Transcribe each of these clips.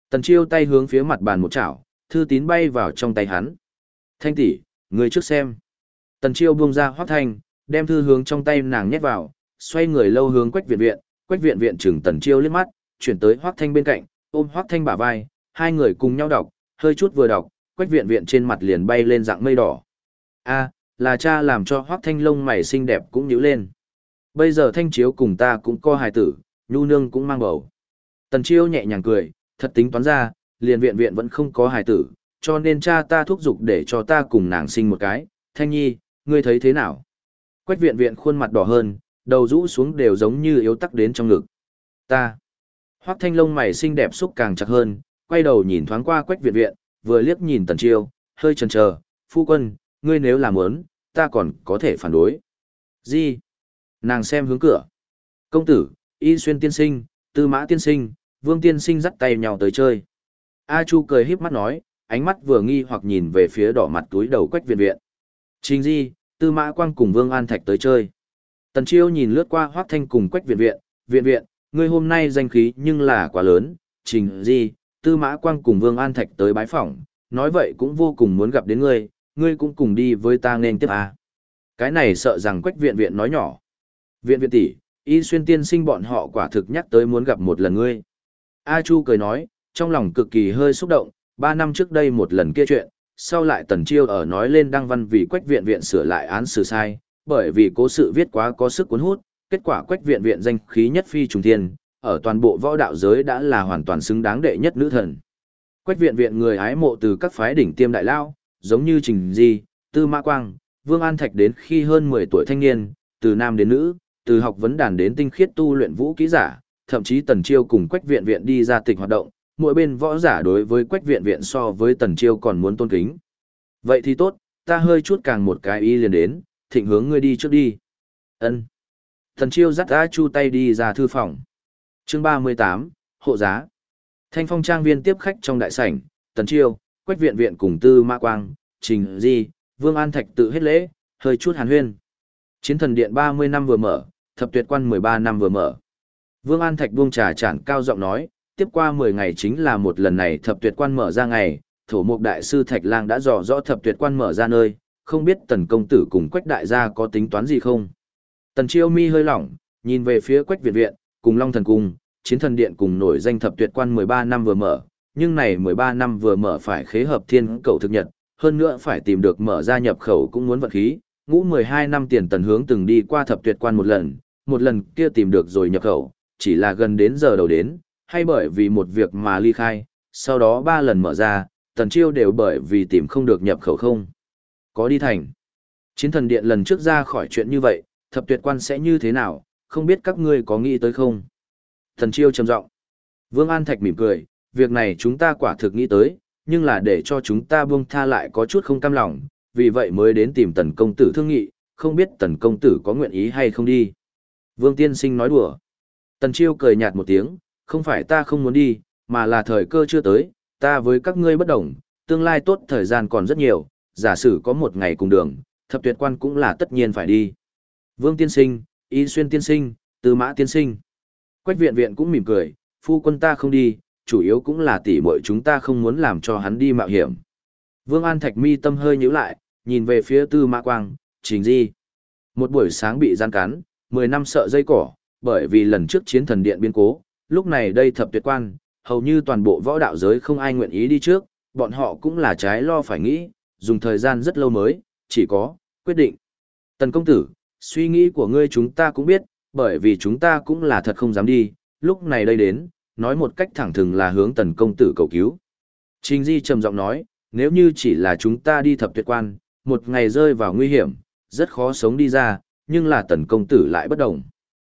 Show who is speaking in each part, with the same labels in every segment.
Speaker 1: Tần Chiêu tay hướng phía mặt bàn một chảo, thư tín bay vào trong tay hắn. Thanh tỷ, người trước xem. Tần Chiêu buông ra Hoắc Thanh, đem thư hướng trong tay nàng nhét vào, xoay người lâu hướng Quách Viện Viện. Quách Viện Viện chừng Tần Chiêu liếc mắt, chuyển tới Hoắc Thanh bên cạnh, ôm Hoắc Thanh bả vai, hai người cùng nhau đọc, hơi chút vừa đọc, Quách Viện Viện trên mặt liền bay lên dạng mây đỏ. A, là cha làm cho Hoắc Thanh lông mày xinh đẹp cũng nhíu lên. Bây giờ Thanh Chiếu cùng ta cũng có hài tử, Nhu nương cũng mang bầu. Tần Chiêu nhẹ nhàng cười, thật tính toán ra, liền Viện Viện vẫn không có hài tử, cho nên cha ta thúc giục để cho ta cùng nàng sinh một cái. Thanh Nhi, ngươi thấy thế nào? Quách Viện Viện khuôn mặt đỏ hơn, đầu rũ xuống đều giống như yếu tắc đến trong ngực. Ta. Hoắc Thanh lông mày xinh đẹp xúc càng chặt hơn, quay đầu nhìn thoáng qua Quách Viện Viện, vừa liếc nhìn Tần Chiêu, hơi chần chờ, phu quân, ngươi nếu làm muốn, ta còn có thể phản đối. Gì? Nàng xem hướng cửa. Công tử, Y Xuyên tiên sinh, Tư Mã tiên sinh, Vương tiên sinh dắt tay nhau tới chơi. A Chu cười híp mắt nói, ánh mắt vừa nghi hoặc nhìn về phía đỏ mặt túi đầu Quách Viện Viện. Trình Di, Tư Mã Quang cùng Vương An Thạch tới chơi. Tần Chiêu nhìn lướt qua Hoắc Thanh cùng Quách Viện Viện, Viện Viện, ngươi hôm nay danh khí nhưng là quá lớn, Trình Di, Tư Mã Quang cùng Vương An Thạch tới bái phỏng, nói vậy cũng vô cùng muốn gặp đến ngươi, ngươi cũng cùng đi với ta nên tiếp à. Cái này sợ rằng Quách Viện Viện nói nhỏ. Viện Viện tỷ, Y Xuyên tiên sinh bọn họ quả thực nhắc tới muốn gặp một lần ngươi. A Chu cười nói, trong lòng cực kỳ hơi xúc động, 3 năm trước đây một lần kia chuyện, sau lại Tần Chiêu ở nói lên đăng văn vì Quách Viện Viện sửa lại án xử sai, bởi vì cố sự viết quá có sức cuốn hút, kết quả Quách Viện Viện danh khí nhất phi trùng thiên, ở toàn bộ võ đạo giới đã là hoàn toàn xứng đáng đệ nhất nữ thần. Quách Viện Viện người ái mộ từ các phái đỉnh tiêm đại lao, giống như Trình Di, Tư Mã Quang, Vương An Thạch đến khi hơn 10 tuổi thanh niên, từ nam đến nữ, từ học vấn đàn đến tinh khiết tu luyện vũ kỹ giả, thậm chí Tần Chiêu cùng Quách Viện Viện đi ra tịch hoạt động, mỗi bên võ giả đối với Quách Viện Viện so với Tần Chiêu còn muốn tôn kính. Vậy thì tốt, ta hơi chút càng một cái ý liền đến, thịnh hướng ngươi đi trước đi. Ân. Tần Chiêu dắt A Chu tay đi ra thư phòng. Chương 38, hộ giá. Thanh Phong trang viên tiếp khách trong đại sảnh, Tần Chiêu, Quách Viện Viện cùng Tư Mã Quang, Trình Di, Vương An Thạch tự hết lễ, hơi chút hàn huyên. Chiến thần điện 30 năm vừa mở, thập tuyệt quan 13 năm vừa mở. Vương An Thạch buông trà chản cao giọng nói, tiếp qua 10 ngày chính là một lần này thập tuyệt quan mở ra ngày, thổ mục đại sư Thạch Lang đã dò rõ thập tuyệt quan mở ra nơi, không biết Tần công tử cùng Quách đại gia có tính toán gì không. Tần Chiêu mi hơi lỏng, nhìn về phía Quách Viện Viện, cùng Long Thần Cung, Chiến thần điện cùng nổi danh thập tuyệt quan 13 năm vừa mở, nhưng này 13 năm vừa mở phải khế hợp thiên cầu thực nhật, hơn nữa phải tìm được mở ra nhập khẩu cũng muốn vận khí, ngũ 12 năm tiền Tần Hướng từng đi qua thập tuyệt quan một lần kia tìm được rồi nhập khẩu, chỉ là gần đến giờ đầu đến, hay bởi vì một việc mà ly khai, sau đó 3 lần mở ra, Tần Chiêu đều bởi vì tìm không được nhập khẩu không có đi thành. Chiến thần điện lần trước ra khỏi chuyện như vậy, thập tuyệt quan sẽ như thế nào, không biết các ngươi có nghĩ tới không? Tần Chiêu trầm giọng. Vương An Thạch mỉm cười, việc này chúng ta quả thực nghĩ tới, nhưng là để cho chúng ta buông tha lại có chút không cam lòng, vì vậy mới đến tìm Tần công tử thương nghị, không biết Tần công tử có nguyện ý hay không đi. Vương tiên sinh nói đùa. Tần Chiêu cười nhạt một tiếng, không phải ta không muốn đi, mà là thời cơ chưa tới, ta với các ngươi bất đồng, tương lai tốt thời gian còn rất nhiều, giả sử có một ngày cùng đường, thập tuyệt quan cũng là tất nhiên phải đi. Vương tiên sinh, Y Xuyên tiên sinh, Tư Mã tiên sinh. Quách Viện Viện cũng mỉm cười, phu quân ta không đi, chủ yếu cũng là tỷ muội chúng ta không muốn làm cho hắn đi mạo hiểm. Vương An Thạch mi tâm hơi nhíu lại, nhìn về phía Tư Mã Quang, Trình Di. Một buổi sáng bị gian cắn, 10 năm sợ dây cỏ, bởi vì lần trước chiến thần điện biến cố, lúc này đây thập tuyệt quan, hầu như toàn bộ võ đạo giới không ai nguyện ý đi trước, bọn họ cũng là trái lo phải nghĩ, dùng thời gian rất lâu mới, chỉ có, quyết định. Tần công tử, suy nghĩ của ngươi chúng ta cũng biết, bởi vì chúng ta cũng là thật không dám đi, lúc này đây đến, nói một cách thẳng thừng là hướng tần công tử cầu cứu. Trình Di trầm giọng nói, nếu như chỉ là chúng ta đi thập tuyệt quan, một ngày rơi vào nguy hiểm, rất khó sống đi ra, nhưng là tần công tử lại bất đồng.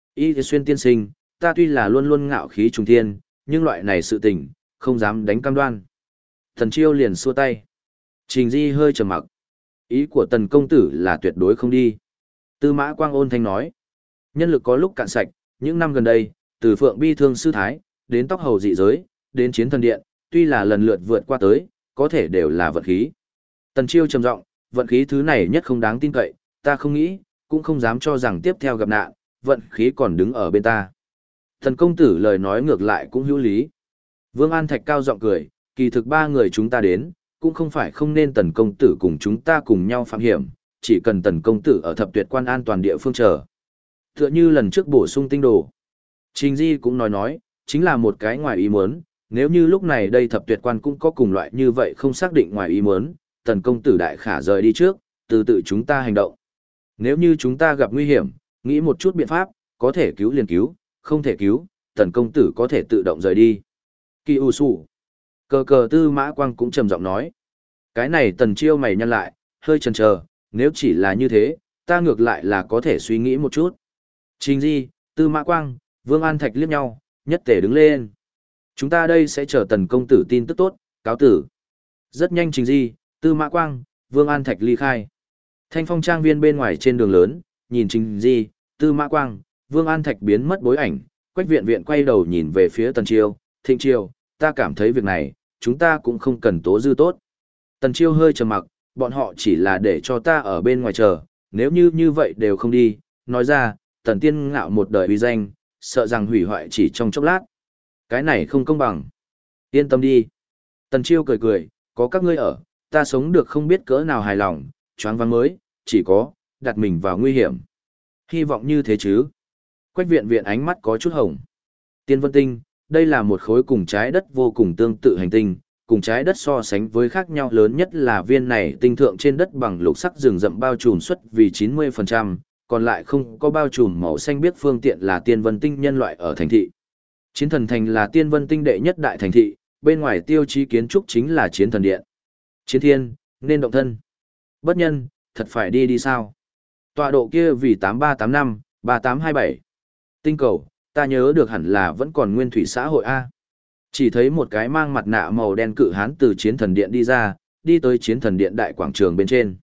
Speaker 1: Y Xuyên tiên sinh, ta tuy là luôn luôn ngạo khí trùng thiên, nhưng loại này sự tình, không dám đánh cam đoan. Thần Chiêu liền xua tay. Trình Di hơi trầm mặc. Ý của tần công tử là tuyệt đối không đi. Tư Mã Quang ôn thanh nói. Nhân lực có lúc cạn sạch, những năm gần đây, từ Phượng Bi Thương Sư Thái, đến Tóc Hầu dị giới, đến Chiến Thần Điện, tuy là lần lượt vượt qua tới, có thể đều là vận khí. Tần Chiêu trầm giọng, vận khí thứ này nhất không đáng tin cậy, ta không nghĩ, cũng không dám cho rằng tiếp theo gặp nạn, vận khí còn đứng ở bên ta. Thần công tử lời nói ngược lại cũng hữu lý. Vương An Thạch cao giọng cười, kỳ thực ba người chúng ta đến, cũng không phải không nên tần công tử cùng chúng ta cùng nhau phạm hiểm, chỉ cần tần công tử ở thập tuyệt quan an toàn địa phương chờ. Tựa như lần trước bổ sung tinh đồ. Trình Di cũng nói, chính là một cái ngoài ý muốn, nếu như lúc này đây thập tuyệt quan cũng có cùng loại như vậy không xác định ngoài ý muốn, tần công tử đại khả rời đi trước, từ tự chúng ta hành động. Nếu như chúng ta gặp nguy hiểm, nghĩ một chút biện pháp, có thể cứu liền cứu, không thể cứu, tần công tử có thể tự động rời đi. Kỳ U Sủ. Cờ cờ Tư Mã Quang cũng trầm giọng nói. Cái này Tần Chiêu mày nhăn lại, hơi chần chờ, nếu chỉ là như thế, ta ngược lại là có thể suy nghĩ một chút. Trình Di, Tư Mã Quang, Vương An Thạch liếc nhau, nhất tề đứng lên. Chúng ta đây sẽ chờ Tần công tử tin tức tốt, cáo tử. Rất nhanh Trình Di, Tư Mã Quang, Vương An Thạch ly khai. Thanh Phong trang viên bên ngoài trên đường lớn, nhìn Trình Di, Tư Mã Quang, Vương An Thạch biến mất bối ảnh, Quách Viện Viện quay đầu nhìn về phía Tần Chiêu, Thịnh Chiêu, ta cảm thấy việc này, chúng ta cũng không cần tố dư tốt. Tần Chiêu hơi trầm mặc, bọn họ chỉ là để cho ta ở bên ngoài chờ, nếu như vậy đều không đi, nói ra, Tần Tiên Ngạo một đời uy danh, sợ rằng hủy hoại chỉ trong chốc lát. Cái này không công bằng. Yên tâm đi. Tần Chiêu cười cười, có các ngươi ở, ta sống được không biết cỡ nào hài lòng, choáng váng mới, chỉ có, đặt mình vào nguy hiểm. Hy vọng như thế chứ. Quách Viện Viện ánh mắt có chút hồng. Tiên Vân Tinh, đây là một khối cùng trái đất vô cùng tương tự hành tinh, cùng trái đất so sánh với khác nhau lớn nhất là viên này tinh thượng trên đất bằng lục sắc rừng rậm bao trùm suất vì 90%, còn lại không có bao trùm màu xanh biếc phương tiện là Tiên Vân Tinh nhân loại ở thành thị. Chiến thần thành là Tiên Vân Tinh đệ nhất đại thành thị, bên ngoài tiêu chí kiến trúc chính là Chiến thần điện. Chiến thiên, nên động thân. Bất nhân, thật phải đi sao? Tọa độ kia vì 8385, 3827. Tinh cầu, ta nhớ được hẳn là vẫn còn nguyên thủy xã hội A. Chỉ thấy một cái mang mặt nạ màu đen cự hán từ chiến thần điện đi ra, đi tới chiến thần điện đại quảng trường bên trên.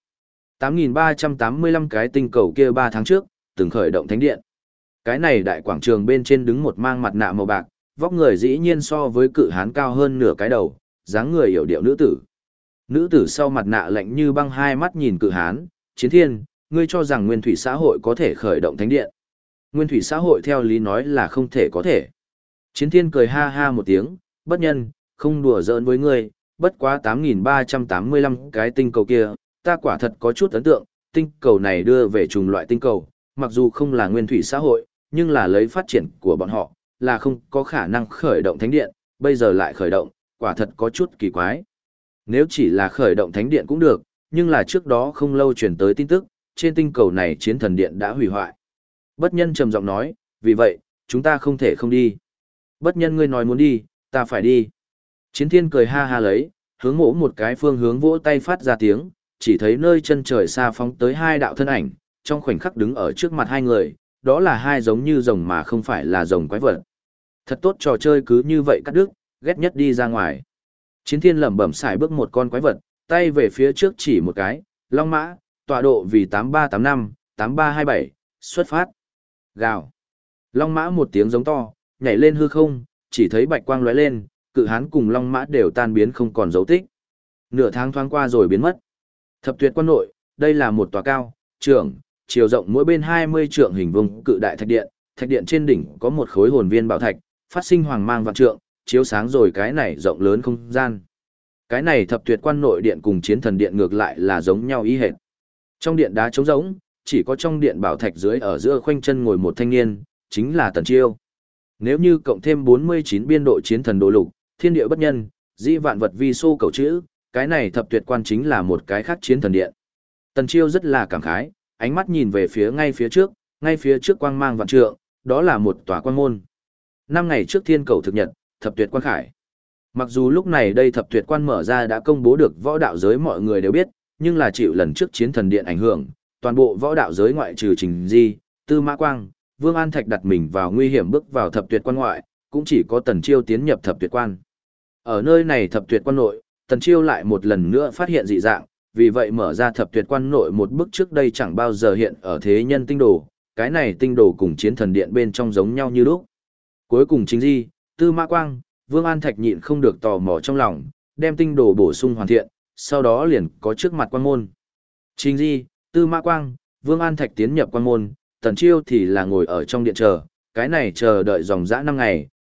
Speaker 1: 8.385 cái tinh cầu kia 3 tháng trước, từng khởi động thánh điện. Cái này đại quảng trường bên trên đứng một mang mặt nạ màu bạc, vóc người dĩ nhiên so với cự hán cao hơn nửa cái đầu, dáng người hiểu điệu nữ tử. Nữ tử sau mặt nạ lạnh như băng hai mắt nhìn cự hán, Chiến thiên, ngươi cho rằng nguyên thủy xã hội có thể khởi động thánh điện. Nguyên thủy xã hội theo lý nói là không thể có thể. Chiến thiên cười ha ha một tiếng, bất nhân, không đùa giỡn với ngươi, bất quá 8.385 cái tinh cầu kia, ta quả thật có chút ấn tượng, tinh cầu này đưa về chủng loại tinh cầu, mặc dù không là nguyên thủy xã hội, nhưng là lấy phát triển của bọn họ, là không có khả năng khởi động thánh điện, bây giờ lại khởi động, quả thật có chút kỳ quái. Nếu chỉ là khởi động thánh điện cũng được, nhưng là trước đó không lâu truyền tới tin tức, trên tinh cầu này chiến thần điện đã hủy hoại. Bất nhân trầm giọng nói, vì vậy, chúng ta không thể không đi. Bất nhân ngươi nói muốn đi, ta phải đi. Chiến thiên cười ha ha lấy, hướng mỗ một cái phương hướng vỗ tay phát ra tiếng, chỉ thấy nơi chân trời xa phóng tới hai đạo thân ảnh, trong khoảnh khắc đứng ở trước mặt hai người, đó là hai giống như rồng mà không phải là rồng quái vật. Thật tốt trò chơi cứ như vậy cắt đứt, ghét nhất đi ra ngoài. Chiến thiên lẩm bẩm xài bước một con quái vật, tay về phía trước chỉ một cái, long mã, tọa độ vì 8385, 8327, xuất phát. Gào. Long mã một tiếng giống to, nhảy lên hư không, chỉ thấy bạch quang lóe lên, cự hán cùng long mã đều tan biến không còn dấu tích. Nửa tháng thoáng qua rồi biến mất. Thập tuyệt quan nội, đây là một tòa cao, trường, chiều rộng mỗi bên 20 trượng hình vuông cự đại thạch điện trên đỉnh có một khối hồn viên bảo thạch, phát sinh hoàng mang vạn trượng, chiếu sáng rồi cái này rộng lớn không gian. Cái này thập tuyệt quan nội điện cùng chiến thần điện ngược lại là giống nhau ý hệt. Trong điện đá trống rỗng, chỉ có trong điện bảo thạch dưới ở giữa khoanh chân ngồi một thanh niên, chính là Tần Chiêu. Nếu như cộng thêm 49 biên độ chiến thần đồ lục, thiên địa bất nhân, dĩ vạn vật vi xô cầu chữ, cái này thập tuyệt quan chính là một cái khác chiến thần điện. Tần Chiêu rất là cảm khái, ánh mắt nhìn về ngay phía trước quang mang vạn trượng, đó là một tòa quan môn. 5 ngày trước thiên cầu thực nhật, thập tuyệt quan khải. Mặc dù lúc này đây thập tuyệt quan mở ra đã công bố được võ đạo giới mọi người đều biết, nhưng là chịu lần trước chiến thần điện ảnh hưởng, toàn bộ võ đạo giới ngoại trừ Trình Di, Tư Mã Quang, Vương An Thạch đặt mình vào nguy hiểm bước vào thập tuyệt quan ngoại, cũng chỉ có Tần Chiêu tiến nhập thập tuyệt quan. Ở nơi này thập tuyệt quan nội, Tần Chiêu lại một lần nữa phát hiện dị dạng, vì vậy mở ra thập tuyệt quan nội một bước trước đây chẳng bao giờ hiện ở thế nhân tinh đồ, cái này tinh đồ cùng chiến thần điện bên trong giống nhau như lúc. Cuối cùng Trình Di, Tư Mã Quang, Vương An Thạch nhịn không được tò mò trong lòng, đem tinh đồ bổ sung hoàn thiện, sau đó liền có trước mặt quan môn. Trình Di, Tư Mã Quang, Vương An Thạch tiến nhập quan môn, Tần Chiêu thì là ngồi ở trong điện chờ, cái này chờ đợi dòng dã 5 ngày,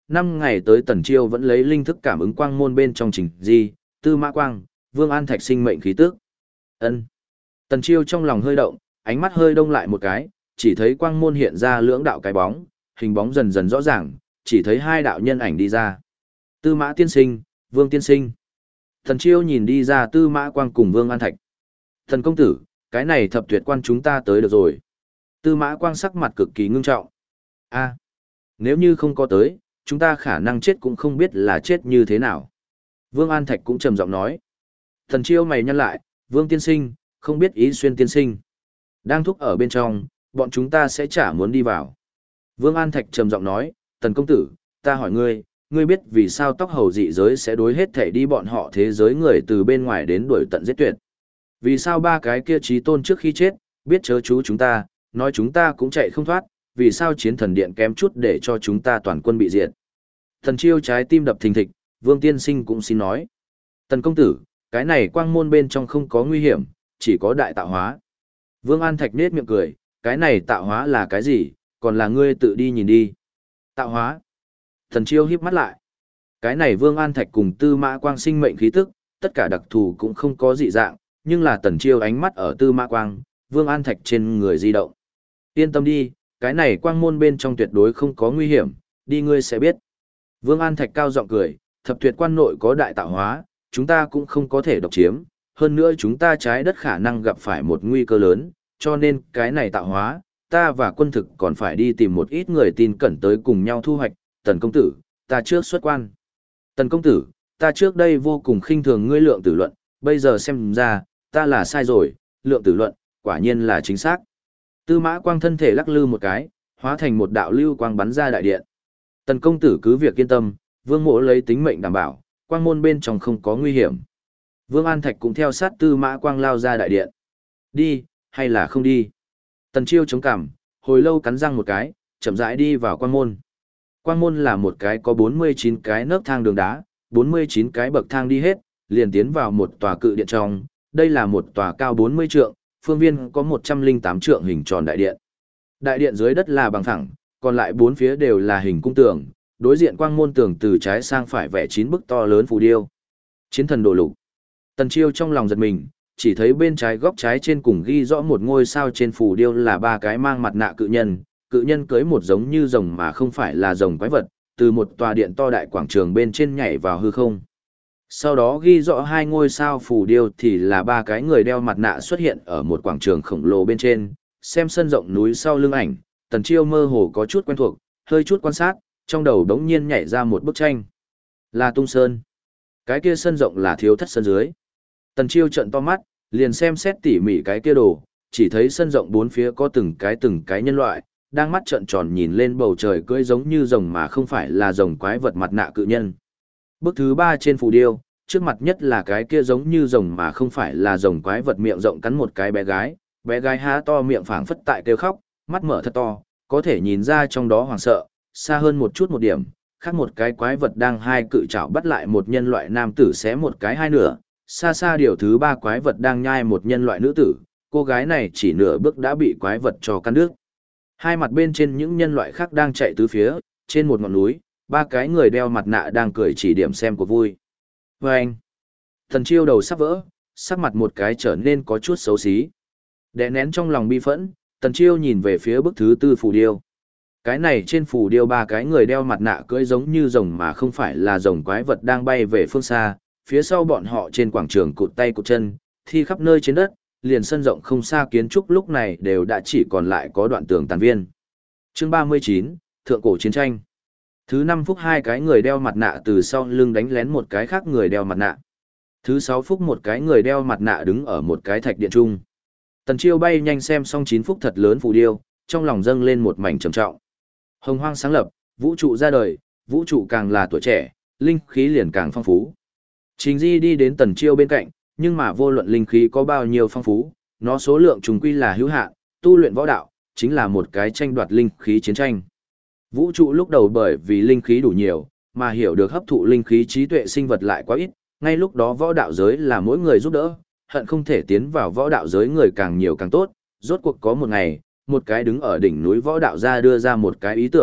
Speaker 1: 5 ngày tới Tần Chiêu vẫn lấy linh thức cảm ứng quang môn bên trong Trình Di, Tư Mã Quang, Vương An Thạch sinh mệnh khí tức. Ân. Tần Chiêu trong lòng hơi động, ánh mắt hơi đông lại một cái, chỉ thấy quang môn hiện ra lưỡng đạo cái bóng, hình bóng dần dần rõ ràng, chỉ thấy hai đạo nhân ảnh đi ra. Tư Mã tiên sinh, Vương tiên sinh. Tần Chiêu nhìn đi ra Tư Mã Quang cùng Vương An Thạch. Thần công tử, cái này thập tuyệt quan chúng ta tới được rồi. Tư Mã Quang sắc mặt cực kỳ ngưng trọng. A, nếu như không có tới, chúng ta khả năng chết cũng không biết là chết như thế nào. Vương An Thạch cũng trầm giọng nói. Thần Chiêu mày nhăn lại, Vương tiên sinh, không biết ý xuyên tiên sinh. Đang thúc ở bên trong, bọn chúng ta sẽ chả muốn đi vào. Vương An Thạch trầm giọng nói, Tần công tử, ta hỏi ngươi, ngươi biết vì sao tóc hầu dị giới sẽ đối hết thể đi bọn họ thế giới người từ bên ngoài đến đuổi tận giết tuyệt. Vì sao ba cái kia chí tôn trước khi chết, biết chớ chú chúng ta, nói chúng ta cũng chạy không thoát, vì sao chiến thần điện kém chút để cho chúng ta toàn quân bị diệt. Thần Chiêu trái tim đập thình thịch, Vương tiên sinh cũng xin nói. Tần công tử, cái này quang môn bên trong không có nguy hiểm, chỉ có đại tạo hóa. Vương An Thạch nết miệng cười, cái này tạo hóa là cái gì, còn là ngươi tự đi nhìn đi. Tạo hóa. Thần Chiêu híp mắt lại. Cái này Vương An Thạch cùng Tư Mã Quang sinh mệnh khí tức, tất cả đặc thù cũng không có dị dạng, nhưng là Tần Chiêu ánh mắt ở Tư Mã Quang, Vương An Thạch trên người di động. Yên tâm đi, cái này quang môn bên trong tuyệt đối không có nguy hiểm, đi ngươi sẽ biết. Vương An Thạch cao giọng cười, thập tuyệt quan nội có đại tạo hóa, chúng ta cũng không có thể độc chiếm, hơn nữa chúng ta trái đất khả năng gặp phải một nguy cơ lớn, cho nên cái này tạo hóa, ta và quân thực còn phải đi tìm một ít người tin cẩn tới cùng nhau thu hoạch. Tần công tử, ta trước xuất quan. Tần công tử, ta trước đây vô cùng khinh thường ngươi lượng tử luận, bây giờ xem ra, ta là sai rồi, lượng tử luận, quả nhiên là chính xác. Tư Mã Quang thân thể lắc lư một cái, hóa thành một đạo lưu quang bắn ra đại điện. Tần công tử cứ việc yên tâm, Vương Mỗ lấy tính mệnh đảm bảo, quang môn bên trong không có nguy hiểm. Vương An Thạch cũng theo sát Tư Mã Quang lao ra đại điện. Đi, hay là không đi? Tần Chiêu chống cằm, hồi lâu cắn răng một cái, chậm rãi đi vào quang môn. Quang môn là một cái có 49 cái nấc thang đường đá, 49 cái bậc thang đi hết, liền tiến vào một tòa cự điện trong. Đây là một tòa cao 40 trượng, phương viên có 108 trượng hình tròn đại điện. Đại điện dưới đất là bằng phẳng, còn lại bốn phía đều là hình cung tường, đối diện quang môn tường từ trái sang phải vẽ 9 bức to lớn phù điêu. Chiến thần đồ lục. Tần Chiêu trong lòng giật mình, chỉ thấy bên trái góc trái trên cùng ghi rõ một ngôi sao trên phù điêu là ba cái mang mặt nạ cự nhân cưới một giống như rồng mà không phải là rồng quái vật, từ một tòa điện to đại quảng trường bên trên nhảy vào hư không. Sau đó ghi rõ hai ngôi sao phù điêu thì là ba cái người đeo mặt nạ xuất hiện ở một quảng trường khổng lồ bên trên, xem sân rộng núi sau lưng ảnh, Tần Chiêu mơ hồ có chút quen thuộc, hơi chút quan sát, trong đầu đống nhiên nhảy ra một bức tranh. Là Tung Sơn. Cái kia sân rộng là Thiếu Thất sân dưới. Tần Chiêu trợn to mắt, liền xem xét tỉ mỉ cái kia đồ, chỉ thấy sân rộng bốn phía có từng cái nhân loại, đang mắt trợn tròn nhìn lên bầu trời cưỡi giống như rồng mà không phải là rồng quái vật mặt nạ cự nhân. Bức thứ 3 trên phù điêu, trước mặt nhất là cái kia giống như rồng mà không phải là rồng quái vật miệng rộng cắn một cái bé gái há to miệng phảng phất tại kêu khóc, mắt mở thật to, có thể nhìn ra trong đó hoảng sợ, xa hơn một chút một điểm, khác một cái quái vật đang hai cự chảo bắt lại một nhân loại nam tử xé một cái hai nửa, xa xa điều thứ 3 quái vật đang nhai một nhân loại nữ tử, cô gái này chỉ nửa bước đã bị quái vật cho căn đứt. Hai mặt bên trên những nhân loại khác đang chạy tứ phía, trên một ngọn núi, ba cái người đeo mặt nạ đang cười chỉ điểm xem của vui. Vâng! Tần Chiêu đầu sắp vỡ, sắc mặt một cái trở nên có chút xấu xí. Đè nén trong lòng bi phẫn, Tần Chiêu nhìn về phía bức thứ 4 phù điêu. Cái này trên phù điêu ba cái người đeo mặt nạ cưỡi giống như rồng mà không phải là rồng quái vật đang bay về phương xa, phía sau bọn họ trên quảng trường cụt tay cụt chân, thi khắp nơi trên đất, liền sân rộng không xa kiến trúc lúc này đều đã chỉ còn lại có đoạn tường tàn viên. Chương 39, Thượng cổ chiến tranh. Thứ 5 phút hai cái người đeo mặt nạ từ sau lưng đánh lén một cái khác người đeo mặt nạ. Thứ 6 phút một cái người đeo mặt nạ đứng ở một cái thạch điện trung. Tần Chiêu bay nhanh xem xong 9 phút thật lớn phù điêu, trong lòng dâng lên một mảnh trầm trọng. Hồng hoang sáng lập, vũ trụ ra đời, vũ trụ càng là tuổi trẻ, linh khí liền càng phong phú. Trình Di đi đến Tần Chiêu bên cạnh, nhưng mà vô luận linh khí có bao nhiêu phong phú, nó số lượng trùng quy là hữu hạn, tu luyện võ đạo chính là một cái tranh đoạt linh khí chiến tranh. Vũ trụ lúc đầu bởi vì linh khí đủ nhiều, mà hiểu được hấp thụ linh khí trí tuệ sinh vật lại quá ít, ngay lúc đó võ đạo giới là mỗi người giúp đỡ, hận không thể tiến vào võ đạo giới người càng nhiều càng tốt, rốt cuộc có một ngày, một cái đứng ở đỉnh núi võ đạo ra đưa ra một cái ý tưởng,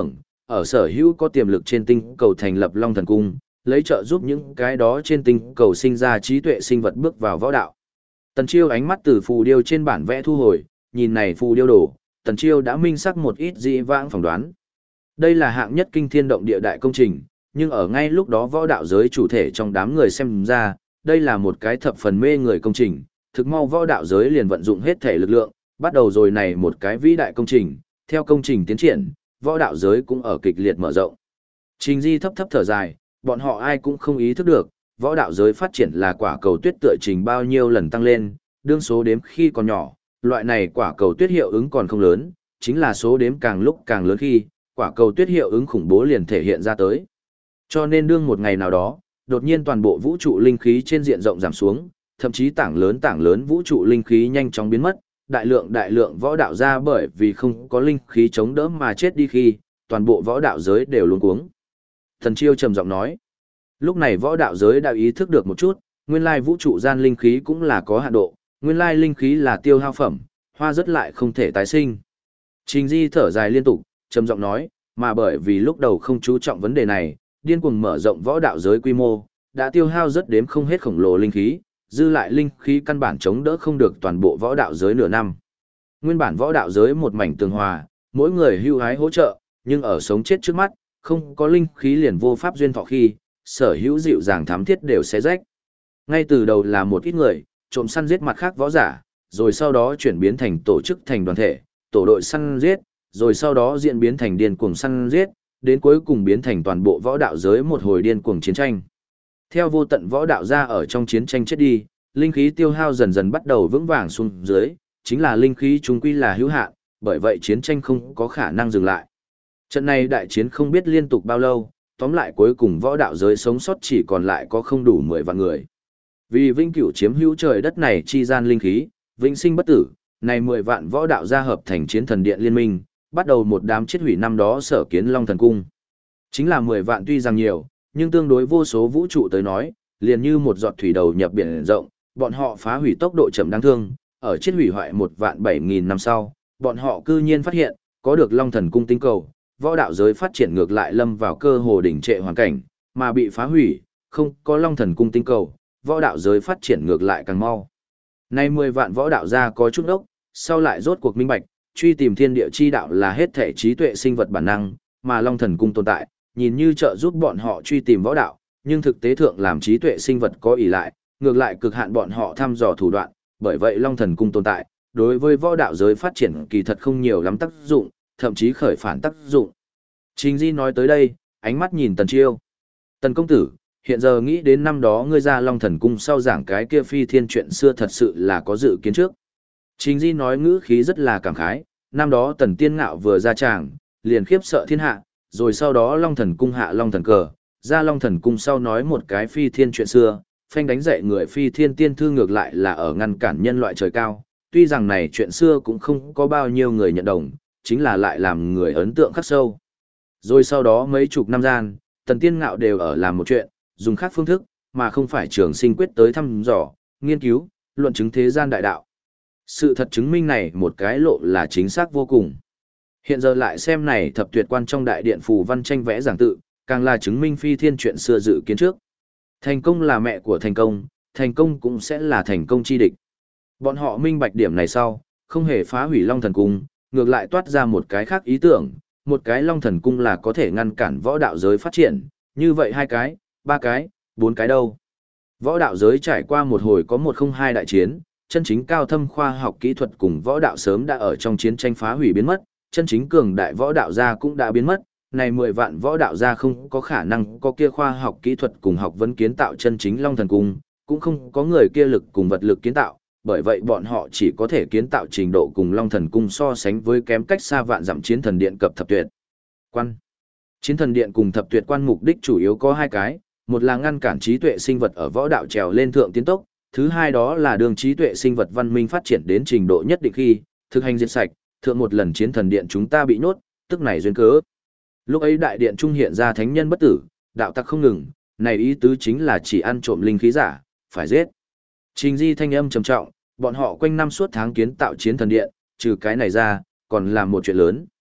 Speaker 1: ở sở hữu có tiềm lực trên tinh cầu thành lập Long Thần Cung, lấy trợ giúp những cái đó trên tinh cầu sinh ra trí tuệ sinh vật bước vào võ đạo. Tần Chiêu ánh mắt từ phù điêu trên bản vẽ thu hồi, nhìn này phù điêu đồ, Tần Chiêu đã minh xác một ít dĩ vãng phỏng đoán. Đây là hạng nhất kinh thiên động địa đại công trình, nhưng ở ngay lúc đó võ đạo giới chủ thể trong đám người xem ra, đây là một cái thập phần mê người công trình, thực mau võ đạo giới liền vận dụng hết thể lực lượng, bắt đầu rồi này một cái vĩ đại công trình, theo công trình tiến triển, võ đạo giới cũng ở kịch liệt mở rộng. Trình Di thấp thấp thở dài, bọn họ ai cũng không ý thức được, võ đạo giới phát triển là quả cầu tuyết tựa trình bao nhiêu lần tăng lên, đương số đếm khi còn nhỏ, loại này quả cầu tuyết hiệu ứng còn không lớn, chính là số đếm càng lúc càng lớn khi, quả cầu tuyết hiệu ứng khủng bố liền thể hiện ra tới. Cho nên đương một ngày nào đó, đột nhiên toàn bộ vũ trụ linh khí trên diện rộng giảm xuống, thậm chí tảng lớn vũ trụ linh khí nhanh chóng biến mất, đại lượng võ đạo ra bởi vì không có linh khí chống đỡ mà chết đi khi, toàn bộ võ đạo giới đều luống cuống. Thần Chiêu trầm giọng nói, lúc này võ đạo giới đã ý thức được một chút, nguyên lai vũ trụ gian linh khí cũng là có hạn độ, nguyên lai linh khí là tiêu hao phẩm, hoa rất lại không thể tái sinh. Trình Di thở dài liên tục, trầm giọng nói, mà bởi vì lúc đầu không chú trọng vấn đề này, điên cuồng mở rộng võ đạo giới quy mô, đã tiêu hao rất đếm không hết khổng lồ linh khí, dư lại linh khí căn bản chống đỡ không được toàn bộ võ đạo giới nửa năm. Nguyên bản võ đạo giới một mảnh tường hòa, mỗi người hưu hái hỗ trợ, nhưng ở sống chết trước mắt, không có linh khí liền vô pháp duyên thọ khi, sở hữu dịu dàng thám thiết đều sẽ rách. Ngay từ đầu là một ít người, trộm săn giết mặt khác võ giả, rồi sau đó chuyển biến thành tổ chức thành đoàn thể, tổ đội săn giết, rồi sau đó diễn biến thành điên cuồng săn giết, đến cuối cùng biến thành toàn bộ võ đạo giới một hồi điên cuồng chiến tranh. Theo vô tận võ đạo ra ở trong chiến tranh chết đi, linh khí tiêu hao dần dần bắt đầu vững vàng xuống dưới, chính là linh khí chúng quy là hữu hạn, bởi vậy chiến tranh không có khả năng dừng lại. Trận này đại chiến không biết liên tục bao lâu, tóm lại cuối cùng võ đạo giới sống sót chỉ còn lại có không đủ 10 vạn người. Vì vĩnh cửu chiếm hữu trời đất này chi gian linh khí, vĩnh sinh bất tử, này 10 vạn võ đạo gia hợp thành chiến thần điện liên minh, bắt đầu một đám chết hủy năm đó sở kiến Long Thần Cung. Chính là 10 vạn tuy rằng nhiều, nhưng tương đối vô số vũ trụ tới nói, liền như một giọt thủy đầu nhập biển rộng, bọn họ phá hủy tốc độ chậm đáng thương, ở chết hủy hoại 1.700.000 năm sau, bọn họ cư nhiên phát hiện, có được Long Thần Cung tinh cầu, võ đạo giới phát triển ngược lại lâm vào cơ hồ đỉnh trệ hoàn cảnh, mà bị phá hủy, không có Long Thần Cung tinh cầu, võ đạo giới phát triển ngược lại càng mau. Nay 10 vạn võ đạo gia có chút ốc, sau lại rốt cuộc minh bạch, truy tìm thiên địa chi đạo là hết thể trí tuệ sinh vật bản năng, mà Long Thần Cung tồn tại, nhìn như trợ giúp bọn họ truy tìm võ đạo, nhưng thực tế thượng làm trí tuệ sinh vật có ỷ lại, ngược lại cực hạn bọn họ thăm dò thủ đoạn, bởi vậy Long Thần Cung tồn tại, đối với võ đạo giới phát triển kỳ thật không nhiều lắm tác dụng, thậm chí khởi phản tác dụng. Trình Di nói tới đây, ánh mắt nhìn Tần Chiêu. Tần công tử, hiện giờ nghĩ đến năm đó ngươi ra Long Thần Cung sau giảng cái kia phi thiên chuyện xưa thật sự là có dự kiến trước. Trình Di nói ngữ khí rất là cảm khái, năm đó Tần Tiên Ngạo vừa ra tràng, liền khiếp sợ thiên hạ, rồi sau đó Long Thần Cung hạ Long Thần Cờ, ra Long Thần Cung sau nói một cái phi thiên chuyện xưa, phanh đánh dậy người phi thiên tiên thư ngược lại là ở ngăn cản nhân loại trời cao, tuy rằng này chuyện xưa cũng không có bao nhiêu người nhận đồng, chính là lại làm người ấn tượng khắc sâu. Rồi sau đó mấy chục năm gian, Tần Tiên Ngạo đều ở làm một chuyện, dùng khác phương thức, mà không phải trường sinh quyết tới thăm dò, nghiên cứu, luận chứng thế gian đại đạo. Sự thật chứng minh này một cái lộ là chính xác vô cùng. Hiện giờ lại xem này thập tuyệt quan trong đại điện phù văn tranh vẽ giảng tự, càng là chứng minh phi thiên chuyện xưa dự kiến trước. Thành công là mẹ của thành công cũng sẽ là thành công chi địch. Bọn họ minh bạch điểm này sau, không hề phá hủy Long Thần Cung, ngược lại toát ra một cái khác ý tưởng, một cái Long Thần Cung là có thể ngăn cản võ đạo giới phát triển, như vậy 2 cái, 3 cái, 4 cái đâu. Võ đạo giới trải qua một hồi có 102 đại chiến, chân chính cao thâm khoa học kỹ thuật cùng võ đạo sớm đã ở trong chiến tranh phá hủy biến mất, chân chính cường đại võ đạo gia cũng đã biến mất, này 10 vạn võ đạo gia không có khả năng có kia khoa học kỹ thuật cùng học vấn kiến tạo chân chính Long Thần Cung, cũng không có người kia lực cùng vật lực kiến tạo, bởi vậy bọn họ chỉ có thể kiến tạo trình độ cùng Long Thần Cung so sánh với kém cách xa vạn dặm chiến thần điện cập thập tuyệt quan. Chiến thần điện cùng thập tuyệt quan mục đích chủ yếu có 2 cái, một là ngăn cản trí tuệ sinh vật ở võ đạo trèo lên thượng tiến tốc, thứ hai đó là đường trí tuệ sinh vật văn minh phát triển đến trình độ nhất định khi, thực hành diệt sạch, thượng một lần chiến thần điện chúng ta bị nhốt, tức này duyên cớ. Lúc ấy đại điện trung hiện ra thánh nhân bất tử, đạo tặc không ngừng, này ý tứ chính là chỉ ăn trộm linh khí giả, phải giết. Trình Di thanh âm trầm trọng, bọn họ quanh năm suốt tháng kiến tạo chiến thần điện, trừ cái này ra, còn làm một chuyện lớn.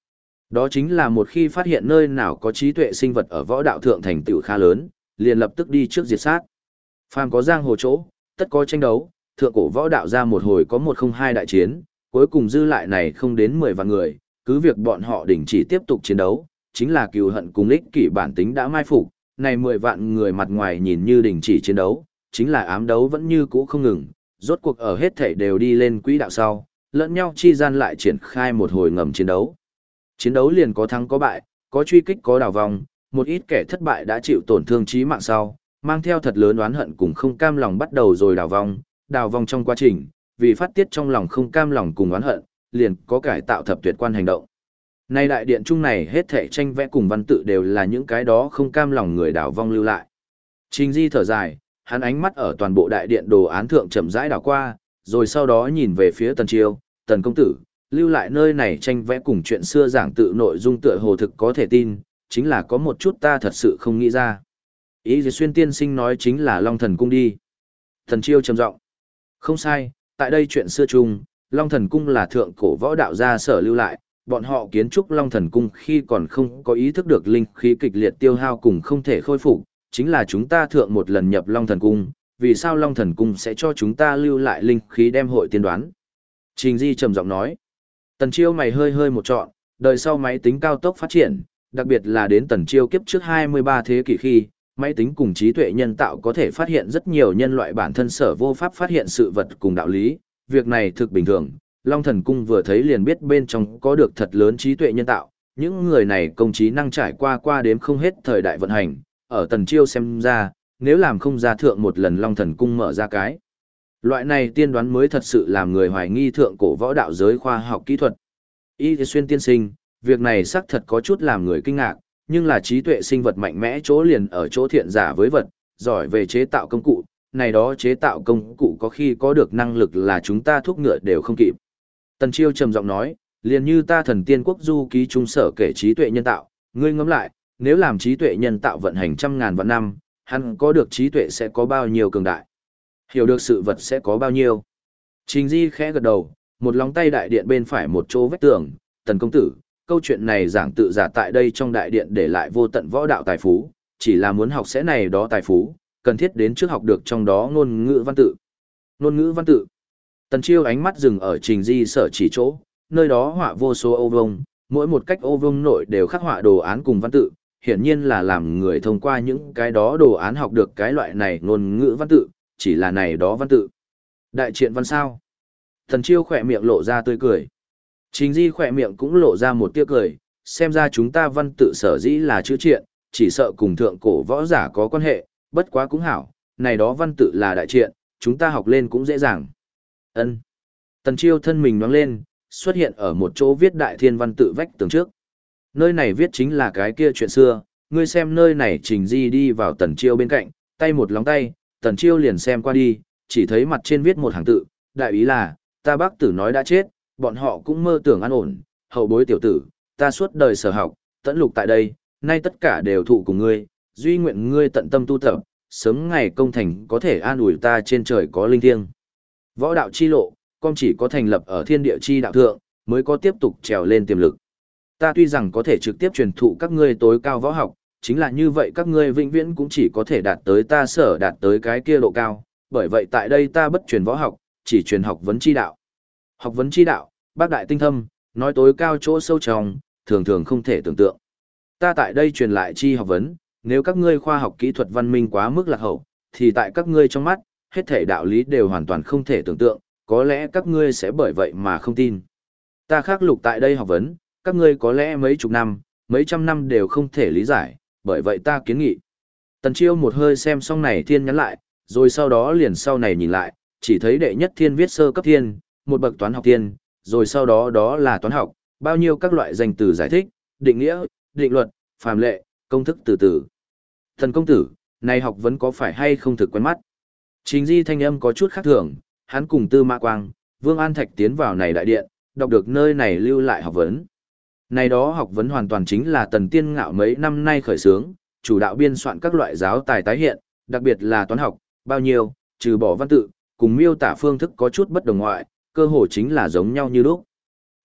Speaker 1: Đó chính là một khi phát hiện nơi nào có trí tuệ sinh vật ở võ đạo thượng thành tựu khá lớn, liền lập tức đi trước diệt sát. Phàm có giang hồ chỗ, tất có tranh đấu, thượng cổ võ đạo ra một hồi có 102 đại chiến, cuối cùng dư lại này không đến 10 vạn người, cứ việc bọn họ đình chỉ tiếp tục chiến đấu, chính là cừu hận cùng ích kỷ bản tính đã mai phục, này 10 vạn người mặt ngoài nhìn như đình chỉ chiến đấu, chính là ám đấu vẫn như cũ không ngừng, rốt cuộc ở hết thảy đều đi lên quỹ đạo sau, lẫn nhau chi gian lại triển khai một hồi ngầm chiến đấu. Chiến đấu liền có thắng có bại, có truy kích có đào vòng, một ít kẻ thất bại đã chịu tổn thương chí mạng sau, mang theo thật lớn oán hận cùng không cam lòng bắt đầu rồi đào vòng trong quá trình, vì phát tiết trong lòng không cam lòng cùng oán hận, liền có cải tạo thập tuyệt quan hành động. Nay đại điện trung này hết thảy tranh vẽ cùng văn tự đều là những cái đó không cam lòng người đào vong lưu lại. Trình Di thở dài, hắn ánh mắt ở toàn bộ đại điện đồ án thượng chậm rãi đảo qua, rồi sau đó nhìn về phía Tần Chiêu, Tần công tử, lưu lại nơi này tranh vẽ cùng chuyện xưa giảng tự nội dung tựa hồ thực có thể tin, chính là có một chút ta thật sự không nghĩ ra. Ý gì xuyên tiên sinh nói chính là Long Thần Cung đi. Tần Chiêu trầm giọng. Không sai, tại đây chuyện xưa chung, Long Thần Cung là thượng cổ võ đạo gia sở lưu lại, bọn họ kiến trúc Long Thần Cung khi còn không có ý thức được linh khí kịch liệt tiêu hao cùng không thể khôi phục, chính là chúng ta thượng một lần nhập Long Thần Cung, vì sao Long Thần Cung sẽ cho chúng ta lưu lại linh khí đem hội tiên đoán. Trình Di trầm giọng nói. Tần Chiêu mày hơi hơi một trọn, đời sau máy tính cao tốc phát triển, đặc biệt là đến Tần Chiêu kiếp trước 23 thế kỷ khi, máy tính cùng trí tuệ nhân tạo có thể phát hiện rất nhiều nhân loại bản thân sở vô pháp phát hiện sự vật cùng đạo lý, việc này thực bình thường. Long Thần Cung vừa thấy liền biết bên trong có được thật lớn trí tuệ nhân tạo, những người này công trí năng trải qua đếm không hết thời đại vận hành, ở Tần Chiêu xem ra, nếu làm không ra thượng một lần Long Thần Cung mở ra cái. Loại này tiên đoán mới thật sự làm người hoài nghi thượng cổ võ đạo giới khoa học kỹ thuật. Y Xuyên tiên sinh, việc này xác thật có chút làm người kinh ngạc, nhưng là trí tuệ sinh vật mạnh mẽ chỗ liền ở chỗ thiện giả với vật, giỏi về chế tạo công cụ, này đó chế tạo công cụ có khi có được năng lực là chúng ta thuốc ngựa đều không kịp. Tần Chiêu trầm giọng nói, liền như ta thần tiên quốc du ký trung sở kể trí tuệ nhân tạo, ngươi ngẫm lại, nếu làm trí tuệ nhân tạo vận hành trăm ngàn vạn năm, hắn có được trí tuệ sẽ có bao nhiêu cường đại, hiểu được sự vật sẽ có bao nhiêu. Trình Di khẽ gật đầu, một lóng tay đại điện bên phải một chỗ vách tường, Tần công tử, câu chuyện này giảng tự giả tại đây trong đại điện để lại vô tận võ đạo tài phú, chỉ là muốn học sẽ này đó tài phú, cần thiết đến trước học được trong đó ngôn ngữ văn tự. Ngôn ngữ văn tự. Tần Chiêu ánh mắt dừng ở Trình Di sở chỉ chỗ, nơi đó họa vô số ô vuông, mỗi một cách ô vuông nội đều khắc họa đồ án cùng văn tự, hiển nhiên là làm người thông qua những cái đó đồ án học được cái loại này ngôn ngữ văn tự, chỉ là này đó văn tự. Đại triện văn sao? Tần Chiêu khỏe miệng lộ ra tươi cười. Trình Di khỏe miệng cũng lộ ra một tia cười, xem ra chúng ta văn tự sở dĩ là chữ triện, chỉ sợ cùng thượng cổ võ giả có quan hệ, bất quá cũng hảo, này đó văn tự là đại triện, chúng ta học lên cũng dễ dàng. Ân. Tần Chiêu thân mình nhoáng lên, xuất hiện ở một chỗ viết đại thiên văn tự vách tường trước. Nơi này viết chính là cái kia chuyện xưa, ngươi xem nơi này. Trình Di đi vào Tần Chiêu bên cạnh, tay một lóng tay, Tần Chiêu liền xem qua đi, chỉ thấy mặt trên viết một hàng tự, đại ý là, ta bác tử nói đã chết, bọn họ cũng mơ tưởng an ổn, hậu bối tiểu tử, ta suốt đời sở học, tận lục tại đây, nay tất cả đều thụ cùng ngươi, duy nguyện ngươi tận tâm tu tập, sớm ngày công thành có thể an ủi ta trên trời có linh thiêng. Võ đạo chi lộ, con chỉ có thành lập ở thiên địa chi đạo thượng, mới có tiếp tục trèo lên tiềm lực. Ta tuy rằng có thể trực tiếp truyền thụ các ngươi tối cao võ học, chính là như vậy các ngươi vĩnh viễn cũng chỉ có thể đạt tới ta sở đạt tới cái kia độ cao, bởi vậy tại đây ta bất truyền võ học, chỉ truyền học vấn chi đạo. Học vấn chi đạo, bác đại tinh thâm, nói tối cao chỗ sâu trong, thường thường không thể tưởng tượng. Ta tại đây truyền lại chi học vấn, nếu các ngươi khoa học kỹ thuật văn minh quá mức lạc hậu, thì tại các ngươi trong mắt, hết thể đạo lý đều hoàn toàn không thể tưởng tượng, có lẽ các ngươi sẽ bởi vậy mà không tin. Ta khắc lục tại đây học vấn, các ngươi có lẽ mấy chục năm, mấy trăm năm đều không thể lý giải, bởi vậy ta kiến nghị. Tần Chiêu một hơi xem xong này thiên nhắn lại, rồi sau đó liền sau này nhìn lại, chỉ thấy đệ nhất thiên viết sơ cấp thiên, một bậc toán học thiên, rồi sau đó đó là toán học, bao nhiêu các loại danh từ giải thích, định nghĩa, định luật, phàm lệ, công thức từ từ. Thần công tử, này học vấn có phải hay không thực quen mắt? Trình Di thanh âm có chút khác thường, hắn cùng Tư Mã Quang, Vương An Thạch tiến vào này đại điện, đọc được nơi này lưu lại học vấn. Này đó học vấn hoàn toàn chính là Tần Tiên Ngạo mấy năm nay khởi xướng, chủ đạo biên soạn các loại giáo tài tái hiện, đặc biệt là toán học, bao nhiêu, trừ bỏ văn tự, cùng miêu tả phương thức có chút bất đồng ngoại, cơ hồ chính là giống nhau như lúc.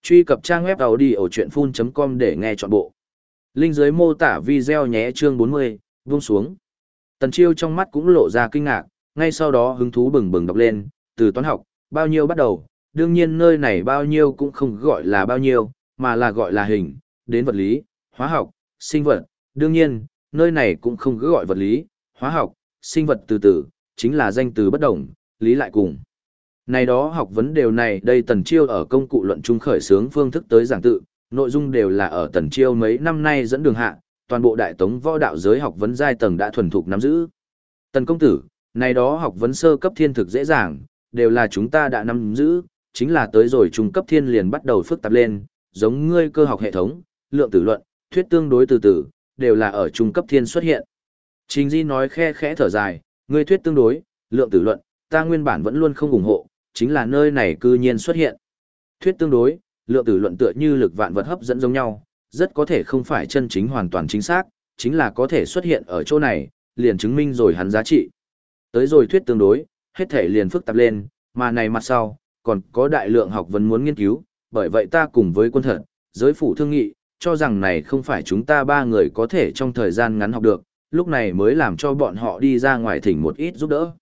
Speaker 1: Truy cập trang web audiochuyenphun.com để nghe trọn bộ. Link dưới mô tả video nhé chương 40, vung xuống. Tần Chiêu trong mắt cũng lộ ra kinh ngạc, ngay sau đó hứng thú bừng bừng đọc lên, từ toán học, bao nhiêu bắt đầu, đương nhiên nơi này bao nhiêu cũng không gọi là bao nhiêu, mà là gọi là hình, đến vật lý, hóa học, sinh vật, đương nhiên, nơi này cũng không cứ gọi vật lý, hóa học, sinh vật từ từ, chính là danh từ bất đồng, lý lại cùng. Này đó học vấn đều này đây Tần Chiêu ở công cụ luận trung khởi xướng phương thức tới giảng tự, nội dung đều là ở Tần Chiêu mấy năm nay dẫn đường hạ, toàn bộ đại tống võ đạo giới học vấn giai tầng đã thuần thục nắm giữ. Tần công tử, này đó học vấn sơ cấp thiên thực dễ dàng, đều là chúng ta đã nắm giữ, chính là tới rồi trung cấp thiên liền bắt đầu phức tạp lên, giống ngươi cơ học hệ thống, lượng tử luận, thuyết tương đối từ từ, đều là ở trung cấp thiên xuất hiện. Trình Di nói khe khẽ thở dài, ngươi thuyết tương đối, lượng tử luận, ta nguyên bản vẫn luôn không ủng hộ, chính là nơi này cư nhiên xuất hiện. Thuyết tương đối, lượng tử luận tựa như lực vạn vật hấp dẫn giống nhau, rất có thể không phải chân chính hoàn toàn chính xác, chính là có thể xuất hiện ở chỗ này, liền chứng minh rồi hắn giá trị. Tới rồi thuyết tương đối, hết thể liền phức tạp lên, mà này mặt sau, còn có đại lượng học vấn muốn nghiên cứu, bởi vậy ta cùng với quân thật, giới phủ thương nghị, cho rằng này không phải chúng ta ba người có thể trong thời gian ngắn học được, lúc này mới làm cho bọn họ đi ra ngoài thỉnh một ít giúp đỡ.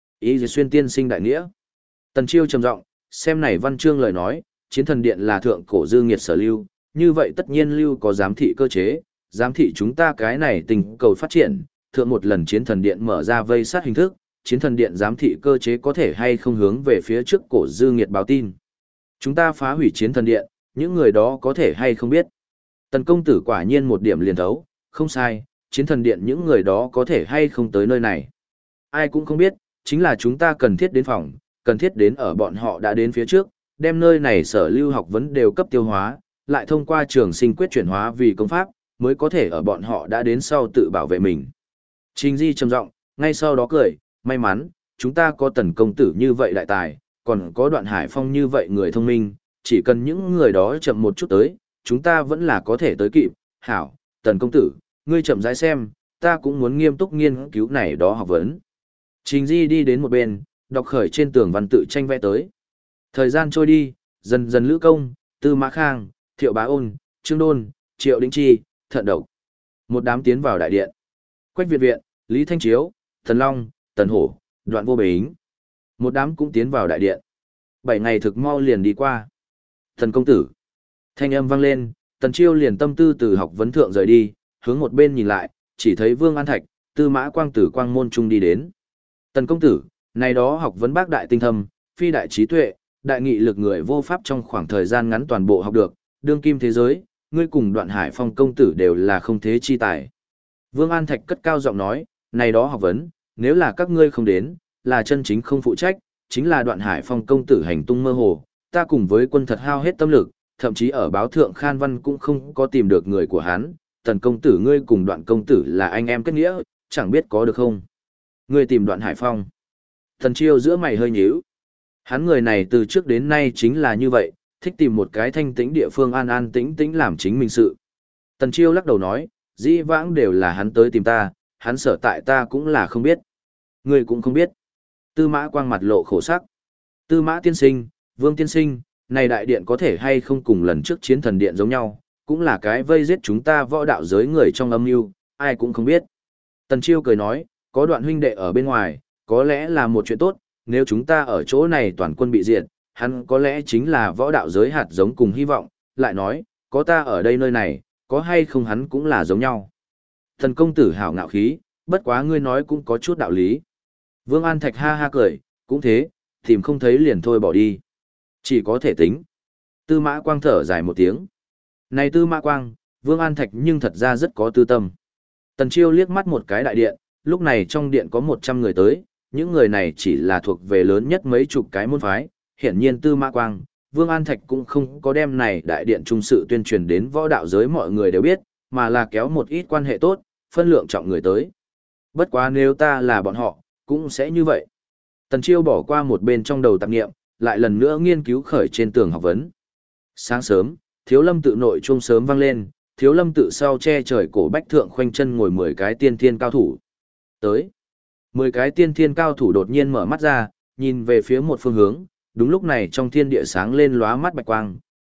Speaker 1: Ý xuyên tiên sinh đại nghĩa. Tần Chiêu trầm giọng, xem này văn chương lời nói, chiến thần điện là thượng cổ dư nghiệt sở lưu, như vậy tất nhiên lưu có giám thị cơ chế, giám thị chúng ta cái này tình cầu phát triển, thượng một lần chiến thần điện mở ra vây sát hình thức, chiến thần điện giám thị cơ chế có thể hay không hướng về phía trước cổ dư nghiệt báo tin. Chúng ta phá hủy chiến thần điện, những người đó có thể hay không biết. Tần công tử quả nhiên một điểm liền thấu, không sai, chiến thần điện những người đó có thể hay không tới nơi này. Ai cũng không biết, chính là chúng ta cần thiết đến phòng, cần thiết đến ở bọn họ đã đến phía trước, đem nơi này sở lưu học vấn đều cấp tiêu hóa, lại thông qua trường sinh quyết chuyển hóa vì công pháp, mới có thể ở bọn họ đã đến sau tự bảo vệ mình. Trình Di trầm giọng, ngay sau đó cười, may mắn, chúng ta có Tần công tử như vậy đại tài, còn có Đoạn Hải Phong như vậy người thông minh, chỉ cần những người đó chậm một chút tới, chúng ta vẫn là có thể tới kịp. Hảo, Tần công tử, ngươi chậm rãi xem, ta cũng muốn nghiêm túc nghiên cứu này đó học vấn. Trình Di đi đến một bên, đọc khởi trên tường văn tự tranh vẽ tới. Thời gian trôi đi, dần dần Lữ Công, Tư Mã Khang, Thiệu Bá Ôn, Trương Đôn, Triệu Đĩnh Chi, Thận Độc. Một đám tiến vào đại điện. Quách Việt Viện, Lý Thanh Chiếu, Thần Long, Tần Hổ, Đoạn Vô Bính. Một đám cũng tiến vào đại điện. 7 ngày thực mau liền đi qua. Thần công tử. Thanh âm vang lên, Tần Chiêu liền tâm tư từ học vấn thượng rời đi, hướng một bên nhìn lại, chỉ thấy Vương An Thạch, Tư Mã Quang từ quang môn trung đi đến. Tần công tử, này đó học vấn bác đại tinh thâm, phi đại trí tuệ, đại nghị lực người vô pháp trong khoảng thời gian ngắn toàn bộ học được, đương kim thế giới, ngươi cùng Đoạn Hải Phong công tử đều là không thế chi tài. Vương An Thạch cất cao giọng nói, này đó học vấn, nếu là các ngươi không đến, là chân chính không phụ trách, chính là Đoạn Hải Phong công tử hành tung mơ hồ, ta cùng với quân thật hao hết tâm lực, thậm chí ở báo thượng Khan Văn cũng không có tìm được người của hắn, Tần công tử ngươi cùng Đoạn công tử là anh em kết nghĩa, chẳng biết có được không? Ngươi tìm Đoạn Hải Phong. Tần Chiêu giữa mày hơi nhíu. Hắn người này từ trước đến nay chính là như vậy, thích tìm một cái thanh tĩnh địa phương an an tĩnh tĩnh làm chính mình sự. Tần Chiêu lắc đầu nói, dĩ vãng đều là hắn tới tìm ta, hắn sở tại ta cũng là không biết. Ngươi cũng không biết. Tư Mã Quang mặt lộ khổ sắc. Tư Mã tiên sinh, Vương tiên sinh, này đại điện có thể hay không cùng lần trước chiến thần điện giống nhau, cũng là cái vây giết chúng ta võ đạo giới người trong âm mưu, ai cũng không biết. Tần Chiêu cười nói, có Đoạn huynh đệ ở bên ngoài, có lẽ là một chuyện tốt, nếu chúng ta ở chỗ này toàn quân bị diệt, hắn có lẽ chính là võ đạo giới hạt giống cùng hy vọng, lại nói, có ta ở đây nơi này, có hay không hắn cũng là giống nhau. Thần công tử hảo ngạo khí, bất quá ngươi nói cũng có chút đạo lý. Vương An Thạch ha ha cười, cũng thế, tìm không thấy liền thôi bỏ đi. Chỉ có thể tính. Tư Mã Quang thở dài một tiếng. Này Tư Mã Quang, Vương An Thạch nhưng thật ra rất có tư tâm. Tần Chiêu liếc mắt một cái đại điện, lúc này trong điện có 100 người tới, những người này chỉ là thuộc về lớn nhất mấy chục cái môn phái, hiển nhiên Tư Mã Quang, Vương An Thạch cũng không có đem này đại điện trung sự tuyên truyền đến võ đạo giới mọi người đều biết, mà là kéo một ít quan hệ tốt, phân lượng trọng người tới. Bất quá nếu ta là bọn họ, cũng sẽ như vậy. Tần Chiêu bỏ qua một bên trong đầu tạp nghiệm, lại lần nữa nghiên cứu khởi trên tường học vấn. Sáng sớm, Thiếu Lâm tự nội chuông sớm vang lên, Thiếu Lâm tự sau che trời cổ bách thượng khoanh chân ngồi 10 cái tiên thiên cao thủ. Tới. 10 cái tiên thiên cao thủ đột nhiên mở mắt ra, nhìn về phía một phương hướng, đúng lúc này trong thiên địa sáng lên lóa mắt bạch quang,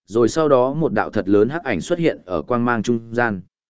Speaker 1: rồi sau đó một đạo thật lớn hắc ảnh xuất hiện ở quang mang trung gian.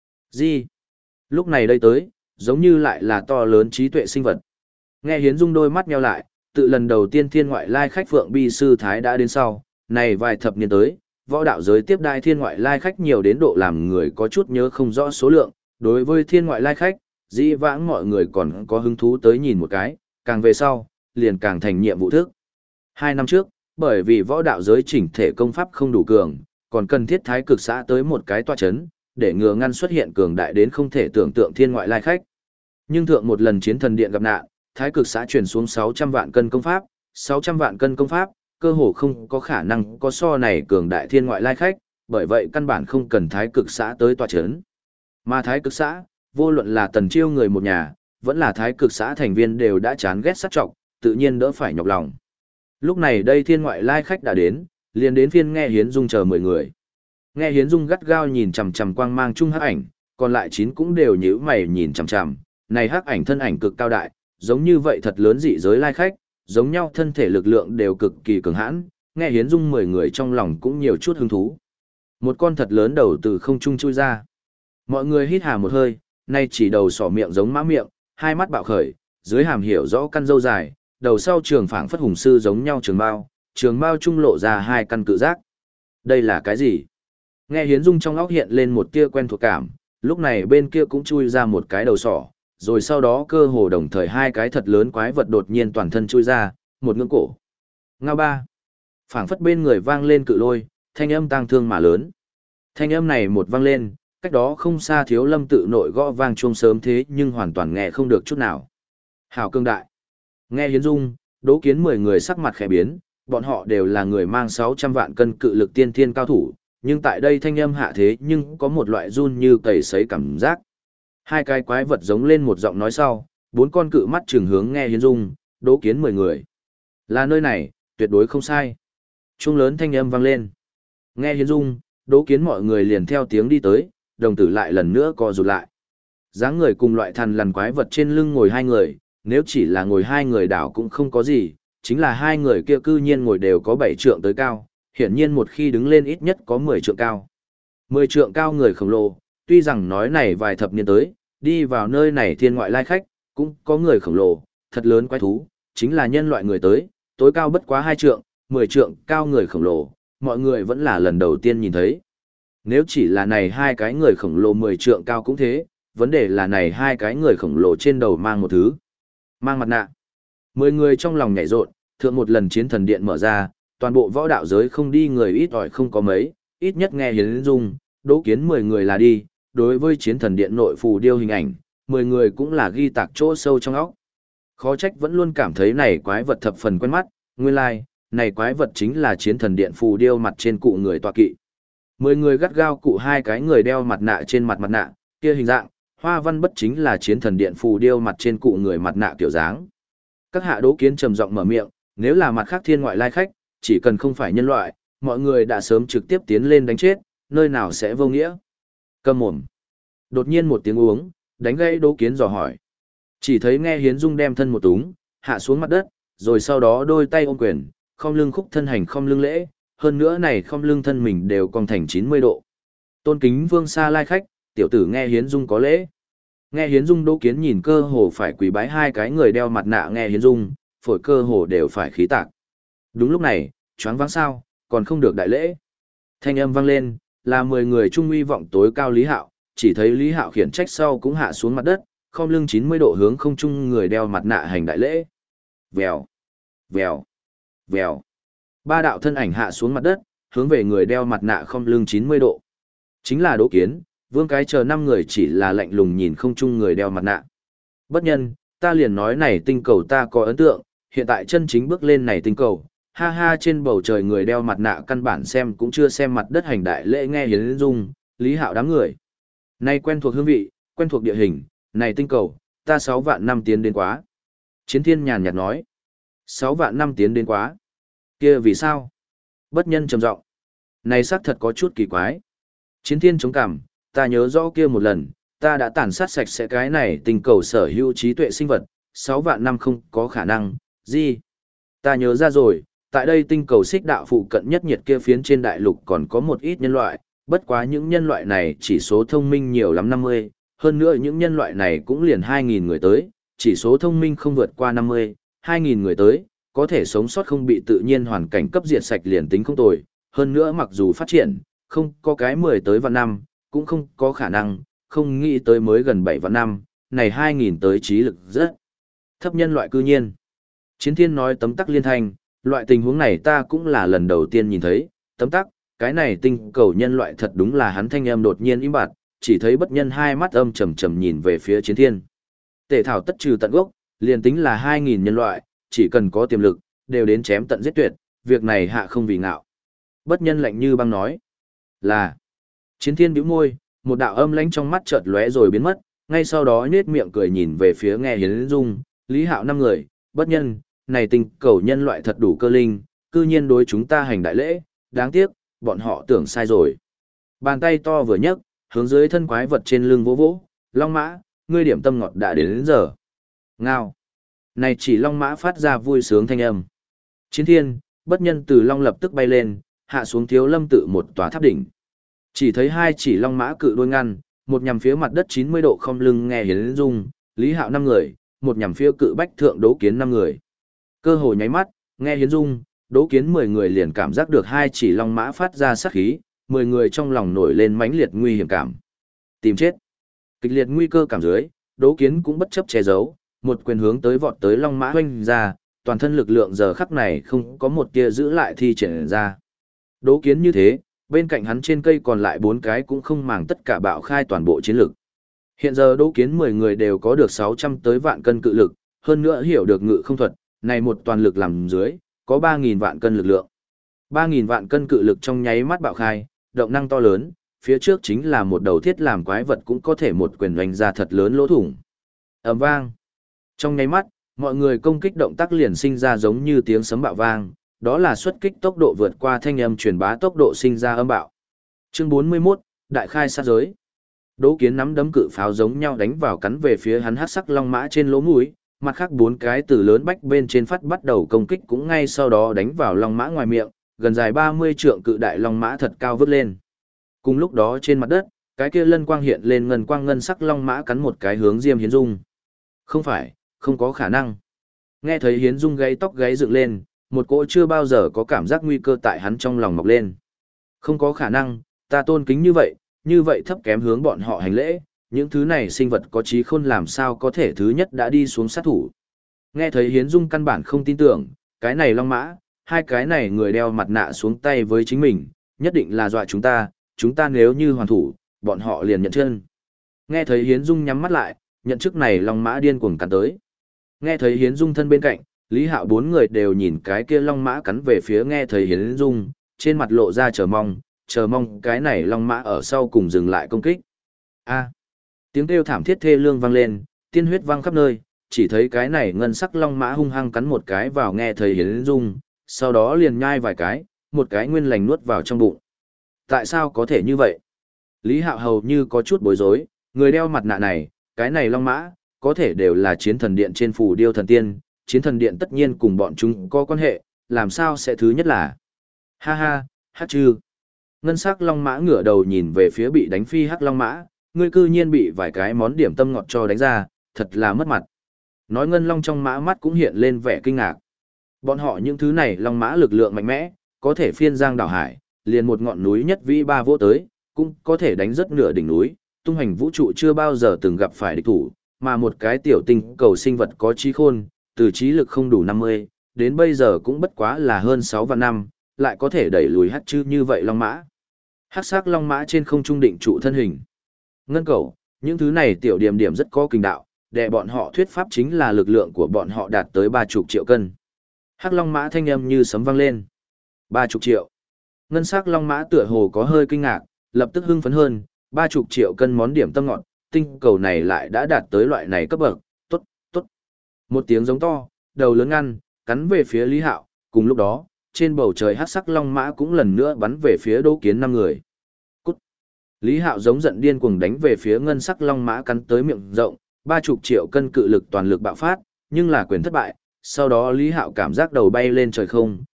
Speaker 1: Gì? Lúc này đây tới, giống như lại là to lớn trí tuệ sinh vật. Nghe Hiến Dung đôi mắt nheo lại, tự lần đầu tiên thiên ngoại lai khách Phượng Bi Sư Thái đã đến sau, này vài thập niên tới, võ đạo giới tiếp đai thiên ngoại lai khách nhiều đến độ làm người có chút nhớ không rõ số lượng, đối với thiên ngoại lai khách, dĩ vãng mọi người còn có hứng thú tới nhìn một cái, càng về sau, liền càng thành nhiệm vụ thức. 2 năm trước, bởi vì võ đạo giới chỉnh thể công pháp không đủ cường, còn cần thiết thái cực xã tới một cái tọa chấn, để ngừa ngăn xuất hiện cường đại đến không thể tưởng tượng thiên ngoại lai khách. Nhưng thượng một lần chiến thần điện gặp nạn, thái cực xã chuyển xuống 600 vạn cân công pháp, 600 vạn cân công pháp, cơ hồ không có khả năng có so này cường đại thiên ngoại lai khách, bởi vậy căn bản không cần thái cực xã tới tọa chấn. Mà thái cực xã, vô luận là Tần Chiêu người một nhà, vẫn là thái cực xã thành viên đều đã chán ghét sát trọng, tự nhiên đỡ phải nhọc lòng. Lúc này đây thiên ngoại lai khách đã đến, liền đến phiên Nghe Hiến Dung chờ 10 người. Nghe Hiến Dung gắt gao nhìn chằm chằm quang mang chung hắc ảnh, còn lại 9 cũng đều nhíu mày nhìn chằm chằm, này hắc ảnh thân ảnh cực cao đại, giống như vậy thật lớn dị giới lai khách, giống nhau thân thể lực lượng đều cực kỳ cường hãn, Nghe Hiến Dung 10 người trong lòng cũng nhiều chút hứng thú. Một con thật lớn đầu từ không trung chui ra. Mọi người hít hà một hơi, nay chỉ đầu sỏ miệng giống mã miệng, hai mắt bạo khởi, dưới hàm hiểu rõ căn râu dài, đầu sau trường phảng phất hùng sư giống nhau trường mao trung lộ ra hai căn cự giác. Đây là cái gì? Nghe Hiến Dung trong óc hiện lên một tia quen thuộc cảm, lúc này bên kia cũng chui ra một cái đầu sỏ, rồi sau đó cơ hồ đồng thời hai cái thật lớn quái vật đột nhiên toàn thân chui ra, một ngưỡng cổ. Ngao ba. Phảng phất bên người vang lên cự lôi, thanh âm tang thương mà lớn. Thanh âm này một vang lên, cách đó không xa Thiếu Lâm tự nội gõ vang chuông sớm thế nhưng hoàn toàn nghe không được chút nào. Hảo cương đại. Nghe Hiến Dung, Đỗ Kiến 10 người sắc mặt khẽ biến, bọn họ đều là người mang 600 vạn cân cự lực tiên thiên cao thủ, nhưng tại đây thanh âm hạ thế nhưng có một loại run như cầy sấy cảm giác. Hai cái quái vật giống lên một giọng nói sau, 4 con cự mắt trừng hướng Nghe Hiến Dung, Đỗ Kiến 10 người. Là nơi này, tuyệt đối không sai. Chuông lớn thanh âm vang lên. Nghe Hiến Dung, Đỗ Kiến mọi người liền theo tiếng đi tới, đồng tử lại lần nữa co rụt lại. Dáng người cùng loại thằn lằn quái vật trên lưng ngồi 2 người, nếu chỉ là ngồi 2 người đảo cũng không có gì, chính là 2 người kia cư nhiên ngồi đều có 7 trượng tới cao, hiển nhiên một khi đứng lên ít nhất có 10 trượng cao. 10 trượng cao người khổng lồ, tuy rằng nói này vài thập niên tới, đi vào nơi này thiên ngoại lai khách, cũng có người khổng lồ, thật lớn quái thú, chính là nhân loại người tới, tối cao bất quá 2 trượng, 10 trượng cao người khổng lồ, mọi người vẫn là lần đầu tiên nhìn thấy. Nếu chỉ là này 2 cái người khổng lồ 10 trượng cao cũng thế, vấn đề là này 2 cái người khổng lồ trên đầu mang một thứ. Mang mặt nạ. 10 người trong lòng nhảy rộn, thượng một lần chiến thần điện mở ra, toàn bộ võ đạo giới không đi người ít ỏi không có mấy, ít nhất Nghe Hiến Dung, Đỗ Kiến 10 người là đi, đối với chiến thần điện nội phù điêu hình ảnh, 10 người cũng là ghi tạc chỗ sâu trong óc. Khó trách vẫn luôn cảm thấy này quái vật thập phần quen mắt, nguyên lai, này quái vật chính là chiến thần điện phù điêu mặt trên cụ người tọa kỵ. 10 người gắt gao cụ 2 cái người đeo mặt nạ trên mặt nạ, kia hình dạng, hoa văn bất chính là chiến thần điện phù điêu mặt trên cụ người mặt nạ kiểu dáng. Các hạ Đỗ Kiến trầm giọng mở miệng, nếu là mặt khác thiên ngoại lai khách, chỉ cần không phải nhân loại, mọi người đã sớm trực tiếp tiến lên đánh chết, nơi nào sẽ vô nghĩa. Câm mồm. Đột nhiên một tiếng uống, đánh gãy Đỗ Kiến dò hỏi. Chỉ thấy Nghe Hiến Dung đem thân một túng, hạ xuống mặt đất, rồi sau đó đôi tay ôm quyền, khom lưng khúc thân hành khom lưng lễ, hơn nữa này khom lưng thân mình đều cong thành 90 độ. Tôn kính vương xa lai khách, tiểu tử Nghe Hiến Dung có lễ. Nghe Hiến Dung Đỗ Kiến nhìn cơ hồ phải quỳ bái 2 cái người đeo mặt nạ Nghe Hiến Dung, phổi cơ hồ đều phải khí tạc. Đúng lúc này, choáng váng sao, còn không được đại lễ. Thanh âm vang lên, là 10 người trung uy vọng tối cao Lý Hạo, chỉ thấy Lý Hạo khiển trách sau cũng hạ xuống mặt đất, khom lưng 90 độ hướng không trung người đeo mặt nạ hành đại lễ. Vèo, vèo, vèo. 3 đạo thân ảnh hạ xuống mặt đất, hướng về người đeo mặt nạ khom lưng 90 độ. Chính là Đỗ Kiến, Vương cái chờ 5 người chỉ là lạnh lùng nhìn không chung người đeo mặt nạ. Bất nhân, ta liền nói này tinh cầu ta có ấn tượng, hiện tại chân chính bước lên này tinh cầu, ha ha trên bầu trời người đeo mặt nạ căn bản xem cũng chưa xem mặt đất hành đại lễ Nghe Hiến Dung, Lý Hạo đám người. Nay quen thuộc hương vị, quen thuộc địa hình, này tinh cầu, ta 6 vạn năm tiến đến quá. Chiến Thiên nhàn nhạt nói, 6 vạn năm tiến đến quá. Kia vì sao? Bất nhân trầm giọng. Này xác thật có chút kỳ quái. Chiến Thiên chống cằm, ta nhớ rõ kia một lần, ta đã tàn sát sạch sẽ cái này tinh cầu sở hữu trí tuệ sinh vật, 6 vạn năm không có khả năng, gì? Ta nhớ ra rồi, Tại đây tinh cầu xích đạo phụ cận nhất nhiệt kia phiến trên đại lục còn có một ít nhân loại, bất quá những nhân loại này chỉ số thông minh nhiều lắm 50, hơn nữa những nhân loại này cũng liền 2.000 người tới, chỉ số thông minh không vượt qua 50, 2.000 người tới, có thể sống sót không bị tự nhiên hoàn cảnh cấp diệt sạch liền tính không tồi, hơn nữa mặc dù phát triển, không có cái 10 tới vạn năm, cũng không có khả năng, không nghĩ tới mới gần 7 vạn năm, này 2.000 tới trí lực rất thấp nhân loại cư nhiên. Chiến thiên nói tấm tắc liên thanh, loại tình huống này ta cũng là lần đầu tiên nhìn thấy, tấm tắc, cái này tinh cầu nhân loại thật đúng là hắn thanh âm đột nhiên im bặt, chỉ thấy bất nhân hai mắt âm trầm trầm nhìn về phía chiến thiên. Tề thảo tất trừ tận gốc, liền tính là 2.000 nhân loại, chỉ cần có tiềm lực, đều đến chém tận giết tuyệt, việc này hạ không vì ngạo. Bất nhân lạnh như băng nói, là. Chiến thiên bĩu môi, một đạo âm lãnh trong mắt chợt lóe rồi biến mất, ngay sau đó nhếch miệng cười nhìn về phía Nghe Hiến Dung, Lý Hạo năm người, bất nhân, này tinh cầu nhân loại thật đủ cơ linh, cư nhiên đối chúng ta hành đại lễ, đáng tiếc, bọn họ tưởng sai rồi. Bàn tay to vừa nhấc, hướng dưới thân quái vật trên lưng vỗ vỗ, Long Mã, ngươi điểm tâm ngọt đã đến giờ. Ngao. Này chỉ Long Mã phát ra vui sướng thanh âm. Chiến thiên, bất nhân từ Long lập tức bay lên, hạ xuống Thiếu Lâm tự một tòa tháp đỉnh. Chỉ thấy hai chỉ Long Mã cự đôi ngăn, một nhằm phía mặt đất 90 độ không lưng Nghe Hiến Dung, Lý Hạo 5 người, một nhằm phía cự bách thượng Đỗ Kiến 5 người. Cơ hội nháy mắt, Nghe Hiến Dung, Đỗ Kiến 10 người liền cảm giác được hai chỉ Long Mã phát ra sát khí, 10 người trong lòng nổi lên mãnh liệt nguy hiểm cảm. Tìm chết. Kịch liệt nguy cơ cảm dưới, Đỗ Kiến cũng bất chấp che giấu, một quyền hướng tới vọt tới Long Mã hoành ra, toàn thân lực lượng giờ khắc này không có một tia giữ lại thi triển ra. Đỗ Kiến như thế, bên cạnh hắn trên cây còn lại 4 cái cũng không màng tất cả bạo khai toàn bộ chiến lực. Hiện giờ Đỗ Kiến 10 người đều có được 600 tới vạn cân cự lực, hơn nữa hiểu được ngự không thuật, này một toàn lực làm dưới, có 3.000 vạn cân lực lượng. 3.000 vạn cân cự lực trong nháy mắt bạo khai, động năng to lớn, phía trước chính là một đầu thiết làm quái vật cũng có thể một quyền đánh ra thật lớn lỗ thủng. Ầm vang. Trong nháy mắt, mọi người công kích động tác liền sinh ra giống như tiếng sấm bạo vang, đó là xuất kích tốc độ vượt qua thanh âm truyền bá tốc độ sinh ra âm bạo. Chương 41, Đại khai sát giới. Đỗ Kiến nắm đấm cự pháo giống nhau đánh vào cắn về phía hắn hắc sắc long mã trên lỗ mũi, mặt khác 4 cái từ lớn bách bên trên phát bắt đầu công kích cũng ngay sau đó đánh vào long mã ngoài miệng, gần dài 30 trượng cự đại long mã thật cao vút lên. Cùng lúc đó trên mặt đất, cái kia lân quang hiện lên ngân quang ngân sắc long mã cắn một cái hướng Diêm Hiến Dung. Không phải, không có khả năng. Nghe thấy Hiến Dung gáy tóc gáy dựng lên, một cỗ chưa bao giờ có cảm giác nguy cơ tại hắn trong lòng mọc lên. Không có khả năng, ta tôn kính như vậy thấp kém hướng bọn họ hành lễ, những thứ này sinh vật có trí khôn làm sao có thể thứ nhất đã đi xuống sát thủ. Nghe thấy Hiến Dung căn bản không tin tưởng, cái này long mã, hai cái này người đeo mặt nạ xuống tay với chính mình, nhất định là dọa chúng ta nếu như hoàn thủ, bọn họ liền nhận chân. Nghe thấy Hiến Dung nhắm mắt lại, nhận chức này long mã điên cuồng cắn tới. Nghe thấy Hiến Dung thân bên cạnh, Lý Hạo 4 người đều nhìn cái kia long mã cắn về phía nghe thấy Hiến Dung, trên mặt lộ ra chờ mong cái này long mã ở sau cùng dừng lại công kích. A. Tiếng kêu thảm thiết thê lương vang lên, tiên huyết văng khắp nơi, chỉ thấy cái này ngân sắc long mã hung hăng cắn một cái vào nghe thấy Hiến Dung, sau đó liền nhai vài cái, một cái nguyên lành nuốt vào trong bụng. Tại sao có thể như vậy? Lý Hạo hầu như có chút bối rối, người đeo mặt nạ này, cái này long mã, có thể đều là chiến thần điện trên phù điêu thần tiên, chiến thần điện tất nhiên cùng bọn chúng có quan hệ, làm sao sẽ thứ nhất là. Ha ha, hát chư. Ngân sắc long mã ngửa đầu nhìn về phía bị đánh phi hắc long mã, ngươi cư nhiên bị vài cái món điểm tâm ngọt cho đánh ra, thật là mất mặt. Nói ngân long trong mã mắt cũng hiện lên vẻ kinh ngạc. Bọn họ những thứ này long mã lực lượng mạnh mẽ, có thể phiên giang đảo hải, liền một ngọn núi nhất vĩ ba vỗ tới, cũng có thể đánh rất nửa đỉnh núi, tung hành vũ trụ chưa bao giờ từng gặp phải địch thủ, mà một cái tiểu tinh cầu sinh vật có trí khôn, từ trí lực không đủ 50, đến bây giờ cũng bất quá là hơn 6 vạn năm, lại có thể đẩy lùi hắc chư như vậy long mã. Hắc sắc long mã trên không trung định trụ thân hình. Ngân cầu, những thứ này tiểu điểm điểm rất có kinh đạo, để bọn họ thuyết pháp chính là lực lượng của bọn họ đạt tới 30 triệu cân. Hắc long mã thanh âm như sấm vang lên. 30 triệu. Ngân sắc long mã tựa hồ có hơi kinh ngạc, lập tức hưng phấn hơn, 30 triệu cân món điểm tâm ngọt, tinh cầu này lại đã đạt tới loại này cấp bậc, tốt, tốt. Một tiếng giống to, đầu lớn ngăn, cắn về phía Lý Hạo, cùng lúc đó, trên bầu trời hắc sắc long mã cũng lần nữa bắn về phía Đỗ Kiến 5 người. Cút. Lý Hạo giống giận điên cuồng đánh về phía ngân sắc long mã cắn tới miệng rộng, 30 triệu cân cự lực toàn lực bạo phát, nhưng là quyền thất bại, sau đó Lý Hạo cảm giác đầu bay lên trời không,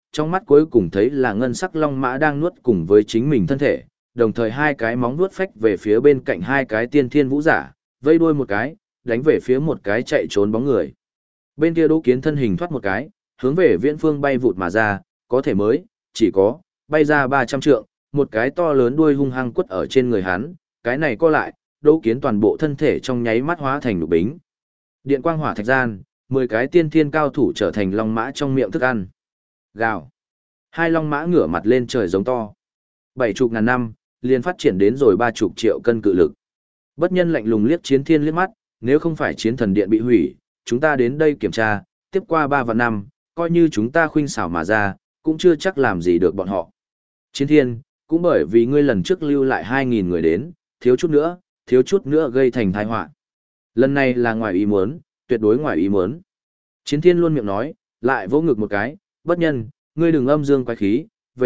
Speaker 1: trong mắt cuối cùng thấy là ngân sắc long mã đang nuốt cùng với chính mình thân thể, đồng thời hai cái móng vuốt phách về phía bên cạnh hai cái tiên thiên vũ giả, vây đuôi một cái, đánh về phía một cái chạy trốn bóng người. Bên kia Đỗ Kiến thân hình thoát một cái, hướng về viễn phương bay vụt mà ra, có thể mới, chỉ có, bay ra 300 trượng, một cái to lớn đuôi hung hăng quất ở trên người hắn, cái này co lại, Đỗ Kiến toàn bộ thân thể trong nháy mắt hóa thành nụ bính. Điện quang hỏa thạch gian, 10 cái tiên thiên cao thủ trở thành long mã trong miệng thức ăn. Gào. Hai long mã ngửa mặt lên trời giống to. 70 ngàn năm, liền phát triển đến rồi 30 triệu cân cự lực. Bất Nhân lạnh lùng liếc Chiến Thiên liếc mắt, nếu không phải chiến thần điện bị hủy, chúng ta đến đây kiểm tra, tiếp qua 3 vạn năm, coi như chúng ta khuynh xảo mà ra, cũng chưa chắc làm gì được bọn họ. Chiến Thiên, cũng bởi vì ngươi lần trước lưu lại 2.000 người đến, thiếu chút nữa gây thành tai họa. Lần này là ngoài ý muốn, tuyệt đối ngoài ý muốn. Chiến Thiên luôn miệng nói, lại vỗ ngực một cái, Bất Nhân, ngươi đừng âm dương quái khí,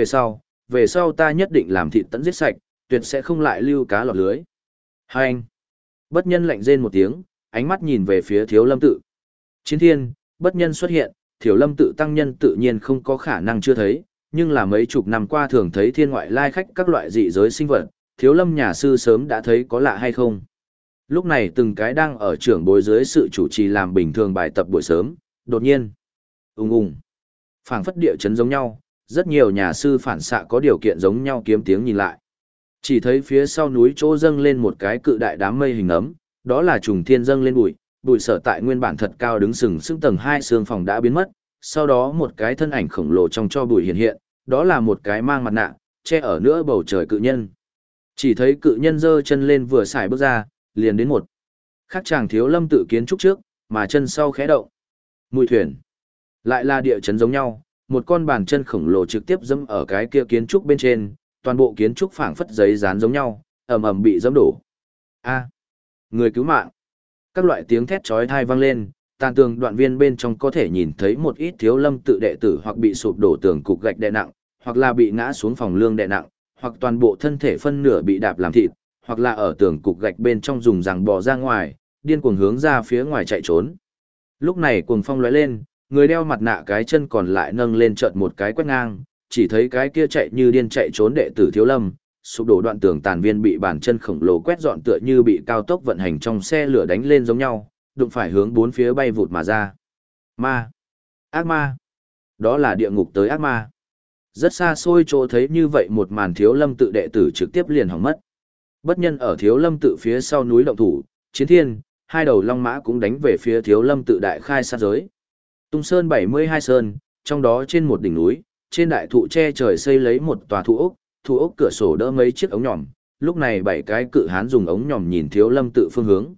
Speaker 1: về sau ta nhất định làm thịt tận giết sạch, tuyệt sẽ không lại lưu cá lọt lưới. Hai anh. Bất Nhân lạnh rên một tiếng, ánh mắt nhìn về phía Thiếu Lâm tự. Chiến Thiên, Bất Nhân xuất hiện, Thiếu Lâm tự tăng nhân tự nhiên không có khả năng chưa thấy, nhưng là mấy chục năm qua thường thấy thiên ngoại lai khách các loại dị giới sinh vật, Thiếu Lâm nhà sư sớm đã thấy có lạ hay không. Lúc này từng cái đang ở trưởng bối dưới sự chủ trì làm bình thường bài tập buổi sớm, đột nhiên, ùng, phảng phất địa chấn giống nhau, rất nhiều nhà sư phản xạ có điều kiện giống nhau kiếm tiếng nhìn lại. Chỉ thấy phía sau núi chỗ dâng lên một cái cự đại đám mây hình ấm, đó là trùng thiên dâng lên bụi sở tại nguyên bản thật cao đứng sừng sững tầng 2 sương phòng đã biến mất, sau đó một cái thân ảnh khổng lồ trong cho bụi hiện hiện, đó là một cái mang mặt nạ, che ở nửa bầu trời cự nhân. Chỉ thấy cự nhân giơ chân lên vừa xài bước ra, liền đến một khắc chàng Thiếu Lâm tự kiến trúc trước, mà chân sau khẽ động. Mùi thuyền. Lại là địa chấn giống nhau, một con bàn chân khổng lồ trực tiếp dẫm ở cái kia kiến trúc bên trên, toàn bộ kiến trúc phảng phất giấy dán giống nhau, ầm ầm bị dẫm đổ. A, người cứu mạng. Các loại tiếng thét chói tai vang lên, tàn tường đoạn viên bên trong có thể nhìn thấy một ít Thiếu Lâm tự đệ tử hoặc bị sụp đổ tường cục gạch đè nặng, hoặc là bị ngã xuống phòng lương đè nặng, hoặc toàn bộ thân thể phân nửa bị đạp làm thịt, hoặc là ở tường cục gạch bên trong dùng rằng bò ra ngoài, điên cuồng hướng ra phía ngoài chạy trốn. Lúc này cuồng phong lóe lên, người đeo mặt nạ cái chân còn lại nâng lên chợt một cái quét ngang, chỉ thấy cái kia chạy như điên chạy trốn đệ tử Thiếu Lâm, sụp đổ đoạn tường tàn viên bị bàn chân khổng lồ quét dọn tựa như bị cao tốc vận hành trong xe lửa đánh lên giống nhau, đụng phải hướng bốn phía bay vụt mà ra. Ma! Ác ma! Đó là địa ngục tới ác ma. Rất xa xôi chỗ thấy như vậy một màn Thiếu Lâm tự đệ tử trực tiếp liền hỏng mất. Bất Nhân ở Thiếu Lâm tự phía sau núi động thủ, Chiến Thiên, hai đầu long mã cũng đánh về phía Thiếu Lâm tự đại khai sát giới. Tung Sơn 72 sơn, trong đó trên một đỉnh núi, trên đại thụ che trời xây lấy một tòa thụ ốc cửa sổ đỡ mấy chiếc ống nhòm, lúc này 7 cái cự hán dùng ống nhòm nhìn Thiếu Lâm tự phương hướng.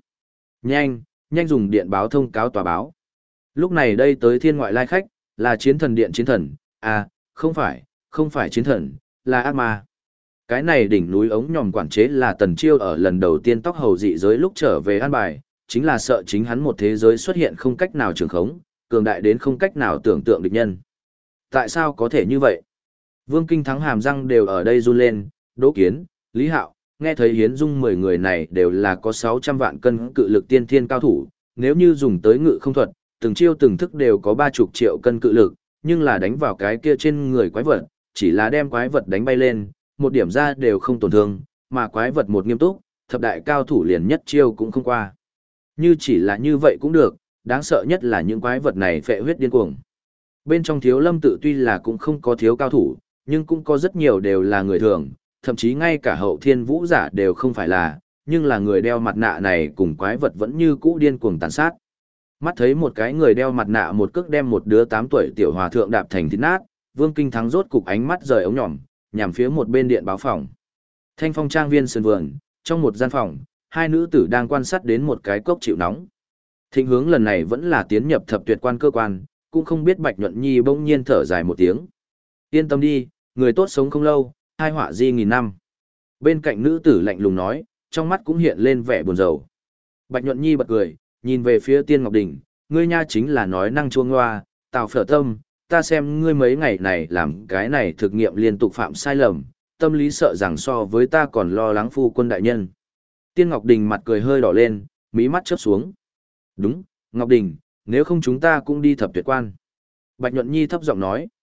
Speaker 1: Nhanh dùng điện báo thông cáo tòa báo. Lúc này đây tới thiên ngoại lai khách, là chiến thần điện chiến thần, à, không phải chiến thần, là ác ma. Cái này đỉnh núi ống nhòm quản chế là Tần Chiêu ở lần đầu tiên tóc hầu dị giới lúc trở về an bài, chính là sợ chính hắn một thế giới xuất hiện không cách nào trường khống, cường đại đến không cách nào tưởng tượng địch nhân. Tại sao có thể như vậy? Vương Kinh Thắng hàm răng đều ở đây run lên, Đỗ Kiến, Lý Hạo, nghe thấy Hiến Dung 10 người này đều là có 600 vạn cân cự lực tiên thiên cao thủ, nếu như dùng tới ngự không thuật, từng chiêu từng thức đều có 30 triệu cân cự lực, nhưng là đánh vào cái kia trên người quái vật, chỉ là đem quái vật đánh bay lên, một điểm ra đều không tổn thương, mà quái vật một nghiêm túc, thập đại cao thủ liền nhất chiêu cũng không qua. Như chỉ là như vậy cũng được, đáng sợ nhất là những quái vật này phệ huyết điên cuồng. Bên trong Thiếu Lâm tự tuy là cũng không có thiếu cao thủ, nhưng cũng có rất nhiều đều là người thường, thậm chí ngay cả hậu thiên vũ giả đều không phải là, nhưng là người đeo mặt nạ này cùng quái vật vẫn như cũ điên cuồng tàn sát. Mắt thấy một cái người đeo mặt nạ một cước đem một đứa 8 tuổi tiểu hòa thượng đạp thành thịt nát, Vương Kinh Thắng rốt cục ánh mắt rời ống nhỏm, nhằm phía một bên điện báo phòng. Thanh Phong trang viên sườn vườn, trong một gian phòng, hai nữ tử đang quan sát đến một cái cốc chịu nóng. Thịnh Hướng lần này vẫn là tiến nhập thập tuyệt quan cơ quan, cũng không biết Bạch Nhuận Nhi bỗng nhiên thở dài một tiếng. Yên tâm đi, người tốt sống không lâu, hai họa di nghìn năm. Bên cạnh nữ tử lạnh lùng nói, trong mắt cũng hiện lên vẻ buồn rầu. Bạch Nhuận Nhi bật cười, nhìn về phía Tiên Ngọc Đình, ngươi nha chính là nói năng chuông hoa, Tào Phở Tâm, ta xem ngươi mấy ngày này làm cái này thực nghiệm liên tục phạm sai lầm, tâm lý sợ rằng so với ta còn lo lắng phu quân đại nhân. Tiên Ngọc Đình mặt cười hơi đỏ lên, mí mắt chớp xuống. Đúng, Ngọc Đình, nếu không chúng ta cũng đi thập tuyệt quan. Bạch Nhuận Nhi thấp giọng nói.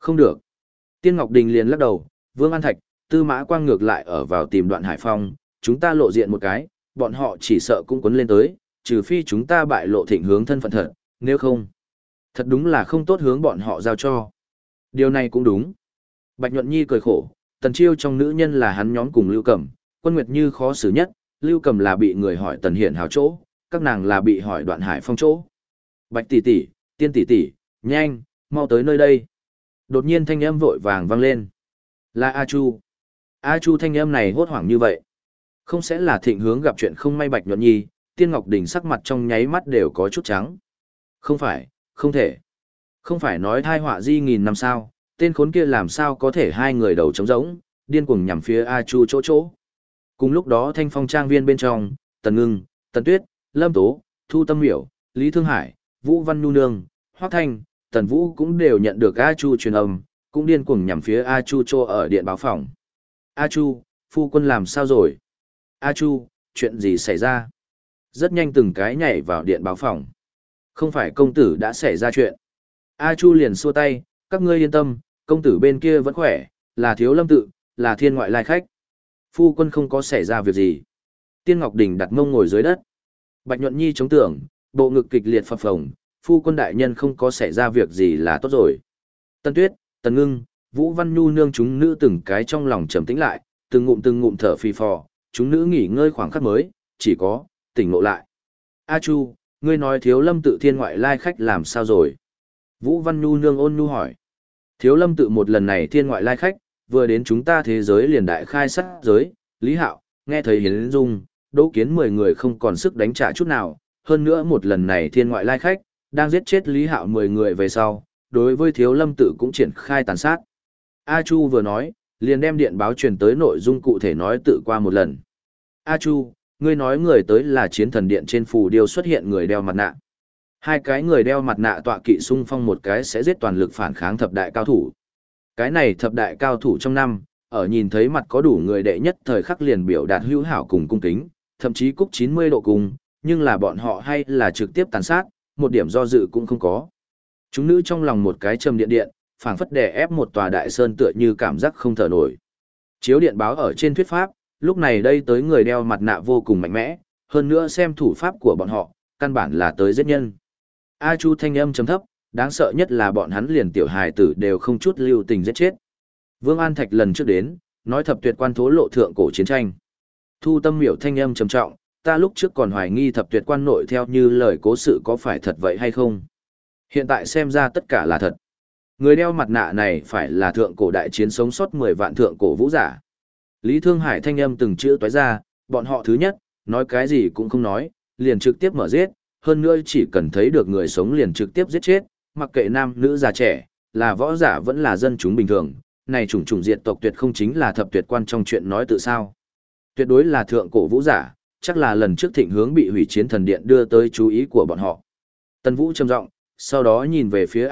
Speaker 1: Không được. Tiên Ngọc Đình liền lắc đầu, Vương An Thạch, Tư Mã Quang ngược lại ở vào tìm Đoạn Hải Phong, chúng ta lộ diện một cái, bọn họ chỉ sợ cũng quấn lên tới, trừ phi chúng ta bại lộ thịnh hướng thân phận thật, nếu không. Thật đúng là không tốt hướng bọn họ giao cho. Điều này cũng đúng. Bạch Nhuận Nhi cười khổ, Tần Chiêu trong nữ nhân là hắn nhóm cùng Lưu Cẩm, Quân Nguyệt Như khó xử nhất, Lưu Cẩm là bị người hỏi Tần Hiển hào chỗ, các nàng là bị hỏi Đoạn Hải Phong chỗ. Bạch tỷ tỷ, Tiên tỷ tỷ, nhanh, mau tới nơi đây. Đột nhiên thanh âm vội vàng vang lên. Là A Chu. A Chu thanh âm này hốt hoảng như vậy. Không sẽ là thịnh hướng gặp chuyện không may Bạch Nhuận Nhi, Tiên Ngọc Đình sắc mặt trong nháy mắt đều có chút trắng. Không phải, không thể. Không phải nói thai họa di nghìn năm sao, tên khốn kia làm sao có thể hai người đầu trống rỗng, điên cuồng nhằm phía A Chu chỗ chỗ. Cùng lúc đó Thanh Phong trang viên bên trong, Tần Ngưng, Tần Tuyết, Lâm Tố, Thu Tâm Miểu, Lý Thương Hải, Vũ Văn Nhu Nương, Hoắc Thanh, Tần Vũ cũng đều nhận được A Chu truyền âm, cũng điên cuồng nhằm phía A Chu chỗ ở điện báo phòng. A Chu, phu quân làm sao rồi? A Chu, chuyện gì xảy ra? Rất nhanh từng cái nhảy vào điện báo phòng. Không phải công tử đã xảy ra chuyện. A Chu liền xua tay, các ngươi yên tâm, công tử bên kia vẫn khỏe, là Thiếu Lâm tự, là thiên ngoại lai khách. Phu quân không có xảy ra việc gì. Tiên Ngọc Đình đặt mông ngồi dưới đất. Bạch Nhuận Nhi chống tưởng, bộ ngực kịch liệt phập phồng, phu quân đại nhân không có xảy ra việc gì là tốt rồi. Tân Tuyết, Tần Ngưng, Vũ Văn Nhu nương chúng nữ từng cái trong lòng trầm tĩnh lại, từng ngụm thở phì phò, chúng nữ nghỉ ngơi khoảng khắc mới, chỉ có tỉnh ngộ lại. A Chu, ngươi nói Thiếu Lâm tự thiên ngoại lai khách làm sao rồi? Vũ Văn Nhu nương ôn nhu hỏi. Thiếu Lâm tự một lần này thiên ngoại lai khách, vừa đến chúng ta thế giới liền đại khai sát giới, Lý Hạo, nghe thấy Hiến Dung, Đỗ Kiến 10 người không còn sức đánh trả chút nào, hơn nữa một lần này thiên ngoại lai khách, đang giết chết Lý Hạo 10 người về sau, đối với Thiếu Lâm tự cũng triển khai tàn sát. A Chu vừa nói, liền đem điện báo truyền tới nội dung cụ thể nói tự qua một lần. A Chu, ngươi nói người tới là chiến thần điện trên phù điêu xuất hiện người đeo mặt nạ. Hai cái người đeo mặt nạ tọa kỵ xung phong một cái sẽ giết toàn lực phản kháng thập đại cao thủ. Cái này thập đại cao thủ trong năm, ở nhìn thấy mặt có đủ người đệ nhất thời khắc liền biểu đạt hữu hảo cùng cung kính, thậm chí cúc 90 độ cùng, nhưng là bọn họ hay là trực tiếp tàn sát, một điểm do dự cũng không có. Chúng nữ trong lòng một cái trầm điện điện, phảng phất đè ép một tòa đại sơn tựa như cảm giác không thở nổi. Chiếu điện báo ở trên thuyết pháp, lúc này đây tới người đeo mặt nạ vô cùng mạnh mẽ, hơn nữa xem thủ pháp của bọn họ, căn bản là tới giết nhân. A Chu thanh âm trầm thấp, đáng sợ nhất là bọn hắn liền tiểu hài tử đều không chút lưu tình giết chết. Vương An Thạch lần trước đến, nói thập tuyệt quan thố lộ thượng cổ chiến tranh. Thu Tâm Miểu thanh âm trầm trọng, ta lúc trước còn hoài nghi thập tuyệt quan nội theo như lời cố sự có phải thật vậy hay không. Hiện tại xem ra tất cả là thật. Người đeo mặt nạ này phải là thượng cổ đại chiến sống sót 10 vạn thượng cổ vũ giả. Lý Thương Hải thanh âm từng chữ toái ra, bọn họ thứ nhất, nói cái gì cũng không nói, liền trực tiếp mở giết, hơn nữa chỉ cần thấy được người sống liền trực tiếp giết chết, mặc kệ nam nữ già trẻ, là võ giả vẫn là dân chúng bình thường, này chủng diệt tộc tuyệt không chính là thập tuyệt quan trong chuyện nói tự sao. Tuyệt đối là thượng cổ vũ giả, chắc là lần trước thịnh hướng bị hủy chiến thần điện đưa tới chú ý của bọn họ. Tân Vũ trầm giọng, sau đó nhìn về phía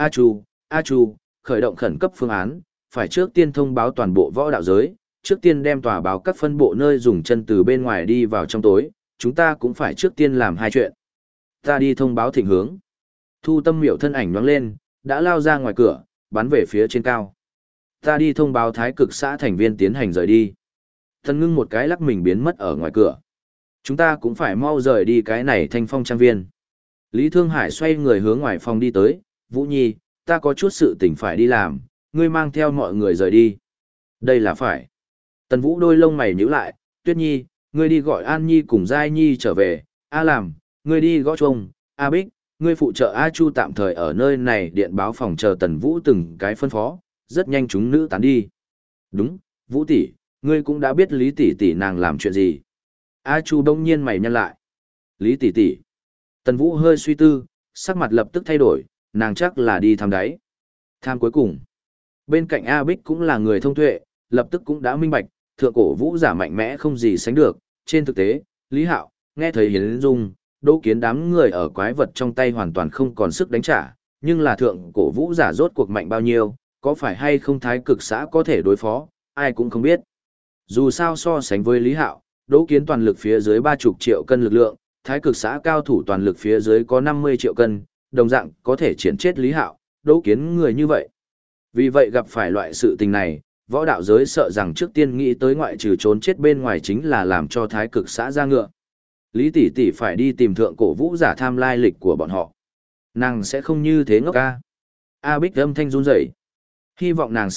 Speaker 1: A Chu, khởi động khẩn cấp phương án, phải trước tiên thông báo toàn bộ võ đạo giới, trước tiên đem tòa báo các phân bộ nơi dùng chân từ bên ngoài đi vào trong tối, chúng ta cũng phải trước tiên làm hai chuyện. Ta đi thông báo thịnh hướng. Thu Tâm Miểu thân ảnh nhoáng lên, đã lao ra ngoài cửa, bắn về phía trên cao. Ta đi thông báo thái cực xã thành viên tiến hành rời đi. Thần Ngưng một cái lắc mình biến mất ở ngoài cửa. Chúng ta cũng phải mau rời đi cái này Thanh Phong trang viên. Lý Thương Hải xoay người hướng ngoài phòng đi tới, Vũ Nhi, ta có chút sự tình phải đi làm, ngươi mang theo mọi người rời đi. Đây là phải. Tần Vũ đôi lông mày nhíu lại, Tuyết Nhi, ngươi đi gọi An Nhi cùng Giai Nhi trở về, A Làm, ngươi đi gõ chuông, A Bích, ngươi phụ trợ A Chu tạm thời ở nơi này điện báo phòng chờ Tần Vũ từng cái phân phó, rất nhanh chúng nữ tán đi. Đúng, Vũ tỷ, ngươi cũng đã biết Lý tỷ tỷ nàng làm chuyện gì. A Chu đông nhiên mày nhăn lại. Lý tỷ tỷ. Tần Vũ hơi suy tư, sắc mặt lập tức thay đổi, nàng chắc là đi thăm đáy. Tham cuối cùng. Bên cạnh A Bích cũng là người thông tuệ, lập tức cũng đã minh bạch, thượng cổ vũ giả mạnh mẽ không gì sánh được. Trên thực tế, Lý Hạo, nghe thấy Hiến Dung, Đỗ Kiến đám người ở quái vật trong tay hoàn toàn không còn sức đánh trả, nhưng là thượng cổ vũ giả rốt cuộc mạnh bao nhiêu, có phải hay không thái cực xã có thể đối phó, ai cũng không biết. Dù sao so sánh với Lý Hạo, Đỗ Kiến toàn lực phía dưới 30 triệu cân lực lượng, thái cực xã cao thủ toàn lực phía dưới có 50 triệu cân, đồng dạng có thể triển chết Lý Hạo, Đỗ Kiến người như vậy. Vì vậy gặp phải loại sự tình này, võ đạo giới sợ rằng trước tiên nghĩ tới ngoại trừ trốn chết bên ngoài chính là làm cho thái cực xã ra ngựa. Lý tỷ tỷ phải đi tìm thượng cổ vũ giả tham lai lịch của bọn họ. Nàng sẽ không như thế ngốc ca. A Bích âm thanh run rẩy. Hy vọng nàng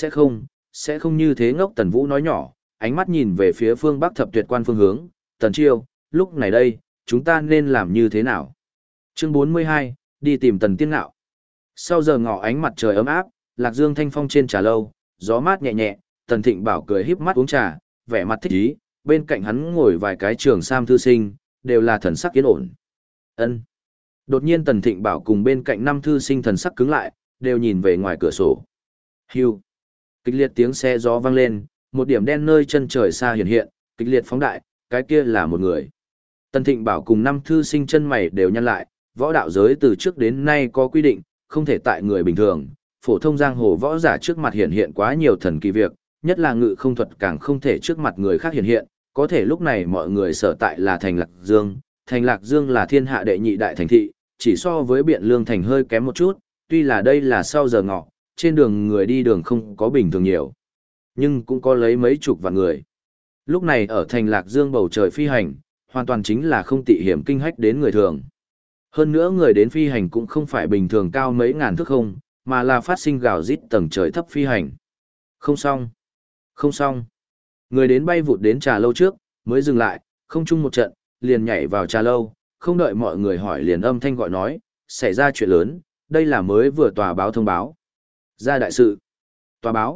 Speaker 1: sẽ không như thế ngốc. Tần Vũ nói nhỏ, ánh mắt nhìn về phía phương Bắc thập tuyệt quan phương hướng. Tần Chiêu, lúc này đây, chúng ta nên làm như thế nào? Chương 42, đi tìm Tần Tiên Ngạo. Sau giờ ngọ ánh mặt trời ấm áp, Lạc Dương thanh phong trên trà lâu, gió mát nhẹ nhẹ, Tần Thịnh Bảo cười híp mắt uống trà, vẻ mặt thích ý, bên cạnh hắn ngồi vài cái trường sam thư sinh, đều là thần sắc yên ổn. Ân. Đột nhiên Tần Thịnh Bảo cùng bên cạnh năm thư sinh thần sắc cứng lại, đều nhìn về ngoài cửa sổ. Hưu. Kịch liệt tiếng xe gió vang lên, một điểm đen nơi chân trời xa hiện hiện, kịch liệt phóng đại, cái kia là một người. Tần Thịnh Bảo cùng năm thư sinh chân mày đều nhăn lại, võ đạo giới từ trước đến nay có quy định, không thể tại người bình thường, phổ thông giang hồ võ giả trước mặt hiện hiện quá nhiều thần kỳ việc, nhất là ngự không thuật càng không thể trước mặt người khác hiện hiện, có thể lúc này mọi người sở tại là thành Lạc Dương. Thành Lạc Dương là thiên hạ đệ nhị đại thành thị, chỉ so với Biện Lương thành hơi kém một chút, tuy là đây là sau giờ ngọ, trên đường người đi đường không có bình thường nhiều, nhưng cũng có lấy mấy chục vạn người. Lúc này ở thành Lạc Dương bầu trời phi hành, hoàn toàn chính là không tị hiểm kinh hách đến người thường. Hơn nữa người đến phi hành cũng không phải bình thường cao mấy ngàn thước không, mà là phát sinh gào rít tầng trời thấp phi hành. Không xong, không xong. Người đến bay vụt đến trà lâu trước, mới dừng lại, không chung một trận, liền nhảy vào trà lâu, không đợi mọi người hỏi liền âm thanh gọi nói, xảy ra chuyện lớn, đây là mới vừa tòa báo thông báo. Ra đại sự. Tòa báo.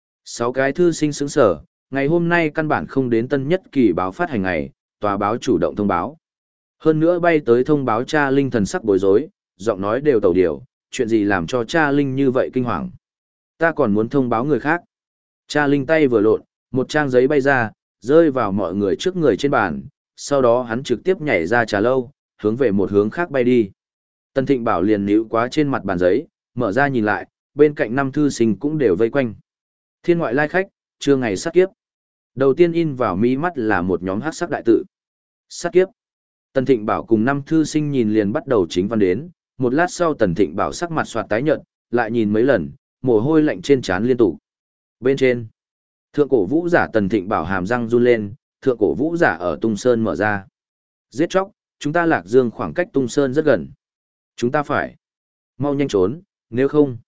Speaker 1: 6 cái thư sinh sững sở, ngày hôm nay căn bản không đến tân nhất kỳ báo phát hành ngày, tòa báo chủ động thông báo. Hơn nữa bay tới thông báo cha Linh thần sắc bối rối, giọng nói đều tẩu điều, chuyện gì làm cho cha Linh như vậy kinh hoàng. Ta còn muốn thông báo người khác. Cha Linh tay vừa lộn, một trang giấy bay ra, rơi vào mọi người trước người trên bàn, sau đó hắn trực tiếp nhảy ra trà lâu, hướng về một hướng khác bay đi. Tần Thịnh Bảo liền níu quá trên mặt bàn giấy, mở ra nhìn lại, bên cạnh năm thư sinh cũng đều vây quanh. Thiên ngoại lai khách, trưa ngày sát kiếp. Đầu tiên in vào mi mắt là một nhóm hắc sắc đại tự. Sát kiếp. Tần Thịnh Bảo cùng năm thư sinh nhìn liền bắt đầu chính văn đến, một lát sau Tần Thịnh Bảo sắc mặt soạt tái nhợt, lại nhìn mấy lần, mồ hôi lạnh trên trán liên tục. Bên trên, thượng cổ vũ giả Tần Thịnh Bảo hàm răng run lên, thượng cổ vũ giả ở Tung Sơn mở ra. Giết chóc, chúng ta Lạc Dương khoảng cách Tung Sơn rất gần. Chúng ta phải mau nhanh trốn, nếu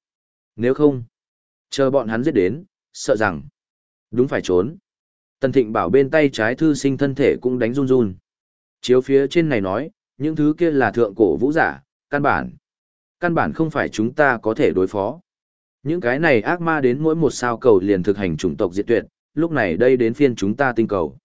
Speaker 1: không, chờ bọn hắn giết đến, sợ rằng đúng phải trốn. Tần Thịnh Bảo bên tay trái thư sinh thân thể cũng đánh run run. Chiếu phía trên này nói, những thứ kia là thượng cổ vũ giả, căn bản không phải chúng ta có thể đối phó. Những cái này ác ma đến mỗi một sao cầu liền thực hành chủng tộc diệt tuyệt, lúc này đây đến phiên chúng ta tinh cầu.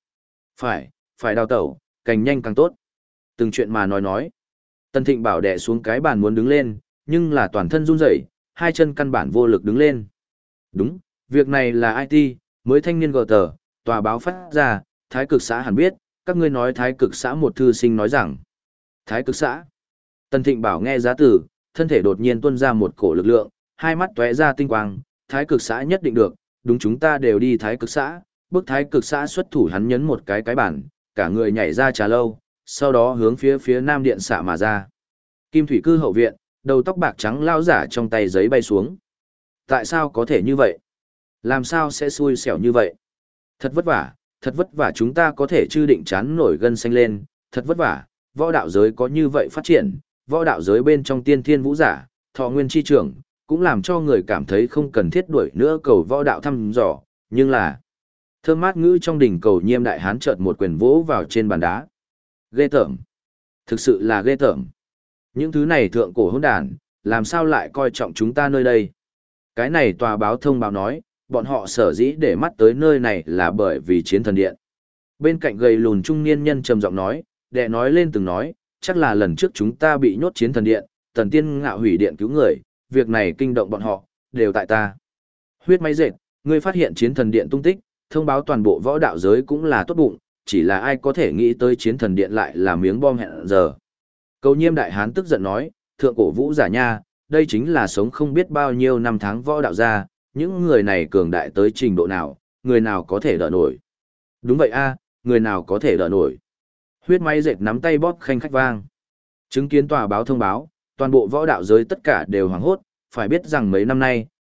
Speaker 1: Phải đào tẩu, càng nhanh càng tốt. Từng chuyện mà nói. Tần Thịnh Bảo đè xuống cái bàn muốn đứng lên, nhưng là toàn thân run rẩy, hai chân căn bản vô lực đứng lên. Đúng, việc này là IT, mới thanh niên gờ tờ, tòa báo phát ra, Thái Cực xã hẳn biết, các ngươi nói Thái Cực xã một thư sinh nói rằng. Thái Cực xã. Tần Thịnh Bảo nghe giá từ, thân thể đột nhiên tuôn ra một cổ lực lượng, hai mắt tóe ra tinh quang, Thái Cực xã nhất định được, đúng chúng ta đều đi Thái Cực xã, bước Thái Cực xã xuất thủ hắn nhấn một cái bàn, cả người nhảy ra trà lâu, sau đó hướng phía nam điện xạ mà ra. Kim thủy cư hậu viện, đầu tóc bạc trắng lao giả trong tay giấy bay xuống. Tại sao có thể như vậy? Làm sao sẽ xui xẻo như vậy? Thật vất vả chúng ta có thể chư định chán nổi gân xanh lên, thật vất vả, võ đạo giới có như vậy phát triển, võ đạo giới bên trong tiên thiên vũ giả, thọ nguyên chi trưởng, cũng làm cho người cảm thấy không cần thiết đuổi nữa cầu võ đạo thăm dò, nhưng là thơm mát ngữ trong đỉnh cầu Nhiêm đại hán chợt một quyền vỗ vào trên bàn đá. Ghê tởm, thực sự là ghê tởm. Những thứ này thượng cổ hỗn đản, làm sao lại coi trọng chúng ta nơi đây? Cái này tòa báo thông báo nói, bọn họ sở dĩ để mắt tới nơi này là bởi vì chiến thần điện. Bên cạnh gầy lùn trung niên nhân trầm giọng nói, đệ nói lên từng nói, chắc là lần trước chúng ta bị nhốt chiến thần điện, Tần Tiên Ngạo hủy điện cứu người, việc này kinh động bọn họ, đều tại ta. Huyết máy dệt, ngươi phát hiện chiến thần điện tung tích, thông báo toàn bộ võ đạo giới cũng là tốt bụng, chỉ là ai có thể nghĩ tới chiến thần điện lại là miếng bom hẹn giờ. Cầu Nhiêm đại hán tức giận nói, thượng cổ vũ giả nha, đây chính là sống không biết bao nhiêu năm tháng võ đạo gia, những người này cường đại tới trình độ nào, người nào có thể đỡ nổi. Đúng vậy a, người nào có thể đỡ nổi. Huyết máy dệt nắm tay bóp khanh khách vang. Chứng kiến tòa báo thông báo, toàn bộ võ đạo giới tất cả đều hoảng hốt, phải biết rằng mấy năm nay,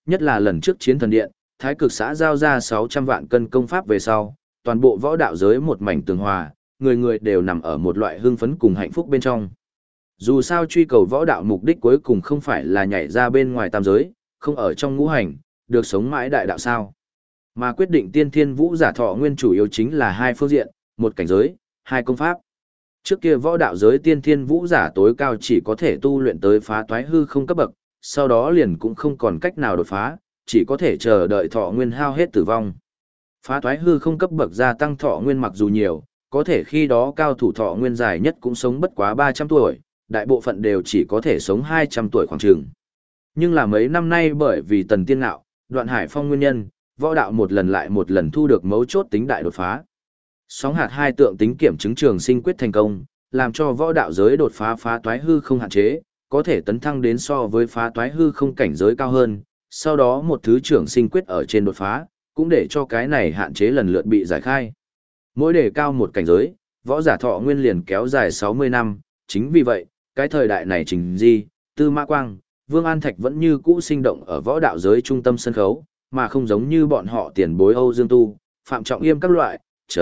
Speaker 1: nhất là lần trước chiến thần điện, thái cực xã giao ra 600 vạn cân công pháp về sau, toàn bộ võ đạo giới một mảnh tường hòa, người người đều nằm ở một loại hưng phấn cùng hạnh phúc bên trong. Dù sao truy cầu võ đạo mục đích cuối cùng không phải là nhảy ra bên ngoài tam giới, không ở trong ngũ hành, được sống mãi đại đạo sao. Mà quyết định tiên thiên vũ giả thọ nguyên chủ yếu chính là hai phương diện, một cảnh giới, hai công pháp. Trước kia võ đạo giới tiên thiên vũ giả tối cao chỉ có thể tu luyện tới phá toái hư không cấp bậc, sau đó liền cũng không còn cách nào đột phá, chỉ có thể chờ đợi thọ nguyên hao hết tử vong. Phá toái hư không cấp bậc gia tăng thọ nguyên mặc dù nhiều, có thể khi đó cao thủ thọ nguyên dài nhất cũng sống bất quá 300 tuổi, đại bộ phận đều chỉ có thể sống 200 tuổi khoảng chừng. Nhưng là mấy năm nay bởi vì Tần Tiên Ngạo, Đoạn Hải Phong nguyên nhân, võ đạo một lần lại một lần thu được mấu chốt tính đại đột phá. Sóng hạt hai tượng tính kiểm chứng trường sinh quyết thành công, làm cho võ đạo giới đột phá phá toái hư không hạn chế, có thể tấn thăng đến so với phá toái hư không cảnh giới cao hơn, sau đó một thứ trường sinh quyết ở trên đột phá, cũng để cho cái này hạn chế lần lượt bị giải khai. Mỗi đề cao một cảnh giới, võ giả thọ nguyên liền kéo dài 60 năm, chính vì vậy, cái thời đại này Trình Di, Tư Mã Quang, Vương An Thạch vẫn như cũ sinh động ở võ đạo giới trung tâm sân khấu, mà không giống như bọn họ tiền bối Âu Dương Tu, Phạm Trọng Yêm các loại,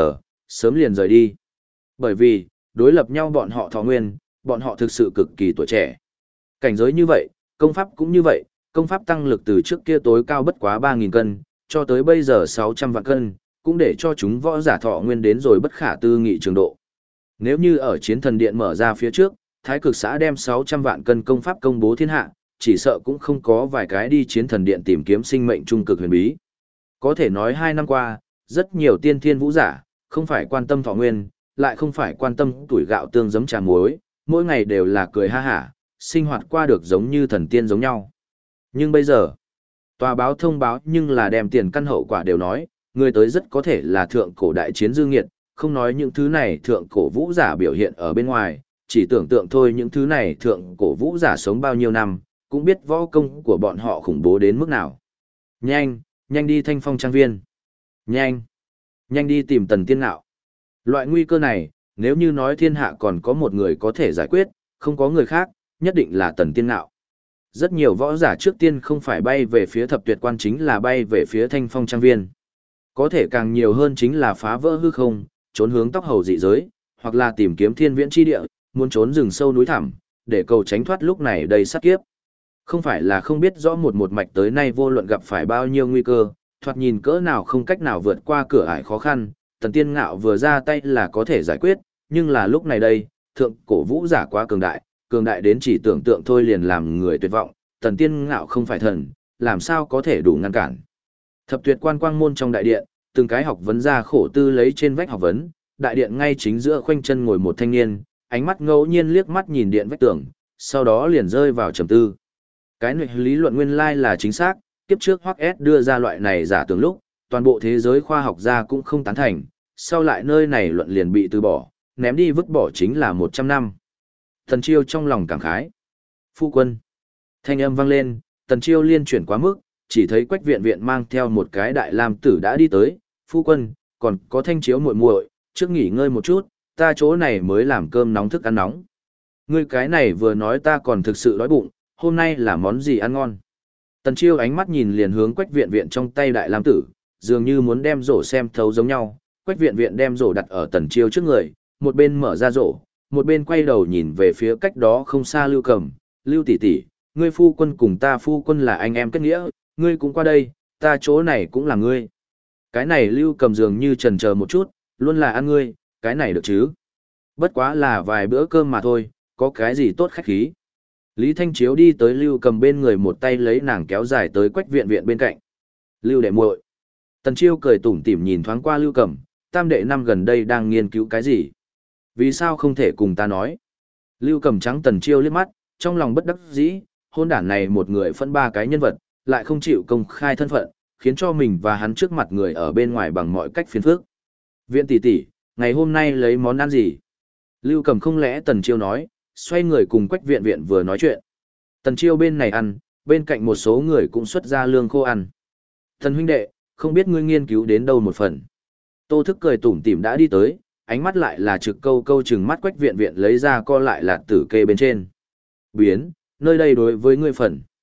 Speaker 1: sớm liền rời đi. Bởi vì, đối lập nhau bọn họ thọ nguyên, bọn họ thực sự cực kỳ tuổi trẻ. Cảnh giới như vậy, công pháp cũng như vậy, công pháp tăng lực từ trước kia tối cao bất quá 3.000 cân, cho tới bây giờ 600 vạn cân, cũng để cho chúng võ giả thọ nguyên đến rồi bất khả tư nghị trường độ. Nếu như ở chiến thần điện mở ra phía trước, thái cực xã đem 600 vạn cân công pháp công bố thiên hạ, chỉ sợ cũng không có vài cái đi chiến thần điện tìm kiếm sinh mệnh trung cực huyền bí. Có thể nói 2 năm qua, rất nhiều tiên thiên vũ giả, không phải quan tâm thọ nguyên, lại không phải quan tâm tuổi gạo tương giấm trà muối, mỗi ngày đều là cười ha hả, sinh hoạt qua được giống như thần tiên giống nhau. Nhưng bây giờ, tòa báo thông báo nhưng là đem tiền căn hậu quả đều nói, người tới rất có thể là thượng cổ đại chiến dương nghiệt, không nói những thứ này thượng cổ vũ giả biểu hiện ở bên ngoài, chỉ tưởng tượng thôi những thứ này thượng cổ vũ giả sống bao nhiêu năm, cũng biết võ công của bọn họ khủng bố đến mức nào. Nhanh, nhanh đi Thanh Phong trang viên. Nhanh, nhanh đi tìm Tần Tiên Ngạo. Loại nguy cơ này, nếu như nói thiên hạ còn có một người có thể giải quyết, không có người khác, nhất định là Tần Tiên Ngạo. Rất nhiều võ giả trước tiên không phải bay về phía thập tuyệt quan chính là bay về phía Thanh Phong trang viên. Có thể càng nhiều hơn chính là phá vỡ hư không, trốn hướng tóc hầu dị giới, hoặc là tìm kiếm thiên viễn chi địa, muốn trốn rừng sâu núi thẳm, để cầu tránh thoát lúc này đầy sát kiếp. Không phải là không biết rõ một mạch tới nay vô luận gặp phải bao nhiêu nguy cơ, thoạt nhìn cỡ nào không cách nào vượt qua cửa ải khó khăn, Tần Tiên Ngạo vừa ra tay là có thể giải quyết, nhưng là lúc này đây, thượng cổ vũ giả quá cường đại đến chỉ tưởng tượng thôi liền làm người tuyệt vọng, Tần Tiên Ngạo không phải thần, làm sao có thể đủ ngăn cản. Thập tuyệt quan quang môn trong đại điện, từng cái học vấn gia khổ tư lấy trên vách học vấn, đại điện ngay chính giữa khoanh chân ngồi một thanh niên, ánh mắt ngẫu nhiên liếc mắt nhìn điện vách tường, sau đó liền rơi vào trầm tư. Cái lý luận nguyên lai là chính xác, kiếp trước Hoắc S đưa ra loại này giả tưởng lúc, toàn bộ thế giới khoa học gia cũng không tán thành, sau lại nơi này luận liền bị từ bỏ, ném đi vứt bỏ chính là 100 năm. Tần Chiêu trong lòng cảm khái. Phu quân. Thanh âm vang lên, Tần Chiêu liên chuyển quá mức, chỉ thấy Quách Viện Viện mang theo một cái đại lam tử đã đi tới. Phu quân, còn có Thanh Chiếu muội muội, trước nghỉ ngơi một chút, ta chỗ này mới làm cơm nóng thức ăn nóng. Ngươi cái này vừa nói ta còn thực sự đói bụng, hôm nay là món gì ăn ngon. Tần Chiêu ánh mắt nhìn liền hướng Quách Viện Viện trong tay đại lam tử, dường như muốn đem rổ xem thấu giống nhau. Quách Viện Viện đem rổ đặt ở Tần Chiêu trước người, một bên mở ra rổ, một bên quay đầu nhìn về phía cách đó không xa Lưu Cầm. Lưu tỷ tỷ, ngươi phu quân cùng ta phu quân là anh em kết nghĩa, ngươi cũng qua đây, ta chỗ này cũng là ngươi. Cái này Lưu Cầm dường như chần chờ một chút, luôn là ăn ngươi, cái này được chứ? Bất quá là vài bữa cơm mà thôi, có cái gì tốt khách khí. Lý Thanh Chiếu đi tới Lưu Cầm bên người một tay lấy nàng kéo dài tới Quách Viện Viện bên cạnh. Lưu đệ muội. Tần Chiêu cười tủm tỉm nhìn thoáng qua Lưu Cầm, tam đệ năm gần đây đang nghiên cứu cái gì? Vì sao không thể cùng ta nói? Lưu Cầm trắng Tần Chiêu liếc mắt, trong lòng bất đắc dĩ, hôn đản này một người phân ba cái nhân vật, lại không chịu công khai thân phận, khiến cho mình và hắn trước mặt người ở bên ngoài bằng mọi cách phiền phức. Viện tỷ tỷ, ngày hôm nay lấy món ăn gì? Lưu Cầm không lẽ Tần Chiêu nói, xoay người cùng Quách Viện Viện vừa nói chuyện. Tần Chiêu bên này ăn, bên cạnh một số người cũng xuất ra lương khô ăn. Tần huynh đệ, không biết ngươi nghiên cứu đến đâu một phần. Tô Thức cười tủm tỉm đã đi tới, ánh mắt lại là trực câu câu chừng mắt Quách Viện Viện lấy ra co lại lạt tử kê bên trên. Biến, nơi đây đối với ngươi phần.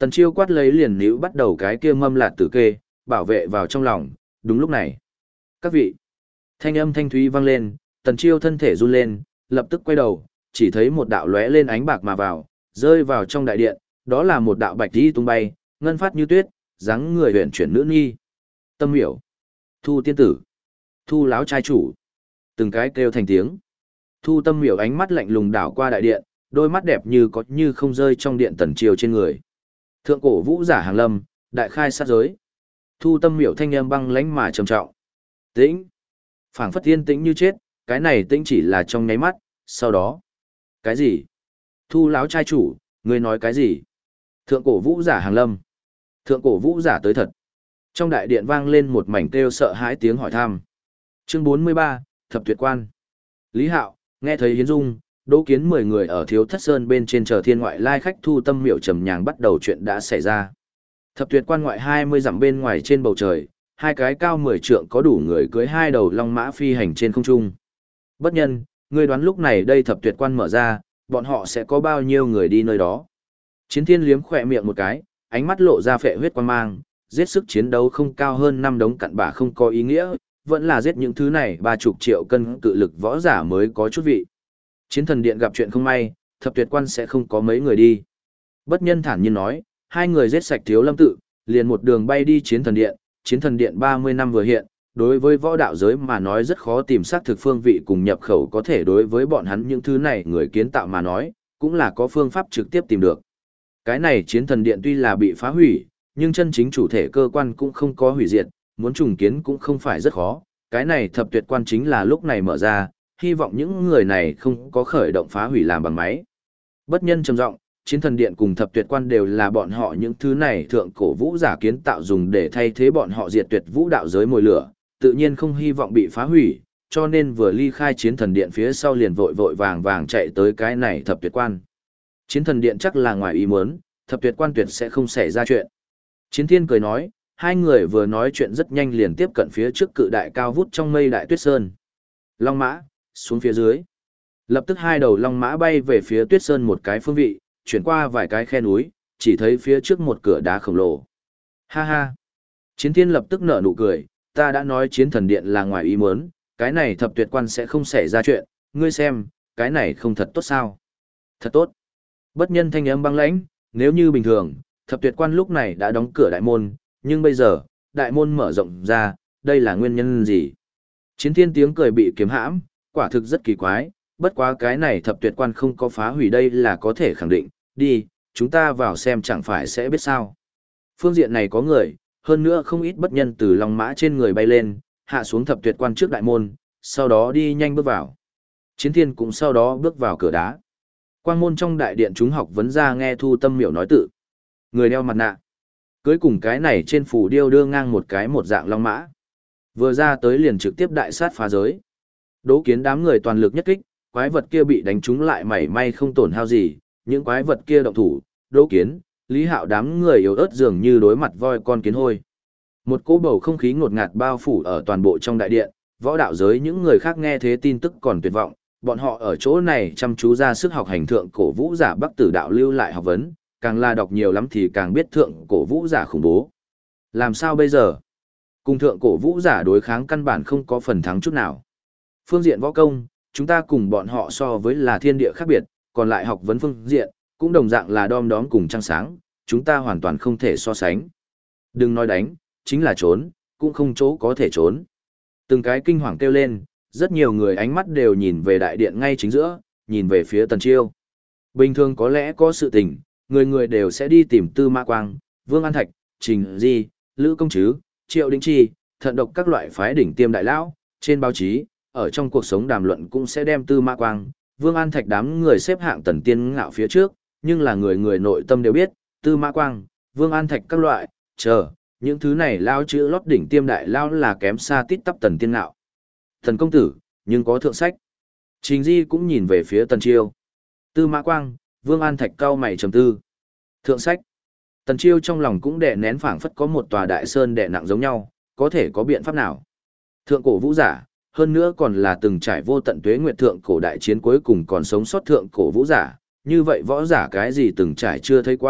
Speaker 1: Tần Chiêu quát lấy liền níu bắt đầu cái kia mâm lạt tử kê, bảo vệ vào trong lòng, đúng lúc này. Các vị, thanh âm thanh thúy vang lên, Tần Chiêu thân thể run lên, lập tức quay đầu, chỉ thấy một đạo lóe lên ánh bạc mà vào, rơi vào trong đại điện, đó là một đạo bạch đi tung bay, ngân phát như tuyết, dáng người huyền chuyển nữ nhi. Tâm Miểu, Thu tiên tử, Thu láo trai chủ. Từng cái kêu thành tiếng. Thu Tâm Miểu ánh mắt lạnh lùng đảo qua đại điện, đôi mắt đẹp như có như không rơi trong điện Tần Chiêu trên người. Thượng cổ vũ giả hàng lâm, đại khai sát giới. Thu Tâm Miểu thanh âm băng lãnh mà trầm trọng. Tĩnh. Phảng phất yên tĩnh như chết, cái này tĩnh chỉ là trong nháy mắt, sau đó. Cái gì? Thu láo trai chủ, ngươi nói cái gì? Thượng cổ vũ giả hàng lâm. Thượng cổ vũ giả tới thật. Trong đại điện vang lên một mảnh kêu sợ hãi tiếng hỏi thăm. Chương 43, Thập Tuyệt Quan. Lý Hạo, nghe thấy Hiến Dung, Đỗ Kiến 10 người ở Thiếu Thất Sơn bên trên chờ thiên ngoại lai khách Thu Tâm Miểu trầm nhàng bắt đầu chuyện đã xảy ra. Thập Tuyệt Quan ngoại 20 dặm bên ngoài trên bầu trời, hai cái cao 10 trượng có đủ người cưới hai đầu long mã phi hành trên không trung. Bất nhân, ngươi đoán lúc này đây Thập Tuyệt Quan mở ra, bọn họ sẽ có bao nhiêu người đi nơi đó? Chiến Thiên liếm khỏe miệng một cái, ánh mắt lộ ra phệ huyết quan mang, giết sức chiến đấu không cao hơn 5 đống cặn bã không có ý nghĩa, vẫn là giết những thứ này 30 triệu cân cự lực võ giả mới có chút vị. Chiến thần điện gặp chuyện không may, Thập Tuyệt Quan sẽ không có mấy người đi. Bất nhân thản nhiên nói, hai người giết sạch Thiếu Lâm tự, liền một đường bay đi chiến thần điện 30 năm vừa hiện, đối với võ đạo giới mà nói rất khó tìm xác thực phương vị cùng nhập khẩu có thể đối với bọn hắn những thứ này người kiến tạo mà nói, cũng là có phương pháp trực tiếp tìm được. Cái này chiến thần điện tuy là bị phá hủy, nhưng chân chính chủ thể cơ quan cũng không có hủy diệt, muốn trùng kiến cũng không phải rất khó. Cái này Thập Tuyệt Quan chính là lúc này mở ra, hy vọng những người này không có khởi động phá hủy làm bằng máy. Bất nhân trầm giọng, chiến thần điện cùng Thập Tuyệt Quan đều là bọn họ những thứ này thượng cổ vũ giả kiến tạo dùng để thay thế bọn họ diệt tuyệt vũ đạo giới mồi lửa, tự nhiên không hy vọng bị phá hủy, cho nên vừa ly khai chiến thần điện phía sau liền vội vội vàng vàng chạy tới cái này Thập Tuyệt Quan. Chiến thần điện chắc là ngoài ý muốn, Thập Tuyệt Quan tuyệt sẽ không xảy ra chuyện. Chiến Thiên cười nói, hai người vừa nói chuyện rất nhanh liền tiếp cận phía trước cự đại cao vút trong mây đại tuyết sơn. Long mã, xuống phía dưới. Lập tức hai đầu long mã bay về phía tuyết sơn một cái phương vị, chuyển qua vài cái khe núi, chỉ thấy phía trước một cửa đá khổng lồ. Ha ha. Chiến Thiên lập tức nở nụ cười, ta đã nói chiến thần điện là ngoài ý muốn, cái này Thập Tuyệt Quan sẽ không xảy ra chuyện, ngươi xem, cái này không thật tốt sao? Thật tốt. Bất nhân thanh âm băng lãnh, nếu như bình thường, Thập Tuyệt Quan lúc này đã đóng cửa đại môn, nhưng bây giờ, đại môn mở rộng ra, đây là nguyên nhân gì? Chiến Thiên tiếng cười bị kiếm hãm, quả thực rất kỳ quái, bất quá cái này Thập Tuyệt Quan không có phá hủy đây là có thể khẳng định, đi, chúng ta vào xem chẳng phải sẽ biết sao. Phương diện này có người, hơn nữa không ít bất nhân từ long mã trên người bay lên, hạ xuống Thập Tuyệt Quan trước đại môn, sau đó đi nhanh bước vào. Chiến Thiên cũng sau đó bước vào cửa đá. Quang môn trong đại điện chúng học vấn ra nghe Thu Tâm Miểu nói tự. Người đeo mặt nạ. Cưới cùng cái này trên phủ điêu đưa ngang một cái một dạng long mã. Vừa ra tới liền trực tiếp đại sát phá giới. Đỗ Kiến đám người toàn lực nhất kích, quái vật kia bị đánh trúng lại mảy may không tổn hao gì, những quái vật kia động thủ, Đỗ Kiến, Lý Hạo đám người yếu ớt dường như đối mặt voi con kiến hôi. Một cỗ bầu không khí ngột ngạt bao phủ ở toàn bộ trong đại điện, võ đạo giới những người khác nghe thế tin tức còn tuyệt vọng, bọn họ ở chỗ này chăm chú ra sức học hành thượng cổ vũ giả Bắc Tử đạo lưu lại học vấn, càng là đọc nhiều lắm thì càng biết thượng cổ vũ giả khủng bố. Làm sao bây giờ? Cùng thượng cổ vũ giả đối kháng căn bản không có phần thắng chút nào. Phương diện võ công, chúng ta cùng bọn họ so với là thiên địa khác biệt, còn lại học vấn phương diện, cũng đồng dạng là đom đóm cùng trăng sáng, chúng ta hoàn toàn không thể so sánh. Đừng nói đánh, chính là trốn, cũng không chỗ có thể trốn. Từng cái kinh hoàng kêu lên, rất nhiều người ánh mắt đều nhìn về đại điện ngay chính giữa, nhìn về phía Tần Chiêu. Bình thường có lẽ có sự tình, người người đều sẽ đi tìm Tư Mã Quang, Vương An Thạch, Trình Di, Lữ Công Trứ, Triệu Đĩnh Chi, thận độc các loại phái đỉnh tiêm đại lão, trên báo chí, ở trong cuộc sống đàm luận cũng sẽ đem Tư Mã Quang, Vương An Thạch đám người xếp hạng Tần Tiên Ngạo phía trước, nhưng là người người nội tâm đều biết, Tư Mã Quang, Vương An Thạch các loại, những thứ này lao chữ lót đỉnh tiêm đại lao là kém xa tít tắp Tần Tiên Ngạo. Thần công tử, nhưng có thượng sách. Trình Di cũng nhìn về phía Tần Chiêu. Tư Mã Quang, Vương An Thạch cao mày trầm tư. Thượng sách. Tần Chiêu trong lòng cũng đè nén phảng phất có một tòa đại sơn đè nặng giống nhau, có thể có biện pháp nào? Thượng cổ vũ giả, hơn nữa còn là từng trải vô tận tuế nguyệt thượng cổ đại chiến cuối cùng còn sống sót thượng cổ vũ giả, như vậy võ giả cái gì từng trải chưa thấy qua,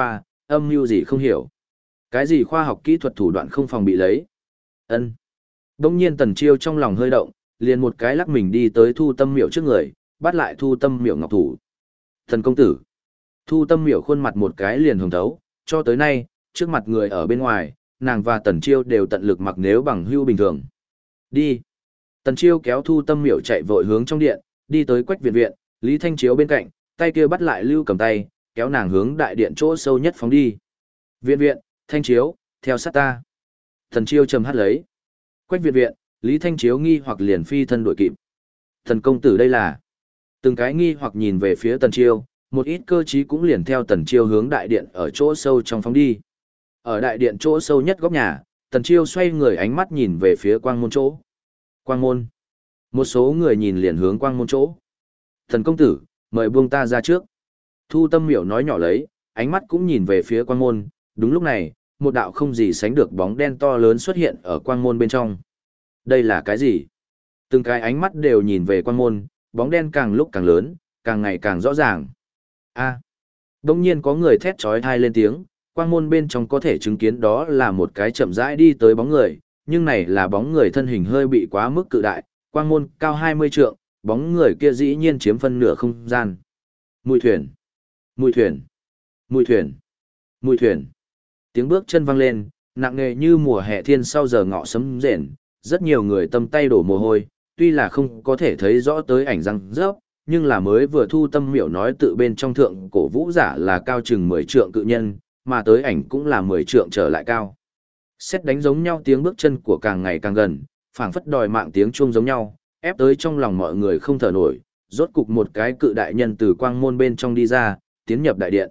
Speaker 1: Âm mưu gì không hiểu. Cái gì khoa học kỹ thuật thủ đoạn không phòng bị lấy. Ân. Đông nhiên Tần Chiêu trong lòng hơi động, liền một cái lắc mình đi tới Thu Tâm Miểu trước người, bắt lại Thu Tâm Miểu ngọc thủ. Thần công tử. Thu Tâm Miểu khuôn mặt một cái liền hồng thấu, cho tới nay, trước mặt người ở bên ngoài, nàng và Tần Chiêu đều tận lực mặc nếu bằng hưu bình thường. Đi. Tần Chiêu kéo Thu Tâm Miểu chạy vội hướng trong điện, đi tới Quách Viện Viện, Lý Thanh Chiếu bên cạnh, tay kia bắt lại Lưu Cầm tay, kéo nàng hướng đại điện chỗ sâu nhất phóng đi. Viện Viện, Thanh Chiếu, theo sát ta. Tần Chiêu trầm hát lấy. Quách Viện Viện, Lý Thanh Chiếu nghi hoặc liền phi thân đuổi kịp. Thần công tử đây là. Từng cái nghi hoặc nhìn về phía Tần Chiêu, một ít cơ trí cũng liền theo Tần Chiêu hướng đại điện ở chỗ sâu trong phóng đi. Ở đại điện chỗ sâu nhất góc nhà, Tần Chiêu xoay người ánh mắt nhìn về phía quang môn chỗ. Quang môn. Một số người nhìn liền hướng quang môn chỗ. Thần công tử, mời buông ta ra trước. Thu Tâm Miểu nói nhỏ lấy, ánh mắt cũng nhìn về phía quang môn. Đúng lúc này, một đạo không gì sánh được bóng đen to lớn xuất hiện ở quang môn bên trong. Đây là cái gì? Từng cái ánh mắt đều nhìn về quang môn, bóng đen càng lúc càng lớn, càng ngày càng rõ ràng. Đông nhiên có người thét chói tai lên tiếng, quang môn bên trong có thể chứng kiến đó là một cái chậm rãi đi tới bóng người, nhưng này là bóng người thân hình hơi bị quá mức cự đại, quang môn cao 20 trượng, bóng người kia dĩ nhiên chiếm phân nửa không gian. Mùi thuyền, mùi thuyền, mùi thuyền, mùi thuyền. Tiếng bước chân vang lên, nặng nề như mùa hè thiên sau giờ ngọ sấm rền, rất nhiều người tâm tay đổ mồ hôi, tuy là không có thể thấy rõ tới ảnh răng rớp, nhưng là mới vừa Thu Tâm Miểu nói tự bên trong thượng cổ vũ giả là cao chừng 10 trượng cự nhân, mà tới ảnh cũng là 10 trượng trở lại cao. Xét đánh giống nhau tiếng bước chân của càng ngày càng gần, phảng phất đòi mạng tiếng chuông giống nhau, ép tới trong lòng mọi người không thở nổi, rốt cục một cái cự đại nhân từ quang môn bên trong đi ra, tiến nhập đại điện.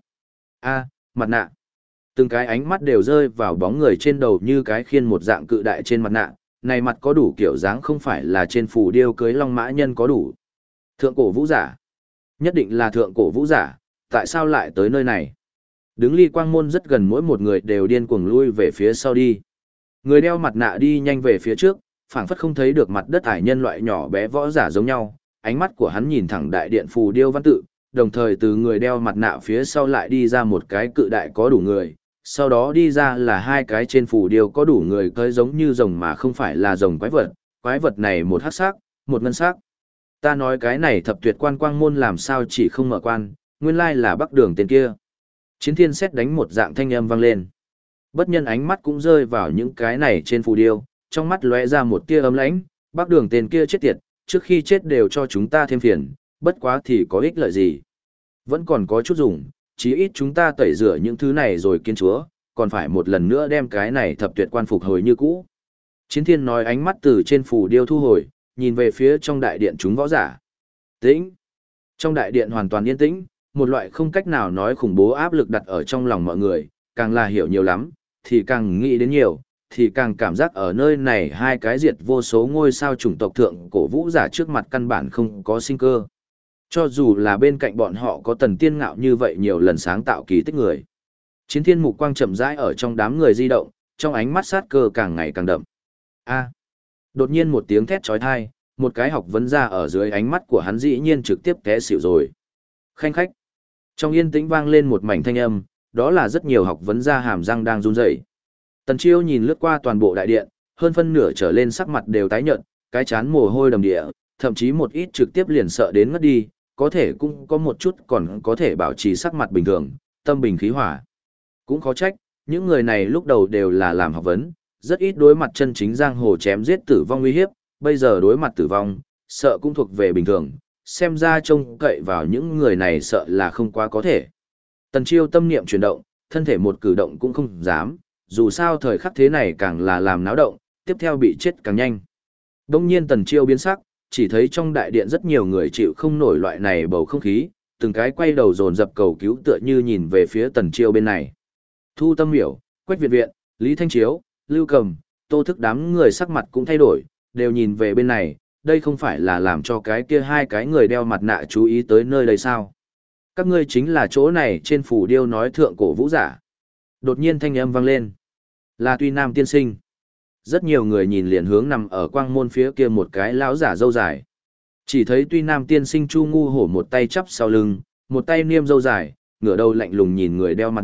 Speaker 1: Mặt nạ. Từng cái ánh mắt đều rơi vào bóng người trên đầu như cái khiên một dạng cự đại trên mặt nạ, này mặt có đủ kiểu dáng không phải là trên phù điêu cưới long mã nhân có đủ. Thượng cổ vũ giả. Nhất định là thượng cổ vũ giả, tại sao lại tới nơi này? Đứng ly quang môn rất gần mỗi một người đều điên cuồng lui về phía sau đi. Người đeo mặt nạ đi nhanh về phía trước, phảng phất không thấy được mặt đất ải nhân loại nhỏ bé võ giả giống nhau, ánh mắt của hắn nhìn thẳng đại điện phù điêu văn tự, đồng thời từ người đeo mặt nạ phía sau lại đi ra một cái cự đại có đủ người, sau đó đi ra là hai cái trên phù điêu có đủ người cơi giống như rồng mà không phải là rồng quái vật này một hắc sắc, một ngân sắc. Ta nói cái này thập tuyệt quan quang môn làm sao chỉ không mở quan, nguyên lai là Bắc Đường tên kia. Chiến thiên xét đánh một dạng thanh âm vang lên. Bất nhân ánh mắt cũng rơi vào những cái này trên phù điêu, trong mắt lóe ra một tia ấm lãnh, Bắc Đường tên kia chết tiệt, trước khi chết đều cho chúng ta thêm phiền, bất quá thì có ích lợi gì. Vẫn còn có chút dùng, chí ít chúng ta tẩy rửa những thứ này rồi kiến chúa, còn phải một lần nữa đem cái này thập tuyệt quan phục hồi như cũ. Chiến thiên nói ánh mắt từ trên phù điêu thu hồi, nhìn về phía trong đại điện chúng võ giả. Tĩnh. Trong đại điện hoàn toàn yên tĩnh, một loại không cách nào nói khủng bố áp lực đặt ở trong lòng mọi người, càng là hiểu nhiều lắm, thì càng nghĩ đến nhiều, thì càng cảm giác ở nơi này hai cái diệt vô số ngôi sao chủng tộc thượng cổ vũ giả trước mặt căn bản không có sinh cơ. Cho dù là bên cạnh bọn họ có Tần Tiên Ngạo như vậy nhiều lần sáng tạo kỳ tích người. Chiến thiên mục quang chậm rãi ở trong đám người di động, trong ánh mắt sát cơ càng ngày càng đậm. Đột nhiên một tiếng thét chói tai, một cái học vấn ra ở dưới ánh mắt của hắn dĩ nhiên trực tiếp té xỉu rồi. Khanh khách. Trong yên tĩnh vang lên một mảnh thanh âm, đó là rất nhiều học vấn ra hàm răng đang run rẩy. Tần Chiêu nhìn lướt qua toàn bộ đại điện, hơn phân nửa trở lên sắc mặt đều tái nhợt, cái chán mồ hôi đầm đìa, thậm chí một ít trực tiếp liền sợ đến ngất đi, có thể cũng có một chút còn có thể bảo trì sắc mặt bình thường, tâm bình khí hòa. Cũng khó trách, những người này lúc đầu đều là làm học vấn, rất ít đối mặt chân chính giang hồ chém giết tử vong uy hiếp, bây giờ đối mặt tử vong, sợ cũng thuộc về bình thường, xem ra trông cậy vào những người này sợ là không quá có thể. Tần Chiêu tâm niệm chuyển động, thân thể một cử động cũng không dám, dù sao thời khắc thế này càng là làm náo động, tiếp theo bị chết càng nhanh. Đông nhiên Tần Chiêu biến sắc, chỉ thấy trong đại điện rất nhiều người chịu không nổi loại này bầu không khí, từng cái quay đầu dồn dập cầu cứu tựa như nhìn về phía Tần Chiêu bên này. Thu Tâm Miểu, Quách Viện Viện, Lý Thanh Chiếu, Lưu Cầm, Tô Thức đám người sắc mặt cũng thay đổi, đều nhìn về bên này, đây không phải là làm cho cái kia hai cái người đeo mặt nạ chú ý tới nơi đây sao? Các ngươi chính là chỗ này trên phủ điêu nói thượng cổ vũ giả. Đột nhiên thanh âm vang lên. Là Tuy Nam tiên sinh. Rất nhiều người nhìn liền hướng nằm ở quang môn phía kia một cái lão giả râu dài. Chỉ thấy Tuy Nam tiên sinh Chu Ngu Hổ một tay chắp sau lưng, một tay niêm râu dài, ngửa đầu lạnh lùng nhìn người đeo mặt nạ,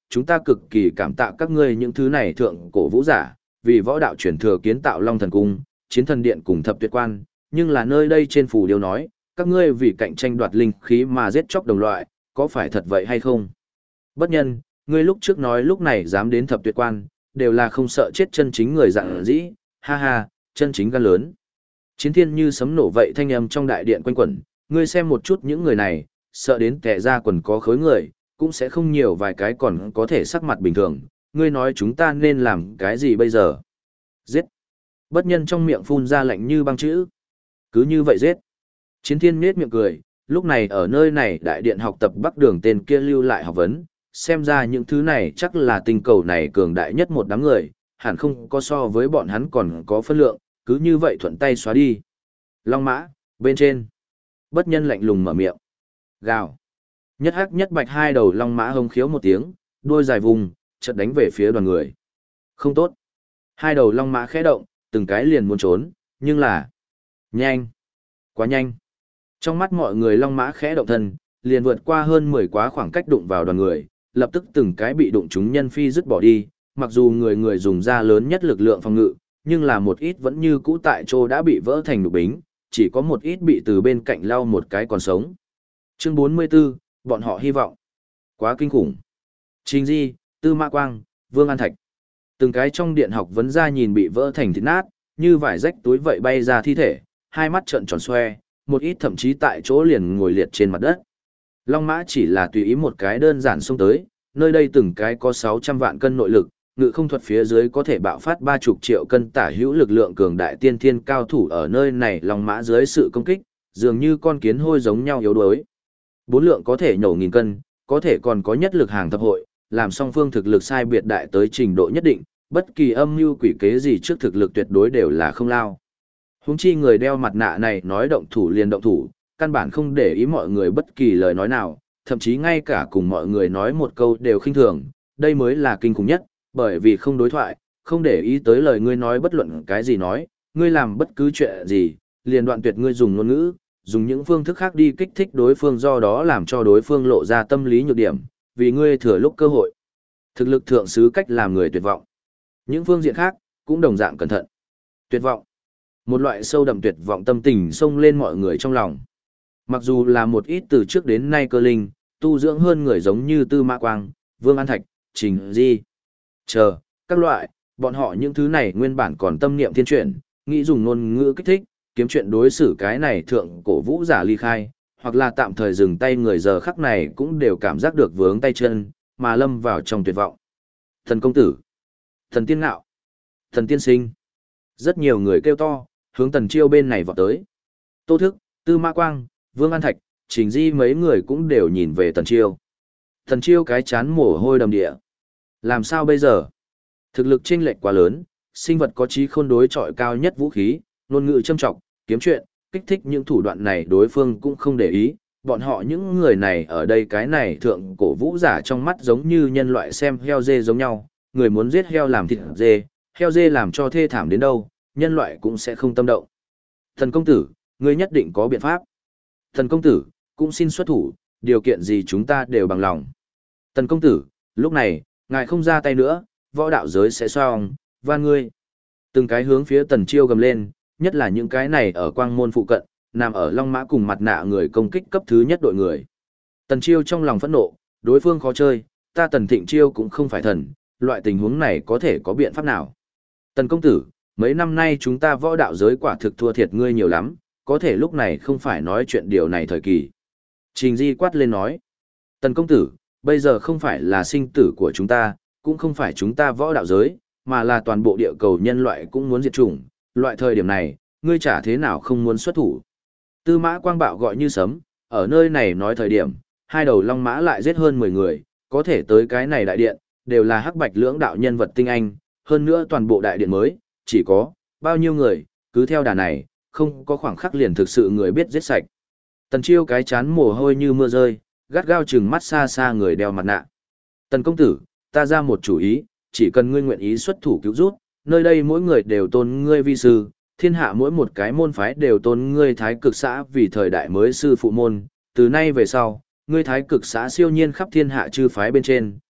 Speaker 1: chúng ta cực kỳ cảm tạ các ngươi những thứ này thượng cổ vũ giả, vì võ đạo truyền thừa kiến tạo Long Thần Cung, Chiến Thần Điện cùng Thập Tuyệt Quan, nhưng là nơi đây trên phù điêu nói, các ngươi vì cạnh tranh đoạt linh khí mà giết chóc đồng loại, có phải thật vậy hay không? Bất nhân, ngươi lúc trước nói lúc này dám đến Thập Tuyệt Quan, đều là không sợ chết chân chính người dạn dĩ, ha ha, chân chính gan lớn. Chiến thiên như sấm nổ vậy thanh âm trong đại điện quanh quẩn, ngươi xem một chút những người này, sợ đến kẻ ra quần có khối người, cũng sẽ không nhiều vài cái còn có thể sắc mặt bình thường, ngươi nói chúng ta nên làm cái gì bây giờ? Giết! Bất nhân trong miệng phun ra lạnh như băng chữ. Cứ như vậy giết. Chiến thiên nết miệng cười, lúc này ở nơi này đại điện học tập Bắc Đường tên kia lưu lại học vấn, xem ra những thứ này chắc là tinh cầu này cường đại nhất một đám người, hẳn không có so với bọn hắn còn có phân lượng, cứ như vậy thuận tay xóa đi. Long mã, bên trên. Bất nhân lạnh lùng mở miệng. Gào. Nhất hắc nhất bạch hai đầu long mã hông khiếu một tiếng, đuôi dài vùng, chợt đánh về phía đoàn người. Không tốt. Hai đầu long mã khẽ động, từng cái liền muốn trốn, nhưng là... Nhanh. Quá nhanh. Trong mắt mọi người long mã khẽ động thân, liền vượt qua hơn 10 quá khoảng cách đụng vào đoàn người, lập tức từng cái bị đụng chúng nhân phi dứt bỏ đi, mặc dù người người dùng ra lớn nhất lực lượng phòng ngự, nhưng là một ít vẫn như cũ tại chỗ đã bị vỡ thành đục bính, chỉ có một ít bị từ bên cạnh lau một cái còn sống. Chương 44, bọn họ hy vọng. Quá kinh khủng. Trình Di, Tư Mã Quang, Vương An Thạch. Từng cái trong điện học vấn ra nhìn bị vỡ thành thịt nát, như vải rách túi vậy bay ra thi thể, hai mắt trợn tròn xoe, một ít thậm chí tại chỗ liền ngồi liệt trên mặt đất. Long mã chỉ là tùy ý một cái đơn giản xông tới, nơi đây từng cái có 600 vạn cân nội lực, ngự không thuật phía dưới có thể bạo phát 30 triệu cân tả hữu lực lượng cường đại tiên thiên cao thủ ở nơi này long mã dưới sự công kích, dường như con kiến hôi giống nhau yếu đuối. Bốn lượng có thể nhổ nghìn cân, có thể còn có nhất lực hàng thập hội, làm song phương thực lực sai biệt đại tới trình độ nhất định, bất kỳ âm mưu quỷ kế gì trước thực lực tuyệt đối đều là không lao. Huống chi người đeo mặt nạ này nói động thủ liền động thủ, căn bản không để ý mọi người bất kỳ lời nói nào, thậm chí ngay cả cùng mọi người nói một câu đều khinh thường, đây mới là kinh khủng nhất, bởi vì không đối thoại, không để ý tới lời ngươi nói bất luận cái gì nói, ngươi làm bất cứ chuyện gì, liền đoạn tuyệt ngươi dùng ngôn ngữ, dùng những phương thức khác đi kích thích đối phương do đó làm cho đối phương lộ ra tâm lý nhược điểm, vì ngươi thừa lúc cơ hội. Thực lực thượng sứ cách làm người tuyệt vọng. Những phương diện khác, cũng đồng dạng cẩn thận. Tuyệt vọng. Một loại sâu đậm tuyệt vọng tâm tình xông lên mọi người trong lòng. Mặc dù là một ít từ trước đến nay cơ linh, tu dưỡng hơn người giống như Tư Mã Quang, Vương An Thạch, Trình Di. Chờ, các loại, bọn họ những thứ này nguyên bản còn tâm niệm thiên chuyển, nghĩ dùng ngôn ngữ kích thích, kiếm chuyện đối xử cái này thượng cổ vũ giả ly khai, hoặc là tạm thời dừng tay người giờ khắc này cũng đều cảm giác được vướng tay chân, mà lâm vào trong tuyệt vọng. Thần công tử, thần tiên ngạo, thần tiên sinh. Rất nhiều người kêu to, hướng Tần Chiêu bên này vọt tới. Tô Thức, Tư Mã Quang, Vương An Thạch, Trình Di mấy người cũng đều nhìn về Tần Chiêu. Tần Chiêu cái chán mồ hôi đầm địa. Làm sao bây giờ? Thực lực chênh lệch quá lớn, sinh vật có trí khôn đối chọi cao nhất vũ khí, ngôn ngữ châm trọng, kiếm chuyện, kích thích những thủ đoạn này đối phương cũng không để ý. Bọn họ những người này ở đây cái này thượng cổ vũ giả trong mắt giống như nhân loại xem heo dê giống nhau, người muốn giết heo làm thịt dê, heo dê làm cho thê thảm đến đâu, nhân loại cũng sẽ không tâm động. Thần công tử, ngươi nhất định có biện pháp. Thần công tử, cũng xin xuất thủ, điều kiện gì chúng ta đều bằng lòng. Thần công tử, lúc này, ngài không ra tay nữa, võ đạo giới sẽ xong, van ngươi. Từng cái hướng phía Tần Chiêu gầm lên, nhất là những cái này ở quang môn phụ cận, nằm ở long mã cùng mặt nạ người công kích cấp thứ nhất đội người. Tần Chiêu trong lòng phẫn nộ, đối phương khó chơi, ta Tần Thịnh Chiêu cũng không phải thần, loại tình huống này có thể có biện pháp nào. Tần công tử, mấy năm nay chúng ta võ đạo giới quả thực thua thiệt ngươi nhiều lắm, có thể lúc này không phải nói chuyện điều này thời kỳ. Trình Di quát lên nói, Tần công tử, bây giờ không phải là sinh tử của chúng ta, cũng không phải chúng ta võ đạo giới, mà là toàn bộ địa cầu nhân loại cũng muốn diệt chủng, loại thời điểm này, ngươi chả thế nào không muốn xuất thủ. Tư Mã Quang bạo gọi như sấm, ở nơi này nói thời điểm, hai đầu long mã lại giết hơn 10 người, có thể tới cái này đại điện, đều là hắc bạch lưỡng đạo nhân vật tinh anh, hơn nữa toàn bộ đại điện mới, chỉ có, bao nhiêu người, cứ theo đà này, không có khoảng khắc liền thực sự người biết giết sạch. Tần Chiêu cái chán mồ hôi như mưa rơi, gắt gao chừng mắt xa xa người đeo mặt nạ. Tần công tử, ta ra một chủ ý, chỉ cần ngươi nguyện ý xuất thủ cứu rút, nơi đây mỗi người đều tôn ngươi vi sư, thiên hạ mỗi một cái môn phái đều tôn ngươi thái cực xã vì thời đại mới sư phụ môn, từ nay về sau, ngươi thái cực xã siêu nhiên khắp thiên hạ chư phái bên trên,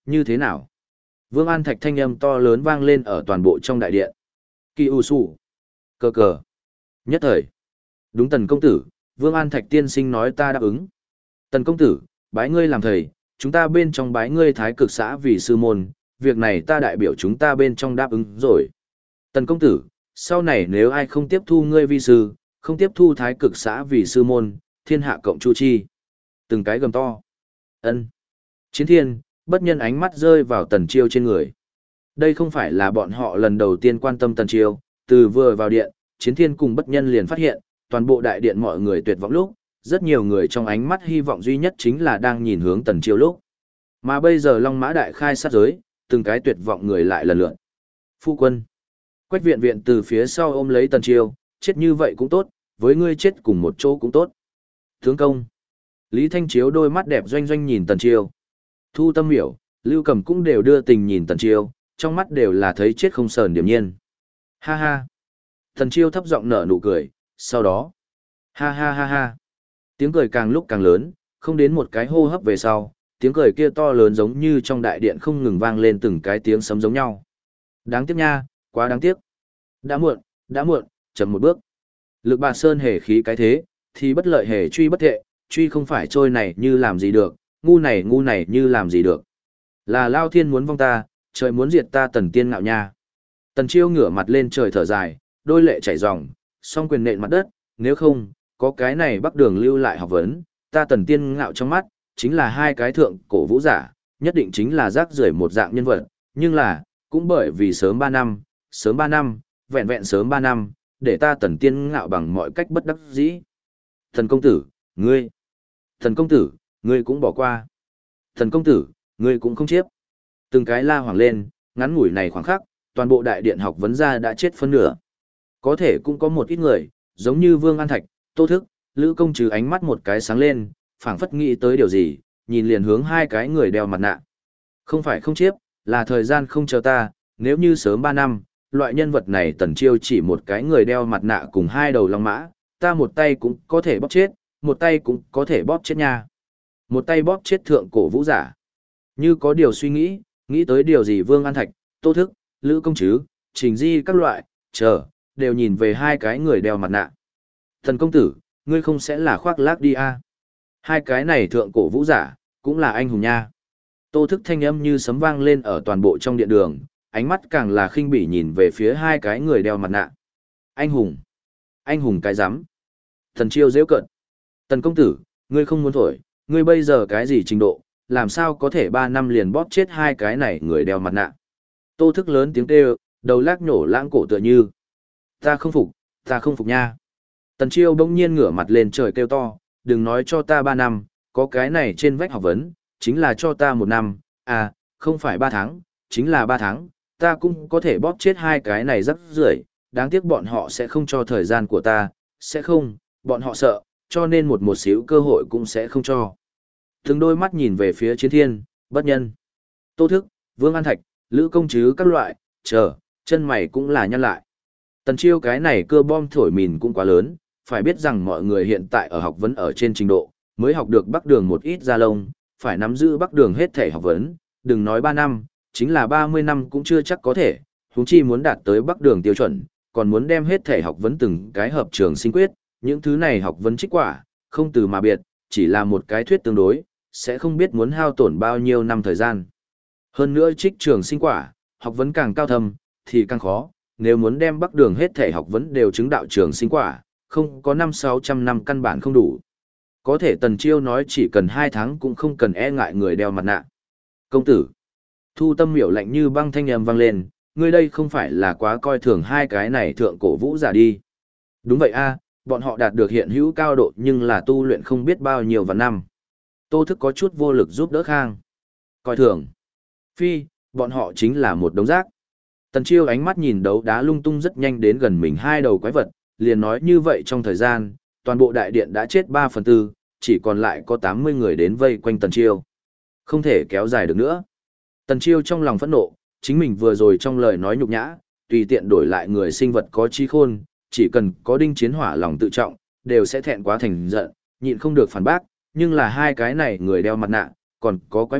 Speaker 1: như thế nào? Vương An Thạch thanh âm to lớn vang lên ở toàn bộ trong đại điện. Kỳ u sủ. Cờ cờ. Nhất thời. Đúng Tần công tử, Vương An Thạch tiên sinh nói ta đáp ứng. Tần công tử, bái ngươi làm thầy, chúng ta bên trong bái ngươi thái cực xã vì sư môn, việc này ta đại biểu chúng ta bên trong đáp ứng rồi. Tần công tử, sau này nếu ai không tiếp thu ngươi vi sư, không tiếp thu thái cực xã vì sư môn, thiên hạ cộng chu chi. Từng cái gầm to. Ân. Chiến thiên, bất nhân ánh mắt rơi vào Tần Chiêu trên người. Đây không phải là bọn họ lần đầu tiên quan tâm Tần Chiêu, từ vừa vào điện, Chiến thiên cùng bất nhân liền phát hiện, toàn bộ đại điện mọi người tuyệt vọng lúc, rất nhiều người trong ánh mắt hy vọng duy nhất chính là đang nhìn hướng Tần Chiêu lúc. Mà bây giờ Long Mã đại khai sát giới, từng cái tuyệt vọng người lại lần lượt. Phu quân. Quách viện viện từ phía sau ôm lấy Tần Chiêu, chết như vậy cũng tốt, với ngươi chết cùng một chỗ cũng tốt. Tướng công. Lý Thanh Chiếu đôi mắt đẹp doanh doanh nhìn Tần Chiêu. Thu Tâm Miểu, Lưu Cầm cũng đều đưa tình nhìn Tần Chiêu, trong mắt đều là thấy chết không sờn điềm nhiên. Ha ha. Tần Chiêu thấp giọng nở nụ cười, sau đó. Ha ha ha ha. Tiếng cười càng lúc càng lớn, không đến một cái hô hấp về sau, tiếng cười kia to lớn giống như trong đại điện không ngừng vang lên từng cái tiếng sấm giống nhau. Đáng tiếc nha, quá đáng tiếc. Đã muộn, chậm một bước. Lực Bà Sơn hề khí cái thế, thì bất lợi hề truy bất thệ, truy không phải trôi này như làm gì được, ngu này như làm gì được. Là Lao Thiên muốn vong ta, trời muốn diệt ta Tần Tiên ngạo nha. Tần Chiêu ngửa mặt lên trời thở dài, đôi lệ chảy ròng, song quyền nện mặt đất, nếu không, có cái này Bắc Đường lưu lại học vấn, ta Tần Tiên ngạo trong mắt, chính là hai cái thượng cổ vũ giả, nhất định chính là rác rưởi một dạng nhân vật, nhưng là, cũng bởi vì sớm 3 năm, vẹn vẹn sớm 3 năm, để ta Tần Tiên ngạo bằng mọi cách bất đắc dĩ. Thần công tử, ngươi. Thần công tử, ngươi cũng bỏ qua. Thần công tử, ngươi cũng không chiếp. Từng cái la hoảng lên, ngắn ngủi này khoảng khắc, toàn bộ đại điện học vấn gia đã chết phân nửa. Có thể cũng có một ít người, giống như Vương An Thạch, Tô Thức, Lữ Công Trừ ánh mắt một cái sáng lên, phảng phất nghĩ tới điều gì, nhìn liền hướng hai cái người đeo mặt nạ. Không phải không chiếp, là thời gian không chờ ta, nếu như sớm 3 năm, loại nhân vật này Tần Chiêu chỉ một cái người đeo mặt nạ cùng hai đầu long mã, ta một tay cũng có thể bóp chết, một tay cũng có thể bóp chết nha. Một tay bóp chết thượng cổ vũ giả. Như có điều suy nghĩ, nghĩ tới điều gì Vương An Thạch, Tô Thức, Lữ Công Trứ, Trình Di các loại, đều nhìn về hai cái người đeo mặt nạ. Thần công tử, ngươi không sẽ là khoác lác đi à? Hai cái này thượng cổ vũ giả, cũng là anh hùng nha. Tô Thức thanh âm như sấm vang lên ở toàn bộ trong điện đường, ánh mắt càng là khinh bỉ nhìn về phía hai cái người đeo mặt nạ. Anh hùng cái rắm. Thần Chiêu giễu cợt. Tần công tử, ngươi không muốn thổi, ngươi bây giờ cái gì trình độ, làm sao có thể 3 năm liền bóp chết hai cái này người đeo mặt nạ. Tô Thức lớn tiếng kêu, đầu lắc nhổ lãng cổ tựa như. Ta không phục nha. Tần Chiêu bỗng nhiên ngửa mặt lên trời kêu to, đừng nói cho ta 3 năm, có cái này trên vách học vấn, chính là cho ta 1 năm, à, không phải 3 tháng, chính là 3 tháng, ta cũng có thể bóp chết hai cái này rắc rưởi, đáng tiếc bọn họ sẽ không cho thời gian của ta, sẽ không, bọn họ sợ, cho nên một xíu cơ hội cũng sẽ không cho. Từng đôi mắt nhìn về phía Chiến Thiên, bất nhân. Tô Thức, Vương An Thạch, Lữ Công Trứ các loại, chân mày cũng là nhăn lại. Tần Chiêu cái này cơ bom thổi mìn cũng quá lớn, phải biết rằng mọi người hiện tại ở học vấn ở trên trình độ, mới học được Bắc Đường một ít gia lông, phải nắm giữ Bắc Đường hết thể học vấn, đừng nói 3 năm, chính là 30 năm cũng chưa chắc có thể, huống chi muốn đạt tới Bắc Đường tiêu chuẩn, còn muốn đem hết thể học vấn từng cái hợp trường sinh quyết, những thứ này học vấn trích quả, không từ mà biệt, chỉ là một cái thuyết tương đối, sẽ không biết muốn hao tổn bao nhiêu năm thời gian. Hơn nữa trích trường sinh quả, học vấn càng cao thâm, thì càng khó, nếu muốn đem Bắc Đường hết thể học vấn đều chứng đạo trường sinh quả, không có 500-600 năm căn bản không đủ. Có thể Tần Chiêu nói chỉ cần 2 tháng cũng không cần e ngại người đeo mặt nạ. Công tử, Thu Tâm Miểu lạnh như băng thanh âm vang lên, ngươi đây không phải là quá coi thường hai cái này thượng cổ vũ giả đi. Đúng vậy a, bọn họ đạt được hiện hữu cao độ nhưng là tu luyện không biết bao nhiêu vạn năm. Tô Thức có chút vô lực giúp đỡ Khang. Coi thường. Phi, bọn họ chính là một đống rác. Tần Chiêu ánh mắt nhìn đấu đá lung tung rất nhanh đến gần mình hai đầu quái vật, liền nói như vậy trong thời gian, toàn bộ đại điện đã chết 3/4, chỉ còn lại có 80 người đến vây quanh Tần Chiêu. Không thể kéo dài được nữa. Tần Chiêu trong lòng phẫn nộ, chính mình vừa rồi trong lời nói nhục nhã, tùy tiện đổi lại người sinh vật có trí khôn, chỉ cần có đinh chiến hỏa lòng tự trọng, đều sẽ thẹn quá thành giận, nhịn không được phản bác, nhưng là hai cái này người đeo mặt nạ, còn có quái vật,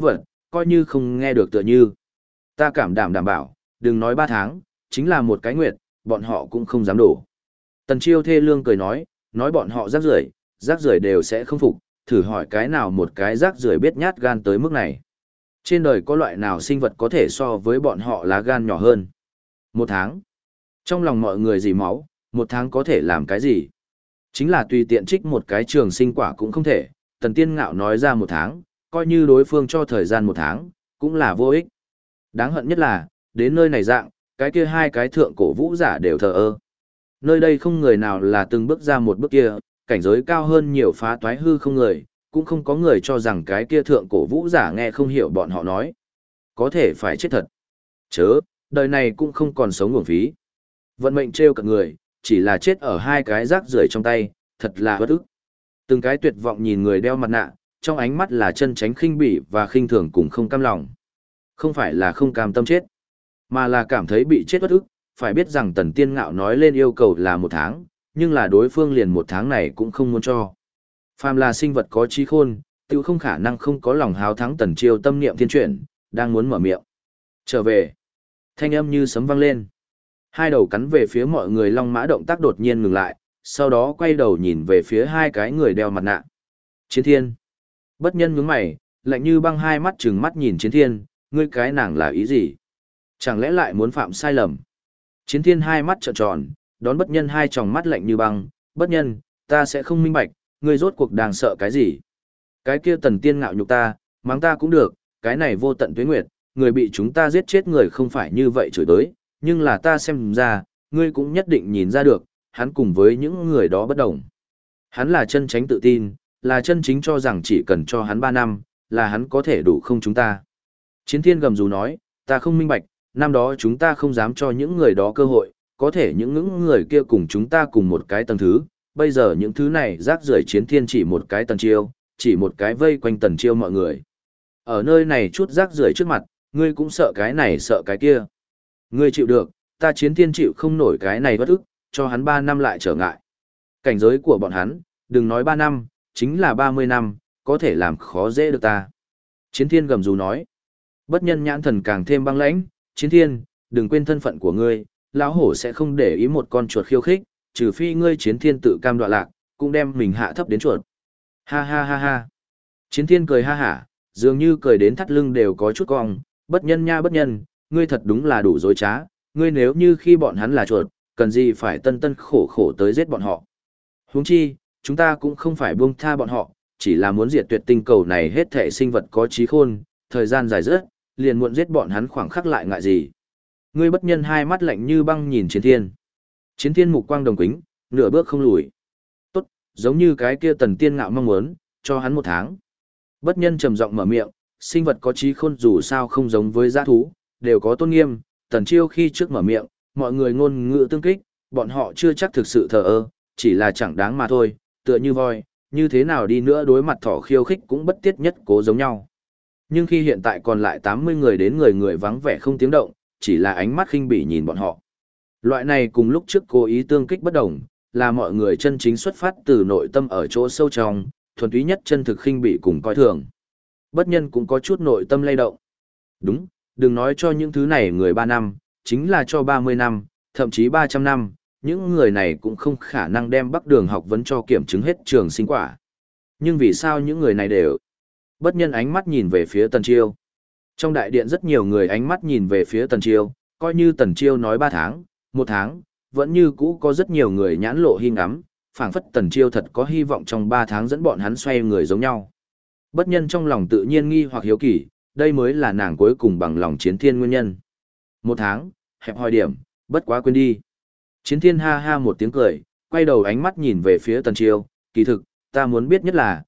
Speaker 1: coi như không nghe được tựa như. Ta cảm đảm bảo, đừng nói 3 tháng, chính là một cái nguyệt, bọn họ cũng không dám đổ. Tần Chiêu thê lương cười nói bọn họ rác rưởi đều sẽ không phục, thử hỏi cái nào một cái rác rưởi biết nhát gan tới mức này. Trên đời có loại nào sinh vật có thể so với bọn họ lá gan nhỏ hơn. 1 tháng. Trong lòng mọi người dì máu, 1 tháng có thể làm cái gì? Chính là tùy tiện trích một cái trường sinh quả cũng không thể, Tần Tiên Ngạo nói ra 1 tháng, coi như đối phương cho thời gian 1 tháng, cũng là vô ích. Đáng hận nhất là, đến nơi này dạng, cái kia hai cái thượng cổ vũ giả đều thờ ơ. Nơi đây không người nào là từng bước ra một bước kia, cảnh giới cao hơn nhiều phá toái hư không người, cũng không có người cho rằng cái kia thượng cổ vũ giả nghe không hiểu bọn họ nói. Có thể phải chết thật. Chớ, đời này cũng không còn sống uổng phí. Vận mệnh trêu cợt người, chỉ là chết ở hai cái rác rưởi trong tay, thật là bất ức. Từng cái tuyệt vọng nhìn người đeo mặt nạ, trong ánh mắt là chân tránh khinh bỉ và khinh thường cùng không cam lòng. Không phải là không cam tâm chết, mà là cảm thấy bị chết bất ức, phải biết rằng Tần Tiên Ngạo nói lên yêu cầu là 1 tháng, nhưng là đối phương liền 1 tháng này cũng không muốn cho. Phàm là sinh vật có trí khôn, tự không khả năng không có lòng háo thắng. Tần Chiêu tâm niệm thiên chuyển, đang muốn mở miệng. Trở về. Thanh âm như sấm vang lên. Hai đầu cắn về phía mọi người long mã động tác đột nhiên ngừng lại, sau đó quay đầu nhìn về phía hai cái người đeo mặt nạ. Chiến Thiên. Bất Nhân nhướng mày, lạnh như băng hai mắt trừng mắt nhìn Chiến Thiên, ngươi cái nàng là ý gì? Chẳng lẽ lại muốn phạm sai lầm? Chiến Thiên hai mắt trợn tròn, đón Bất Nhân hai tròng mắt lạnh như băng, Bất Nhân, ta sẽ không minh bạch, ngươi rốt cuộc đang sợ cái gì? Cái kia Tần Tiên Ngạo nhục ta, mắng ta cũng được, cái này vô tận tuế nguyệt, người bị chúng ta giết chết người không phải như vậy chửi tới, nhưng là ta xem ra, ngươi cũng nhất định nhìn ra được, hắn cùng với những người đó bất đồng. Hắn là chân chính tự tin, là chân chính cho rằng chỉ cần cho hắn 3 năm, là hắn có thể đủ không chúng ta. Chiến Thiên gầm rú nói, ta không minh bạch, năm đó chúng ta không dám cho những người đó cơ hội, có thể những người kia cùng chúng ta cùng một cái tầng thứ, bây giờ những thứ này rác rưởi Chiến Thiên chỉ một cái Tần Chiêu, chỉ một cái vây quanh Tần Chiêu mọi người. Ở nơi này chút rác rưởi trước mặt, ngươi cũng sợ cái này sợ cái kia. Ngươi chịu được, ta Chiến Thiên chịu không nổi cái này bất ức, cho hắn 3 năm lại trở ngại. Cảnh giới của bọn hắn, đừng nói 3 năm, chính là 30 năm, có thể làm khó dễ được ta. Chiến Thiên gầm rú nói. Bất Nhân nhãn thần càng thêm băng lãnh, Chiến Thiên, đừng quên thân phận của ngươi, lão hổ sẽ không để ý một con chuột khiêu khích, trừ phi ngươi Chiến Thiên tự cam đoạ lạc, cũng đem mình hạ thấp đến chuột. Ha ha ha ha. Chiến Thiên cười ha hả, dường như cười đến thắt lưng đều có chút cong, Bất Nhân nha Bất Nhân, ngươi thật đúng là đủ dối trá, ngươi nếu như khi bọn hắn là chuột, cần gì phải tân tân khổ khổ tới giết bọn họ. Huống chi, chúng ta cũng không phải buông tha bọn họ, chỉ là muốn diệt tuyệt tinh cầu này hết thể sinh vật có trí khôn, thời gian dài rất, liền muộn giết bọn hắn khoảng khắc lại ngại gì. Ngươi Bất Nhân hai mắt lạnh như băng nhìn Chiến Thiên. Chiến Thiên mục quang đồng quính, nửa bước không lùi. Tốt, giống như cái kia Tần Tiên Ngạo mong muốn, cho hắn 1 tháng. Bất Nhân trầm giọng mở miệng, sinh vật có trí khôn dù sao không giống với dã thú, đều có tôn nghiêm. Tần Chiêu khi trước mở miệng, mọi người ngôn ngữ tương kích, bọn họ chưa chắc thực sự thờ ơ, chỉ là chẳng đáng mà thôi, tựa như voi, như thế nào đi nữa đối mặt thỏ khiêu khích cũng bất tiết nhất cố giống nhau. Nhưng khi hiện tại còn lại 80 người đến người vắng vẻ không tiếng động, chỉ là ánh mắt khinh bỉ nhìn bọn họ. Loại này cùng lúc trước cố ý tương kích bất đồng, là mọi người chân chính xuất phát từ nội tâm ở chỗ sâu trong, thuần túy nhất chân thực khinh bỉ cùng coi thường. Bất Nhân cũng có chút nội tâm lay động. Đúng, đừng nói cho những thứ này người 3 năm, chính là cho 30 năm, thậm chí 300 năm, những người này cũng không khả năng đem Bắc Đường học vấn cho kiểm chứng hết trường sinh quả. Nhưng vì sao những người này đều? Bất Nhân ánh mắt nhìn về phía Tần Chiêu. Trong đại điện rất nhiều người ánh mắt nhìn về phía Tần Chiêu, coi như Tần Chiêu nói 3 tháng, 1 tháng, vẫn như cũ có rất nhiều người nhãn lộ hi ngắm, phảng phất Tần Chiêu thật có hy vọng trong 3 tháng dẫn bọn hắn xoay người giống nhau. Bất Nhân trong lòng tự nhiên nghi hoặc hiếu kỳ, đây mới là nàng cuối cùng bằng lòng Chiến Thiên nguyên nhân. 1 tháng, hẹp hòi điểm, bất quá quên đi. Chiến Thiên ha ha một tiếng cười, quay đầu ánh mắt nhìn về phía Tần Chiêu, kỳ thực, ta muốn biết nhất là,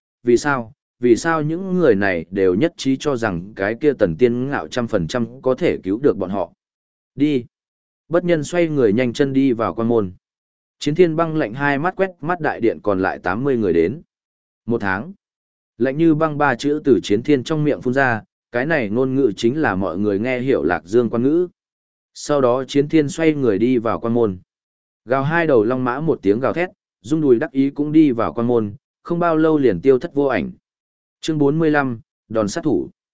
Speaker 1: vì sao những người này đều nhất trí cho rằng cái kia Tần Tiên Ngạo 100% có thể cứu được bọn họ. Đi. Bất Nhân xoay người nhanh chân đi vào quan môn. Chiến Thiên băng lạnh hai mắt quét mắt đại điện còn lại 80 người đến. 1 tháng. Lạnh như băng 3 chữ từ Chiến Thiên trong miệng phun ra, cái này ngôn ngữ chính là mọi người nghe hiểu Lạc Dương quan ngữ. Sau đó Chiến Thiên xoay người đi vào quan môn. Gào hai đầu long mã một tiếng gào thét, rung đùi đắc ý cũng đi vào quan môn, không bao lâu liền tiêu thất vô ảnh. Chương 45, đòn sát thủ.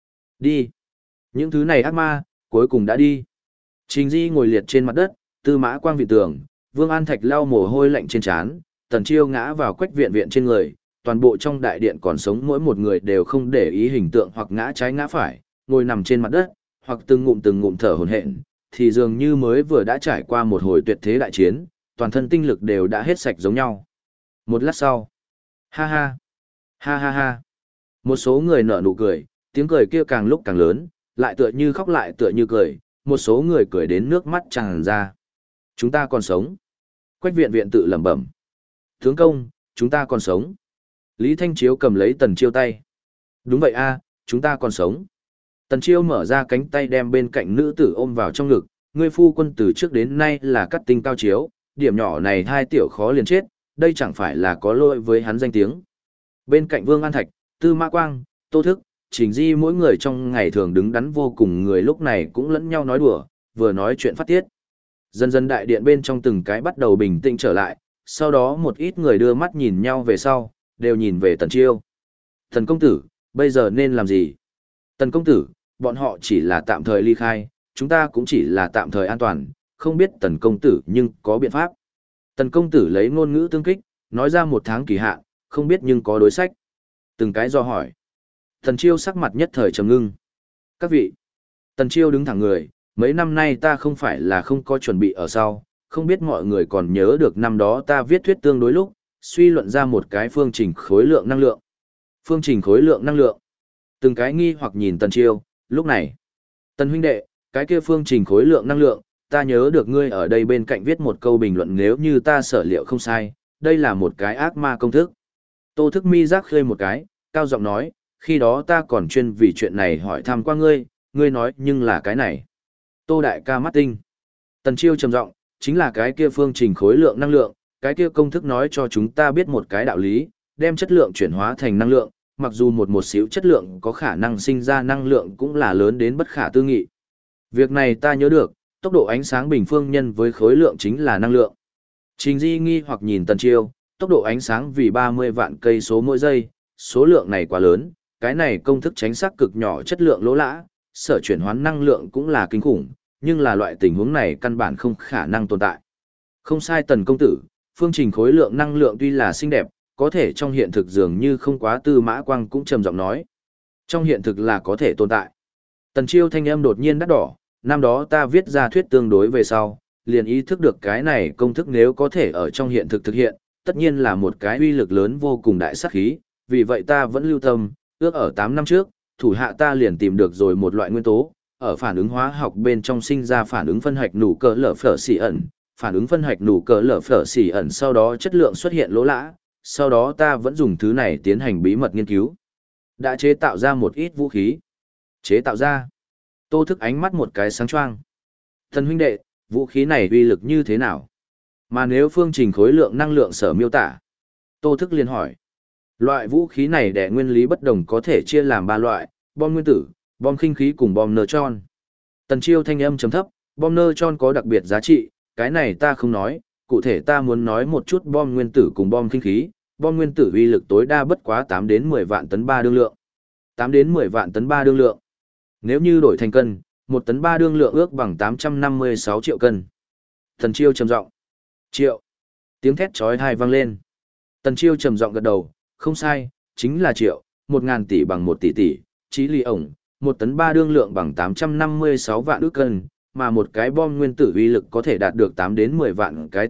Speaker 1: Đi. Những thứ này ác ma, cuối cùng đã đi. Trình Di ngồi liệt trên mặt đất, Tư Mã Quang vị tường, Vương An Thạch lau mồ hôi lạnh trên trán, Tần Chiêu ngã vào Quách Viện Viện trên người, toàn bộ trong đại điện còn sống mỗi một người đều không để ý hình tượng hoặc ngã trái ngã phải, ngồi nằm trên mặt đất, hoặc từng ngụm thở hổn hển, thì dường như mới vừa đã trải qua một hồi tuyệt thế đại chiến, toàn thân tinh lực đều đã hết sạch giống nhau. Một lát sau, ha ha, ha ha ha. Một số người nở nụ cười, tiếng cười kia càng lúc càng lớn, lại tựa như khóc lại tựa như cười, một số người cười đến nước mắt tràn ra. Chúng ta còn sống. Quách Viện Viện tự lẩm bẩm. Tướng công, chúng ta còn sống. Lý Thanh Chiếu cầm lấy Tần Chiêu tay. Đúng vậy a, chúng ta còn sống. Tần Chiêu mở ra cánh tay đem bên cạnh nữ tử ôm vào trong ngực, ngươi phu quân từ trước đến nay là cắt tinh cao chiếu, điểm nhỏ này hai tiểu khó liền chết, đây chẳng phải là có lỗi với hắn danh tiếng. Bên cạnh Vương An Thạch, Tư Mã Quang, Tô Thức, Trình Di mỗi người trong ngày thường đứng đắn vô cùng, người lúc này cũng lẫn nhau nói đùa, vừa nói chuyện phát tiết. Dần dần đại điện bên trong từng cái bắt đầu bình tĩnh trở lại, sau đó một ít người đưa mắt nhìn nhau về sau, đều nhìn về Tần Chiêu. Tần công tử, bây giờ nên làm gì? Tần công tử, bọn họ chỉ là tạm thời ly khai, chúng ta cũng chỉ là tạm thời an toàn, không biết Tần công tử nhưng có biện pháp. Tần công tử lấy ngôn ngữ tương kích, nói ra 1 tháng kỳ hạn, không biết nhưng có đối sách. Từng cái do hỏi. Tần Chiêu sắc mặt nhất thời trầm ngưng. Các vị. Tần Chiêu đứng thẳng người, mấy năm nay ta không phải là không có chuẩn bị ở sau, không biết mọi người còn nhớ được năm đó ta viết thuyết tương đối lúc, suy luận ra một cái phương trình khối lượng năng lượng. Phương trình khối lượng năng lượng. Từng cái nghi hoặc nhìn Tần Chiêu, lúc này. Tần huynh đệ, cái kia phương trình khối lượng năng lượng, ta nhớ được ngươi ở đây bên cạnh viết một câu bình luận, nếu như ta sở liệu không sai, đây là một cái ác ma công thức. Tô Thức mi giác khơi một cái, cao giọng nói, khi đó ta còn chuyên vì chuyện này hỏi thăm qua ngươi, ngươi nói nhưng là cái này. Tô đại ca mắt tinh. Tần Chiêu trầm giọng, chính là cái kia phương trình khối lượng năng lượng, cái kia công thức nói cho chúng ta biết một cái đạo lý, đem chất lượng chuyển hóa thành năng lượng, mặc dù một xíu chất lượng có khả năng sinh ra năng lượng cũng là lớn đến bất khả tư nghị. Việc này ta nhớ được, tốc độ ánh sáng bình phương nhân với khối lượng chính là năng lượng. Trình Di nghi hoặc nhìn Tần Chiêu, tốc độ ánh sáng vì 30 vạn cây số mỗi giây, số lượng này quá lớn, cái này công thức tránh xác cực nhỏ chất lượng lỗ lã, sở chuyển hóa năng lượng cũng là kinh khủng, nhưng là loại tình huống này căn bản không khả năng tồn tại. Không sai Tần công tử, phương trình khối lượng năng lượng tuy là xinh đẹp, có thể trong hiện thực dường như không quá. Tư Mã Quang cũng trầm giọng nói. Trong hiện thực là có thể tồn tại. Tần Chiêu thanh âm đột nhiên đắt đỏ, năm đó ta viết ra thuyết tương đối về sau, liền ý thức được cái này công thức nếu có thể ở trong hiện thực thực hiện, tất nhiên là một cái uy lực lớn vô cùng đại sát khí, vì vậy ta vẫn lưu tâm, ước ở 8 năm trước, thủ hạ ta liền tìm được rồi một loại nguyên tố, ở phản ứng hóa học bên trong sinh ra phản ứng phân hạch nụ cỡ lở phở xỉ ẩn, phản ứng phân hạch nụ cỡ lở phở xỉ ẩn sau đó chất lượng xuất hiện lỗ lã, sau đó ta vẫn dùng thứ này tiến hành bí mật nghiên cứu. Đã chế tạo ra một ít vũ khí. Chế tạo ra. Tô Thức ánh mắt một cái sáng choang. Thần huynh đệ, vũ khí này uy lực như thế nào? Mà nếu phương trình khối lượng năng lượng sở miêu tả? Tô Thức liền hỏi. Loại vũ khí này để nguyên lý bất đồng có thể chia làm 3 loại, bom nguyên tử, bom khinh khí cùng bom neutron. Tần Chiêu thanh âm trầm thấp, bom neutron có đặc biệt giá trị, cái này ta không nói, cụ thể ta muốn nói một chút bom nguyên tử cùng bom khinh khí. Bom nguyên tử uy lực tối đa bất quá 8 đến 10 vạn tấn 3 đương lượng. 8 đến 10 vạn tấn 3 đương lượng. Nếu như đổi thành cân, 1 tấn 3 đương lượng ước bằng 856 triệu cân. Tần Chiêu trầm giọng. Triệu. Tiếng thét chói tai vang lên. Tần Chiêu trầm giọng gật đầu, không sai, chính là triệu, 1000 tỷ bằng 1 tỷ tỷ, chí lý ổng, 1 tấn 3 đương lượng bằng 856 vạn ức cân, mà một cái bom nguyên tử uy lực có thể đạt được 8 đến 10 vạn cái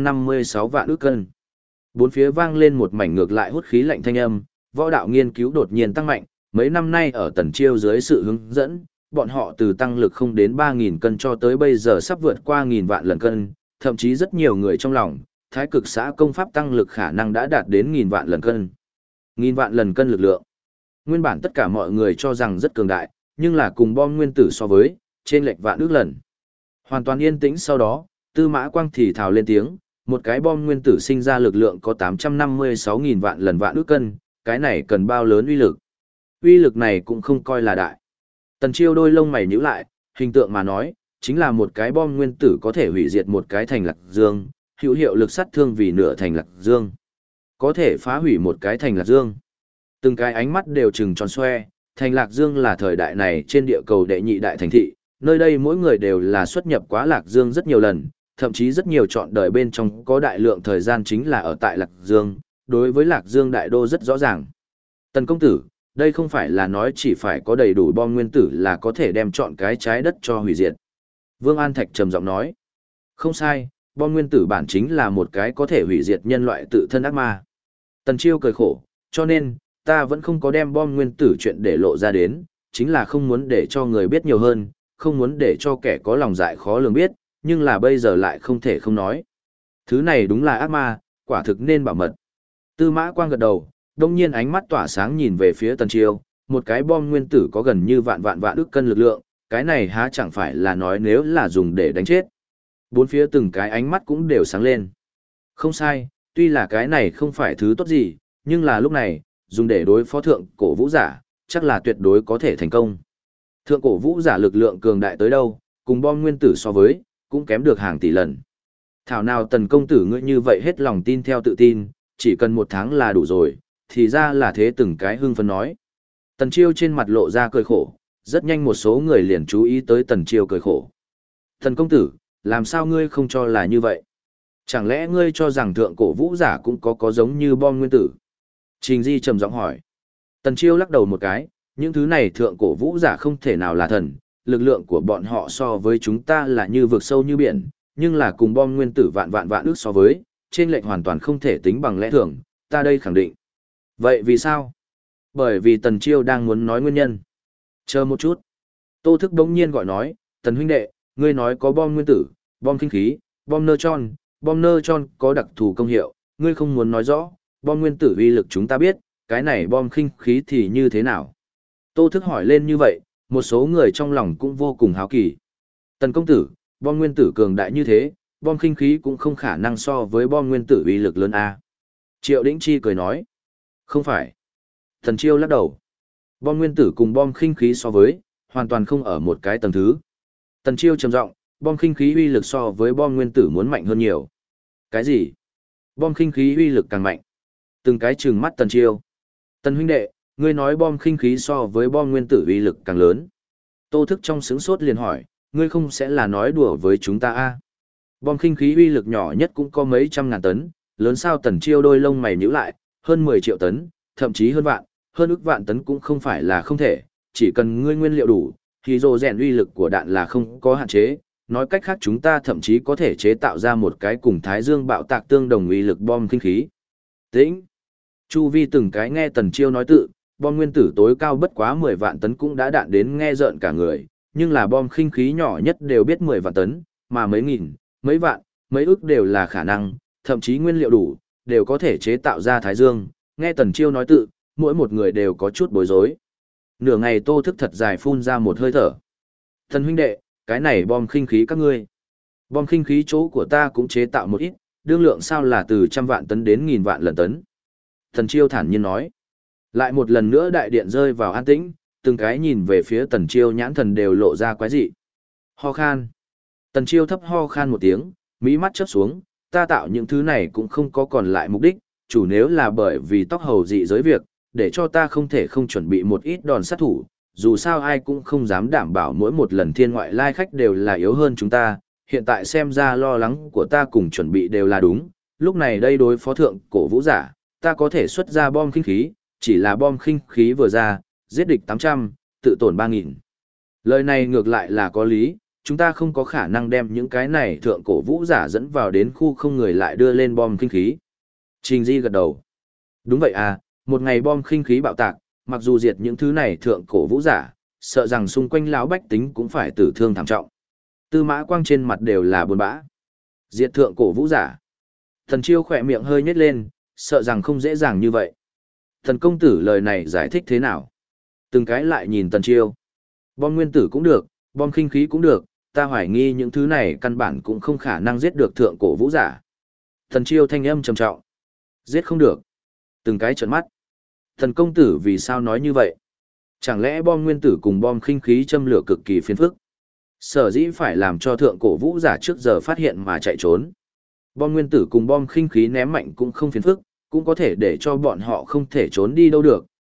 Speaker 1: 856 vạn ức cân. Bốn phía vang lên một mảnh ngược lại hút khí lạnh thanh âm, võ đạo nghiên cứu đột nhiên tăng mạnh, mấy năm nay ở Tần Chiêu dưới sự hướng dẫn, bọn họ từ tăng lực không đến 3000 cân cho tới bây giờ sắp vượt qua 1000 vạn lần cân, thậm chí rất nhiều người trong lòng, thái cực xã công pháp tăng lực khả năng đã đạt đến 1000 vạn lần cân. 1000 vạn lần cân lực lượng. Nguyên bản tất cả mọi người cho rằng rất cường đại, nhưng là cùng bom nguyên tử so với, trên lệch vạn ước lần. Hoàn toàn yên tĩnh sau đó, Tư Mã Quang thì thào lên tiếng, một cái bom nguyên tử sinh ra lực lượng có 856.000 vạn lần vạn ước cân, cái này cần bao lớn uy lực. Uy lực này cũng không coi là đại. Tần Chiêu đôi lông mày nhíu lại, hình tượng mà nói, chính là một cái bom nguyên tử có thể hủy diệt một cái thành lạc dương, hữu hiệu lực sát thương vì nửa thành lạc dương. Có thể phá hủy một cái thành lạc dương. Từng cái ánh mắt đều trừng tròn xoe, thành Lạc Dương là thời đại này trên địa cầu đệ nhị đại thành thị, nơi đây mỗi người đều là xuất nhập quá Lạc Dương rất nhiều lần, thậm chí rất nhiều trọn đời bên trong có đại lượng thời gian chính là ở tại Lạc Dương, đối với Lạc Dương đại đô rất rõ ràng. Tần công tử, đây không phải là nói chỉ phải có đầy đủ bom nguyên tử là có thể đem chọn cái trái đất cho hủy diệt. Vương An Thạch trầm giọng nói, không sai, bom nguyên tử bản chính là một cái có thể hủy diệt nhân loại tự thân ác ma. Tần Chiêu cười khổ, cho nên, ta vẫn không có đem bom nguyên tử chuyện để lộ ra đến, chính là không muốn để cho người biết nhiều hơn, không muốn để cho kẻ có lòng dạ khó lường biết, nhưng là bây giờ lại không thể không nói. Thứ này đúng là ác ma, quả thực nên bảo mật. Tư Mã Quang gật đầu, đông nhiên ánh mắt tỏa sáng nhìn về phía Tần Chiêu, một cái bom nguyên tử có gần như vạn ức cân lực lượng, cái này há chẳng phải là nói nếu là dùng để đánh chết. Bốn phía từng cái ánh mắt cũng đều sáng lên. Không sai, tuy là cái này không phải thứ tốt gì, nhưng là lúc này, dùng để đối phó thượng cổ vũ giả, chắc là tuyệt đối có thể thành công. Thượng cổ vũ giả lực lượng cường đại tới đâu, cùng bom nguyên tử so với, cũng kém được hàng tỷ lần. Thảo nào Tần công tử ngươi như vậy hết lòng tin theo tự tin, chỉ cần 1 tháng là đủ rồi, thì ra là thế từng cái hưng phấn nói. Tần Chiêu trên mặt lộ ra cười khổ, rất nhanh một số người liền chú ý tới Tần Chiêu cười khổ. Tần công tử, làm sao ngươi không cho là như vậy? Chẳng lẽ ngươi cho rằng thượng cổ vũ giả cũng có giống như bom nguyên tử? Trình Di trầm giọng hỏi. Tần Chiêu lắc đầu một cái, những thứ này thượng cổ vũ giả không thể nào là thần, lực lượng của bọn họ so với chúng ta là như vực sâu như biển, nhưng là cùng bom nguyên tử vạn ước so với, trên lệnh hoàn toàn không thể tính bằng lẽ thường, ta đây khẳng định. Vậy vì sao? Bởi vì Tần Chiêu đang muốn nói nguyên nhân. Chờ một chút. Tô Thức đống nhiên gọi nói, Tần huynh đệ, ngươi nói có bom nguyên tử, bom kinh khí, bom nơ tròn có đặc thù công hiệu, ngươi không muốn nói rõ, bom nguyên tử uy lực chúng ta biết, cái này bom kinh khí thì như thế nào? Tô Thức hỏi lên như vậy, một số người trong lòng cũng vô cùng háo kỳ. Tần công tử, bom nguyên tử cường đại như thế, bom kinh khí cũng không khả năng so với bom nguyên tử uy lực lớn a. Triệu Đĩnh Chi cười nói, không phải. Tần Chiêu lắc đầu. Bom nguyên tử cùng bom kinh khí so với, hoàn toàn không ở một cái tầng thứ. Tần Chiêu trầm giọng, bom kinh khí uy lực so với bom nguyên tử muốn mạnh hơn nhiều. Cái gì? Bom kinh khí uy lực càng mạnh. Từng cái trừng mắt Tần Chiêu. Tần huynh đệ, ngươi nói bom kinh khí so với bom nguyên tử uy lực càng lớn. Tô Thức trong sững sốt liền hỏi, ngươi không sẽ là nói đùa với chúng ta a? Bom kinh khí uy lực nhỏ nhất cũng có mấy trăm ngàn tấn, lớn sao? Tần Chiêu đôi lông mày nhíu lại, hơn 10 triệu tấn, thậm chí hơn ức vạn tấn cũng không phải là không thể, chỉ cần ngươi nguyên liệu đủ, thì rồ rèn uy lực của đạn là không có hạn chế, nói cách khác chúng ta thậm chí có thể chế tạo ra một cái cùng Thái Dương bạo tạc tương đồng uy lực bom kinh khí. Tĩnh. Chu vi từng cái nghe Tần Chiêu nói tự, bom nguyên tử tối cao bất quá 10 vạn tấn cũng đã đạn đến nghe rợn cả người, nhưng là bom kinh khí nhỏ nhất đều biết 10 vạn tấn, mà mấy nghìn, mấy vạn, mấy ức đều là khả năng, thậm chí nguyên liệu đủ, đều có thể chế tạo ra Thái Dương. Nghe Tần Chiêu nói tự, mỗi một người đều có chút bối rối. Nửa ngày Tô Thức thật dài phun ra một hơi thở. Thần huynh đệ, cái này bom kinh khí các ngươi. Bom kinh khí chỗ của ta cũng chế tạo một ít, đương lượng sao là từ 100 vạn tấn đến 1000 vạn lần tấn. Tần Chiêu thản nhiên nói. Lại một lần nữa đại điện rơi vào an tĩnh, từng cái nhìn về phía Tần Chiêu nhãn thần đều lộ ra quái dị. Ho khan. Tần Chiêu thấp ho khan một tiếng, mí mắt chớp xuống, ta tạo những thứ này cũng không có còn lại mục đích, chủ nếu là bởi vì tóc hầu dị giới việc, để cho ta không thể không chuẩn bị một ít đòn sát thủ, dù sao ai cũng không dám đảm bảo mỗi một lần thiên ngoại lai khách đều là yếu hơn chúng ta, hiện tại xem ra lo lắng của ta cùng chuẩn bị đều là đúng, lúc này đây đối phó thượng cổ vũ giả, ta có thể xuất ra bom kinh khí, chỉ là bom kinh khí vừa ra, giết địch 800, tự tổn 3000. Lời này ngược lại là có lý, chúng ta không có khả năng đem những cái này thượng cổ vũ giả dẫn vào đến khu không người lại đưa lên bom kinh khí. Trình Di gật đầu. Đúng vậy à, một ngày bom kinh khí bạo tạc, mặc dù diệt những thứ này thượng cổ vũ giả, sợ rằng xung quanh lão bách tính cũng phải tử thương thảm trọng. Tư Mã Quang trên mặt đều là buồn bã. Diệt thượng cổ vũ giả. Thần Chiêu khỏe miệng hơi nhếch lên, sợ rằng không dễ dàng như vậy. Thần công tử lời này giải thích thế nào? Từng cái lại nhìn Tần Chiêu. Bom nguyên tử cũng được, bom kinh khí cũng được, ta hoài nghi những thứ này căn bản cũng không khả năng giết được thượng cổ vũ giả. Thần Chiêu thanh âm trầm trọng. Giết không được. Từng cái trợn mắt. Thần công tử vì sao nói như vậy? Chẳng lẽ bom nguyên tử cùng bom kinh khí châm lửa cực kỳ phiền phức? Sở dĩ phải làm cho thượng cổ vũ giả trước giờ phát hiện mà chạy trốn. Bom nguyên tử cùng bom kinh khí ném mạnh cũng không phiền phức, cũng có thể để cho bọn họ không thể trốn đi đâu được,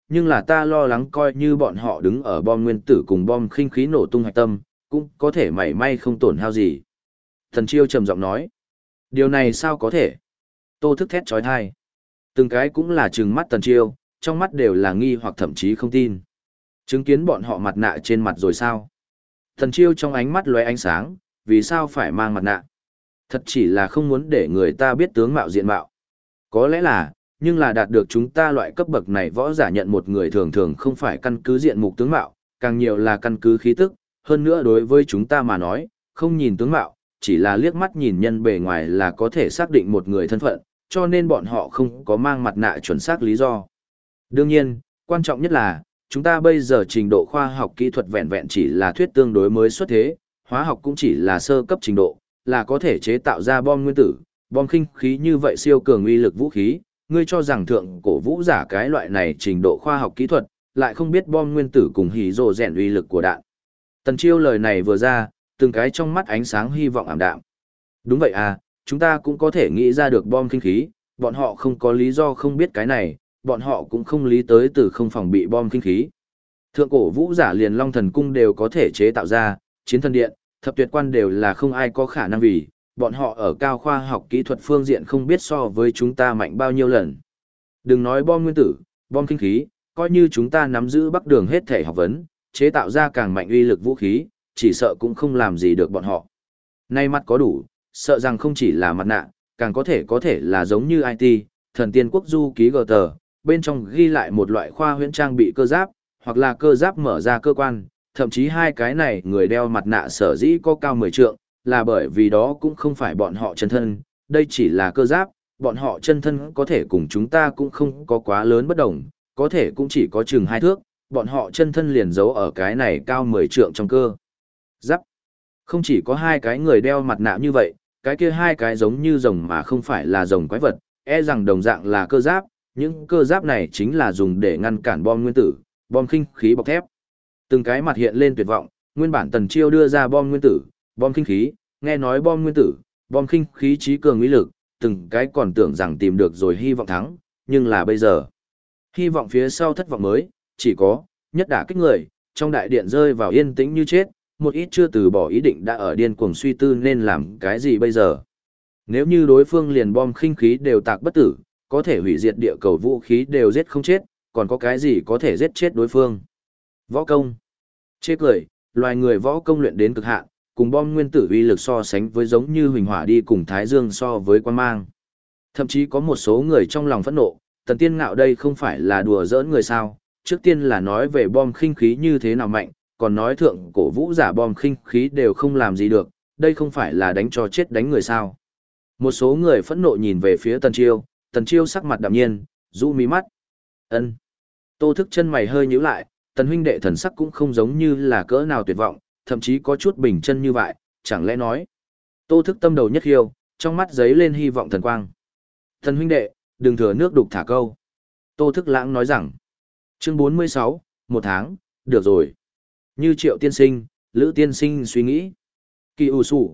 Speaker 1: nhưng là ta lo lắng coi như bọn họ đứng ở bom nguyên tử cùng bom khinh khí nổ tung hạch tâm, cũng có thể mảy may không tổn hao gì. Tần Chiêu trầm giọng nói. Điều này sao có thể? Tô Thức thét chói tai. Từng cái cũng là trừng mắt Tần Chiêu, trong mắt đều là nghi hoặc thậm chí không tin. Chứng kiến bọn họ mặt nạ trên mặt rồi sao? Tần Chiêu trong ánh mắt lóe ánh sáng, vì sao phải mang mặt nạ? Thật chỉ là không muốn để người ta biết tướng mạo diện mạo. Có lẽ là, nhưng là đạt được chúng ta loại cấp bậc này võ giả nhận một người thường thường không phải căn cứ diện mục tướng mạo, càng nhiều là căn cứ khí tức, hơn nữa đối với chúng ta mà nói, không nhìn tướng mạo, chỉ là liếc mắt nhìn nhân bề ngoài là có thể xác định một người thân phận, cho nên bọn họ không có mang mặt nạ chuẩn xác lý do. Đương nhiên, quan trọng nhất là, chúng ta bây giờ trình độ khoa học kỹ thuật vẹn vẹn chỉ là thuyết tương đối mới xuất thế, hóa học cũng chỉ là sơ cấp trình độ, là có thể chế tạo ra bom nguyên tử, bom khinh khí như vậy siêu cường uy lực vũ khí. Ngươi cho rằng thượng cổ vũ giả cái loại này trình độ khoa học kỹ thuật, lại không biết bom nguyên tử cùng hỉ rồ rèn uy lực của đạn. Tần Chiêu lời này vừa ra, từng cái trong mắt ánh sáng hy vọng ảm đạm. Đúng vậy à, chúng ta cũng có thể nghĩ ra được bom kinh khí, bọn họ không có lý do không biết cái này, bọn họ cũng không lý tới từ không phòng bị bom kinh khí. Thượng cổ vũ giả liền Long Thần Cung đều có thể chế tạo ra, Chiến Thần Điện, Thập Tuyệt Quan đều là không ai có khả năng vì, bọn họ ở cao khoa học kỹ thuật phương diện không biết so với chúng ta mạnh bao nhiêu lần. Đừng nói bom nguyên tử, bom kinh khí, coi như chúng ta nắm giữ Bắc Đường hết thể học vấn, chế tạo ra càng mạnh uy lực vũ khí, chỉ sợ cũng không làm gì được bọn họ. Nay mặt có đủ, sợ rằng không chỉ là mặt nạ, càng có thể là giống như IT, thần tiên quốc du ký gờ tờ, bên trong ghi lại một loại khoa huyễn trang bị cơ giáp, hoặc là cơ giáp mở ra cơ quan, thậm chí hai cái này người đeo mặt nạ sở dĩ có cao 10 trượng, là bởi vì đó cũng không phải bọn họ chân thân, đây chỉ là cơ giáp, bọn họ chân thân có thể cùng chúng ta cũng không có quá lớn bất đồng, có thể cũng chỉ có chừng 2 thước, bọn họ chân thân liền giấu ở cái này cao 10 trượng trong cơ giáp. Không chỉ có hai cái người đeo mặt nạ như vậy, cái kia hai cái giống như rồng mà không phải là rồng quái vật, e rằng đồng dạng là cơ giáp, những cơ giáp này chính là dùng để ngăn cản bom nguyên tử, bom khinh khí bọc thép. Từng cái mặt hiện lên tuyệt vọng, nguyên bản Tần Chiêu đưa ra bom nguyên tử, bom khinh khí, nghe nói bom nguyên tử, bom khinh khí trí cường uy lực, từng cái còn tưởng rằng tìm được rồi hy vọng thắng, nhưng là bây giờ. Hy vọng phía sau thất vọng mới, chỉ có, nhất đả kích người, trong đại điện rơi vào yên tĩnh như chết, một ít chưa từ bỏ ý định đã ở điên cuồng suy tư nên làm cái gì bây giờ. Nếu như đối phương liền bom khinh khí đều tạc bất tử, có thể hủy diệt địa cầu vũ khí đều giết không chết, còn có cái gì có thể giết chết đối phương. Võ công. Chê cười, loài người võ công luyện đến cực hạn, cùng bom nguyên tử uy lực so sánh với giống như huỳnh hỏa đi cùng thái dương so với quan mang. Thậm chí có một số người trong lòng phẫn nộ, Tần Tiên Ngạo đây không phải là đùa giỡn người sao, trước tiên là nói về bom khinh khí như thế nào mạnh, còn nói thượng cổ vũ giả bom khinh khí đều không làm gì được, đây không phải là đánh cho chết đánh người sao. Một số người phẫn nộ nhìn về phía Tần Chiêu sắc mặt đạm nhiên, rũ mí mắt. Ân. Tô Thức chân mày hơi nhíu lại, Tần huynh đệ thần sắc cũng không giống như là cỡ nào tuyệt vọng, thậm chí có chút bình chân như vậy, chẳng lẽ nói. Tô Thức tâm đầu nhất hiêu, trong mắt giấy lên hy vọng thần quang. Tần huynh đệ, đừng thừa nước đục thả câu. Tô Thức lãng nói rằng. Chương 46, 1 tháng, được rồi. Như Triệu tiên sinh, Lữ tiên sinh suy nghĩ. Kỳ ủ sủ.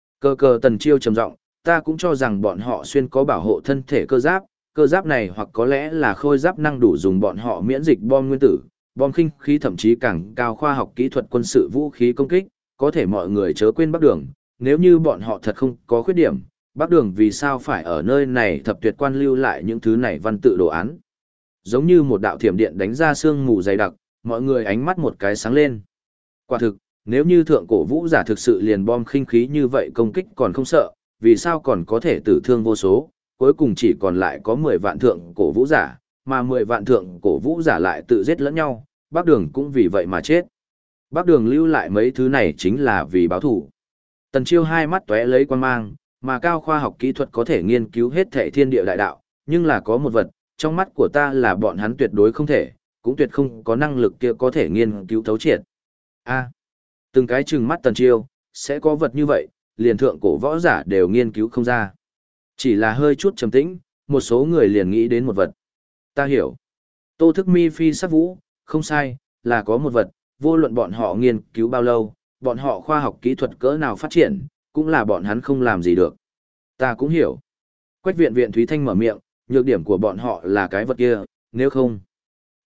Speaker 1: Cờ Tần Chiêu trầm giọng, ta cũng cho rằng bọn họ xuyên có bảo hộ thân thể cơ giáp này hoặc có lẽ là khôi giáp năng đủ dùng bọn họ miễn dịch bom nguyên tử, bom khinh khí thậm chí càng cao khoa học kỹ thuật quân sự vũ khí công kích, có thể mọi người chớ quên Bắc Đường, nếu như bọn họ thật không có khuyết điểm, Bắc Đường vì sao phải ở nơi này Thập Tuyệt Quan lưu lại những thứ này văn tự đồ án. Giống như một đạo thiểm điện đánh ra sương mù dày đặc, mọi người ánh mắt một cái sáng lên. Quả thực, nếu như thượng cổ vũ giả thực sự liền bom khinh khí như vậy công kích còn không sợ, vì sao còn có thể tử thương vô số, cuối cùng chỉ còn lại có 10 vạn thượng cổ vũ giả, mà 10 vạn thượng cổ vũ giả lại tự giết lẫn nhau, Bắc Đường cũng vì vậy mà chết. Bắc Đường lưu lại mấy thứ này chính là vì báo thủ. Tần Chiêu hai mắt tóe lấy quan mang, mà cao khoa học kỹ thuật có thể nghiên cứu hết thảy thiên địa đại đạo, nhưng là có một vật, trong mắt của ta là bọn hắn tuyệt đối không thể, cũng tuyệt không có năng lực kia có thể nghiên cứu thấu triệt. A. Từng cái trừng mắt Tần Chiêu, sẽ có vật như vậy, liền thượng cổ võ giả đều nghiên cứu không ra. Chỉ là hơi chút trầm tĩnh, một số người liền nghĩ đến một vật. Ta hiểu. Tô Thức mi phi sắc vũ, không sai, là có một vật, vô luận bọn họ nghiên cứu bao lâu, bọn họ khoa học kỹ thuật cỡ nào phát triển, cũng là bọn hắn không làm gì được. Ta cũng hiểu. Quách viện Thúy Thanh mở miệng, nhược điểm của bọn họ là cái vật kia, nếu không.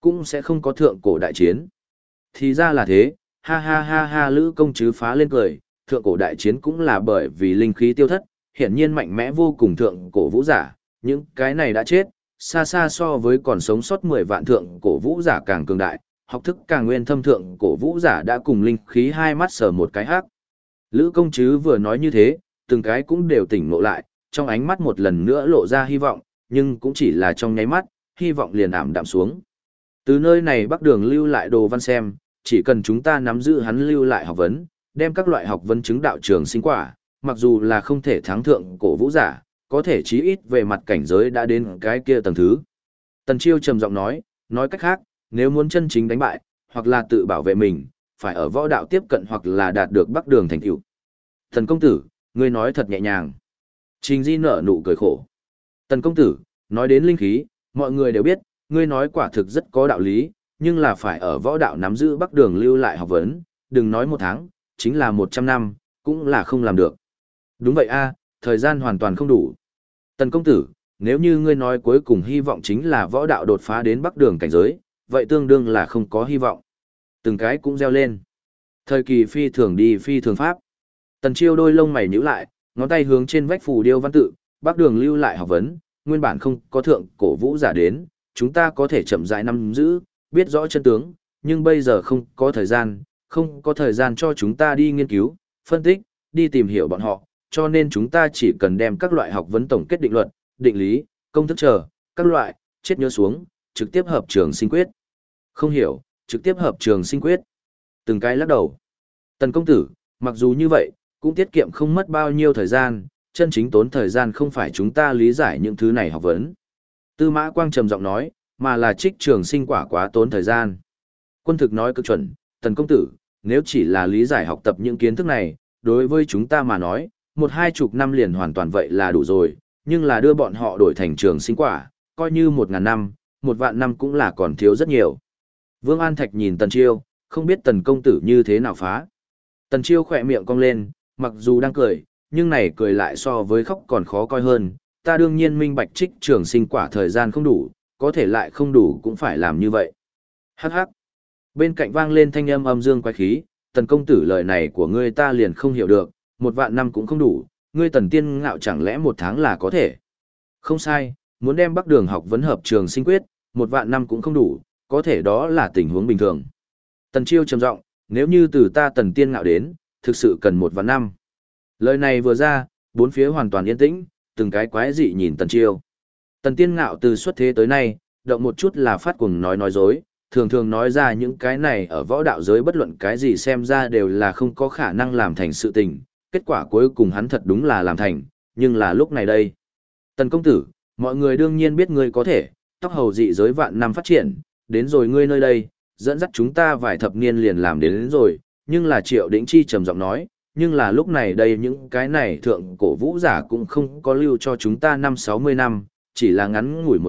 Speaker 1: cũng sẽ không có thượng cổ đại chiến. Thì ra là thế, ha ha ha ha, Lữ công chứ phá lên cười, thượng cổ đại chiến cũng là bởi vì linh khí tiêu thất, hiển nhiên mạnh mẽ vô cùng thượng cổ vũ giả, những cái này đã chết, xa xa so với còn sống sót 10 vạn thượng cổ vũ giả càng cường đại, học thức càng nguyên thâm, thượng cổ vũ giả đã cùng linh khí hai mắt sờ một cái hắc. Lữ công chứ vừa nói như thế, từng cái cũng đều tỉnh ngộ lại, trong ánh mắt một lần nữa lộ ra hy vọng, nhưng cũng chỉ là trong nháy mắt, hy vọng liền ảm đạm xuống. Từ nơi này Bắc Đường lưu lại đồ văn xem, chỉ cần chúng ta nắm giữ hắn lưu lại học vấn, đem các loại học vấn chứng đạo trường sinh quả, mặc dù là không thể thắng thượng cổ vũ giả, có thể chí ít về mặt cảnh giới đã đến cái kia tầng thứ. Tần Chiêu trầm giọng nói cách khác, nếu muốn chân chính đánh bại, hoặc là tự bảo vệ mình, phải ở võ đạo tiếp cận hoặc là đạt được Bắc Đường thành tựu. Thần công tử, ngươi nói thật nhẹ nhàng. Trình Di nở nụ cười khổ. Tần công tử, nói đến linh khí, mọi người đều biết, ngươi nói quả thực rất có đạo lý, nhưng là phải ở võ đạo nắm giữ Bắc Đường lưu lại học vấn, đừng nói 1 tháng, chính là 100 năm, cũng là không làm được. Đúng vậy a, thời gian hoàn toàn không đủ. Tần công tử, nếu như ngươi nói cuối cùng hy vọng chính là võ đạo đột phá đến Bắc Đường cảnh giới, vậy tương đương là không có hy vọng. Từng cái cũng reo lên. Thời kỳ phi thường đi phi thường pháp. Tần Chiêu đôi lông mày nhíu lại, ngón tay hướng trên vách phù điêu văn tự, Bắc Đường lưu lại học vấn, nguyên bản không có thượng cổ vũ giả đến, chúng ta có thể chậm rãi nắm giữ, biết rõ chân tướng, nhưng bây giờ không có thời gian cho chúng ta đi nghiên cứu, phân tích, đi tìm hiểu bọn họ, cho nên chúng ta chỉ cần đem các loại học vấn tổng kết định luật, định lý, công thức chờ, các loại, chết nhớ xuống, trực tiếp hợp trường sinh quyết. Không hiểu, trực tiếp hợp trường sinh quyết. Từng cái lắc đầu. Tần công tử, mặc dù như vậy, cũng tiết kiệm không mất bao nhiêu thời gian, chân chính tốn thời gian không phải chúng ta lý giải những thứ này học vấn. Tư Mã Quang trầm giọng nói, mà là trích trường sinh quả quá tốn thời gian. Quân thực nói cực chuẩn, Tần công tử, nếu chỉ là lý giải học tập những kiến thức này, đối với chúng ta mà nói, 1-2 năm liền hoàn toàn vậy là đủ rồi, nhưng là đưa bọn họ đổi thành trường sinh quả, coi như 1000 năm, 1 vạn năm cũng là còn thiếu rất nhiều. Vương An Thạch nhìn Tần Chiêu, không biết Tần công tử như thế nào phá. Tần Chiêu khỏe miệng cong lên, mặc dù đang cười, nhưng này cười lại so với khóc còn khó coi hơn. Ta đương nhiên minh bạch trích trường sinh quả thời gian không đủ, có thể lại không đủ cũng phải làm như vậy. Hắc hắc. Bên cạnh vang lên thanh âm âm dương quái khí, Tần công tử lời này của ngươi ta liền không hiểu được, 1 vạn năm cũng không đủ, ngươi Tần Tiên Ngạo chẳng lẽ 1 tháng là có thể. Không sai, muốn đem Bắc Đường học vấn hợp trường sinh quyết, 1 vạn năm cũng không đủ, có thể đó là tình huống bình thường. Tần Chiêu trầm giọng, nếu như từ ta Tần Tiên Ngạo đến, thực sự cần 1 vạn năm. Lời này vừa ra, bốn phía hoàn toàn yên tĩnh, từng cái quái dị nhìn Tần Chiêu. Tần Tiên Ngạo từ xuất thế tới nay, động một chút là phát cuồng nói dối, thường thường nói ra những cái này ở võ đạo giới bất luận cái gì xem ra đều là không có khả năng làm thành sự tình, kết quả cuối cùng hắn thật đúng là làm thành, nhưng là lúc này đây. Tần công tử, mọi người đương nhiên biết ngươi có thể, tóc hầu dị giới vạn năm phát triển, đến rồi ngươi nơi đây, dẫn dắt chúng ta vài thập niên liền làm đến rồi, nhưng là Triệu Đỉnh Chi trầm giọng nói, nhưng là lúc này đây những cái này thượng cổ vũ giả cũng không có lưu cho chúng ta 50-60 năm, chỉ là ngắn ngủi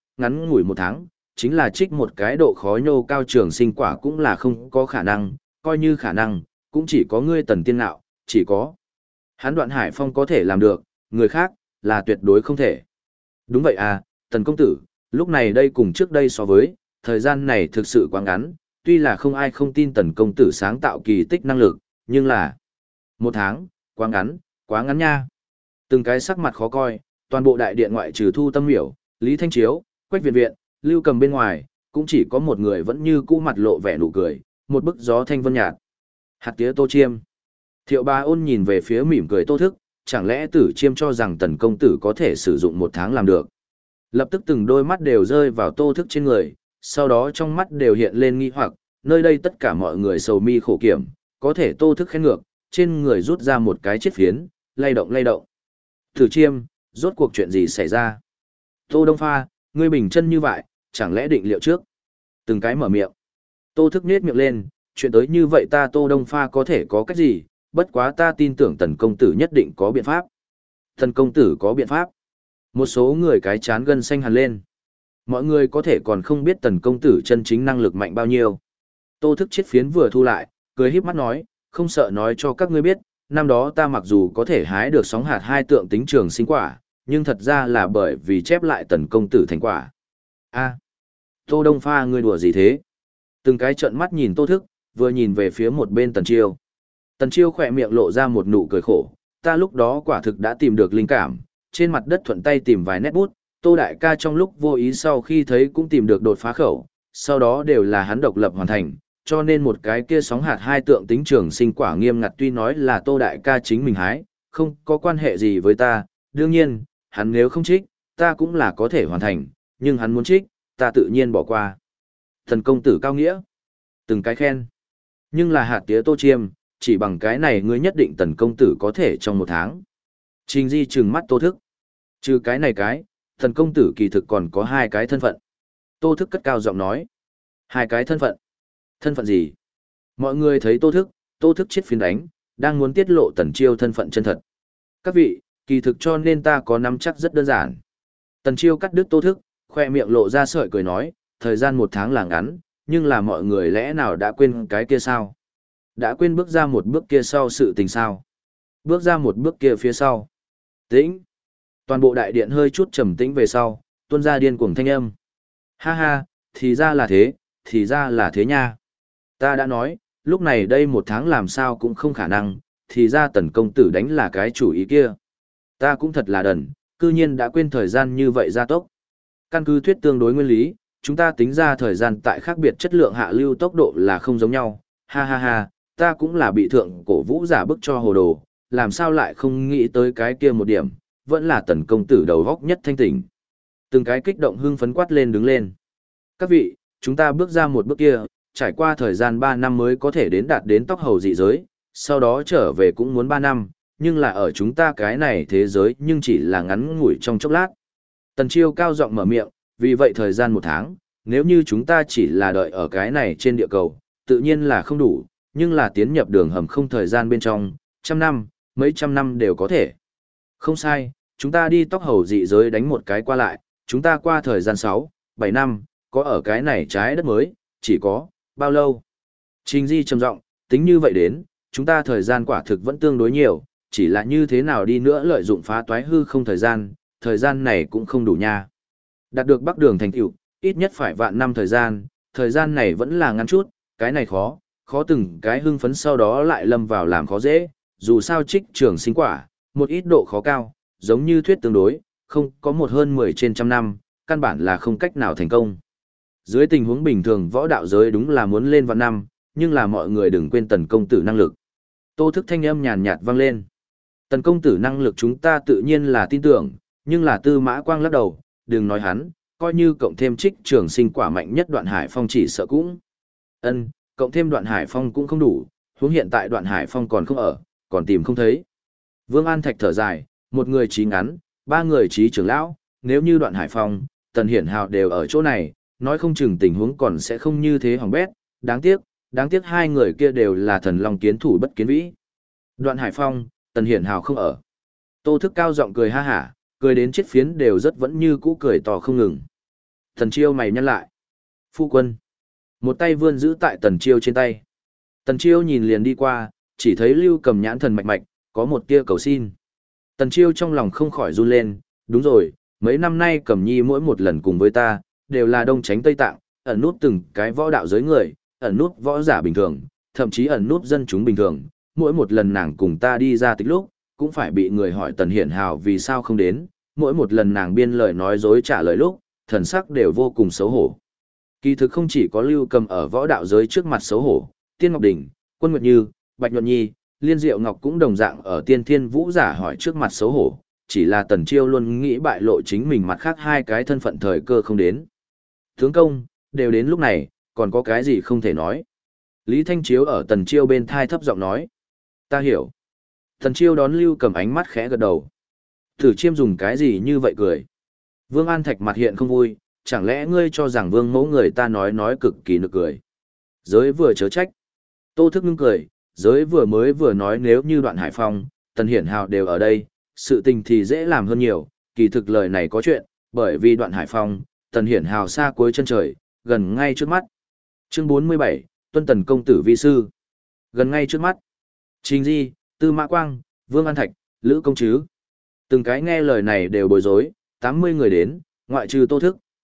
Speaker 1: 1 tháng, chính là trích một cái độ khó nhô cao trường sinh quả cũng là không có khả năng, coi như khả năng, cũng chỉ có ngươi Tần Tiên Ngạo, chỉ có hắn Đoạn Hải Phong có thể làm được, người khác là tuyệt đối không thể. Đúng vậy à, Tần công tử, lúc này đây cùng trước đây so với, thời gian này thực sự quá ngắn, tuy là không ai không tin Tần công tử sáng tạo kỳ tích năng lực, nhưng là 1 tháng, quá ngắn nha. Từng cái sắc mặt khó coi, toàn bộ đại điện ngoại trừ Thu Tâm Miểu, Lý Thanh Chiếu, Quách Viện Viện, Lưu Cầm bên ngoài, cũng chỉ có một người vẫn như cũ mặt lộ vẻ nụ cười, một bức gió thanh vân nhạt. Hạt tía Tô Chiêm. Thiệu Bá Ôn nhìn về phía mỉm cười Tô Thức, chẳng lẽ Tử Chiêm cho rằng Tần công tử có thể sử dụng 1 tháng làm được. Lập tức từng đôi mắt đều rơi vào Tô Thức trên người, sau đó trong mắt đều hiện lên nghi hoặc, nơi đây tất cả mọi người sầu mi khổ kiểm, có thể Tô Thức khen ngược, trên người rút ra một cái chiếc phiến, lay động. Tử Chiêm, rốt cuộc chuyện gì xảy ra? Tô Đông Pha, ngươi bình chân như vậy, chẳng lẽ định liệu trước? Từng cái mở miệng. Tô Thức nhếch miệng lên, chuyện tới như vậy ta Tô Đông Pha có thể có cách gì, bất quá ta tin tưởng Tần công tử nhất định có biện pháp. Tần công tử có biện pháp. Một số người cái chán gân xanh hẳn lên. Mọi người có thể còn không biết Tần công tử chân chính năng lực mạnh bao nhiêu. Tô Thức chiếc phiến vừa thu lại, cười híp mắt nói, không sợ nói cho các ngươi biết, năm đó ta mặc dù có thể hái được sóng hạt 2 tượng tính trường sinh quả, nhưng thật ra là bởi vì chép lại Tần công tử thành quả. A. Tô Đông Pha ngươi đùa gì thế? Từng cái trợn mắt nhìn Tô Thức, vừa nhìn về phía một bên Tần Chiêu. Tần Chiêu khỏe miệng lộ ra một nụ cười khổ, ta lúc đó quả thực đã tìm được linh cảm, trên mặt đất thuận tay tìm vài nét bút, Tô đại ca trong lúc vô ý sau khi thấy cũng tìm được đột phá khẩu, sau đó đều là hắn độc lập hoàn thành, cho nên một cái kia sóng hạt hai tượng tính trường sinh quả nghiêm ngặt tuy nói là Tô đại ca chính mình hái, không có quan hệ gì với ta, đương nhiên, hắn nếu không trích, ta cũng là có thể hoàn thành, nhưng hắn muốn trích, ta tự nhiên bỏ qua. Thần công tử cao nghĩa, từng cái khen. Nhưng là hạt tía Tô Chiêm, chỉ bằng cái này ngươi nhất định tần công tử có thể trong một tháng. Trình Di trừng mắt Tô Thức. Trừ cái này thần công tử kỳ thực còn có hai cái thân phận. Tô Thức cất cao giọng nói. Hai cái thân phận. Thân phận gì? Mọi người thấy Tô Thức chết phiến đánh, đang muốn tiết lộ Tần Chiêu thân phận chân thật. Các vị, kỳ thực cho nên ta có nắm chắc rất đơn giản. Tần Chiêu cắt đứt Tô Thức, khoe miệng lộ ra sợi cười nói, thời gian một tháng là ngắn, nhưng là mọi người lẽ nào đã quên cái kia sao? Đã quên bước ra một bước kia sau sự tình sao? Bước ra một bước kia phía sau. Tĩnh. Toàn bộ đại điện hơi chút trầm tĩnh về sau, tuôn ra điên cuồng thanh âm. Ha ha, thì ra là thế, thì ra là thế nha. Ta đã nói, lúc này đây một tháng làm sao cũng không khả năng, thì ra tần công tử đánh là cái chủ ý kia. Ta cũng thật là đần, cư nhiên đã quên thời gian như vậy gia tốc. Căn cứ thuyết tương đối nguyên lý, chúng ta tính ra thời gian tại khác biệt chất lượng hạ lưu tốc độ là không giống nhau. Ha ha ha, ta cũng là bị thượng cổ vũ giả bức cho hồ đồ, làm sao lại không nghĩ tới cái kia một điểm, vẫn là tần công tử đầu góc nhất thanh tỉnh. Từng cái kích động hưng phấn quát lên đứng lên. Các vị, chúng ta bước ra một bước kia, trải qua thời gian 3 năm mới có thể đạt đến tóc hầu dị giới, sau đó trở về cũng muốn 3 năm, nhưng là ở chúng ta cái này thế giới nhưng chỉ là ngắn ngủi trong chốc lát. Tần Chiêu cao giọng mở miệng, vì vậy thời gian 1 tháng, nếu như chúng ta chỉ là đợi ở cái này trên địa cầu, tự nhiên là không đủ, nhưng là tiến nhập đường hầm không thời gian bên trong, trăm năm, mấy trăm năm đều có thể. Không sai, chúng ta đi tóc hầu dị giới đánh một cái qua lại, chúng ta qua thời gian 6, 7 năm, có ở cái này trái đất mới, chỉ có, bao lâu? Trình Di trầm giọng, tính như vậy đến, chúng ta thời gian quả thực vẫn tương đối nhiều, chỉ là như thế nào đi nữa lợi dụng phá toái hư không thời gian này cũng không đủ nha. Đạt được Bắc Đường thành tựu, ít nhất phải vạn năm thời gian này vẫn là ngắn chút, cái này khó từng cái hưng phấn sau đó lại lâm vào làm khó dễ, dù sao trích trường sinh quả, một ít độ khó cao, giống như thuyết tương đối, không có một hơn 10 trên trăm năm, căn bản là không cách nào thành công. Dưới tình huống bình thường võ đạo giới đúng là muốn lên vạn năm, nhưng là mọi người đừng quên tần công tử năng lực. Tô Thức thanh âm nhàn nhạt vang lên. Tần công tử năng lực chúng ta tự nhiên là tin tưởng, nhưng là Tư Mã Quang lắc đầu, đừng nói hắn, coi như cộng thêm trích trường sinh quả mạnh nhất Đoạn Hải Phong chỉ sợ cũng. Cộng thêm Đoạn Hải Phong cũng không đủ, huống hiện tại Đoạn Hải Phong còn không ở, còn tìm không thấy. Vương An Thạch thở dài, một người trí ngắn, 3 người trí trưởng lão, nếu như Đoạn Hải Phong, Tần Hiển Hào đều ở chỗ này, nói không chừng tình huống còn sẽ không như thế hỏng bét, đáng tiếc 2 người kia đều là thần long kiến thủ bất kiến vĩ. Đoạn Hải Phong, Tần Hiển Hào không ở. Tô Thức cao giọng cười ha hả, cười đến chết phiến đều rất vẫn như cũ cười to không ngừng. Tần Chiêu mày nhăn lại. Phu quân. Một tay vươn giữ tại Tần Chiêu trên tay. Tần Chiêu nhìn liền đi qua, chỉ thấy Lưu Cầm nhãn thần mạch mạch, có một tia cầu xin. Tần Chiêu trong lòng không khỏi run lên, đúng rồi, mấy năm nay Cẩm Nhi mỗi một lần cùng với ta, đều là đông tránh Tây Tạng, ẩn nút từng cái võ đạo giới người, ẩn nút võ giả bình thường, thậm chí ẩn nút dân chúng bình thường, mỗi một lần nàng cùng ta đi ra tích lúc, cũng phải bị người hỏi Tần Hiển Hào vì sao không đến, mỗi một lần nàng biên lời nói dối trả lời lúc, thần sắc đều vô cùng xấu hổ. Kỳ thực không chỉ có Lưu Cầm ở võ đạo giới trước mặt xấu hổ, Tiên Ngọc Đình, Quân Nguyệt Như, Bạch Nhuận Nhi, Liên Diệu Ngọc cũng đồng dạng ở Tiên Thiên Vũ giả hỏi trước mặt xấu hổ, chỉ là Tần Chiêu luôn nghĩ bại lộ chính mình mặt khác 2 cái thân phận thời cơ không đến. Tướng công, đều đến lúc này, còn có cái gì không thể nói. Lý Thanh Chiếu ở Tần Chiêu bên thai thấp giọng nói. Ta hiểu. Tần Chiêu đón Lưu Cầm ánh mắt khẽ gật đầu. Thử Chiêm dùng cái gì như vậy cười. Vương An Thạch mặt hiện không vui, chẳng lẽ ngươi cho rằng Vương mẫu người ta nói cực kỳ nực cười. Giới vừa chớ trách. Tô Thức ngưng cười, giới vừa nói nếu như Đoạn Hải Phong, Tần Hiển Hào đều ở đây, sự tình thì dễ làm hơn nhiều, kỳ thực lời này có chuyện, bởi vì Đoạn Hải Phong, Tần Hiển Hào xa cuối chân trời, gần ngay trước mắt. Chương 47, Tuân Tần công tử vi sư. Gần ngay trước mắt. Trình Di, Tư Mã Quang, Vương An Thạch, Lữ Công Trứ. Từng cái nghe lời này đều bối rối, 80 người đến, ngoại trừ Tô Thức,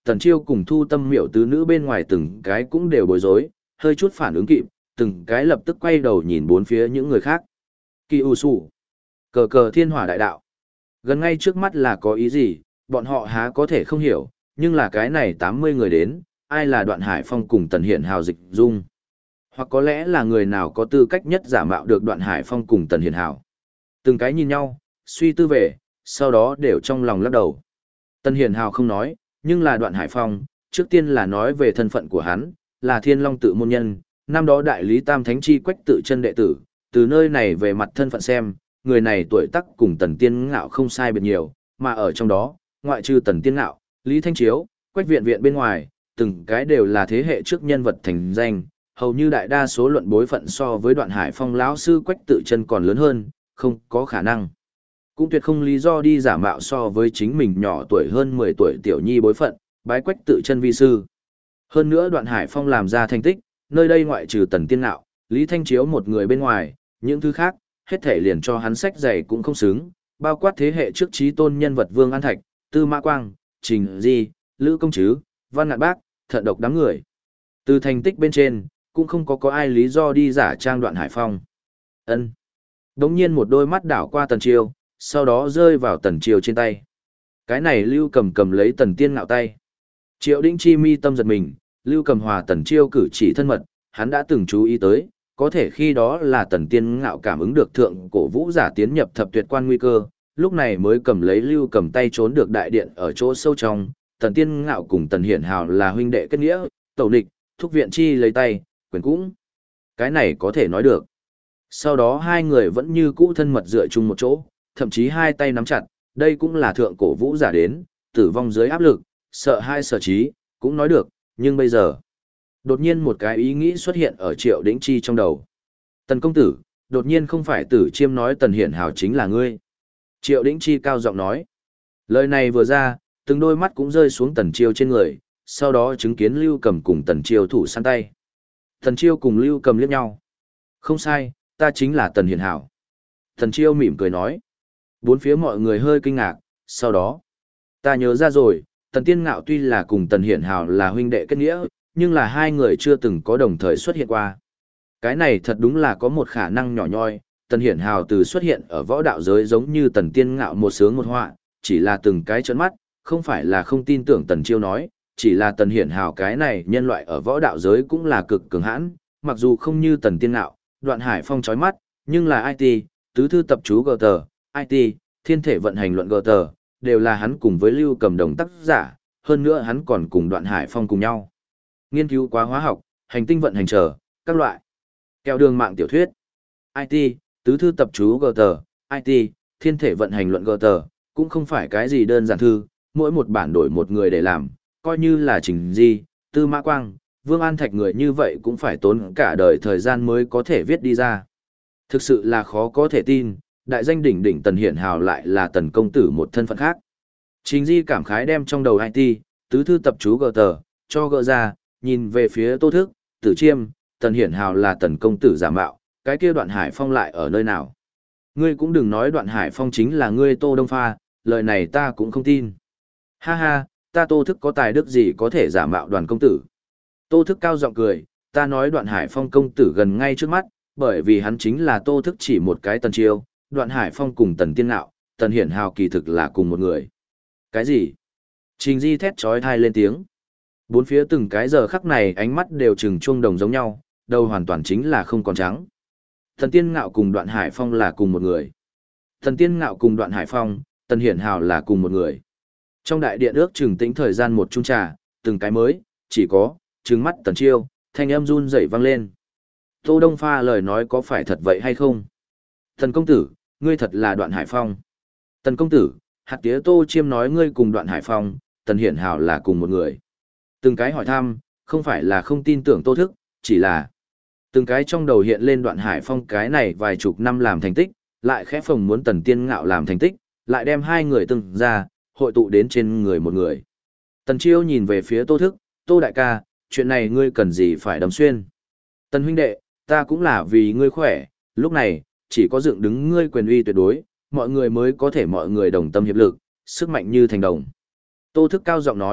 Speaker 1: Tần Chiêu cùng Thu Tâm Miểu tứ nữ bên ngoài từng cái cũng đều bối rối, hơi chút phản ứng kịp, từng cái lập tức quay đầu nhìn bốn phía những người khác. Kỳ U Sủ, cờ cờ thiên hỏa đại đạo. Gần ngay trước mắt là có ý gì, bọn họ há có thể không hiểu, nhưng là cái này 80 người đến, ai là Đoạn Hải Phong cùng Tần Hiển Hào dịch dung. Hoặc có lẽ là người nào có tư cách nhất giả mạo được Đoạn Hải Phong cùng Tần Hiển Hào. Từng cái nhìn nhau, suy tư về, sau đó đều trong lòng lắc đầu. Tần Hiển Hào không nói, nhưng là Đoạn Hải Phong, trước tiên là nói về thân phận của hắn, là Thiên Long tự môn nhân, năm đó đại lý Tam Thánh Chi Quách tự chân đệ tử, từ nơi này về mặt thân phận xem, người này tuổi tác cùng Tần Tiên Ngạo không sai biệt nhiều, mà ở trong đó, ngoại trừ Tần Tiên Ngạo, Lý Thanh Chiếu, Quách Viện Viện bên ngoài, từng cái đều là thế hệ trước nhân vật thành danh, hầu như đại đa số luận bối phận so với Đoạn Hải Phong lão sư Quách tự chân còn lớn hơn, không có khả năng. Cũng tuyệt không lý do đi giả mạo so với chính mình nhỏ tuổi hơn 10 tuổi tiểu nhi bối phận, bái Quách tự chân vi sư. Hơn nữa Đoạn Hải Phong làm ra thành tích, nơi đây ngoại trừ Tần Tiên Ngạo, Lý Thanh Chiếu một người bên ngoài, những thứ khác, hết thể liền cho hắn sách giày cũng không xứng, bao quát thế hệ trước trí tôn nhân vật Vương An Thạch, Tư Mã Quang, Trình Di, Lữ Công Trứ, Văn Ngạn Bác, thận độc đám người. Từ thành tích bên trên, cũng không có ai lý do đi giả trang Đoạn Hải Phong. Ân. Đống nhiên một đôi mắt đảo qua Tần Chiêu, sau đó rơi vào Tần Chiêu trên tay. Cái này Lưu Cầm cầm lấy Tần Tiên Ngạo tay. Triệu Đĩnh Chi mi tâm giật mình, Lưu Cầm hòa Tần Chiêu cử chỉ thân mật, hắn đã từng chú ý tới, có thể khi đó là Tần Tiên Ngạo cảm ứng được thượng cổ vũ giả tiến nhập thập tuyệt quan nguy cơ, lúc này mới cầm lấy Lưu Cầm tay trốn được đại điện ở chỗ sâu trong. Tần Tiên Ngạo cùng Tần Hiển Hào là huynh đệ kết nghĩa, tẩu địch, thúc viện chi lấy tay, quyền cũng. Cái này có thể nói được. Sau đó hai người vẫn như cũ thân mật dựa chung một chỗ, thậm chí hai tay nắm chặt, đây cũng là thượng cổ vũ giả đến, tử vong dưới áp lực, sợ hai sợ trí, cũng nói được, nhưng bây giờ. Đột nhiên một cái ý nghĩ xuất hiện ở Triệu Đĩnh Chi trong đầu. Tần công tử, đột nhiên không phải Tử Chiêm nói Tần Hiển Hào chính là ngươi. Triệu Đĩnh Chi cao giọng nói. Lời này vừa ra, từng đôi mắt cũng rơi xuống Tần Chiêu trên người, sau đó chứng kiến Lưu Cầm cùng Tần Chiêu thủ săn tay. Tần Chiêu cùng Lưu Cầm liếc nhau. Không sai, ta chính là Tần Hiển Hảo. Tần Chiêu mỉm cười nói. Bốn phía mọi người hơi kinh ngạc, sau đó. Ta nhớ ra rồi, Tần Tiên Ngạo tuy là cùng Tần Hiển Hảo là huynh đệ kết nghĩa, nhưng là hai người chưa từng có đồng thời xuất hiện qua. Cái này thật đúng là có một khả năng nhỏ nhoi, Tần Hiển Hảo từ xuất hiện ở võ đạo giới giống như Tần Tiên Ngạo một sướng một họa, chỉ là từng cái trấn mắt, không phải là không tin tưởng Tần Chiêu nói, chỉ là Tần Hiển Hào cái này nhân loại ở võ đạo giới cũng là cực cường hãn, mặc dù không như Tần Tiên Ngạo, Đoạn Hải Phong chói mắt, nhưng là IT, tứ thư tập chú GT, IT, thiên thể vận hành luận GT, đều là hắn cùng với Lưu Cầm đồng tác giả, hơn nữa hắn còn cùng Đoạn Hải Phong cùng nhau. Nghiên cứu quá hóa học, hành tinh vận hành trở, các loại. Kẹo đường mạng tiểu thuyết. IT, tứ thư tập chú GT, IT, thiên thể vận hành luận GT, cũng không phải cái gì đơn giản thư, mỗi một bản đổi một người để làm, coi như là Trình Di, Tư Mã Quang, Vương An Thạch người như vậy cũng phải tốn cả đời thời gian mới có thể viết đi ra. Thực sự là khó có thể tin, đại danh đỉnh đỉnh Tần Hiển Hào lại là Tần công tử một thân phận khác. Trình Di cảm khái đem trong đầu IT, tứ thư tập chú GT, cho gỡ ra, nhìn về phía Tô Thức, Tử Chiêm, Tần Hiển Hào là Tần công tử giả mạo, cái kia Đoạn Hải Phong lại ở nơi nào? Ngươi cũng đừng nói Đoạn Hải Phong chính là ngươi Tô Đông Pha, lời này ta cũng không tin. Ha ha, ta Tô Thức có tài đức gì có thể giả mạo Đoàn công tử? Tô Thức cao giọng cười, ta nói Đoạn Hải Phong công tử gần ngay trước mắt, bởi vì hắn chính là Tô Thức chỉ một cái Tần Chiêu, Đoạn Hải Phong cùng Tần Tiên Ngạo, Tần Hiển Hào kỳ thực là cùng một người. Cái gì? Trình Di thét chói tai lên tiếng. Bốn phía từng cái giờ khắc này ánh mắt đều trừng chuông đồng giống nhau, đầu hoàn toàn chính là không còn trắng. Tần Tiên Ngạo cùng Đoạn Hải Phong là cùng một người. Tần Tiên Ngạo cùng Đoạn Hải Phong, Tần Hiển Hào là cùng một người. Trong đại điện ước chừng tĩnh thời gian một chung trà, từng cái mới, chỉ có, trừng mắt Tần Chiêu, thanh âm run rẩy vang lên. Tô Đông Pha lời nói có phải thật vậy hay không? Tần công tử, ngươi thật là Đoạn Hải Phong. Tần công tử, hạt tía Tô Chiêm nói ngươi cùng Đoạn Hải Phong, Tần Hiển Hào là cùng một người. Từng cái hỏi thăm, không phải là không tin tưởng Tô Thức, chỉ là từng cái trong đầu hiện lên Đoạn Hải Phong cái này vài chục năm làm thành tích, lại khẽ phồng muốn Tần Tiên Ngạo làm thành tích, lại đem hai người từng ra, hội tụ đến trên người một người. Tần Chiêu nhìn về phía Tô Thức, Tô đại ca, chuyện này ngươi cần gì phải đâm xuyên. Tần huynh đệ, ta cũng là vì ngươi khỏe, lúc này, chỉ có dựng đứng ngươi quyền uy tuyệt đối, mọi người mới có thể mọi người đồng tâm hiệp lực, sức mạnh như thành đồng. Tô Thức cao giọng nói,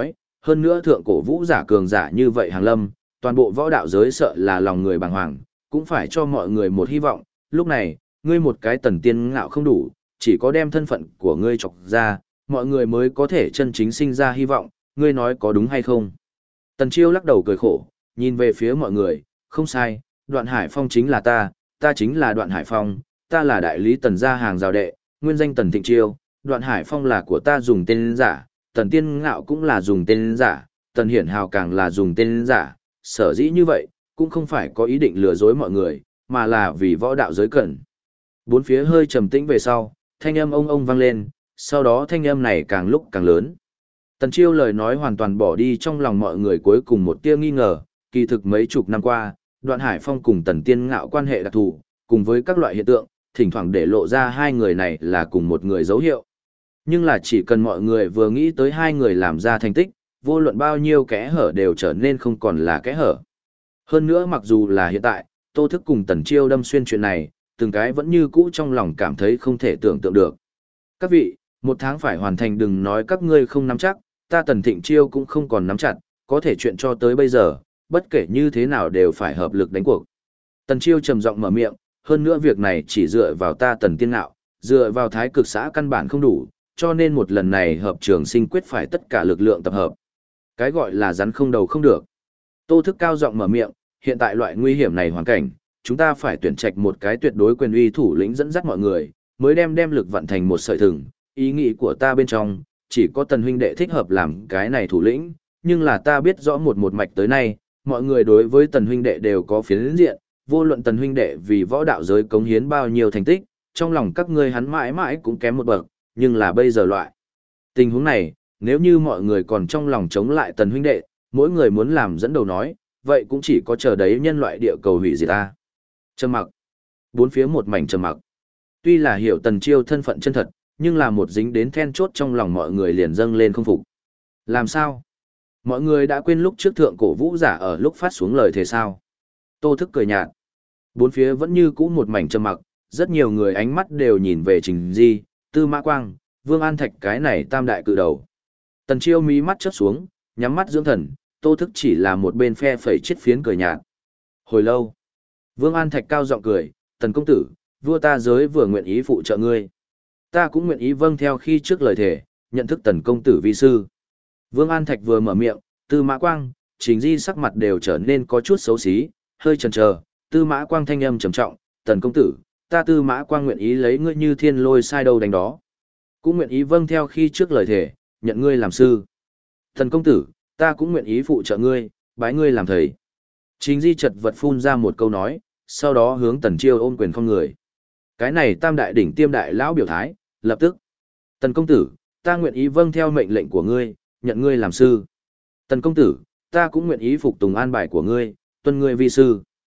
Speaker 1: Hơn nữa thượng cổ vũ giả cường giả như vậy hàng lâm, toàn bộ võ đạo giới sợ là lòng người bàng hoàng, cũng phải cho mọi người một hy vọng. Lúc này, ngươi một cái tần tiên ngạo không đủ, chỉ có đem thân phận của ngươi chọc ra, mọi người mới có thể chân chính sinh ra hy vọng, ngươi nói có đúng hay không? Tần Chiêu lắc đầu cười khổ, nhìn về phía mọi người, không sai, Đoạn Hải Phong chính là ta chính là Đoạn Hải Phong, ta là đại lý Tần gia hàng rào đệ, nguyên danh Tần Thịnh Chiêu, Đoạn Hải Phong là của ta dùng tên giả, Tần Tiên Ngạo cũng là dùng tên giả, Tần Hiển Hào càng là dùng tên giả, sở dĩ như vậy, cũng không phải có ý định lừa dối mọi người, mà là vì võ đạo giới cần. Bốn phía hơi trầm tĩnh về sau, thanh âm ông vang lên, sau đó thanh âm này càng lúc càng lớn. Tần Chiêu lời nói hoàn toàn bỏ đi trong lòng mọi người cuối cùng một tia nghi ngờ, kỳ thực mấy chục năm qua, Đoạn Hải Phong cùng Tần Tiên Ngạo quan hệ đặc thù, cùng với các loại hiện tượng, thỉnh thoảng để lộ ra hai người này là cùng một người dấu hiệu. Nhưng là chỉ cần mọi người vừa nghĩ tới hai người làm ra thành tích, vô luận bao nhiêu kẽ hở đều trở nên không còn là kẽ hở. Hơn nữa mặc dù là hiện tại, Tô Thức cùng Tần Chiêu đâm xuyên chuyện này, từng cái vẫn như cũ trong lòng cảm thấy không thể tưởng tượng được. Các vị, 1 tháng phải hoàn thành, đừng nói các ngươi không nắm chắc, ta Tần Thịnh Chiêu cũng không còn nắm chặt, có thể chuyện cho tới bây giờ, bất kể như thế nào đều phải hợp lực đánh cuộc. Tần Chiêu trầm giọng mở miệng, hơn nữa việc này chỉ dựa vào ta Tần Tiên Ngạo, dựa vào thái cực xã căn bản không đủ, cho nên một lần này hợp trường sinh quyết phải tất cả lực lượng tập hợp. Cái gọi là rắn không đầu không được. Tô Thức cao giọng mở miệng, hiện tại loại nguy hiểm này hoàn cảnh, chúng ta phải tuyển trạch một cái tuyệt đối quyền uy thủ lĩnh dẫn dắt mọi người, mới đem lực vận thành một sợi thừng. Ý nghĩ của ta bên trong, chỉ có Tần huynh đệ thích hợp làm cái này thủ lĩnh, nhưng là ta biết rõ một mạch tới nay, mọi người đối với Tần huynh đệ đều có phiến diện, vô luận Tần huynh đệ vì võ đạo giới cống hiến bao nhiêu thành tích, trong lòng các ngươi hắn mãi mãi cũng kém một bậc, nhưng là bây giờ loại tình huống này, nếu như mọi người còn trong lòng chống lại Tần huynh đệ, mỗi người muốn làm dẫn đầu nói, vậy cũng chỉ có chờ đấy nhân loại địa cầu hủy diệt ta. Trầm mặc. Bốn phía một mảnh trầm mặc. Tuy là hiểu Tần Chiêu thân phận chân thật, nhưng là một dính đến then chốt trong lòng mọi người liền dâng lên không phục. Làm sao? Mọi người đã quên lúc trước thượng cổ vũ giả ở lúc phát xuống lời thế sao? Tô Thức cười nhạt. Bốn phía vẫn như cũ một mảnh trầm mặc, rất nhiều người ánh mắt đều nhìn về Trình Di, Tư Mã Quang, Vương An Thạch cái này tam đại cự đầu. Tần Chiêu mí mắt chớp xuống, nhắm mắt dưỡng thần, Tô Thức chỉ là một bên phe phẩy chiết phiến cười nhạt. Hồi lâu, Vương An Thạch cao giọng cười, Tần công tử, vua ta giới vừa nguyện ý phụ trợ ngươi. Ta cũng nguyện ý vâng theo khi trước lời thề, nhận thức Tần công tử vi sư. Vương An Thạch vừa mở miệng, Tư Mã Quang, Trình Di sắc mặt đều trở nên có chút xấu xí, hơi chần chờ. Tư Mã Quang thanh âm trầm trọng, Tần công tử, ta Tư Mã Quang nguyện ý lấy ngươi như thiên lôi sai đâu đánh đó. Cũng nguyện ý vâng theo khi trước lời thề, nhận ngươi làm sư. Tần công tử, ta cũng nguyện ý phụ trợ ngươi, bái ngươi làm thầy. Trình Di chật vật phun ra một câu nói, sau đó hướng Tần Chiêu ôm quyền không người. Cái này tam đại đỉnh tiêm đại lão biểu thái, lập tức. Tần công tử, ta nguyện ý vâng theo mệnh lệnh của ngươi, nhận ngươi làm sư. Tần công tử, ta cũng nguyện ý phục tùng an bài của ngươi, tuân ngươi vi sư.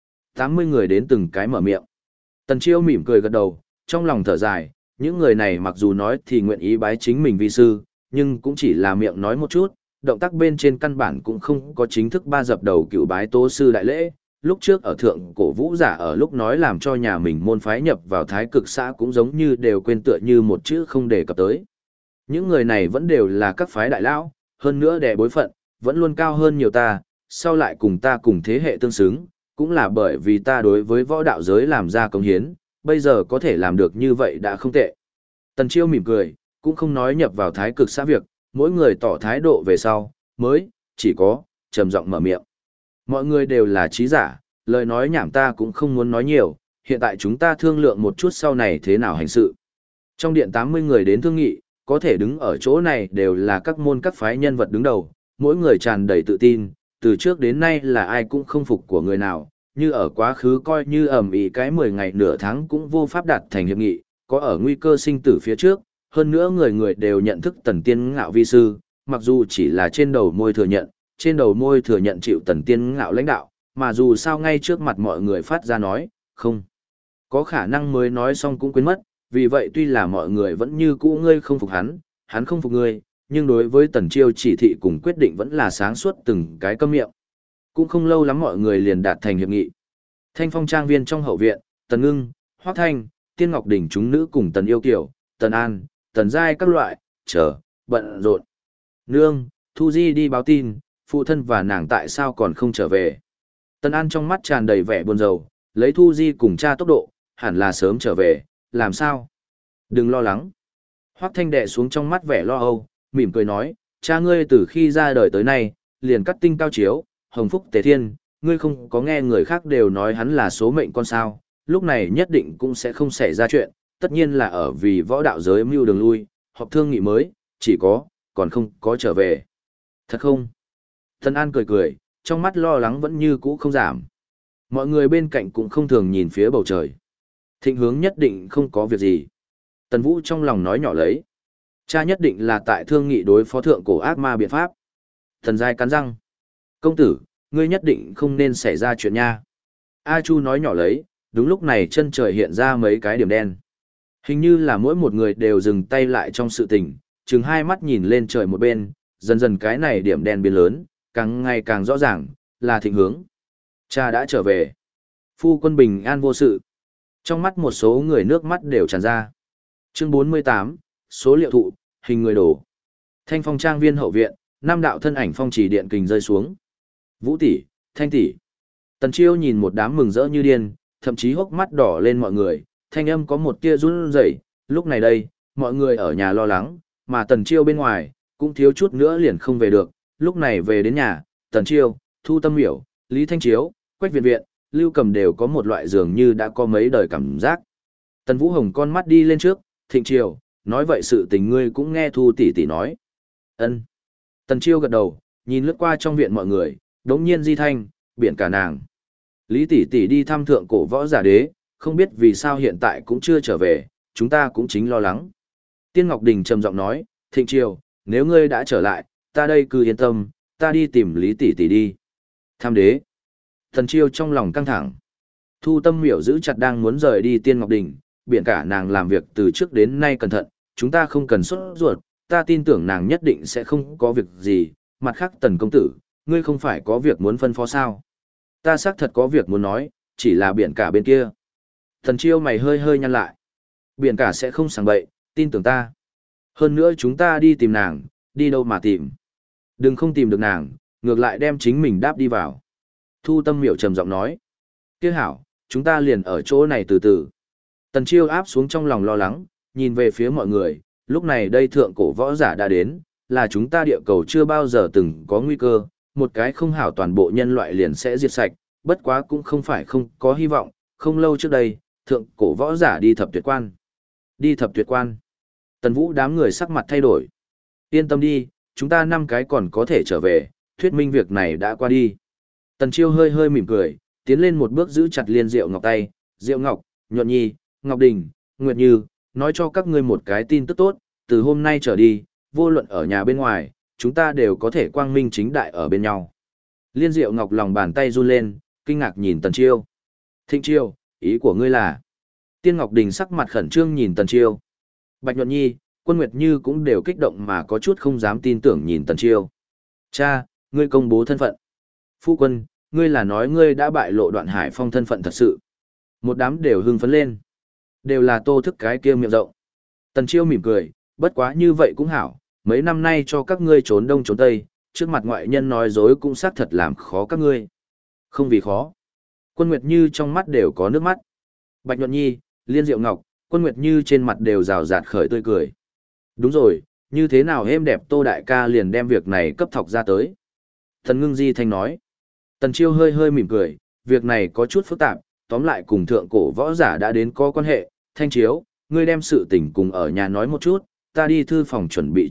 Speaker 1: 80 người đến từng cái mở miệng. Tần Chiêu mỉm cười gật đầu, trong lòng thở dài, những người này mặc dù nói thì nguyện ý bái chính mình vi sư, nhưng cũng chỉ là miệng nói một chút, động tác bên trên căn bản cũng không có chính thức ba dập đầu cựu bái tố sư đại lễ. Lúc trước ở thượng cổ vũ giả ở lúc nói làm cho nhà mình môn phái nhập vào thái cực xã cũng giống như đều quên tựa như một chữ không đề cập tới. Những người này vẫn đều là các phái đại lão, hơn nữa đè bối phận, vẫn luôn cao hơn nhiều ta, sau lại cùng ta cùng thế hệ tương xứng, cũng là bởi vì ta đối với võ đạo giới làm ra công hiến, bây giờ có thể làm được như vậy đã không tệ. Tần Chiêu mỉm cười, cũng không nói nhập vào thái cực xã việc, mỗi người tỏ thái độ về sau, mới, chỉ có, trầm giọng mở miệng. Mọi người đều là trí giả, lời nói nhảm ta cũng không muốn nói nhiều, hiện tại chúng ta thương lượng một chút sau này thế nào hành sự. Trong điện 80 người đến thương nghị, có thể đứng ở chỗ này đều là các môn các phái nhân vật đứng đầu, mỗi người tràn đầy tự tin, từ trước đến nay là ai cũng không phục của người nào, như ở quá khứ coi như ầm ĩ cái 10 ngày nửa tháng cũng vô pháp đạt thành hiệp nghị, có ở nguy cơ sinh tử phía trước, hơn nữa người người đều nhận thức Tần Tiên Ngạo vi sư, mặc dù chỉ là trên đầu môi thừa nhận chịu Tần Tiên Ngạo lãnh đạo, mà dù sao ngay trước mặt mọi người phát ra nói, không. Có khả năng mới nói xong cũng quên mất, vì vậy tuy là mọi người vẫn như cũ ngươi không phục hắn không phục ngươi, nhưng đối với Tần Chiêu chỉ thị cùng quyết định vẫn là sáng suốt từng cái câm miệng. Cũng không lâu lắm mọi người liền đạt thành hiệp nghị. Thanh Phong trang viên trong hậu viện, Tần Ngưng, Hoắc Thanh, Tiên Ngọc Đỉnh chúng nữ cùng Tần Yêu Kiều, Tần An, Tần Giai các loại, bận rộn. Nương, Thu Di đi báo tin, phụ thân và nàng tại sao còn không trở về. Tân An trong mắt tràn đầy vẻ buồn rầu, lấy Thu Di cùng cha tốc độ, hẳn là sớm trở về, làm sao? Đừng lo lắng. Hoắc Thanh đệ xuống trong mắt vẻ lo âu, mỉm cười nói, cha ngươi từ khi ra đời tới nay, liền cắt tinh cao chiếu, hồng phúc tề thiên, ngươi không có nghe người khác đều nói hắn là số mệnh con sao, lúc này nhất định cũng sẽ không xảy ra chuyện, tất nhiên là ở vì võ đạo giới mưu đường lui, họp thương nghị mới, chỉ có, còn không có trở về. Thật không? Tân An cười cười, trong mắt lo lắng vẫn như cũ không giảm. Mọi người bên cạnh cũng không thường nhìn phía bầu trời. Thịnh Hướng nhất định không có việc gì. Tần Vũ trong lòng nói nhỏ lấy. Cha nhất định là tại thương nghị đối phó thượng cổ ác ma biện pháp. Thần Giai cắn răng. Công tử, ngươi nhất định không nên xảy ra chuyện nha. A Chu nói nhỏ lấy, đúng lúc này chân trời hiện ra mấy cái điểm đen. Hình như là mỗi một người đều dừng tay lại trong sự tình, chừng hai mắt nhìn lên trời một bên, dần dần cái này điểm đen biến lớn, càng ngày càng rõ ràng, là Thịnh Hướng. Cha đã trở về. Phu quân bình an vô sự. Trong mắt một số người nước mắt đều tràn ra. Chương 48, số liệu thụ, hình người đổ. Thanh Phong trang viên hậu viện, năm đạo thân ảnh phong trì điện kình rơi xuống. Vũ tỷ, Thanh tỷ. Tần Chiêu nhìn một đám mừng rỡ như điên, thậm chí hốc mắt đỏ lên mọi người, thanh âm có một tia run rẩy. Lúc này đây, mọi người ở nhà lo lắng, mà Tần Chiêu bên ngoài cũng thiếu chút nữa liền không về được. Lúc này về đến nhà, Tần Chiêu, Thu Tâm Miểu, Lý Thanh Chiếu, Quách Viện Viện, Lưu Cầm đều có một loại dường như đã có mấy đời cảm giác. Tần Vũ Hồng con mắt đi lên trước, Thịnh Chiêu, nói vậy sự tình ngươi cũng nghe Thu tỷ tỷ nói. Ân. Tần Chiêu gật đầu, nhìn lướt qua trong viện mọi người, đống nhiên di thanh, biển cả nàng. Lý tỷ tỷ đi thăm thượng cổ võ giả đế, không biết vì sao hiện tại cũng chưa trở về, chúng ta cũng chính lo lắng. Tiên Ngọc Đình trầm giọng nói, Thịnh Chiêu, nếu ngươi đã trở lại, ta đây cứ yên tâm, ta đi tìm Lý tỷ tỷ đi. Tham đế. Tần Chiêu trong lòng căng thẳng. Thu Tâm Miểu giữ chặt đang muốn rời đi Tiên Ngọc Đình, biển cả nàng làm việc từ trước đến nay cẩn thận, chúng ta không cần sốt ruột, ta tin tưởng nàng nhất định sẽ không có việc gì. Mặt khác Tần công tử, ngươi không phải có việc muốn phân phó sao? Ta xác thật có việc muốn nói, chỉ là biển cả bên kia. Tần Chiêu mày hơi hơi nhăn lại. Biển cả sẽ không sảng bậy, tin tưởng ta. Hơn nữa chúng ta đi tìm nàng, đi đâu mà tìm. Đừng không tìm được nàng, ngược lại đem chính mình đáp đi vào. Thu Tâm Miểu trầm giọng nói. Tiếc hảo, chúng ta liền ở chỗ này từ từ. Tần Chiêu áp xuống trong lòng lo lắng, nhìn về phía mọi người, lúc này đây thượng cổ võ giả đã đến, là chúng ta địa cầu chưa bao giờ từng có nguy cơ, một cái không hảo toàn bộ nhân loại liền sẽ diệt sạch, bất quá cũng không phải không có hy vọng, không lâu trước đây, thượng cổ võ giả đi thập tuyệt quan. Đi thập tuyệt quan. Tần Vũ đám người sắc mặt thay đổi. Yên tâm đi, chúng ta 5 cái còn có thể trở về, thuyết minh việc này đã qua đi. Tần Chiêu hơi hơi mỉm cười, tiến lên một bước giữ chặt Liên Diệu Ngọc tay, Diệu Ngọc, Nhuận Nhi, Ngọc Đình, Nguyệt Như, nói cho các ngươi một cái tin tức tốt, từ hôm nay trở đi, vô luận ở nhà bên ngoài, chúng ta đều có thể quang minh chính đại ở bên nhau. Liên Diệu Ngọc lòng bàn tay run lên, kinh ngạc nhìn Tần Chiêu. Thịnh Chiêu, ý của ngươi là? Tiên Ngọc Đình sắc mặt khẩn trương nhìn Tần Chiêu. Bạch Nhuận Nhi, Quân Nguyệt Như cũng đều kích động mà có chút không dám tin tưởng nhìn Tần Chiêu. Cha, ngươi công bố thân phận. Phu quân, ngươi là nói ngươi đã bại lộ Đoạn Hải Phong thân phận thật sự. Một đám đều hưng phấn lên. Đều là Tô Thức cái kia miệng rộng. Tần Chiêu mỉm cười, bất quá như vậy cũng hảo, mấy năm nay cho các ngươi trốn đông trốn tây, trước mặt ngoại nhân nói dối cũng xác thật làm khó các ngươi. Không vì khó. Quân Nguyệt Như trong mắt đều có nước mắt. Bạch Nhuận Nhi, Liên Diệu Ngọc, Quân Nguyệt Như trên mặt đều rào rạt khởi tươi cười. Đúng rồi, như thế nào êm đẹp Tô đại ca liền đem việc này cấp thọc ra tới. Thần Ngưng Di Thanh nói. Tần Chiêu hơi hơi mỉm cười, việc này có chút phức tạp, tóm lại cùng thượng cổ võ giả đã đến có quan hệ. Thanh Chiếu, ngươi đem sự tình cùng ở nhà nói một chút, ta đi thư phòng chuẩn bị.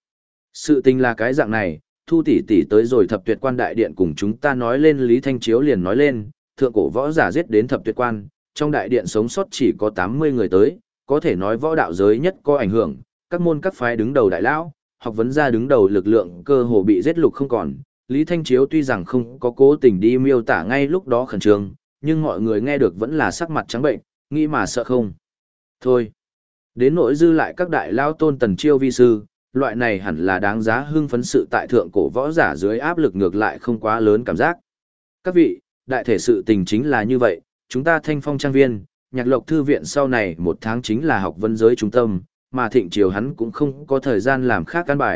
Speaker 1: Sự tình là cái dạng này, Thu tỷ tỷ tới rồi thập tuyệt quan đại điện cùng chúng ta nói lên, Lý Thanh Chiếu liền nói lên, thượng cổ võ giả giết đến thập tuyệt quan, trong đại điện sống sót chỉ có 80 người tới, có thể nói võ đạo giới nhất có ảnh hưởng, các môn các phái đứng đầu đại lão, học vấn gia đứng đầu lực lượng cơ hồ bị giết lục không còn. Lý Thanh Chiếu tuy rằng không có cố tình đi miêu tả ngay lúc đó khẩn trương, nhưng mọi người nghe được vẫn là sắc mặt trắng bệnh, nghĩ mà sợ không. Thôi, đến nỗi dư lại các đại lao tôn Tần Chiêu vi sư, loại này hẳn là đáng giá hưng phấn sự tại thượng cổ võ giả dưới áp lực ngược lại không quá lớn cảm giác. Các vị, đại thể sự tình chính là như vậy, chúng ta Thanh Phong trang viên, Nhạc Lộc thư viện sau này 1 tháng chính là học vấn giới trung tâm, mà Thịnh Triều hắn cũng không có thời gian làm khác căn bài,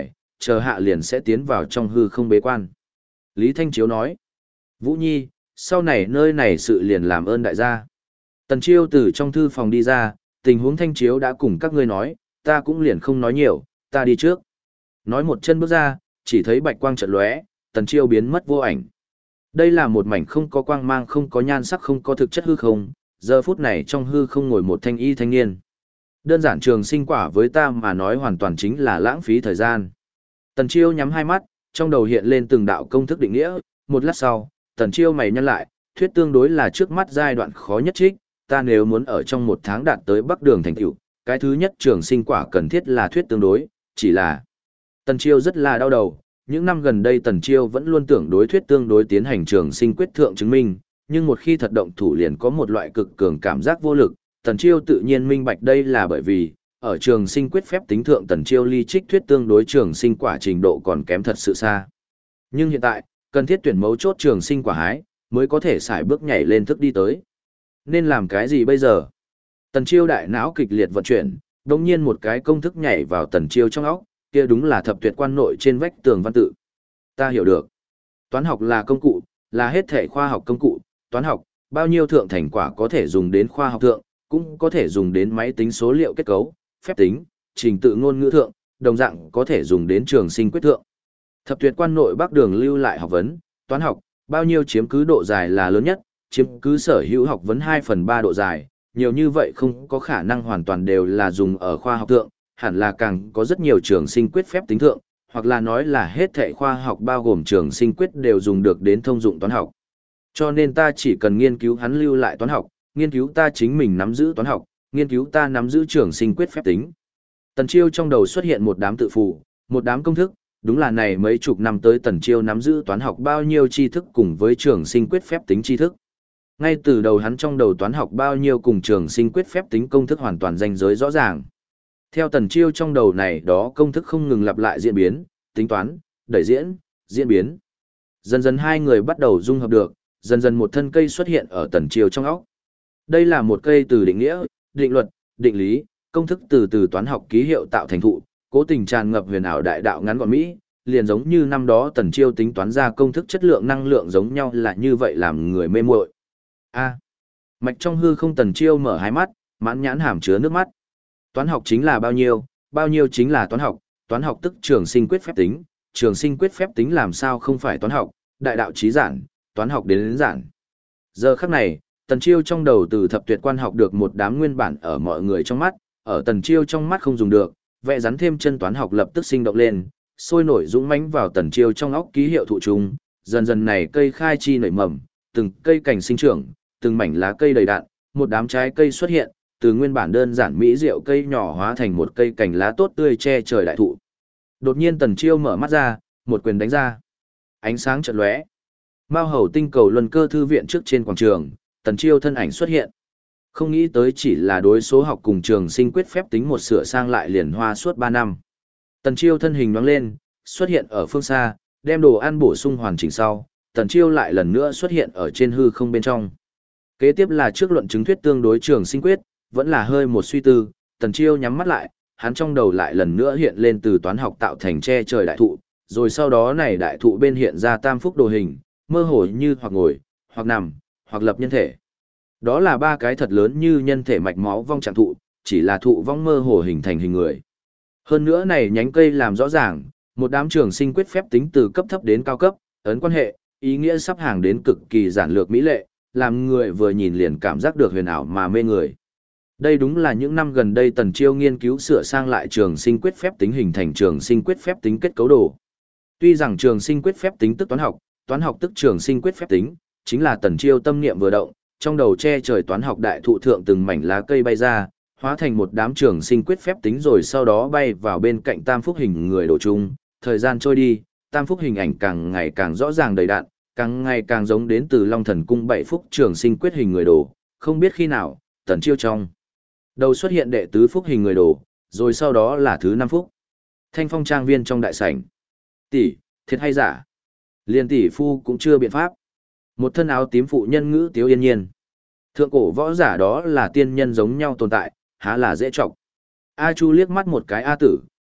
Speaker 1: chờ hạ liền sẽ tiến vào trong hư không bế quan. Lý Thanh Chiếu nói, Vũ Nhi, sau này nơi này sự liền làm ơn đại gia. Tần Chiêu từ trong thư phòng đi ra, tình huống Thanh Chiếu đã cùng các ngươi nói, ta cũng liền không nói nhiều, ta đi trước. Nói một chân bước ra, chỉ thấy bạch quang chợt lóe, Tần Chiêu biến mất vô ảnh. Đây là một mảnh không có quang mang, không có nhan sắc, không có thực chất hư không, giờ phút này trong hư không ngồi một thanh y thanh niên. Đơn giản trường sinh quả với ta mà nói hoàn toàn chính là lãng phí thời gian. Tần Chiêu nhắm hai mắt, trong đầu hiện lên từng đạo công thức định nghĩa, một lát sau, Tần Chiêu mày nhăn lại, thuyết tương đối là trước mắt giai đoạn khó nhất trích, ta nếu muốn ở trong một tháng đạt tới Bắc Đường thành tựu, cái thứ nhất trường sinh quả cần thiết là thuyết tương đối, chỉ là Tần Chiêu rất là đau đầu, những năm gần đây Tần Chiêu vẫn luôn tưởng đối thuyết tương đối tiến hành trường sinh quyết thượng chứng minh, nhưng một khi thật động thủ liền có một loại cực cường cảm giác vô lực, Tần Chiêu tự nhiên minh bạch đây là bởi vì, ở trường sinh quyết phép tính thượng Tần Chiêu ly trích thuyết tương đối trường sinh quả trình độ còn kém thật sự xa. Nhưng hiện tại, cần thiết tuyển mấu chốt trường sinh quả hái, mới có thể xài bước nhảy lên thức đi tới. Nên làm cái gì bây giờ? Tần Chiêu đại não kịch liệt vận chuyển, đồng nhiên một cái công thức nhảy vào Tần Chiêu trong óc, kia đúng là thập tuyệt quan nội trên vách tường văn tự. Ta hiểu được. Toán học là công cụ, là hết thể khoa học công cụ, toán học, bao nhiêu thượng thành quả có thể dùng đến khoa học thượng, cũng có thể dùng đến máy tính số liệu kết cấu, phép tính, trình tự ngôn ngữ thượng, đồng dạng có thể dùng đến trường sinh quyết thượng. Thập tuyệt quan nội Bắc Đường lưu lại học vấn, toán học, bao nhiêu chiếm cứ độ dài là lớn nhất, chiếm cứ sở hữu học vấn 2/3 độ dài, nhiều như vậy không có khả năng hoàn toàn đều là dùng ở khoa học thượng, hẳn là càng có rất nhiều trường sinh quyết phép tính thượng, hoặc là nói là hết thảy khoa học bao gồm trường sinh quyết đều dùng được đến thông dụng toán học. Cho nên ta chỉ cần nghiên cứu hắn lưu lại toán học, nghiên cứu ta chính mình nắm giữ toán học, nghiên cứu ta nắm giữ trường sinh quyết phép tính. Tần Chiêu trong đầu xuất hiện một đám tự phụ, một đám công thức, đúng là này mấy chục năm tới Tần Chiêu nắm giữ toán học bao nhiêu tri thức cùng với trường sinh quyết phép tính tri thức. Ngay từ đầu hắn trong đầu toán học bao nhiêu cùng trường sinh quyết phép tính công thức hoàn toàn ranh giới rõ ràng. Theo Tần Chiêu trong đầu này đó công thức không ngừng lặp lại diễn biến, tính toán, đẩy diễn, diễn biến. Dần dần hai người bắt đầu dung hợp được, dần dần một thân cây xuất hiện ở Tần Chiêu trong óc. Đây là một cây từ định nghĩa, định luật, định lý, công thức từ toán học ký hiệu tạo thành thụ, cố tình tràn ngập huyền ảo đại đạo ngắn gọn mỹ, liền giống như năm đó Tần Chiêu tính toán ra công thức chất lượng năng lượng giống nhau là như vậy làm người mê muội. A. Mạch trong hư không Tần Chiêu mở hai mắt, mãn nhãn hàm chứa nước mắt. Toán học chính là bao nhiêu chính là toán học tức trường sinh quyết phép tính, trường sinh quyết phép tính làm sao không phải toán học, đại đạo chí giản, toán học đến giản. Giờ khắc này, Tần Chiêu trong đầu từ thập tuyệt quan học được một đám nguyên bản ở mọi người trong mắt, ở Tần Chiêu trong mắt không dùng được, vẽ rắn thêm chân toán học lập tức sinh động lên, sôi nổi dũng mãnh vào Tần Chiêu trong óc ký hiệu thụ trùng, dần dần này cây khai chi nảy mầm, từng cây cảnh sinh trưởng, từng mảnh lá cây đầy đặn, một đám trái cây xuất hiện, từ nguyên bản đơn giản mỹ diệu cây nhỏ hóa thành một cây cành lá tốt tươi che trời đại thụ. Đột nhiên Tần Chiêu mở mắt ra, một quyền đánh ra. Ánh sáng chợt lóe. Mao Hầu tinh cầu luân cơ thư viện trước trên quảng trường, Tần Chiêu thân ảnh xuất hiện. Không nghĩ tới chỉ là đối số học cùng trường sinh quyết phép tính một sửa sang lại liền hoa suốt 3 năm. Tần Chiêu thân hình nhoáng lên, xuất hiện ở phương xa, đem đồ ăn bổ sung hoàn chỉnh sau, Tần Chiêu lại lần nữa xuất hiện ở trên hư không bên trong. Kế tiếp là trước luận chứng thuyết tương đối trường sinh quyết, vẫn là hơi một suy tư, Tần Chiêu nhắm mắt lại, hắn trong đầu lại lần nữa hiện lên từ toán học tạo thành che trời đại thụ, rồi sau đó này đại thụ bên hiện ra tam phúc đồ hình, mơ hồ như hoặc ngồi, hoặc nằm, hoặc lập nhân thể. Đó là ba cái thật lớn như nhân thể mạch máu vong trạng thụ, chỉ là thụ vong mơ hồ hình thành hình người. Hơn nữa này nhánh cây làm rõ ràng, một đám trường sinh quyết phép tính từ cấp thấp đến cao cấp, ấn quan hệ, ý nghĩa sắp hàng đến cực kỳ giản lược mỹ lệ, làm người vừa nhìn liền cảm giác được huyền ảo mà mê người. Đây đúng là những năm gần đây Tần Chiêu nghiên cứu sửa sang lại trường sinh quyết phép tính hình thành trường sinh quyết phép tính kết cấu đồ. Tuy rằng trường sinh quyết phép tính tức toán học tức trường sinh quyết phép tính, chính là Tần Chiêu tâm niệm vừa động, trong đầu che trời toán học đại thụ thượng từng mảnh lá cây bay ra, hóa thành một đám trường sinh quyết phép tính rồi sau đó bay vào bên cạnh tam phúc hình người đồ chung. Thời gian trôi đi, tam phúc hình ảnh càng ngày càng rõ ràng đầy đặn, càng ngày càng giống đến từ Long Thần cung 7 phúc trường sinh quyết hình người đồ, không biết khi nào, Tần Chiêu trong đầu xuất hiện đệ tứ phúc hình người đồ, rồi sau đó là thứ 5 phúc. Thanh Phong trang viên trong đại sảnh. Tỷ, thiệt hay giả? Liên tỷ phu cũng chưa biện pháp. Một thân áo tím phụ nhân ngữ tiếu yên nhiên. Thượng cổ võ giả đó là tiên nhân giống nhau tồn tại, há là dễ trọng. A Chu liếc mắt một cái A Tử,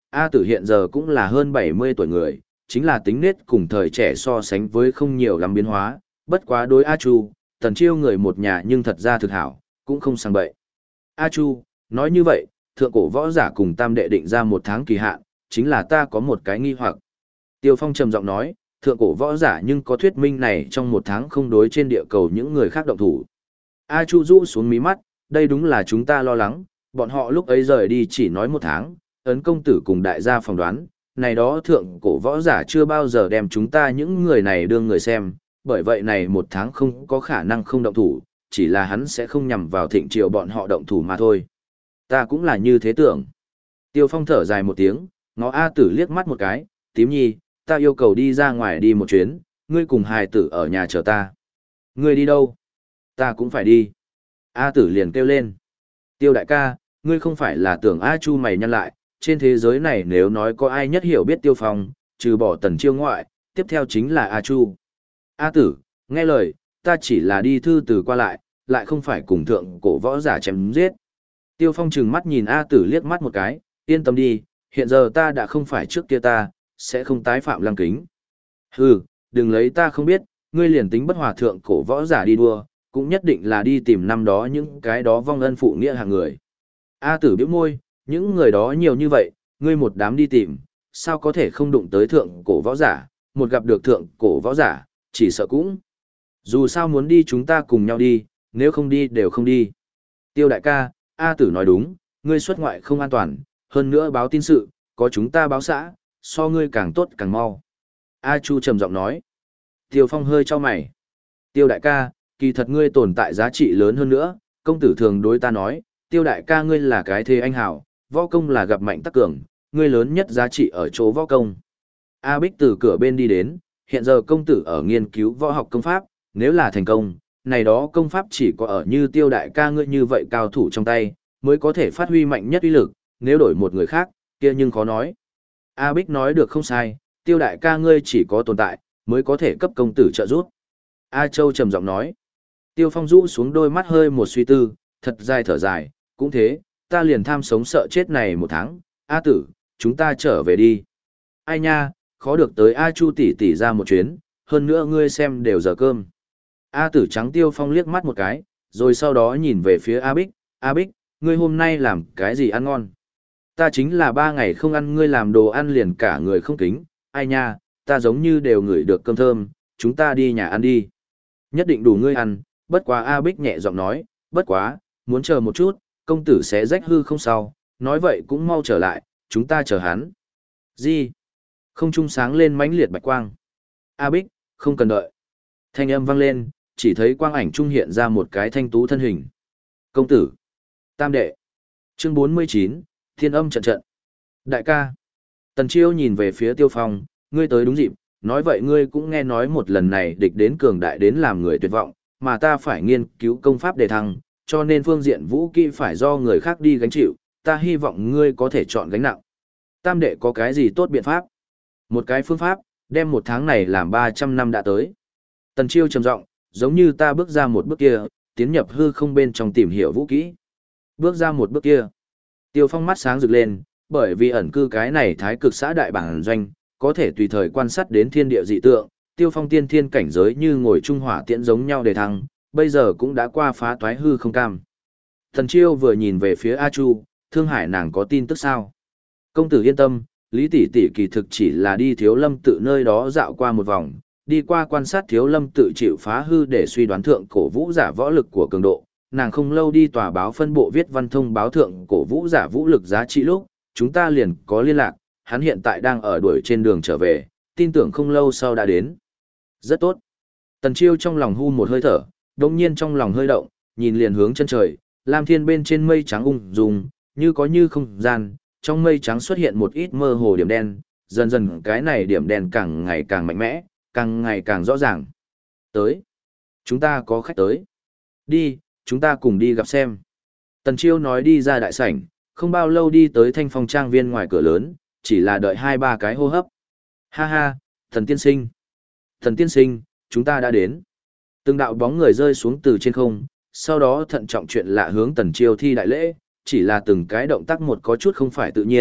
Speaker 1: A Tử hiện giờ cũng là hơn 70 tuổi người, chính là tính nết cùng thời trẻ so sánh với không nhiều lắm biến hóa, bất quá đối A Chu, Tần Chiêu người một nhà nhưng thật ra thực hảo, cũng không sang bậy. A Chu, nói như vậy, thượng cổ võ giả cùng tam đệ định ra 1 tháng kỳ hạn, chính là ta có một cái nghi hoặc. Tiêu Phong trầm giọng nói, thượng cổ võ giả nhưng có thuyết minh này trong 1 tháng không đối trên địa cầu những người khác động thủ. A Chu rũ xuống mí mắt, đây đúng là chúng ta lo lắng, bọn họ lúc ấy rời đi chỉ nói 1 tháng, ấn công tử cùng đại gia phỏng đoán, này đó thượng cổ võ giả chưa bao giờ đem chúng ta những người này đưa người xem, bởi vậy này 1 tháng không có khả năng không động thủ, chỉ là hắn sẽ không nhằm vào thịnh triều bọn họ động thủ mà thôi. Ta cũng là như thế tưởng. Tiêu Phong thở dài một tiếng, ngó A Tử liếc mắt một cái, tím nhi, ta yêu cầu đi ra ngoài đi một chuyến, ngươi cùng hài tử ở nhà chờ ta. Ngươi đi đâu? Ta cũng phải đi. A Tử liền kêu lên. Tiêu đại ca, ngươi không phải là tưởng A Chu mày nhăn lại, trên thế giới này nếu nói có ai nhất hiểu biết Tiêu Phong, trừ bỏ Tần Chiêu ngoại, tiếp theo chính là A Chu. A Tử, nghe lời, ta chỉ là đi thư từ qua lại không phải cùng thượng cổ võ giả chém giết. Tiêu Phong trừng mắt nhìn A Tử liếc mắt một cái, yên tâm đi, hiện giờ ta đã không phải trước kia ta, sẽ không tái phạm lăng kính. Hừ, đừng lấy ta không biết, ngươi liền tính bất hòa thượng cổ võ giả đi đua, cũng nhất định là đi tìm năm đó những cái đó vong ân phụ nghĩa hạng người. A Tử bĩu môi, những người đó nhiều như vậy, ngươi một đám đi tìm, sao có thể không đụng tới thượng cổ võ giả, một gặp được thượng cổ võ giả, chỉ sợ cũng. Dù sao muốn đi chúng ta cùng nhau đi, nếu không đi đều không đi. Tiêu đại ca, A Tử nói đúng, ngươi xuất ngoại không an toàn, hơn nữa báo tin sự, có chúng ta báo xã, so ngươi càng tốt càng mau. A Chu trầm giọng nói. Tiêu Phong hơi cho mày. Tiêu đại ca, kỳ thật ngươi tồn tại giá trị lớn hơn nữa, công tử thường đối ta nói, Tiêu đại ca ngươi là cái thế anh hảo, võ công là gặp mạnh tắc cường, ngươi lớn nhất giá trị ở chỗ võ công. A Bích từ cửa bên đi đến, hiện giờ công tử ở nghiên cứu võ học công pháp, nếu là thành công, này đó công pháp chỉ có ở như Tiêu đại ca ngươi như vậy cao thủ trong tay, mới có thể phát huy mạnh nhất uy lực, nếu đổi một người khác, kia nhưng khó nói. A Bích nói được không sai, Tiêu đại ca ngươi chỉ có tồn tại, mới có thể cấp công tử trợ giúp. A Châu trầm giọng nói. Tiêu Phong rũ xuống đôi mắt hơi một suy tư, thật dài thở dài, cũng thế, ta liền tham sống sợ chết này 1 tháng, A Tử, chúng ta trở về đi. Ai nha, khó được tới A Chu tỷ tỷ ra một chuyến, hơn nữa ngươi xem đều giờ cơm. A Tử trắng Tiêu Phong liếc mắt một cái, rồi sau đó nhìn về phía A Bích, ngươi hôm nay làm cái gì ăn ngon? Ta chính là 3 ngày không ăn ngươi làm đồ ăn liền cả người không kính, ai nha, ta giống như đều ngửi được cơm thơm, chúng ta đi nhà ăn đi. Nhất định đủ ngươi ăn, bất quá A Bích nhẹ giọng nói, bất quá, muốn chờ một chút, công tử sẽ rách hư không sao, nói vậy cũng mau trở lại, chúng ta chờ hắn. Gì? Không trung sáng lên mãnh liệt bạch quang. A Bích, không cần đợi. Thanh âm vang lên, chỉ thấy quang ảnh trung hiện ra một cái thanh tú thân hình. Công tử. Tam đệ. Chương 49, Thiên âm trận trận. Đại ca. Tần Chiêu nhìn về phía Tiêu Phong, ngươi tới đúng dịp, nói vậy ngươi cũng nghe nói một lần này địch đến cường đại đến làm người tuyệt vọng, mà ta phải nghiên cứu công pháp đề thăng, cho nên phương diện vũ kỹ phải do người khác đi gánh chịu, ta hy vọng ngươi có thể chọn gánh nặng. Tam đệ có cái gì tốt biện pháp? Một cái phương pháp, đem 1 tháng này làm 300 năm đã tới. Tần Chiêu trầm giọng, giống như ta bước ra một bước kia, tiến nhập hư không bên trong tìm hiểu vũ kỹ. Bước ra một bước kia. Tiêu Phong mắt sáng rực lên, bởi vì ẩn cư cái này thái cực xã đại bản doanh, có thể tùy thời quan sát đến thiên địa dị tượng, Tiêu Phong tiên thiên cảnh giới như ngồi trung hỏa tiễn giống nhau để thăng, bây giờ cũng đã qua phá toái hư không cam. Thần Chiêu vừa nhìn về phía A Chu, Thương Hải nàng có tin tức sao? Công tử yên tâm, Lý tỷ tỷ kỳ thực chỉ là đi Thiếu Lâm tự nơi đó dạo qua một vòng, đi qua quan sát Thiếu Lâm tự chịu phá hư để suy đoán thượng cổ vũ giả võ lực của cường độ. Nàng không lâu đi tòa báo phân bộ viết văn thông báo thượng cổ vũ giả vũ lực giá trị lúc, chúng ta liền có liên lạc, hắn hiện tại đang ở đuổi trên đường trở về, tin tưởng không lâu sau đã đến. Rất tốt. Tần Chiêu trong lòng hu một hơi thở, đồng nhiên trong lòng hơi động, nhìn liền hướng chân trời, lam thiên bên trên mây trắng ung dung, như có như không gian, trong mây trắng xuất hiện một ít mơ hồ điểm đen, dần dần cái này điểm đen càng ngày càng mạnh mẽ, càng ngày càng rõ ràng. Tới. Chúng ta có khách tới. Đi, chúng ta cùng đi gặp xem. Tần Chiêu nói đi ra đại sảnh, không bao lâu đi tới Thanh Phong trang viên ngoài cửa lớn, chỉ là đợi 2-3 cái hô hấp. Ha ha, thần tiên sinh. Thần tiên sinh, chúng ta đã đến. Từng đạo bóng người rơi xuống từ trên không, sau đó thận trọng chuyện lạ hướng Tần Chiêu thi đại lễ, chỉ là từng cái động tác một có chút không phải tự nhiên,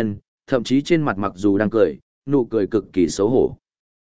Speaker 1: Thậm chí trên mặt mặc dù đang cười, nụ cười cực kỳ xấu hổ.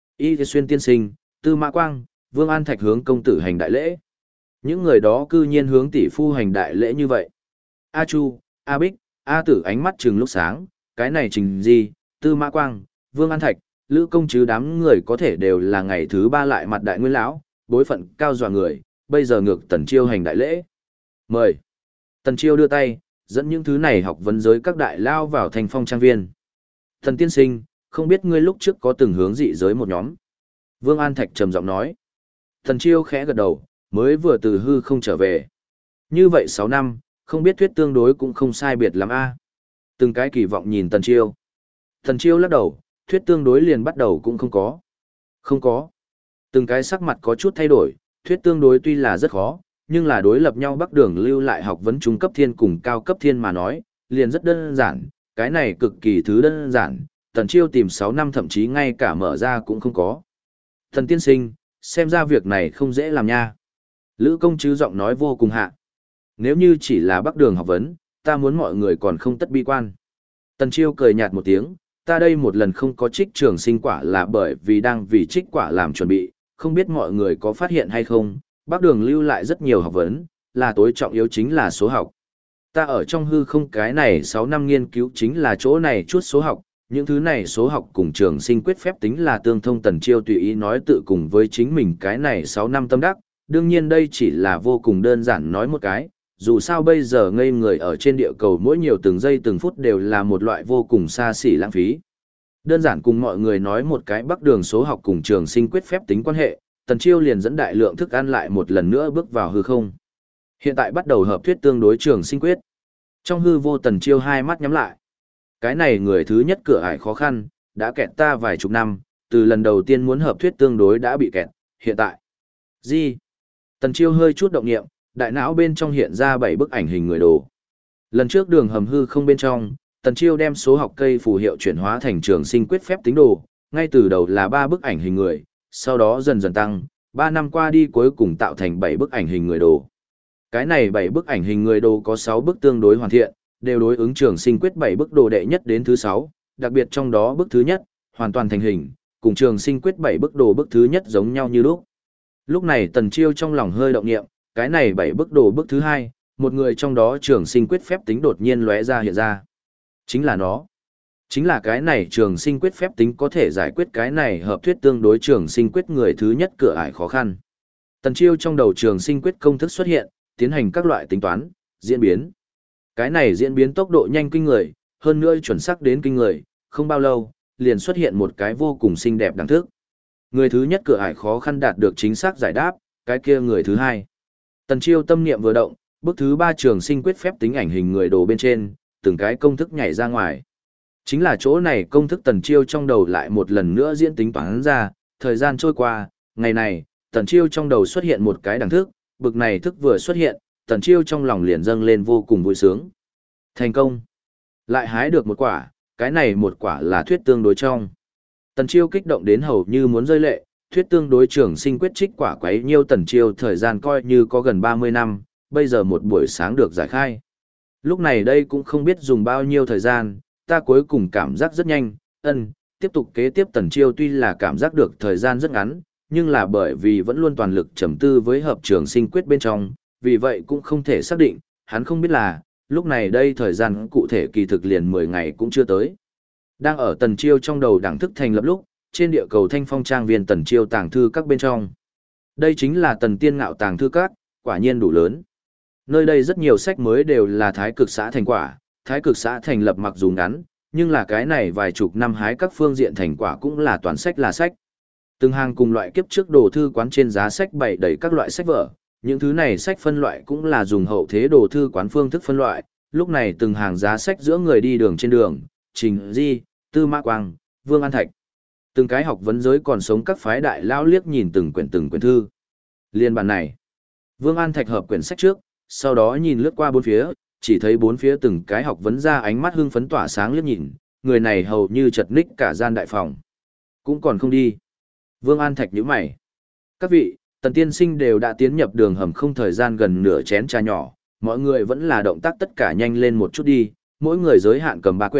Speaker 1: Y Xuyên tiên sinh, Tư Mã Quang, Vương An Thạch hướng công tử hành đại lễ. Những người đó cư nhiên hướng tỷ phu hành đại lễ như vậy. A Chu, A Bích, A Tử ánh mắt trừng lúc sáng, cái này trình gì, Tư Mã Quang, Vương An Thạch, Lữ công chứ đám người có thể đều là ngày thứ ba lại mặt đại nguyên lão, bối phận cao dọa người, bây giờ ngược Tần Chiêu hành đại lễ. Mời. Tần Chiêu đưa tay, dẫn những thứ này học vấn giới các đại lao vào thành phong trang viên. Thần tiên sinh, không biết ngươi lúc trước có từng hướng dị giới một nhóm. Vương An Thạch trầm giọng nói. Tần Chiêu khẽ gật đầu, mới vừa từ hư không trở về. Như vậy 6 năm, không biết thuyết tương đối cũng không sai biệt lắm a. Từng cái kỳ vọng nhìn Tần Chiêu. Tần Chiêu lắc đầu, thuyết tương đối liền bắt đầu cũng không có. Không có. Từng cái sắc mặt có chút thay đổi, thuyết tương đối tuy là rất khó, nhưng là đối lập nhau Bắc Đường lưu lại học vấn trung cấp thiên cùng cao cấp thiên mà nói, liền rất đơn giản, cái này cực kỳ thứ đơn giản, Tần Chiêu tìm 6 năm thậm chí ngay cả mở ra cũng không có. Thần tiên sinh, xem ra việc này không dễ làm nha. Lữ công chứ giọng nói vô cùng hạ. Nếu như chỉ là Bắc Đường học vấn, ta muốn mọi người còn không tất bi quan. Tần Chiêu cười nhạt một tiếng, ta đây một lần không có trích trường sinh quả là bởi vì đang vì trích quả làm chuẩn bị, không biết mọi người có phát hiện hay không, Bắc Đường lưu lại rất nhiều học vấn, là tối trọng yếu chính là số học. Ta ở trong hư không cái này 6 năm nghiên cứu chính là chỗ này chút số học, những thứ này số học cùng trường sinh quyết phép tính là tương thông. Tần Chiêu tùy ý nói tự cùng với chính mình cái này 6 năm tâm đắc, đương nhiên đây chỉ là vô cùng đơn giản nói một cái, dù sao bây giờ ngây người ở trên địa cầu mỗi nhiều từng giây từng phút đều là một loại vô cùng xa xỉ lãng phí. Đơn giản cùng mọi người nói một cái Bắc Đường số học cùng trường sinh quyết phép tính quan hệ, Tần Chiêu liền dẫn đại lượng thức ăn lại một lần nữa bước vào hư không. Hiện tại bắt đầu hợp thuyết tương đối trường sinh quyết. Trong hư vô Tần Chiêu hai mắt nhắm lại. Cái này người thứ nhất cửa ải khó khăn, đã kẹt ta vài chục năm, từ lần đầu tiên muốn hợp thuyết tương đối đã bị kẹt, hiện tại. Gì? Tần Chiêu hơi chút động niệm, đại não bên trong hiện ra 7 bức ảnh hình người đồ. Lần trước đường hầm hư không bên trong, Tần Chiêu đem số học cây phù hiệu chuyển hóa thành trường sinh quyết phép tính đồ, ngay từ đầu là 3 bức ảnh hình người, sau đó dần dần tăng, 3 năm qua đi cuối cùng tạo thành 7 bức ảnh hình người đồ. Cái này 7 bức ảnh hình người đồ có 6 bức tương đối hoàn thiện, đều đối ứng trường sinh quyết 7 bức đồ đệ nhất đến thứ 6, đặc biệt trong đó bức thứ nhất, hoàn toàn thành hình, cùng trường sinh quyết 7 bức đồ bức thứ nhất giống nhau như lúc. Lúc này Tần Chiêu trong lòng hơi động niệm, cái này 7 bức đồ bức thứ 2, một người trong đó trường sinh quyết phép tính đột nhiên lóe ra hiện ra. Chính là nó. Chính là cái này trường sinh quyết phép tính có thể giải quyết cái này hợp thuyết tương đối trường sinh quyết người thứ nhất cửa ải khó khăn. Tần Chiêu trong đầu trường sinh quyết công thức xuất hiện, tiến hành các loại tính toán, diễn biến. Cái này diễn biến tốc độ nhanh kinh người, hơn nữa chuẩn xác đến kinh người, không bao lâu, liền xuất hiện một cái vô cùng xinh đẹp đẳng thức. Người thứ nhất cửa ải khó khăn đạt được chính xác giải đáp, cái kia người thứ hai. Tần Chiêu tâm niệm vừa động, bước thứ 3 trường sinh quyết phép tính ảnh hình người đồ bên trên, từng cái công thức nhảy ra ngoài. Chính là chỗ này công thức Tần Chiêu trong đầu lại một lần nữa diễn tính toán ra, thời gian trôi qua, ngày này, Tần Chiêu trong đầu xuất hiện một cái đẳng thức, bực này thức vừa xuất hiện, Tần Chiêu trong lòng liền dâng lên vô cùng vui sướng. Thành công! Lại hái được một quả, cái này một quả là thuyết tương đối trong. Tần Chiêu kích động đến hầu như muốn rơi lệ, thuyết tương đối trường sinh quyết trích quả quấy nhiêu Tần Chiêu thời gian coi như có gần 30 năm, bây giờ một buổi sáng được giải khai. Lúc này đây cũng không biết dùng bao nhiêu thời gian, ta cuối cùng cảm giác rất nhanh, tiếp tục kế tiếp Tần Chiêu tuy là cảm giác được thời gian rất ngắn, nhưng là bởi vì vẫn luôn toàn lực trầm tư với hợp trường sinh quyết bên trong, vì vậy cũng không thể xác định, hắn không biết là, lúc này đây thời gian cụ thể kỳ thực liền 10 ngày cũng chưa tới. Đang ở Tần Chiêu trong đầu đẳng thức thành lập lúc, trên địa cầu Thanh Phong trang viên Tần Chiêu tàng thư các bên trong. Đây chính là Tần Tiên Ngạo tàng thư các, quả nhiên đủ lớn. Nơi đây rất nhiều sách mới đều là thái cực xã thành quả, thái cực xã thành lập mặc dù ngắn, nhưng là cái này vài chục năm hái các phương diện thành quả cũng là toàn sách là sách. Từng hàng cùng loại kiếp trước đồ thư quán trên giá sách bày đầy các loại sách vở, những thứ này sách phân loại cũng là dùng hậu thế đồ thư quán phương thức phân loại, lúc này từng hàng giá sách giữa người đi đường trên đường, Trình Di, Tư Mã Quang, Vương An Thạch. Từng cái học vấn giới còn sống các phái đại lao liếc nhìn từng quyển thư. Liên bản này, Vương An Thạch hợp quyển sách trước, sau đó nhìn lướt qua bốn phía, chỉ thấy bốn phía từng cái học vấn ra ánh mắt hưng phấn tỏa sáng liếc nhìn, người này hầu như chật ních cả gian đại phòng. Cũng còn không đi. Vương An Thạch nhíu mày. Các vị, Tần tiên sinh đều đã tiến nhập đường hầm không thời gian gần nửa chén trà nhỏ, mọi người vẫn là động tác tất cả nhanh lên một chút đi, mỗi người giới hạn cầm 3 quyển,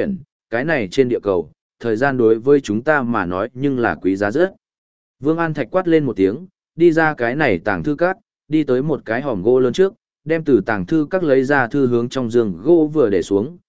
Speaker 1: cái này trên địa cầu, thời gian đối với chúng ta mà nói nhưng là quý giá rất. Vương An Thạch quát lên một tiếng, đi ra cái này tàng thư các, đi tới một cái hòm gỗ lớn trước, đem từ tàng thư các lấy ra thư hướng trong giường gỗ vừa để xuống,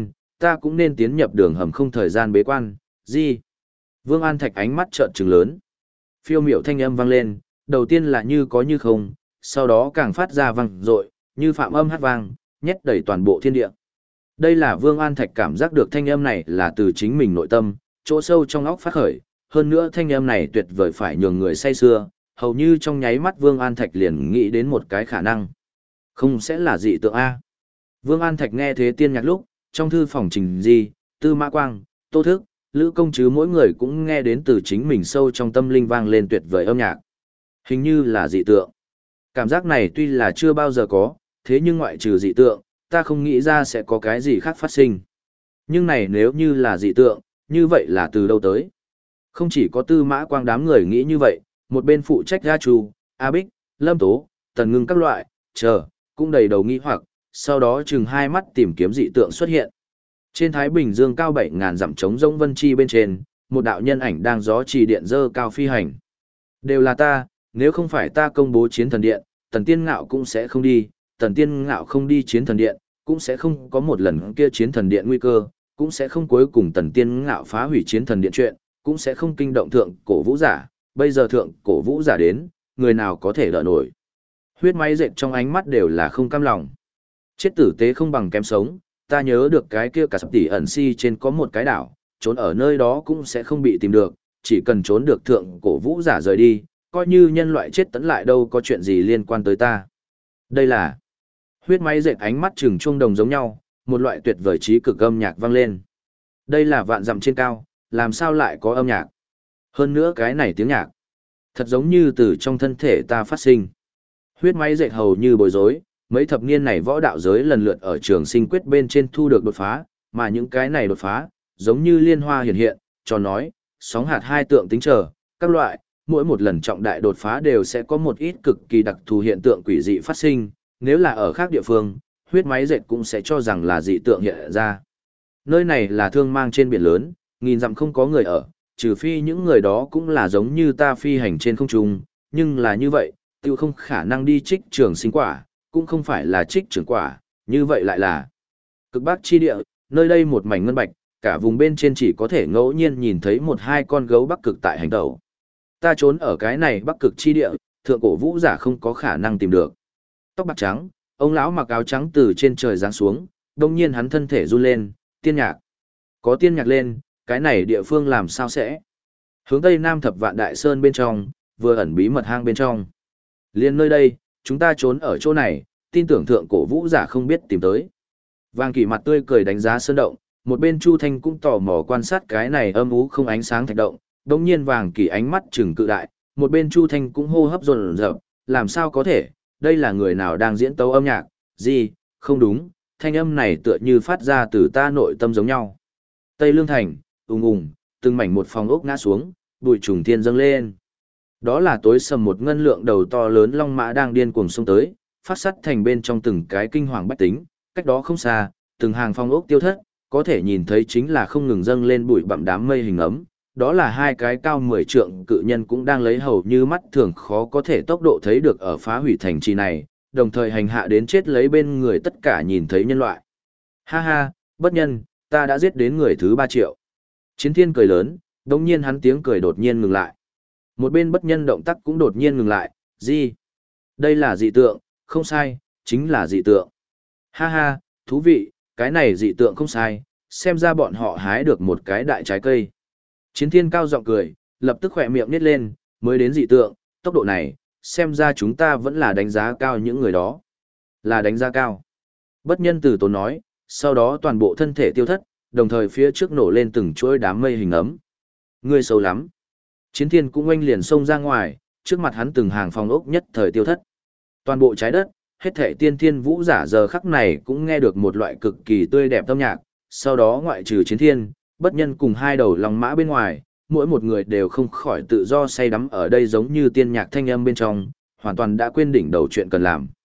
Speaker 1: ta cũng nên tiến nhập đường hầm không thời gian bế quan, gì? Vương An Thạch ánh mắt trợn trừng lớn. Phiêu miểu thanh âm vang lên, đầu tiên là như có như không, sau đó càng phát ra vang dội, như phạm âm hát vang, nhét đầy toàn bộ thiên địa. Đây là Vương An Thạch cảm giác được thanh âm này là từ chính mình nội tâm, chỗ sâu trong óc phát khởi, hơn nữa thanh âm này tuyệt vời phải nhường người say sưa, hầu như trong nháy mắt Vương An Thạch liền nghĩ đến một cái khả năng. Không sẽ là dị tượng A. Vương An Thạch nghe thế tiên nhạc lúc, trong thư phòng Trình Di, Tư Mã Quang, Tô Thức, Lữ Công Trứ mỗi người cũng nghe đến từ chính mình sâu trong tâm linh vang lên tuyệt vời âm nhạc. Hình như là dị tượng. Cảm giác này tuy là chưa bao giờ có, thế nhưng ngoại trừ dị tượng, ta không nghĩ ra sẽ có cái gì khác phát sinh. Nhưng này nếu như là dị tượng, như vậy là từ đâu tới? Không chỉ có Tư Mã Quang đám người nghĩ như vậy, một bên phụ trách A Chu, A Bích, Lâm Tố, Tần Ngưng các loại, cũng đầy đầu nghi hoặc, sau đó chừng hai mắt tìm kiếm dị tượng xuất hiện. Trên Thái Bình Dương cao 7.000 dặm trống rỗng vân chi bên trên, một đạo nhân ảnh đang gió trì điện dơ cao phi hành. Đều là ta, nếu không phải ta công bố chiến thần điện, Tần Tiên Ngạo cũng sẽ không đi, Tần Tiên Ngạo không đi chiến thần điện, cũng sẽ không có một lần kia chiến thần điện nguy cơ, cũng sẽ không cuối cùng Tần Tiên Ngạo phá hủy chiến thần điện chuyện, cũng sẽ không kinh động thượng cổ vũ giả, bây giờ thượng cổ vũ giả đến, người nào có thể đỡ nổi. Huyết máy dệt trong ánh mắt đều là không cam lòng. Chết tử tế không bằng kém sống, ta nhớ được cái kia cả sập tỷ ẩn si trên có một cái đảo, trốn ở nơi đó cũng sẽ không bị tìm được, chỉ cần trốn được thượng cổ vũ giả rời đi, coi như nhân loại chết tấn lại đâu có chuyện gì liên quan tới ta. Đây là huyết máy dệt ánh mắt trừng chuông đồng giống nhau, một loại tuyệt vời trí cực âm nhạc vang lên. Đây là vạn dặm trên cao, làm sao lại có âm nhạc? Hơn nữa cái này tiếng nhạc, thật giống như từ trong thân thể ta phát sinh. Huyết máy dệt hầu như bối rối, mấy thập niên này võ đạo giới lần lượt ở trường sinh quyết bên trên thu được đột phá, mà những cái này đột phá, giống như liên hoa hiện hiện, cho nói, sóng hạt hai tượng tính trở, các loại, mỗi một lần trọng đại đột phá đều sẽ có một ít cực kỳ đặc thù hiện tượng quỷ dị phát sinh, nếu là ở khác địa phương, huyết máy dệt cũng sẽ cho rằng là dị tượng hiện ra. Nơi này là thương mang trên biển lớn, nghìn dặm không có người ở, trừ phi những người đó cũng là giống như ta phi hành trên không trung, nhưng là như vậy, tiêu không khả năng đi trích trường sinh quả, cũng không phải là trích trường quả, như vậy lại là cực bắc chi địa, nơi đây một mảnh ngân bạch, cả vùng bên trên chỉ có thể ngẫu nhiên nhìn thấy một hai con gấu bắc cực tại hành tẩu. Ta trốn ở cái này bắc cực chi địa, thượng cổ vũ giả không có khả năng tìm được. Tóc bạc trắng, ông lão mặc áo trắng từ trên trời giáng xuống, đồng nhiên hắn thân thể run lên, tiên nhạc. Có tiên nhạc lên, cái này địa phương làm sao sẽ? Hướng tây nam thập vạn đại sơn bên trong, vừa ẩn bí mật hang bên trong. Liên nơi đây, chúng ta trốn ở chỗ này, tin tưởng thượng cổ vũ giả không biết tìm tới. Vàng Kỳ mặt tươi cười đánh giá sơn động, một bên Chu Thanh cũng tò mò quan sát cái này âm u không ánh sáng thạch động. Đống nhiên Vàng Kỳ ánh mắt trừng cự đại, một bên Chu Thanh cũng hô hấp dồn dập, làm sao có thể, đây là người nào đang diễn tấu âm nhạc, gì, không đúng, thanh âm này tựa như phát ra từ ta nội tâm giống nhau. Tây Lương Thành, từng mảnh một phòng ốc ngã xuống, bụi trùng thiên dâng lên. Đó là tối sầm một ngân lượng đầu to lớn long mã đang điên cuồng xông tới, phát sắt thành bên trong từng cái kinh hoàng bách tính, cách đó không xa, từng hàng phong ốc tiêu thất, có thể nhìn thấy chính là không ngừng dâng lên bụi bặm đám mây hình ấm. Đó là hai cái cao 10 trượng cự nhân cũng đang lấy hầu như mắt thường khó có thể tốc độ thấy được ở phá hủy thành trì này, đồng thời hành hạ đến chết lấy bên người tất cả nhìn thấy nhân loại. Ha ha, bất nhân, ta đã giết đến người thứ 3 triệu. Chiến thiên cười lớn, đồng nhiên hắn tiếng cười đột nhiên ngừng lại. Một bên bất nhân động tác cũng đột nhiên ngừng lại, gì? Đây là dị tượng, không sai, chính là dị tượng. Ha ha, thú vị, cái này dị tượng không sai, xem ra bọn họ hái được một cái đại trái cây. Chiến thiên cao giọng cười, lập tức khỏe miệng nít lên, mới đến dị tượng, tốc độ này, xem ra chúng ta vẫn là đánh giá cao những người đó. Là đánh giá cao. Bất nhân từ tốn nói, sau đó toàn bộ thân thể tiêu thất, đồng thời phía trước nổ lên từng chuỗi đám mây hình ấm. Ngươi xấu lắm. Chiến thiên cũng oanh liền xông ra ngoài, trước mặt hắn từng hàng phòng ốc nhất thời tiêu thất. Toàn bộ trái đất, hết thể tiên thiên vũ giả giờ khắc này cũng nghe được một loại cực kỳ tươi đẹp âm nhạc, sau đó ngoại trừ chiến thiên, bất nhân cùng hai đầu long mã bên ngoài, mỗi một người đều không khỏi tự do say đắm ở đây giống như tiên nhạc thanh âm bên trong, hoàn toàn đã quên đỉnh đầu chuyện cần làm.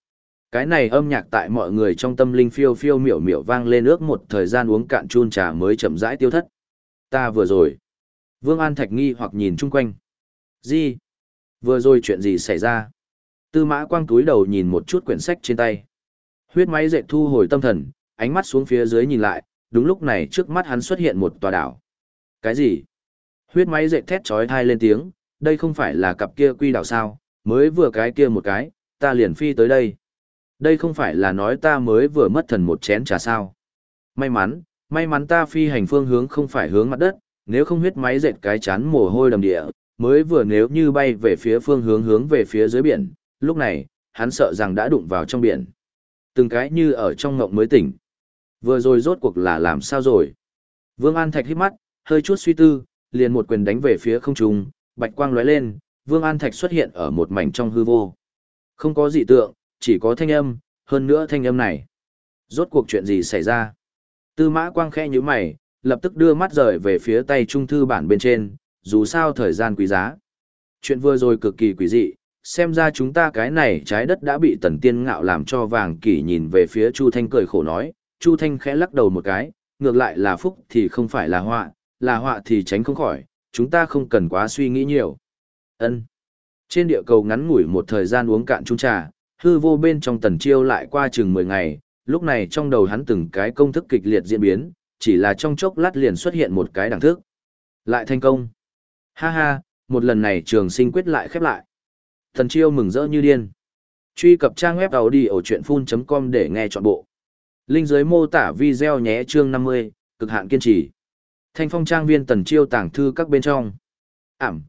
Speaker 1: Cái này âm nhạc tại mọi người trong tâm linh phiêu phiêu miểu miểu vang lên ước một thời gian uống cạn chun trà mới chậm rãi tiêu thất. Ta vừa rồi. Vương An Thạch nghi hoặc nhìn chung quanh. Gì? Vừa rồi chuyện gì xảy ra? Tư Mã Quang túi đầu nhìn một chút quyển sách trên tay. Huyết máy dệt thu hồi tâm thần, ánh mắt xuống phía dưới nhìn lại, đúng lúc này trước mắt hắn xuất hiện một tòa đảo. Cái gì? Huyết máy dệt thét chói tai lên tiếng, đây không phải là cặp kia quy đảo sao, mới vừa cái kia một cái, ta liền phi tới đây. Đây không phải là nói ta mới vừa mất thần một chén trà sao. May mắn ta phi hành phương hướng không phải hướng mặt đất, nếu không huyết máy dệt cái chán mồ hôi đầm địa, mới vừa nếu như bay về phía phương hướng về phía dưới biển, lúc này, hắn sợ rằng đã đụng vào trong biển. Từng cái như ở trong ngộng mới tỉnh. Vừa rồi rốt cuộc là làm sao rồi? Vương An Thạch hít mắt, hơi chút suy tư, liền một quyền đánh về phía không trung, bạch quang lóe lên, Vương An Thạch xuất hiện ở một mảnh trong hư vô. Không có dị tượng, chỉ có thanh âm, hơn nữa thanh âm này. Rốt cuộc chuyện gì xảy ra? Tư Mã Quang khẽ nhíu mày, lập tức đưa mắt rời về phía tay trung thư bản bên trên, dù sao thời gian quý giá. Chuyện vừa rồi cực kỳ quý dị, xem ra chúng ta cái này trái đất đã bị Tần Tiên Ngạo làm cho vàng kỷ nhìn về phía Chu Thanh cười khổ nói, Chu Thanh khẽ lắc đầu một cái, ngược lại là phúc thì không phải là họa thì tránh không khỏi, chúng ta không cần quá suy nghĩ nhiều. Ân. Trên địa cầu ngắn ngủi một thời gian uống cạn chung trà, hư vô bên trong Tần Chiêu lại qua chừng 10 ngày, lúc này trong đầu hắn từng cái công thức kịch liệt diễn biến, chỉ là trong chốc lát liền xuất hiện một cái đẳng thức. Lại thành công. Ha ha, một lần này trường sinh quyết lại khép lại. Tần Chiêu mừng rỡ như điên. Truy cập trang web audiochuyenphun.com để nghe trọn bộ. Link dưới mô tả video nhé chương 50, cực hạn kiên trì. Thanh Phong trang viên Tần Chiêu tàng thư các bên trong. Ảm,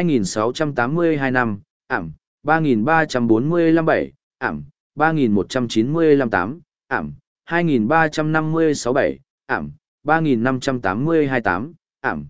Speaker 1: 2682 năm, Ảm, 3345 7, Ảm, 3195 8, Ảm, 2356 7, Ảm, 3582 8, Ảm,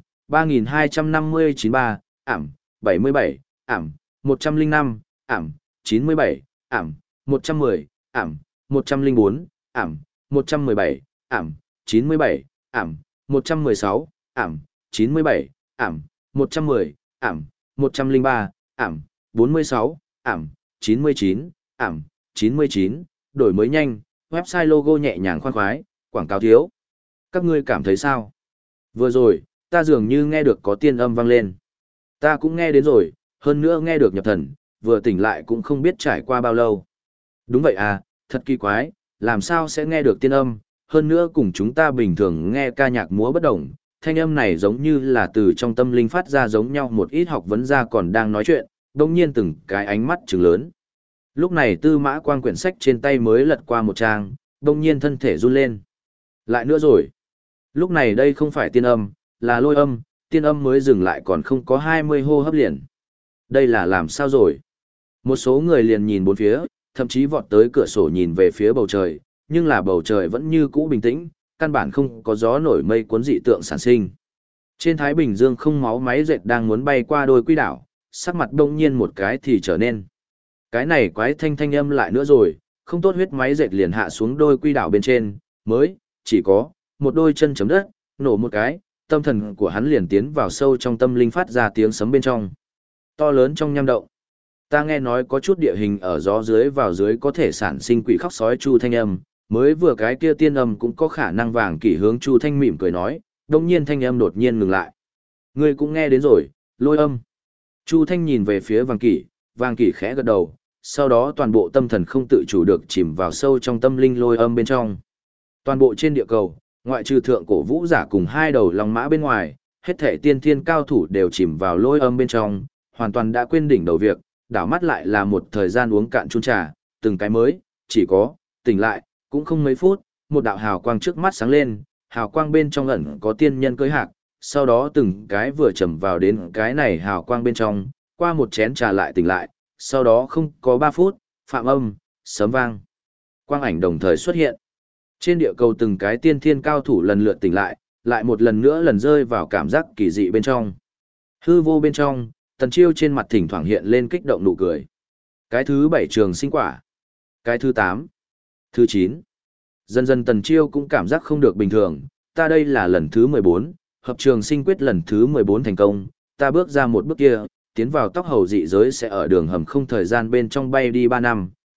Speaker 1: 3259 3, Ảm, 77, Ảm, 105, Ảm, 97, Ảm, 110, Ảm, 104, Ảm, 117, Ảm, 97, Ảm, 116, Ảm, 97, Ảm, 110, Ảm, 103, Ảm, 46, Ảm, 99, Ảm, 99, đổi mới nhanh, website logo nhẹ nhàng khoan khoái, quảng cáo thiếu. Các ngươi cảm thấy sao? Vừa rồi, ta dường như nghe được có tiên âm vang lên. Ta cũng nghe đến rồi, hơn nữa nghe được nhập thần, vừa tỉnh lại cũng không biết trải qua bao lâu. Đúng vậy à, thật kỳ quái, làm sao sẽ nghe được tiên âm, hơn nữa cùng chúng ta bình thường nghe ca nhạc múa bất đồng, thanh âm này giống như là từ trong tâm linh phát ra giống nhau một ít học vấn gia còn đang nói chuyện, đồng nhiên từng cái ánh mắt trừng lớn. Lúc này Tư Mã Quang quyển sách trên tay mới lật qua một trang, đồng nhiên thân thể run lên. Lại nữa rồi. Lúc này đây không phải tiên âm, là lôi âm, tiên âm mới dừng lại còn không có 20 hô hấp liền. Đây là làm sao rồi? Một số người liền nhìn bốn phía, thậm chí vọt tới cửa sổ nhìn về phía bầu trời, nhưng là bầu trời vẫn như cũ bình tĩnh, căn bản không có gió nổi mây cuốn dị tượng sản sinh. Trên Thái Bình Dương không máu máy dệt đang muốn bay qua đôi quy đảo, sắc mặt đông nhiên một cái thì trở nên. Cái này quái thanh âm lại nữa rồi, không tốt huyết máy dệt liền hạ xuống đôi quy đảo bên trên, mới, chỉ có, một đôi chân chấm đất, nổ một cái, tâm thần của hắn liền tiến vào sâu trong tâm linh phát ra tiếng sấm bên trong. To lớn trong nham động. Ta nghe nói có chút địa hình ở gió dưới vào dưới có thể sản sinh quỷ khóc sói chu thanh âm, mới vừa cái kia tiên âm cũng có khả năng vàng kỷ hướng chu thanh mỉm cười nói, đồng nhiên thanh âm đột nhiên ngừng lại. Ngươi cũng nghe đến rồi, lôi âm. Chu thanh nhìn về phía vàng kỷ khẽ gật đầu, sau đó toàn bộ tâm thần không tự chủ được chìm vào sâu trong tâm linh lôi âm bên trong. Toàn bộ trên địa cầu, ngoại trừ thượng cổ vũ giả cùng hai đầu long mã bên ngoài, hết thể tiên thiên cao thủ đều chìm vào lôi âm bên trong, hoàn toàn đã quên đỉnh đầu việc, đảo mắt lại là một thời gian uống cạn chung trà, từng cái mới, chỉ có, tỉnh lại, cũng không mấy phút, một đạo hào quang trước mắt sáng lên, hào quang bên trong ẩn có tiên nhân cưỡi hạc, sau đó từng cái vừa chầm vào đến cái này hào quang bên trong, qua một chén trà lại tỉnh lại, sau đó không có 3 phút, phạm âm, sấm vang. Quang ảnh đồng thời xuất hiện. Trên địa cầu từng cái tiên thiên cao thủ lần lượt tỉnh lại một lần nữa lần rơi vào cảm giác kỳ dị bên trong. Hư vô bên trong, Tần Chiêu trên mặt thỉnh thoảng hiện lên kích động nụ cười. Cái thứ 7 trường sinh quả. Cái thứ 8. Thứ 9. Dần dần Tần Chiêu cũng cảm giác không được bình thường, ta đây là lần thứ 14, hợp trường sinh quyết lần thứ 14 thành công, ta bước ra một bước kia, tiến vào tóc hầu dị giới sẽ ở đường hầm không thời gian bên trong bay đi 3 năm,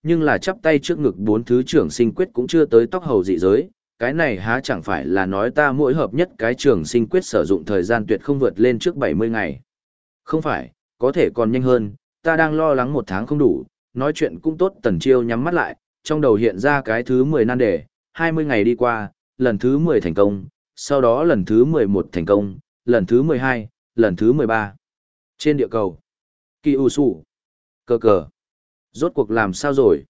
Speaker 1: Nhưng là chắp tay trước ngực bốn thứ trường sinh quyết cũng chưa tới tóc hầu dị giới, cái này há chẳng phải là nói ta mỗi hợp nhất cái trường sinh quyết sử dụng thời gian tuyệt không vượt lên trước 70 ngày. Không phải, có thể còn nhanh hơn, ta đang lo lắng 1 tháng không đủ, nói chuyện cũng tốt. Tần Chiêu nhắm mắt lại, trong đầu hiện ra cái thứ 10 nan đề, 20 ngày đi qua, lần thứ 10 thành công, sau đó lần thứ 11 thành công, lần thứ 12, lần thứ 13. Trên địa cầu, Kỳ U Sủ, cờ cờ, rốt cuộc làm sao rồi?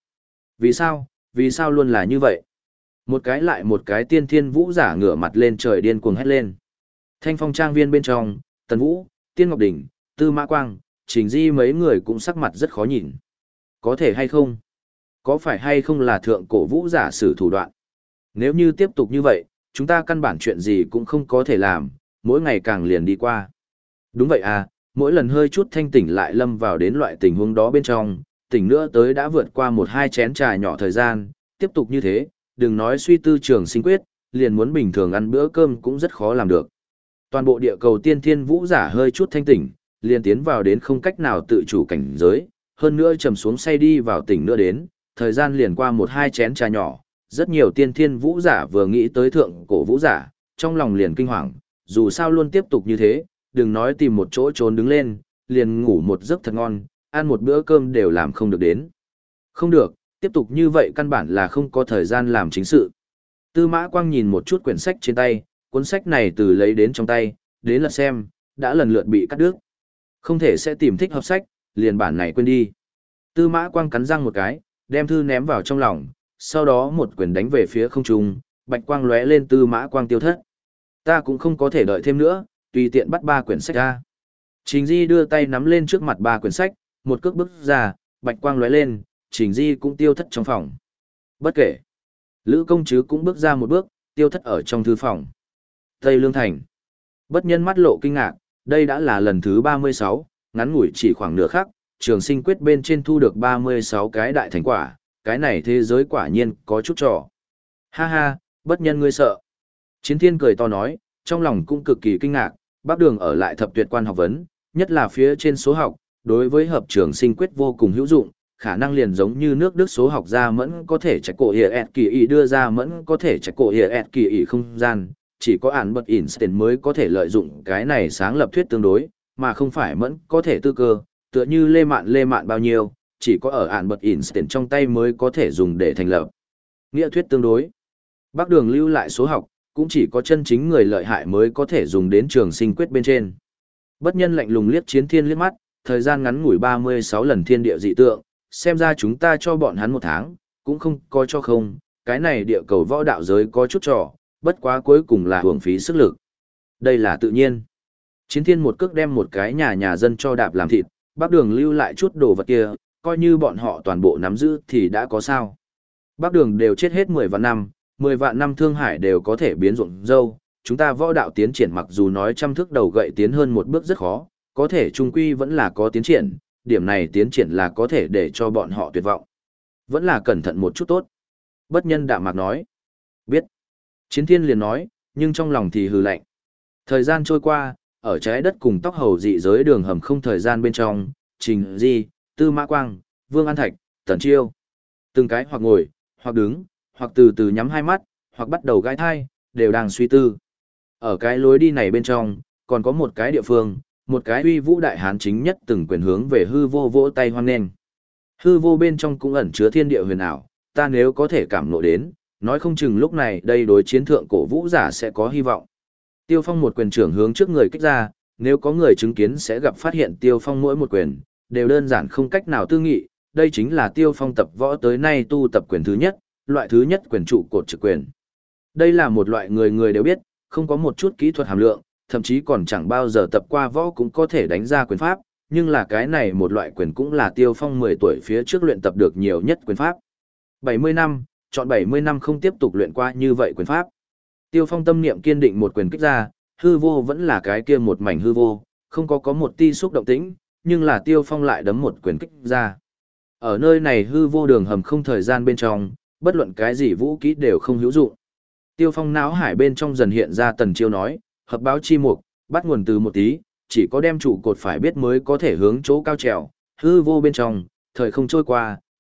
Speaker 1: Vì sao luôn là như vậy? Một cái lại một cái tiên thiên vũ giả ngửa mặt lên trời điên cuồng hét lên. Thanh Phong trang viên bên trong, Tần Vũ, Tiên Ngọc Đỉnh, Tư Mã Quang, Trình Di mấy người cũng sắc mặt rất khó nhìn. Có thể hay không? Có phải hay không là thượng cổ vũ giả sử thủ đoạn? Nếu như tiếp tục như vậy, chúng ta căn bản chuyện gì cũng không có thể làm, mỗi ngày càng liền đi qua. Đúng vậy à, mỗi lần hơi chút thanh tỉnh lại lâm vào đến loại tình huống đó bên trong, tỉnh nữa tới đã vượt qua 1-2 chén trà nhỏ thời gian, tiếp tục như thế, đừng nói suy tư trường sinh quyết, liền muốn bình thường ăn bữa cơm cũng rất khó làm được. Toàn bộ địa cầu tiên thiên vũ giả hơi chút thanh tỉnh, liền tiến vào đến không cách nào tự chủ cảnh giới, hơn nữa trầm xuống say đi vào tỉnh nữa đến, thời gian liền qua 1-2 chén trà nhỏ, rất nhiều tiên thiên vũ giả vừa nghĩ tới thượng cổ vũ giả, trong lòng liền kinh hoàng, dù sao luôn tiếp tục như thế, đừng nói tìm một chỗ trốn đứng lên, liền ngủ một giấc thật ngon, ăn một bữa cơm đều làm không được đến. Không được, tiếp tục như vậy căn bản là không có thời gian làm chính sự. Tư Mã Quang nhìn một chút quyển sách trên tay, cuốn sách này từ lấy đến trong tay, đến lật xem, đã lần lượt bị cắt đứt. Không thể sẽ tìm thích hợp sách, liền bản này quên đi. Tư Mã Quang cắn răng một cái, đem thư ném vào trong lòng, sau đó một quyền đánh về phía không trung, bạch quang lóe lên. Tư Mã Quang tiêu thất. Ta cũng không có thể đợi thêm nữa, tùy tiện bắt 3 quyển sách ra. Trình Di đưa tay nắm lên trước mặt 3 quyển sách, một cước bước ra, bạch quang lóe lên, Trình Di cũng tiêu thất trong phòng. Bất kể, Lữ Công Trứ cũng bước ra một bước, tiêu thất ở trong thư phòng. Tây Lương Thành. Bất Nhân mắt lộ kinh ngạc, đây đã là lần thứ 36, ngắn ngủi chỉ khoảng nửa khắc, trường sinh quyết bên trên thu được 36 cái đại thành quả, cái này thế giới quả nhiên có chút trò. Ha ha, Bất Nhân ngươi sợ. Chiến Thiên cười to nói, trong lòng cũng cực kỳ kinh ngạc, Bắc Đường ở lại thập tuyệt quan học vấn, nhất là phía trên số học, đối với hợp trường sinh quyết vô cùng hữu dụng, khả năng liền giống như nước Đức số học ra mẫn có thể trạch cổ hiệp kỳ ý đưa ra mẫn có thể trạch cổ hiệp kỳ ý không gian, chỉ có Albert Einstein mới có thể lợi dụng cái này sáng lập thuyết tương đối, mà không phải mẫn có thể tư cơ, tựa như lê mạn bao nhiêu, chỉ có ở Albert Einstein trong tay mới có thể dùng để thành lập nghĩa thuyết tương đối. Bắc Đường lưu lại số học, cũng chỉ có chân chính người lợi hại mới có thể dùng đến trường sinh quyết bên trên. Bất Nhân lạnh lùng liếc Chiến Thiên liếc mắt, thời gian ngắn ngủi 36 lần thiên địa dị tượng, xem ra chúng ta cho bọn hắn 1 tháng, cũng không coi cho không, cái này địa cầu võ đạo giới có chút trò, bất quá cuối cùng là hưởng phí sức lực. Đây là tự nhiên. Chiến Thiên một cước đem một cái nhà dân cho đạp làm thịt, Bắc Đường lưu lại chút đồ vật kia, coi như bọn họ toàn bộ nắm giữ thì đã có sao. Bắc Đường đều chết hết 10 vạn năm, 10 vạn năm Thương Hải đều có thể biến ruộng dâu, chúng ta võ đạo tiến triển mặc dù nói trăm thước đầu gậy tiến hơn một bước rất khó, có thể trung quy vẫn là có tiến triển, điểm này tiến triển là có thể để cho bọn họ tuyệt vọng. Vẫn là cẩn thận một chút tốt. Bất Nhân đạm mạc nói. Biết. Chiến Thiên liền nói, nhưng trong lòng thì hừ lạnh. Thời gian trôi qua, ở trái đất cùng tóc hầu dị giới đường hầm không thời gian bên trong, Trình Di, Tư Mã Quang, Vương An Thạch, Tần Chiêu. Từng cái hoặc ngồi, hoặc đứng, hoặc từ từ nhắm hai mắt, hoặc bắt đầu gãi thai, đều đang suy tư. Ở cái lối đi này bên trong, còn có một cái địa phương, một cái uy vũ đại hán chính nhất từng quyền hướng về hư vô vỗ tay hoan nghênh. Hư vô bên trong cũng ẩn chứa thiên địa huyền ảo, ta nếu có thể cảm ngộ đến, nói không chừng lúc này đây đối chiến thượng cổ vũ giả sẽ có hy vọng. Tiêu Phong một quyền trưởng hướng trước người kích ra, nếu có người chứng kiến sẽ gặp phát hiện Tiêu Phong mỗi một quyền, đều đơn giản không cách nào tư nghị, đây chính là Tiêu Phong tập võ tới nay tu tập quyền thứ nhất, loại thứ nhất quyền trụ cột trực quyền. Đây là một loại người người đều biết, không có một chút kỹ thuật hàm lượng, thậm chí còn chẳng bao giờ tập qua võ cũng có thể đánh ra quyền pháp, nhưng là cái này một loại quyền cũng là Tiêu Phong 10 tuổi phía trước luyện tập được nhiều nhất quyền pháp. 70 năm, chọn 70 năm không tiếp tục luyện qua như vậy quyền pháp. Tiêu Phong tâm niệm kiên định một quyền kích ra, hư vô vẫn là cái kia một mảnh hư vô, không có một ti xúc động tĩnh, nhưng là Tiêu Phong lại đấm một quyền kích ra. Ở nơi này hư vô đường hầm không thời gian bên trong, bất luận cái gì vũ kỹ đều không hữu dụng. Tiêu Phong não hải bên trong dần hiện ra Tần Chiêu nói, hợp báo chi mục, bắt nguồn từ một tí, chỉ có đem trụ cột phải biết mới có thể hướng chỗ cao trèo, hư vô bên trong, thời không trôi qua,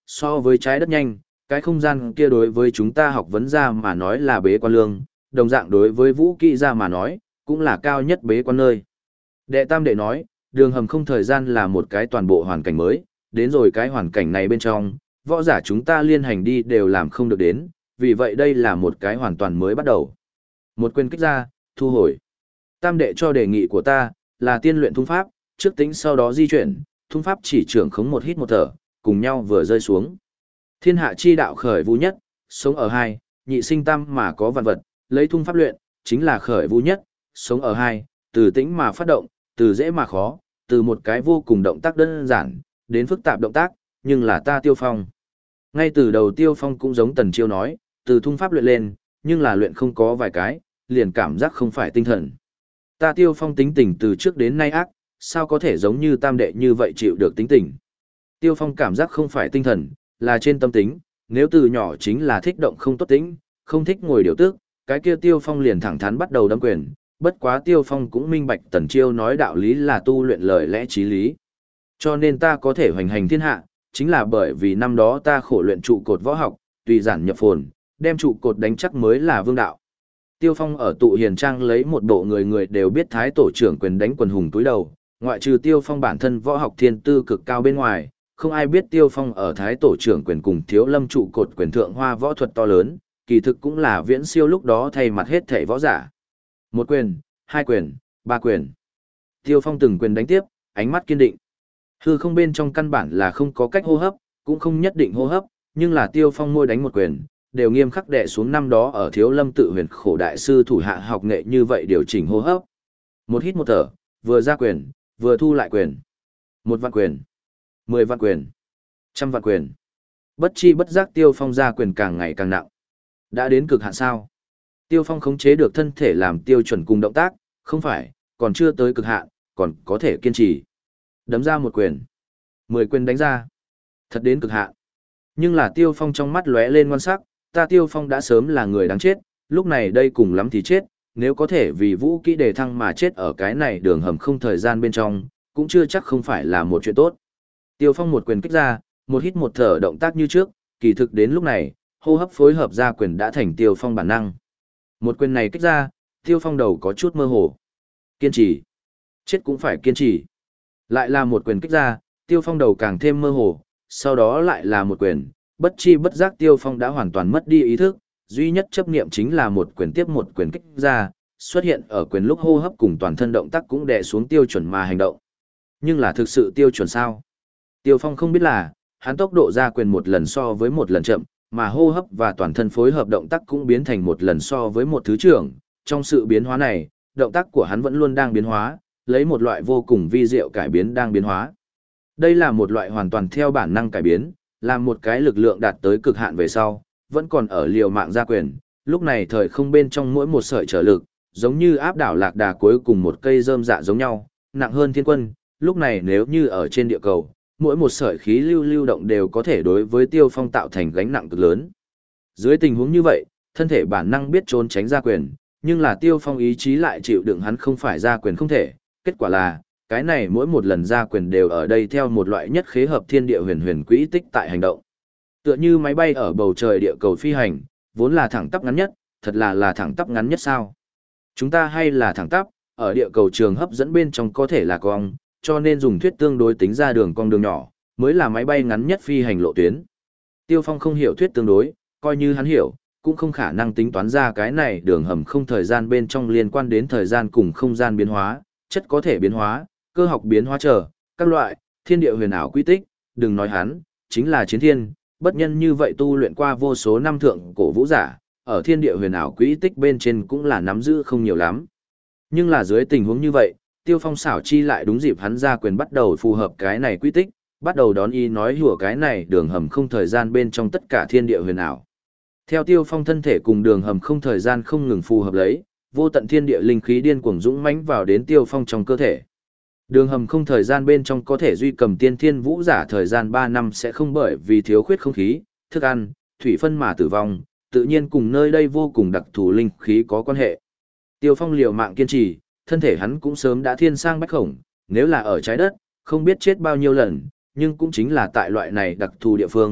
Speaker 1: so với trái đất nhanh, cái không gian kia đối với chúng ta học vấn gia mà nói là bế quan lương, đồng dạng đối với vũ kỹ gia mà nói, cũng là cao nhất bế quan nơi. Đệ tam đệ nói, đường hầm không thời gian là một cái toàn bộ hoàn cảnh mới, đến rồi cái hoàn cảnh này bên trong, võ giả chúng ta liên hành đi đều làm không được đến, vì vậy đây là một cái hoàn toàn mới bắt đầu. Một quyền kích ra, thu hồi. Tam đệ cho đề nghị của ta, là tiên luyện thung pháp, trước tính sau đó di chuyển, thung pháp chỉ trưởng khống một hít một thở, cùng nhau vừa rơi xuống. Thiên hạ chi đạo khởi vũ nhất, sống ở hai, nhị sinh tam mà có vạn vật, lấy thung pháp luyện, chính là khởi vũ nhất, sống ở hai, từ tĩnh mà phát động, từ dễ mà khó, từ một cái vô cùng động tác đơn giản, đến phức tạp động tác, nhưng là ta Tiêu Phong. Ngay từ đầu Tiêu Phong cũng giống Tần Chiêu nói, từ thung pháp luyện lên, nhưng là luyện không có vài cái, liền cảm giác không phải tinh thần. Ta Tiêu Phong tính tình từ trước đến nay ác, sao có thể giống như tam đệ như vậy chịu được tính tình. Tiêu Phong cảm giác không phải tinh thần, là trên tâm tính, nếu từ nhỏ chính là thích động không tốt tính, không thích ngồi điều tước, cái kia Tiêu Phong liền thẳng thắn bắt đầu đâm quyền, bất quá Tiêu Phong cũng minh bạch Tần Chiêu nói đạo lý là tu luyện lời lẽ chí lý. Cho nên ta có thể hoành hành thiên hạ, chính là bởi vì năm đó ta khổ luyện trụ cột võ học, tùy giản nhập phồn, đem trụ cột đánh chắc mới là vương đạo. Tiêu Phong ở tụ hiền trang lấy một bộ người người đều biết thái tổ trưởng quyền đánh quần hùng túi đầu, ngoại trừ Tiêu Phong bản thân võ học thiên tư cực cao bên ngoài, không ai biết Tiêu Phong ở thái tổ trưởng quyền cùng thiếu lâm trụ cột quyền thượng hoa võ thuật to lớn, kỳ thực cũng là viễn siêu lúc đó thay mặt hết thể võ giả. Một quyền, hai quyền, ba quyền. Tiêu Phong từng quyền đánh tiếp, ánh mắt kiên định. Hư không bên trong căn bản là không có cách hô hấp, cũng không nhất định hô hấp, nhưng là Tiêu Phong môi đánh một quyền, đều nghiêm khắc đè xuống năm đó ở Thiếu Lâm tự huyền khổ đại sư thủ hạ học nghệ như vậy điều chỉnh hô hấp. Một hít một thở, vừa ra quyền, vừa thu lại quyền. 1 vạn quyền, 10 vạn quyền, 100 vạn quyền. Bất chi bất giác Tiêu Phong ra quyền càng ngày càng nặng. Đã đến cực hạn sao? Tiêu Phong khống chế được thân thể làm tiêu chuẩn cùng động tác, không phải, còn chưa tới cực hạn, còn có thể kiên trì. Đấm ra một quyền, 10 quyền đánh ra. Thật đến cực hạn. Nhưng là Tiêu Phong trong mắt lóe lên ngoan sắc, ta Tiêu Phong đã sớm là người đáng chết, lúc này đây cùng lắm thì chết, nếu có thể vì vũ kỹ đề thăng mà chết ở cái này đường hầm không thời gian bên trong, cũng chưa chắc không phải là một chuyện tốt. Tiêu Phong một quyền kích ra, một hít một thở động tác như trước, kỳ thực đến lúc này, hô hấp phối hợp ra quyền đã thành Tiêu Phong bản năng. Một quyền này kích ra, Tiêu Phong đầu có chút mơ hồ. Kiên trì. Chết cũng phải kiên trì. Lại là một quyền kích ra, Tiêu Phong đầu càng thêm mơ hồ, sau đó lại là một quyền, bất chi bất giác Tiêu Phong đã hoàn toàn mất đi ý thức, duy nhất chấp niệm chính là một quyền tiếp một quyền kích ra, xuất hiện ở quyền lúc hô hấp cùng toàn thân động tác cũng đè xuống tiêu chuẩn mà hành động. Nhưng là thực sự tiêu chuẩn sao? Tiêu Phong không biết là, hắn tốc độ ra quyền một lần so với một lần chậm, mà hô hấp và toàn thân phối hợp động tác cũng biến thành một lần so với một thứ trưởng. Trong sự biến hóa này, động tác của hắn vẫn luôn đang biến hóa, lấy một loại vô cùng vi diệu cải biến đang biến hóa. Đây là một loại hoàn toàn theo bản năng cải biến, làm một cái lực lượng đạt tới cực hạn về sau, vẫn còn ở liều mạng ra quyền, lúc này thời không bên trong mỗi một sợi trở lực, giống như áp đảo lạc đà cuối cùng một cây rơm dạ giống nhau, nặng hơn thiên quân, lúc này nếu như ở trên địa cầu, mỗi một sợi khí lưu động đều có thể đối với Tiêu Phong tạo thành gánh nặng cực lớn. Dưới tình huống như vậy, thân thể bản năng biết trốn tránh ra quyền, nhưng là Tiêu Phong ý chí lại chịu đựng hắn không phải ra quyền không thể, kết quả là, cái này mỗi một lần ra quyền đều ở đây theo một loại nhất khế hợp thiên địa huyền huyền quỹ tích tại hành động. Tựa như máy bay ở bầu trời địa cầu phi hành, vốn là thẳng tắp ngắn nhất, thật là thẳng tắp ngắn nhất sao? Chúng ta hay là thẳng tắp, ở địa cầu trường hấp dẫn bên trong có thể là cong, cho nên dùng thuyết tương đối tính ra đường cong đường nhỏ, mới là máy bay ngắn nhất phi hành lộ tuyến. Tiêu Phong không hiểu thuyết tương đối, coi như hắn hiểu, cũng không khả năng tính toán ra cái này đường hầm không thời gian bên trong liên quan đến thời gian cùng không gian biến hóa, chất có thể biến hóa, cơ học biến hóa trở, các loại, thiên địa huyền ảo quy tích, đừng nói hắn, chính là chiến thiên, bất nhân như vậy tu luyện qua vô số năm thượng cổ vũ giả, ở thiên địa huyền ảo quy tích bên trên cũng là nắm giữ không nhiều lắm. Nhưng là dưới tình huống như vậy, Tiêu Phong xảo chi lại đúng dịp hắn ra quyền bắt đầu phù hợp cái này quy tích, bắt đầu đón ý nói hùa cái này đường hầm không thời gian bên trong tất cả thiên địa huyền ảo. Theo Tiêu Phong thân thể cùng đường hầm không thời gian không ngừng phù hợp lấy, vô tận thiên địa linh khí điên cuồng dũng mãnh vào đến Tiêu Phong trong cơ thể. Đường hầm không thời gian bên trong có thể duy cầm tiên thiên vũ giả thời gian 3 năm sẽ không bởi vì thiếu khuyết không khí, thức ăn, thủy phân mà tử vong, tự nhiên cùng nơi đây vô cùng đặc thù linh khí có quan hệ. Tiêu Phong liều mạng kiên trì, thân thể hắn cũng sớm đã thiên sang bách khổng, nếu là ở trái đất, không biết chết bao nhiêu lần, nhưng cũng chính là tại loại này đặc thù địa phương,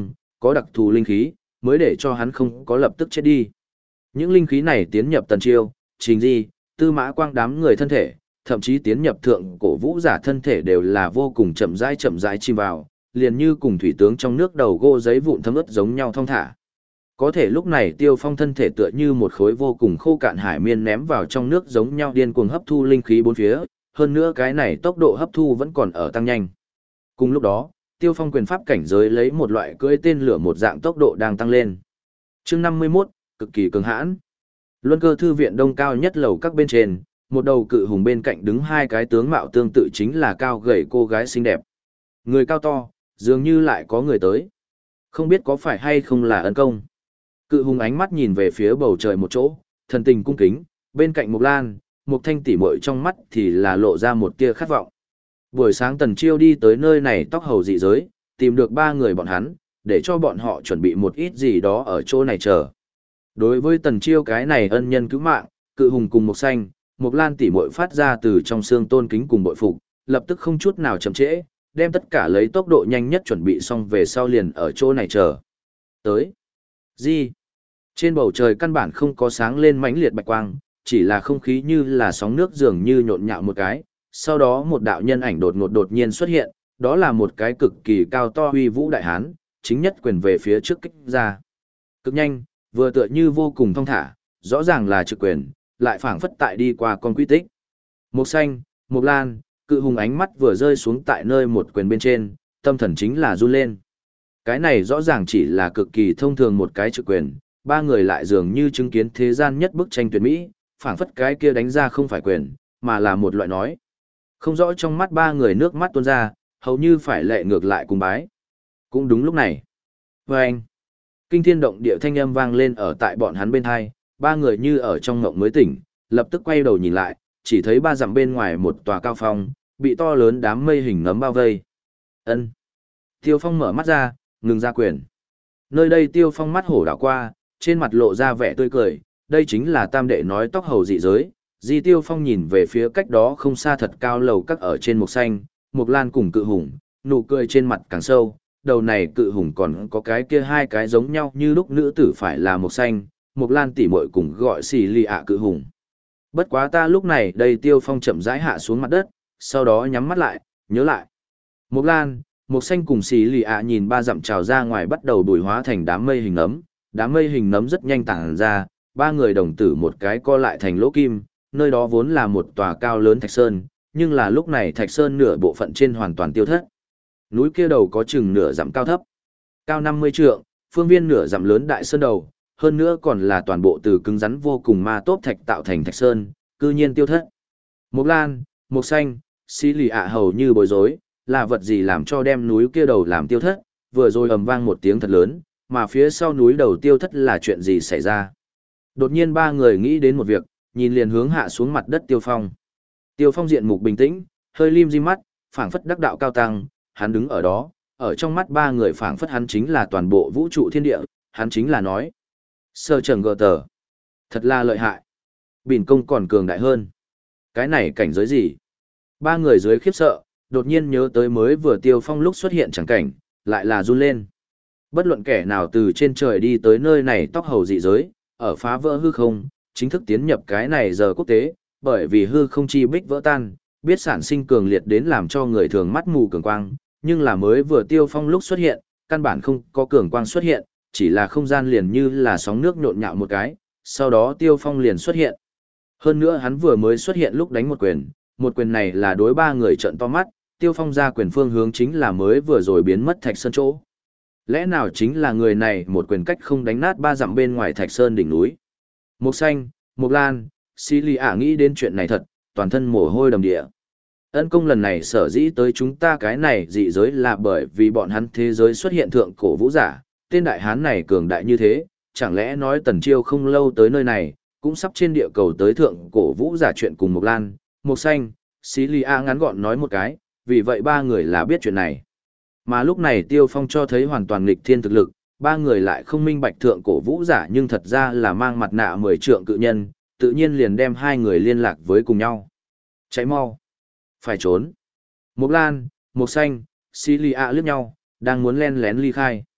Speaker 1: có đặc thù linh khí, mới để cho hắn không có lập tức chết đi. Những linh khí này tiến nhập Tần Chiêu, Trình Di, Tư Mã Quang đám người thân thể, thậm chí tiến nhập thượng cổ vũ giả thân thể đều là vô cùng chậm rãi chìm vào, liền như cùng thủy tướng trong nước đầu gỗ giấy vụn thấm ướt giống nhau thong thả. Có thể lúc này Tiêu Phong thân thể tựa như một khối vô cùng khô cạn hải miên ném vào trong nước giống nhau điên cuồng hấp thu linh khí bốn phía, hơn nữa cái này tốc độ hấp thu vẫn còn ở tăng nhanh. Cùng lúc đó, Tiêu Phong quyền pháp cảnh giới lấy một loại cưỡi tên lửa một dạng tốc độ đang tăng lên. Chương 51, cực kỳ cường hãn. Luân Cơ thư viện đông cao nhất lầu các bên trên, một đầu cự hùng bên cạnh đứng hai cái tướng mạo tương tự chính là cao gầy cô gái xinh đẹp. Người cao to, dường như lại có người tới. Không biết có phải hay không là Ân Công. Cự hùng ánh mắt nhìn về phía bầu trời một chỗ, thần tình cung kính, bên cạnh Mộc Lan, Mộc Thanh tỉ muội trong mắt thì là lộ ra một tia khát vọng. Buổi sáng Tần Chiêu đi tới nơi này tóc hầu dị giới, tìm được ba người bọn hắn, để cho bọn họ chuẩn bị một ít gì đó ở chỗ này chờ. Đối với Tần Chiêu cái này ân nhân cứu mạng, cự hùng cùng Mộc Xanh, Mộc Lan tỉ muội phát ra từ trong xương tôn kính cùng bội phục, lập tức không chút nào chậm trễ, đem tất cả lấy tốc độ nhanh nhất chuẩn bị xong về sau liền ở chỗ này chờ. Tới. Gì? Trên bầu trời căn bản không có sáng lên mãnh liệt bạch quang, chỉ là không khí như là sóng nước dường như nhộn nhạo một cái, sau đó một đạo nhân ảnh đột nhiên xuất hiện, đó là một cái cực kỳ cao to uy vũ đại hán, chính nhất quyền về phía trước kích ra. Cực nhanh, vừa tựa như vô cùng thong thả, rõ ràng là trực quyền, lại phảng phất tại đi qua con quy tích. Mộc Xanh, Mộc Lan, cự hùng ánh mắt vừa rơi xuống tại nơi một quyền bên trên, tâm thần chính là run lên. Cái này rõ ràng chỉ là cực kỳ thông thường một cái trực quyền, ba người lại dường như chứng kiến thế gian nhất bức tranh tuyệt mỹ, phảng phất cái kia đánh ra không phải quyền, mà là một loại nói. Không rõ trong mắt ba người nước mắt tuôn ra, hầu như phải lệ ngược lại cùng bái. Cũng đúng lúc này. Vâng! Kinh thiên động địa thanh âm vang lên ở tại bọn hắn bên hai, ba người như ở trong ngộng mới tỉnh, lập tức quay đầu nhìn lại, chỉ thấy ba dặm bên ngoài một tòa cao phong, bị to lớn đám mây hình nấm bao vây. Ân. Tiêu Phong mở mắt ra, ngừng ra quyền. Nơi đây Tiêu Phong mắt hổ đảo qua, trên mặt lộ ra vẻ tươi cười, đây chính là tam đệ nói tóc hầu dị giới. Di Tiêu Phong nhìn về phía cách đó không xa thật cao lầu các ở trên Mộc Xanh, Mộc Lan cùng cự hùng, nụ cười trên mặt càng sâu, đầu này cự hùng còn có cái kia hai cái giống nhau như lúc nữ tử phải là Mộc Xanh, Mộc Lan tỉ muội cùng gọi xì lì ạ cự hùng. Bất quá ta lúc này đây Tiêu Phong chậm rãi hạ xuống mặt đất, sau đó nhắm mắt lại, nhớ lại. Mộc Lan, Mộc Xanh cùng xì lì ạ nhìn ba dặm trào ra ngoài bắt đầu bùi hóa thành đám mây hình nấm, đám mây hình nấm rất nhanh tản ra, ba người đồng tử một cái co lại thành lỗ kim, nơi đó vốn là một tòa cao lớn thạch sơn, nhưng là lúc này thạch sơn nửa bộ phận trên hoàn toàn tiêu thất. Núi kia đầu có chừng nửa dặm cao thấp, cao 50 trượng, phương viên nửa dặm lớn đại sơn đầu, hơn nữa còn là toàn bộ từ cứng rắn vô cùng ma tốp thạch tạo thành thạch sơn, cư nhiên tiêu thất. Mộc Lan, Mộc Xanh, xí lì ạ hầu như bối rối, là vật gì làm cho đem núi kia đầu làm tiêu thất, vừa rồi ầm vang một tiếng thật lớn, mà phía sau núi đầu tiêu thất là chuyện gì xảy ra. Đột nhiên ba người nghĩ đến một việc, nhìn liền hướng hạ xuống mặt đất Tiêu Phong. Tiêu Phong diện mục bình tĩnh, hơi lim di mắt, phảng phất đắc đạo cao tăng, hắn đứng ở đó, ở trong mắt ba người phảng phất hắn chính là toàn bộ vũ trụ thiên địa, hắn chính là nói. Sơ trần gờ tờ. Thật là lợi hại. Bỉn công còn cường đại hơn. Cái này cảnh giới gì? Ba người dưới khiếp sợ, đột nhiên nhớ tới mới vừa Tiêu Phong lúc xuất hiện chẳng cảnh, lại là run lên. Bất luận kẻ nào từ trên trời đi tới nơi này tóc hầu dị giới, ở phá vỡ hư không, chính thức tiến nhập cái này giờ quốc tế, bởi vì hư không chi bích vỡ tan, biết sản sinh cường liệt đến làm cho người thường mắt mù cường quang, nhưng là mới vừa Tiêu Phong lúc xuất hiện, căn bản không có cường quang xuất hiện, chỉ là không gian liền như là sóng nước nhộn nhạo một cái, sau đó Tiêu Phong liền xuất hiện. Hơn nữa hắn vừa mới xuất hiện lúc đánh một quyền này là đối ba người trợn to mắt, Tiêu Phong ra quyền phương hướng chính là mới vừa rồi biến mất Thạch Sơn chỗ. Lẽ nào chính là người này một quyền cách không đánh nát ba dặm bên ngoài Thạch Sơn đỉnh núi. Mộc Xanh, Mộc Lan, xí lì ả nghĩ đến chuyện này thật, toàn thân mồ hôi đầm địa. Ân công lần này sở dĩ tới chúng ta cái này dị giới là bởi vì bọn hắn thế giới xuất hiện thượng cổ vũ giả, tên đại hán này cường đại như thế, chẳng lẽ nói Tần Chiêu không lâu tới nơi này, cũng sắp trên địa cầu tới thượng cổ vũ giả chuyện cùng Mộc Lan, Mộc Xanh, xí lì ả ngắn gọn nói một cái, vì vậy ba người là biết chuyện này. Mà lúc này Tiêu Phong cho thấy hoàn toàn nghịch thiên thực lực, ba người lại không minh bạch thượng cổ vũ giả nhưng thật ra là mang mặt nạ 10 trượng cự nhân, tự nhiên liền đem hai người liên lạc với cùng nhau. Cháy mau! Phải trốn! Mộc Lan, Mộc Xanh, xí lì ạ liếc nhau, đang muốn len lén ly khai.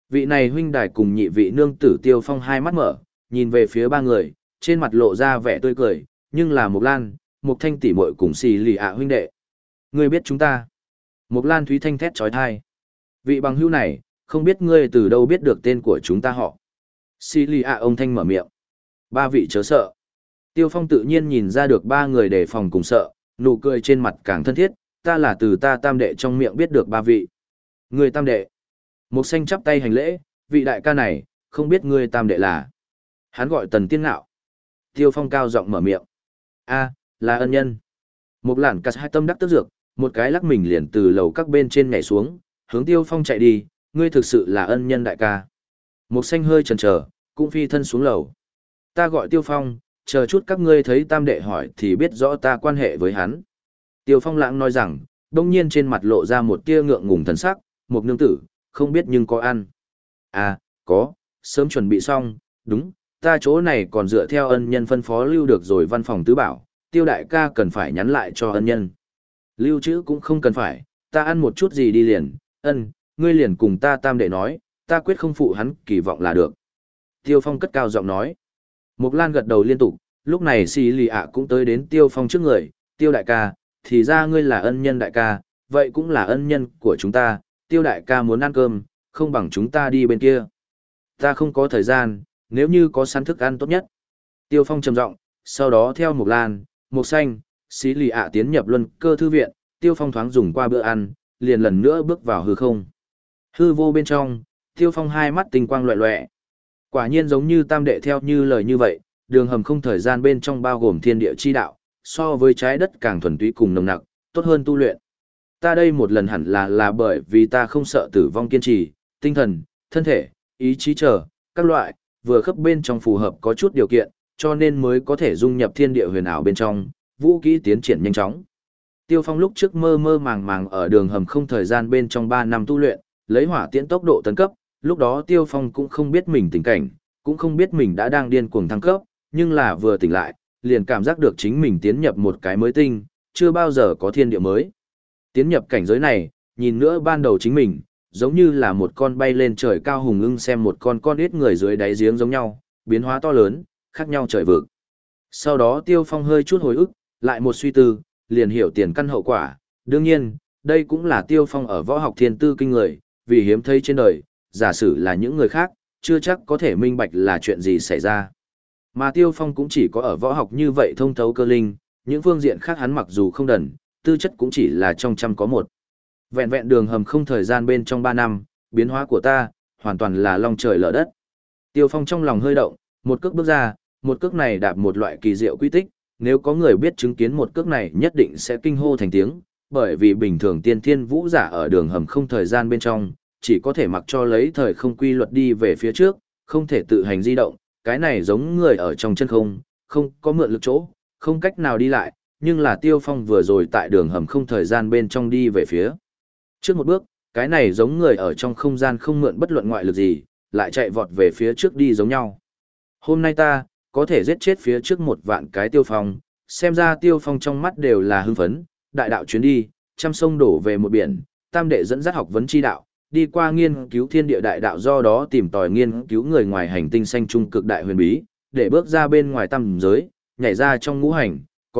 Speaker 1: Vị này huynh đài cùng nhị vị nương tử Tiêu Phong hai mắt mở, nhìn về phía ba người, trên mặt lộ ra vẻ tươi cười, nhưng là Mộc Lan, Mộc Thanh tỷ muội cùng xì lì ạ huynh đệ. Ngươi biết chúng ta? Mộc Lan Thúy Thanh thét chói tai. Vị bằng hữu này, không biết ngươi từ đâu biết được tên của chúng ta họ. Xì lì ạ ông Thanh mở miệng. Ba vị chớ sợ. Tiêu Phong tự nhiên nhìn ra được ba người đề phòng cùng sợ, nụ cười trên mặt càng thân thiết, ta là từ ta tam đệ trong miệng biết được ba vị. Người tam đệ. Mộc Xanh chắp tay hành lễ, vị đại ca này, không biết ngươi tam đệ là. Hắn gọi Tần Tiên Ngạo. Tiêu Phong cao giọng mở miệng. A, là ân nhân. Mộc Lản cắt hai tâm đắc tức dược, một cái lắc mình liền từ lầu các bên trên nhảy xuống, hướng Tiêu Phong chạy đi, ngươi thực sự là ân nhân đại ca. Mộc Xanh hơi chần chờ, cũng phi thân xuống lầu. Ta gọi Tiêu Phong, chờ chút các ngươi thấy tam đệ hỏi thì biết rõ ta quan hệ với hắn. Tiêu Phong lãng nói rằng, đông nhiên trên mặt lộ ra một tia ngượng ngùng thần sắc, Mộc nương tử, không biết nhưng có ăn. À, có, sớm chuẩn bị xong, đúng, ta chỗ này còn dựa theo ân nhân phân phó lưu được rồi văn phòng tứ bảo, Tiêu đại ca cần phải nhắn lại cho ân nhân. Lưu trữ cũng không cần phải, ta ăn một chút gì đi liền, ngươi liền cùng ta tam đệ nói, ta quyết không phụ hắn kỳ vọng là được. Tiêu Phong cất cao giọng nói. Mộc Lan gật đầu liên tục, lúc này xì lì ạ cũng tới đến Tiêu Phong trước người, Tiêu đại ca, thì ra ngươi là ân nhân đại ca, vậy cũng là ân nhân của chúng ta, Tiêu đại ca muốn ăn cơm, không bằng chúng ta đi bên kia. Ta không có thời gian, nếu như có sẵn thức ăn tốt nhất. Tiêu Phong trầm giọng, sau đó theo Mộc Lan, Mộc Xanh, xí lì ạ tiến nhập luân cơ thư viện, Tiêu Phong thoáng dùng qua bữa ăn, liền lần nữa bước vào hư không. Hư vô bên trong, Tiêu Phong hai mắt tinh quang loẹ loẹ. Quả nhiên giống như tam đệ theo như lời như vậy, đường hầm không thời gian bên trong bao gồm thiên địa chi đạo, so với trái đất càng thuần túy cùng nồng nặc, tốt hơn tu luyện. Ta đây một lần hẳn là bởi vì ta không sợ tử vong kiên trì, tinh thần, thân thể, ý chí chờ, các loại, vừa khớp bên trong phù hợp có chút điều kiện, cho nên mới có thể dung nhập thiên địa huyền ảo bên trong, vũ kỹ tiến triển nhanh chóng. Tiêu Phong lúc trước mơ mơ màng màng ở đường hầm không thời gian bên trong 3 năm tu luyện, lấy hỏa tiễn tốc độ tấn cấp, lúc đó Tiêu Phong cũng không biết mình tình cảnh, cũng không biết mình đã đang điên cuồng thăng cấp, nhưng là vừa tỉnh lại, liền cảm giác được chính mình tiến nhập một cái mới tinh, chưa bao giờ có thiên địa mới. Tiến nhập cảnh giới này, nhìn nữa ban đầu chính mình, giống như là một con bay lên trời cao hùng ưng xem một con ít người dưới đáy giếng giống nhau, biến hóa to lớn, khác nhau trời vực. Sau đó Tiêu Phong hơi chút hồi ức, lại một suy tư, liền hiểu tiền căn hậu quả. Đương nhiên, đây cũng là Tiêu Phong ở võ học thiên tư kinh người, vì hiếm thấy trên đời, giả sử là những người khác, chưa chắc có thể minh bạch là chuyện gì xảy ra. Mà Tiêu Phong cũng chỉ có ở võ học như vậy thông thấu cơ linh, những phương diện khác hắn mặc dù không đần, tư chất cũng chỉ là trong trăm có một. Vẹn vẹn đường hầm không thời gian bên trong 3 năm, biến hóa của ta, hoàn toàn là long trời lở đất. Tiêu Phong trong lòng hơi động, một cước bước ra, một cước này đạp một loại kỳ diệu quy tích, nếu có người biết chứng kiến một cước này nhất định sẽ kinh hô thành tiếng, bởi vì bình thường tiên thiên vũ giả ở đường hầm không thời gian bên trong, chỉ có thể mặc cho lấy thời không quy luật đi về phía trước, không thể tự hành di động, cái này giống người ở trong chân không, không có mượn lực chỗ, không cách nào đi lại, nhưng là Tiêu Phong vừa rồi tại đường hầm không thời gian bên trong đi về phía trước một bước, cái này giống người ở trong không gian không mượn bất luận ngoại lực gì, lại chạy vọt về phía trước đi giống nhau. Hôm nay ta, có thể giết chết phía trước 1 vạn cái Tiêu Phong, xem ra Tiêu Phong trong mắt đều là hưng phấn, đại đạo chuyến đi, trăm sông đổ về một biển, tam đệ dẫn dắt học vấn chi đạo, đi qua nghiên cứu thiên địa đại đạo, do đó tìm tòi nghiên cứu người ngoài hành tinh xanh trung cực đại huyền bí, để bước ra bên ngoài tam giới, nhảy ra trong ngũ hành,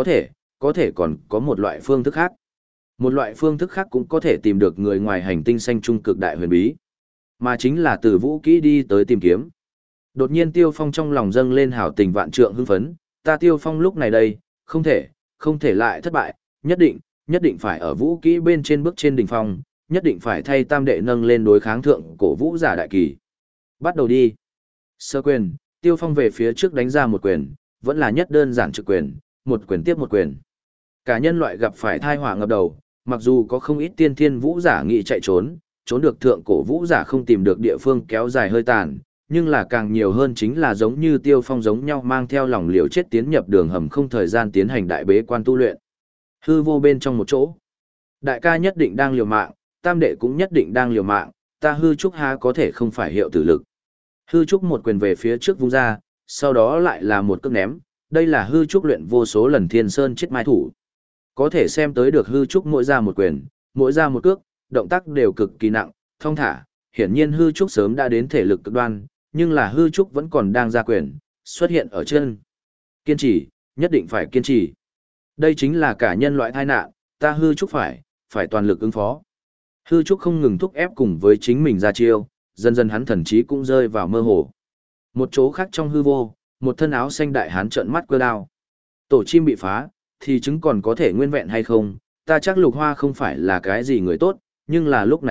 Speaker 1: có thể còn có một loại phương thức khác. Một loại phương thức khác cũng có thể tìm được người ngoài hành tinh xanh trung cực đại huyền bí, mà chính là từ vũ kỹ đi tới tìm kiếm. Đột nhiên Tiêu Phong trong lòng dâng lên hào tình vạn trượng hưng phấn, ta Tiêu Phong lúc này đây, không thể lại thất bại, nhất định phải ở vũ kỹ bên trên bước trên đỉnh phong, nhất định phải thay tam đệ nâng lên đối kháng thượng cổ vũ giả đại kỳ. Bắt đầu đi. Sơ quyền, Tiêu Phong về phía trước đánh ra một quyền, vẫn là nhất đơn giản trực quyền, một quyền tiếp một quyền. Cả nhân loại gặp phải tai họa ngập đầu, mặc dù có không ít tiên thiên vũ giả nghị chạy trốn được thượng cổ vũ giả không tìm được địa phương kéo dài hơi tàn, nhưng là càng nhiều hơn chính là giống như Tiêu Phong giống nhau mang theo lòng liều chết tiến nhập đường hầm không thời gian tiến hành đại bế quan tu luyện. Hư vô bên trong một chỗ. Đại ca nhất định đang liều mạng, tam đệ cũng nhất định đang liều mạng, ta hư trúc há có thể không phải hiệu tử lực. Hư trúc một quyền về phía trước vung ra, sau đó lại là một cước ném, đây là hư trúc luyện vô số lần thiên sơn chết mai thủ. Có thể xem tới được hư trúc mỗi ra một quyền, mỗi ra một cước, động tác đều cực kỳ nặng, thong thả, hiển nhiên hư trúc sớm đã đến thể lực cực đoan, nhưng là hư trúc vẫn còn đang ra quyền, xuất hiện ở chân. Kiên trì, nhất định phải kiên trì. Đây chính là cả nhân loại tai nạn, ta hư trúc phải toàn lực ứng phó. Hư trúc không ngừng thúc ép cùng với chính mình ra chiêu, dần dần hắn thần trí cũng rơi vào mơ hồ. Một chỗ khác trong hư vô, một thân áo xanh đại hán trợn mắt quơ đao. Tổ chim bị phá, thì chứng còn có thể nguyên vẹn hay không, ta chắc Lục Hoa không phải là cái gì người tốt, nhưng là lúc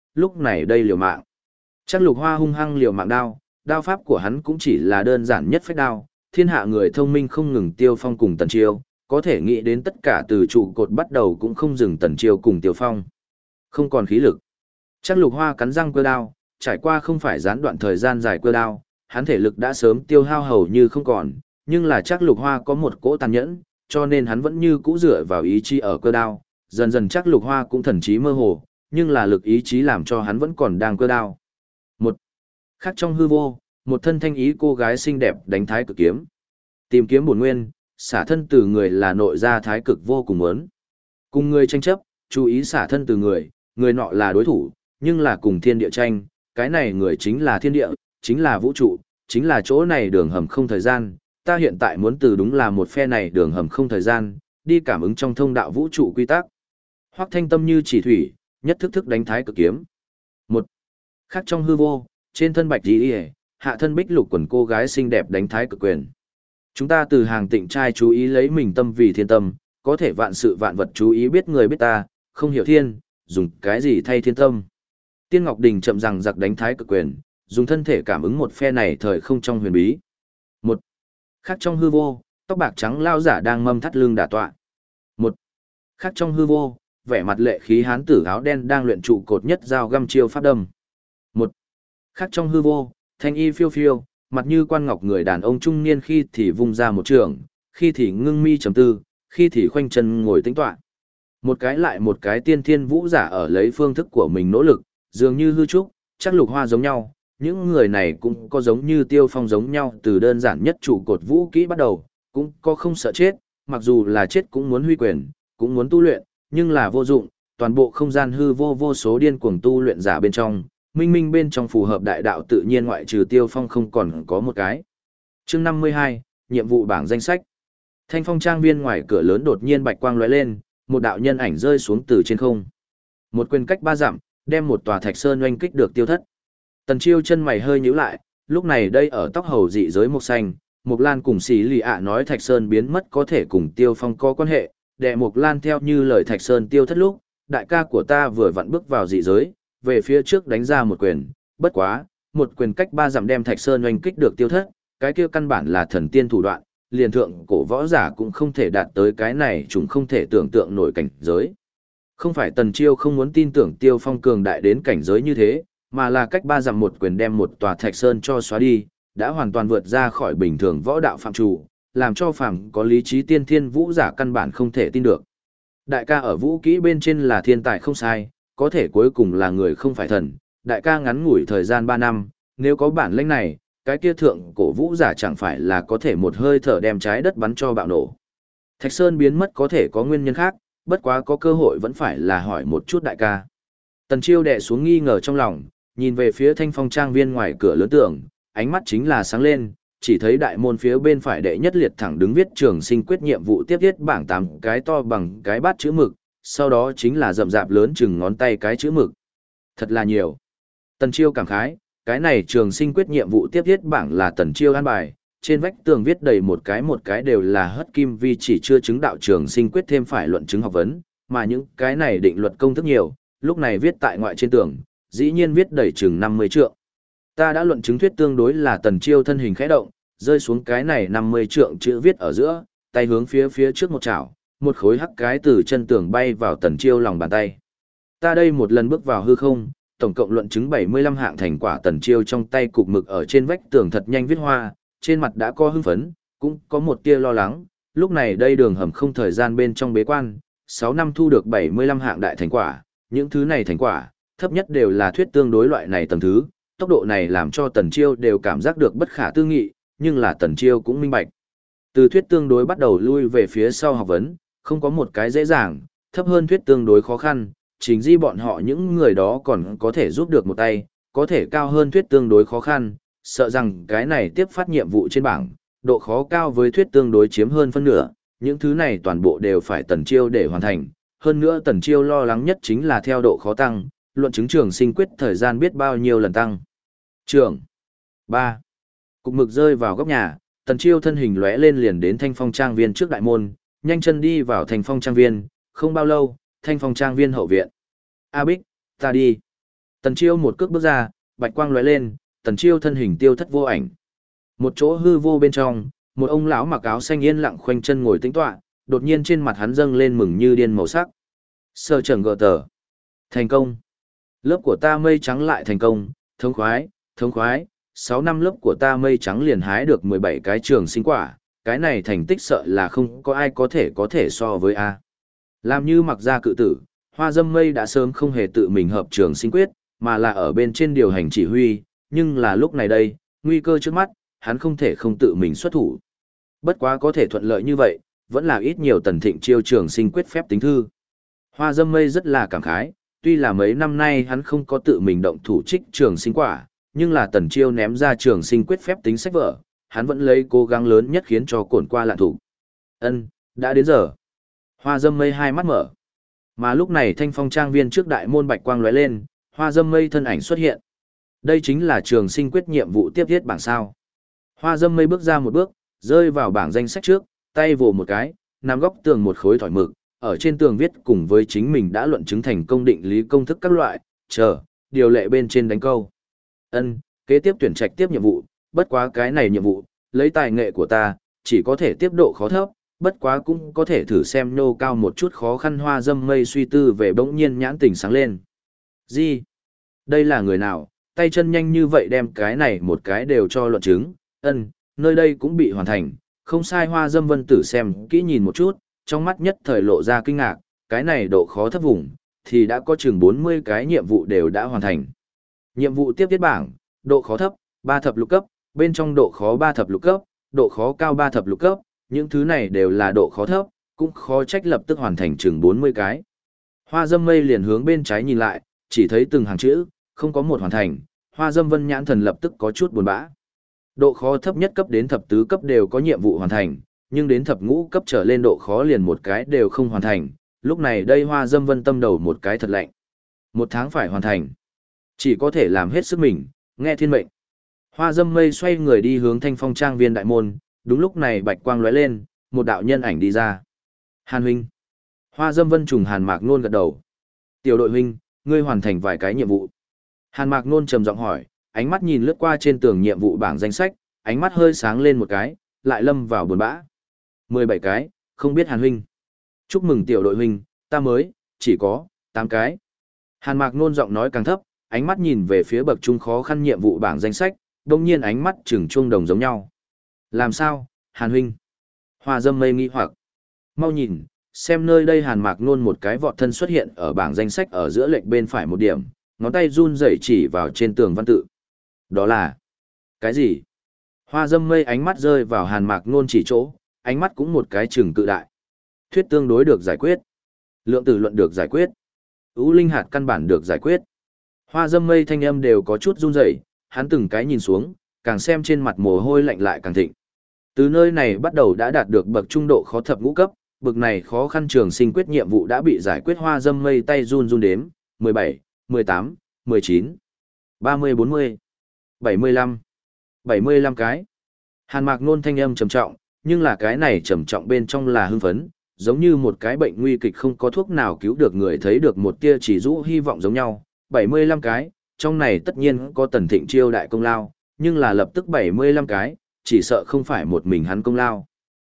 Speaker 1: này đây liều mạng. Chắc Lục Hoa hung hăng liều mạng đao, đao pháp của hắn cũng chỉ là đơn giản nhất phách đao, thiên hạ người thông minh không ngừng Tiêu Phong cùng Tần Chiêu, có thể nghĩ đến tất cả từ trụ cột bắt đầu cũng không dừng Tần Chiêu cùng Tiêu Phong. Không còn khí lực. Chắc Lục Hoa cắn răng quơ đao, trải qua không phải gián đoạn thời gian dài quơ đao, hắn thể lực đã sớm tiêu hao hầu như không còn, nhưng là chắc Lục Hoa có một cỗ tàn nhẫn, cho nên hắn vẫn như cũ dựa vào ý chí ở cơ đao, dần dần chắc Lục Hoa cũng thần trí mơ hồ, nhưng là lực ý chí làm cho hắn vẫn còn đang cơ đao. Một khắc trong hư vô, một thân thanh ý cô gái xinh đẹp đánh thái cực kiếm. Tìm kiếm bổn nguyên, xả thân từ người là nội gia thái cực vô cùng muốn. Cùng người tranh chấp, chú ý xả thân từ người, người nọ là đối thủ, nhưng là cùng thiên địa tranh, cái này người chính là thiên địa, chính là vũ trụ, chính là chỗ này đường hầm không thời gian, ta hiện tại muốn từ đúng là một phe này đường hầm không thời gian, đi cảm ứng trong thông đạo vũ trụ quy tắc. Hoắc Thanh tâm như chỉ thủy, nhất thức thức đánh thái cực kiếm. Một khắc trong hư vô, trên thân bạch y, hạ thân bích lục quần cô gái xinh đẹp đánh thái cực quyền. Chúng ta từ hàng tịnh trai chú ý lấy mình tâm vì thiên tâm, có thể vạn sự vạn vật chú ý biết người biết ta, không hiểu thiên, dùng cái gì thay thiên tâm. Tiên Ngọc Đình chậm rằng giặc đánh thái cực quyền, dùng thân thể cảm ứng một phe này thời không trong huyền bí. Một khắc trong hư vô, tóc bạc trắng lao giả đang mâm thắt lưng đả tọa. Một khắc trong hư vô, vẻ mặt lệ khí hán tử áo đen đang luyện trụ cột nhất dao găm chiêu pháp đâm. Một khắc trong hư vô, thanh y phiêu phiêu, mặt như quan ngọc người đàn ông trung niên khi thì vung ra một trường, khi thì ngưng mi trầm tư, khi thì khoanh chân ngồi tĩnh tọa. Một cái lại một cái tiên thiên vũ giả ở lấy phương thức của mình nỗ lực, dường như hư trúc, chắc Lục Hoa giống nhau, những người này cũng có giống như Tiêu Phong giống nhau, từ đơn giản nhất trụ cột vũ kỹ bắt đầu, cũng có không sợ chết, mặc dù là chết cũng muốn huy quyền, cũng muốn tu luyện, nhưng là vô dụng, toàn bộ không gian hư vô vô số điên cuồng tu luyện giả bên trong, minh minh bên trong phù hợp đại đạo tự nhiên ngoại trừ Tiêu Phong không còn có một cái. Chương 52, nhiệm vụ bảng danh sách. Thanh Phong trang viên ngoài cửa lớn đột nhiên bạch quang lóe lên, một đạo nhân ảnh rơi xuống từ trên không. Một quyền cách 3 dặm, đem một tòa thạch sơn oanh kích được tiêu thất. Tần Chiêu chân mày hơi nhíu lại, lúc này đây ở tóc hầu dị giới Mộc Xanh, Mộc Lan cùng Xí Lì ạ nói Thạch Sơn biến mất có thể cùng Tiêu Phong có quan hệ, đệ Mộc Lan theo như lời Thạch Sơn tiêu thất lúc, đại ca của ta vừa vặn bước vào dị giới, về phía trước đánh ra một quyền, bất quá, một quyền cách 3 dặm đem Thạch Sơn oanh kích được tiêu thất, cái kia căn bản là thần tiên thủ đoạn, liền thượng cổ võ giả cũng không thể đạt tới cái này, chúng không thể tưởng tượng nổi cảnh giới. Không phải Tần Chiêu không muốn tin tưởng Tiêu Phong cường đại đến cảnh giới như thế, mà là cách 3 dặm một quyền đem một tòa thạch sơn cho xóa đi, đã hoàn toàn vượt ra khỏi bình thường võ đạo phạm chủ, làm cho phàm có lý trí tiên thiên vũ giả căn bản không thể tin được. Đại ca ở vũ kỹ bên trên là thiên tài không sai, có thể cuối cùng là người không phải thần, đại ca ngắn ngủi thời gian 3 năm, nếu có bản lĩnh này, cái kia thượng cổ vũ giả chẳng phải là có thể một hơi thở đem trái đất bắn cho bạo nổ. Thạch Sơn biến mất có thể có nguyên nhân khác, bất quá có cơ hội vẫn phải là hỏi một chút đại ca. Tần Chiêu đè xuống nghi ngờ trong lòng, nhìn về phía Thanh Phong trang viên ngoài cửa lớn tường, ánh mắt chính là sáng lên, chỉ thấy đại môn phía bên phải đệ nhất liệt thẳng đứng viết Trường Sinh Quyết nhiệm vụ tiếp viết bảng 8 cái to bằng cái bát chữ mực, sau đó chính là rậm rạp lớn chừng ngón tay cái chữ mực. Thật là nhiều. Tần Chiêu cảm khái, cái này Trường Sinh Quyết nhiệm vụ tiếp viết bảng là Tần Chiêu an bài, trên vách tường viết đầy một cái đều là hất kim vi chỉ chưa chứng đạo Trường Sinh Quyết thêm phải luận chứng học vấn, mà những cái này định luật công thức nhiều, lúc này viết tại ngoại trên tường, dĩ nhiên viết đầy chừng 50 trượng. Ta đã luận chứng thuyết tương đối là Tần Chiêu thân hình khẽ động, rơi xuống cái này 50 trượng chữ viết ở giữa, tay hướng phía trước một chảo, một khối hắc cái từ chân tường bay vào Tần Chiêu lòng bàn tay. Ta đây một lần bước vào hư không, tổng cộng luận chứng 75 hạng thành quả. Tần Chiêu trong tay cục mực ở trên vách tường thật nhanh viết hoa, trên mặt đã có hưng phấn, cũng có một tia lo lắng, lúc này đây đường hầm không thời gian bên trong bế quan, 6 năm thu được 75 hạng đại thành quả, những thứ này thành quả, thấp nhất đều là thuyết tương đối loại này tầng thứ, tốc độ này làm cho Tần Chiêu đều cảm giác được bất khả tư nghị, nhưng là Tần Chiêu cũng minh bạch. Từ thuyết tương đối bắt đầu lui về phía sau học vấn, không có một cái dễ dàng, thấp hơn thuyết tương đối khó khăn, chính di bọn họ những người đó còn có thể giúp được một tay, có thể cao hơn thuyết tương đối khó khăn, sợ rằng cái này tiếp phát nhiệm vụ trên bảng, độ khó cao với thuyết tương đối chiếm hơn phân nửa, những thứ này toàn bộ đều phải Tần Chiêu để hoàn thành, hơn nữa Tần Chiêu lo lắng nhất chính là theo độ khó tăng, luận chứng trường sinh quyết thời gian biết bao nhiêu lần tăng. Trường 3. Cục mực rơi vào góc nhà, Tần Chiêu thân hình lóe lên liền đến Thanh Phong Trang Viên trước đại môn, nhanh chân đi vào Thanh Phong Trang Viên, không bao lâu, Thanh Phong Trang Viên hậu viện. A Bích, ta đi. Tần Chiêu một cước bước ra, bạch quang lóe lên, Tần Chiêu thân hình tiêu thất vô ảnh. Một chỗ hư vô bên trong, một ông lão mặc áo xanh yên lặng khoanh chân ngồi tĩnh tọa, đột nhiên trên mặt hắn dâng lên mừng như điên màu sắc. Sơ trần gờ tờ. Thành công. Lớp của ta mây trắng lại thành công, thống khoái, thống khoái. 6 năm lớp của ta mây trắng liền hái được 17 cái trường sinh quả, cái này thành tích sợ là không có ai có thể so với A. Làm như mặc ra cự tử, Hoa Dâm Mây đã sớm không hề tự mình hợp trường sinh quyết, mà là ở bên trên điều hành chỉ huy, nhưng là lúc này đây, nguy cơ trước mắt, hắn không thể không tự mình xuất thủ. Bất quá có thể thuận lợi như vậy, vẫn là ít nhiều Tần Thịnh chiêu trường sinh quyết phép tính thư. Hoa Dâm Mây rất là cảm khái, tuy là mấy năm nay hắn không có tự mình động thủ trích trường sinh quả, nhưng là Tần Chiêu ném ra trường sinh quyết phép tính sách vở, hắn vẫn lấy cố gắng lớn nhất khiến cho cổn qua lạn thủ. Ân, đã đến giờ. Hoa Dâm Mây hai mắt mở. Mà lúc này Thanh Phong Trang Viên trước đại môn bạch quang lóe lên, Hoa Dâm Mây thân ảnh xuất hiện. Đây chính là trường sinh quyết nhiệm vụ tiếp viết bảng sao. Hoa Dâm Mây bước ra một bước, rơi vào bảng danh sách trước, tay vồ một cái, nằm góc tường một khối thỏi mực, ở trên tường viết cùng với chính mình đã luận chứng thành công định lý công thức các loại, điều lệ bên trên đánh câu. Ân, kế tiếp tuyển trạch tiếp nhiệm vụ, bất quá cái này nhiệm vụ, lấy tài nghệ của ta, chỉ có thể tiếp độ khó thấp, bất quá cũng có thể thử xem nô cao một chút khó khăn. Hoa Dâm Mây suy tư về bỗng nhiên nhãn tỉnh sáng lên. Gì? Đây là người nào, tay chân nhanh như vậy đem cái này một cái đều cho luận chứng, nơi đây cũng bị hoàn thành, không sai. Hoa Dâm Vân Tử xem kỹ nhìn một chút, trong mắt nhất thời lộ ra kinh ngạc, cái này độ khó thấp vùng, thì đã có chừng 40 cái nhiệm vụ đều đã hoàn thành. Nhiệm vụ tiếp viết bảng, độ khó thấp, 3 thập lục cấp, bên trong độ khó 3 thập lục cấp, độ khó cao 3 thập lục cấp, những thứ này đều là độ khó thấp, cũng khó trách lập tức hoàn thành chừng 40 cái. Hoa Dâm Mây liền hướng bên trái nhìn lại, chỉ thấy từng hàng chữ, không có một hoàn thành, Hoa Dâm Vân nhãn thần lập tức có chút buồn bã. Độ khó thấp nhất cấp đến thập tứ cấp đều có nhiệm vụ hoàn thành, nhưng đến thập ngũ cấp trở lên độ khó liền một cái đều không hoàn thành, lúc này đây Hoa Dâm Vân tâm đầu một cái thật lạnh. 1 tháng phải hoàn thành. Chỉ có thể làm hết sức mình, nghe thiên mệnh. Hoa Dâm Mây xoay người đi hướng Thanh Phong Trang Viên đại môn, đúng lúc này bạch quang lóe lên, một đạo nhân ảnh đi ra. Hàn huynh. Hoa Dâm Vân trùng Hàn Mạc Nôn gật đầu. Tiểu đội huynh, ngươi hoàn thành vài cái nhiệm vụ. Hàn Mạc Nôn trầm giọng hỏi, ánh mắt nhìn lướt qua trên tường nhiệm vụ bảng danh sách, ánh mắt hơi sáng lên một cái, lại lâm vào buồn bã. 17 cái, không biết Hàn huynh. Chúc mừng tiểu đội huynh, ta mới, chỉ có 8 cái. Hàn Mạc Nôn giọng nói càng thấp, ánh mắt nhìn về phía bậc trung khó khăn nhiệm vụ bảng danh sách, đồng nhiên ánh mắt trừng chuông đồng giống nhau. Làm sao, Hàn huynh? Hoa Dâm Mây nghi hoặc. Mau nhìn, xem nơi đây. Hàn Mạc Nôn một cái vọt thân xuất hiện ở bảng danh sách ở giữa lệch bên phải một điểm, ngón tay run rẩy chỉ vào trên tường văn tự. Đó là cái gì? Hoa Dâm Mây ánh mắt rơi vào Hàn Mạc Nôn chỉ chỗ, ánh mắt cũng một cái trừng cự đại. Thuyết tương đối được giải quyết. Lượng tử luận được giải quyết. Ú linh hạt căn bản được giải quyết. Hoa Dâm Mây thanh âm đều có chút run rẩy, hắn từng cái nhìn xuống, càng xem trên mặt mồ hôi lạnh lại càng thịnh. Từ nơi này bắt đầu đã đạt được bậc trung độ khó thập ngũ cấp, bậc này khó khăn trường sinh quyết nhiệm vụ đã bị giải quyết. Hoa Dâm Mây tay run run đếm, 17, 18, 19, 30, 40, 75, 75 cái. Hàn Mạc Nôn thanh âm trầm trọng, nhưng là cái này trầm trọng bên trong là hưng phấn, giống như một cái bệnh nguy kịch không có thuốc nào cứu được người thấy được một tia chỉ rũ hy vọng giống nhau. 75 cái, trong này tất nhiên có Tần Thịnh chiêu đại công lao, nhưng là lập tức 75 cái, chỉ sợ không phải một mình hắn công lao.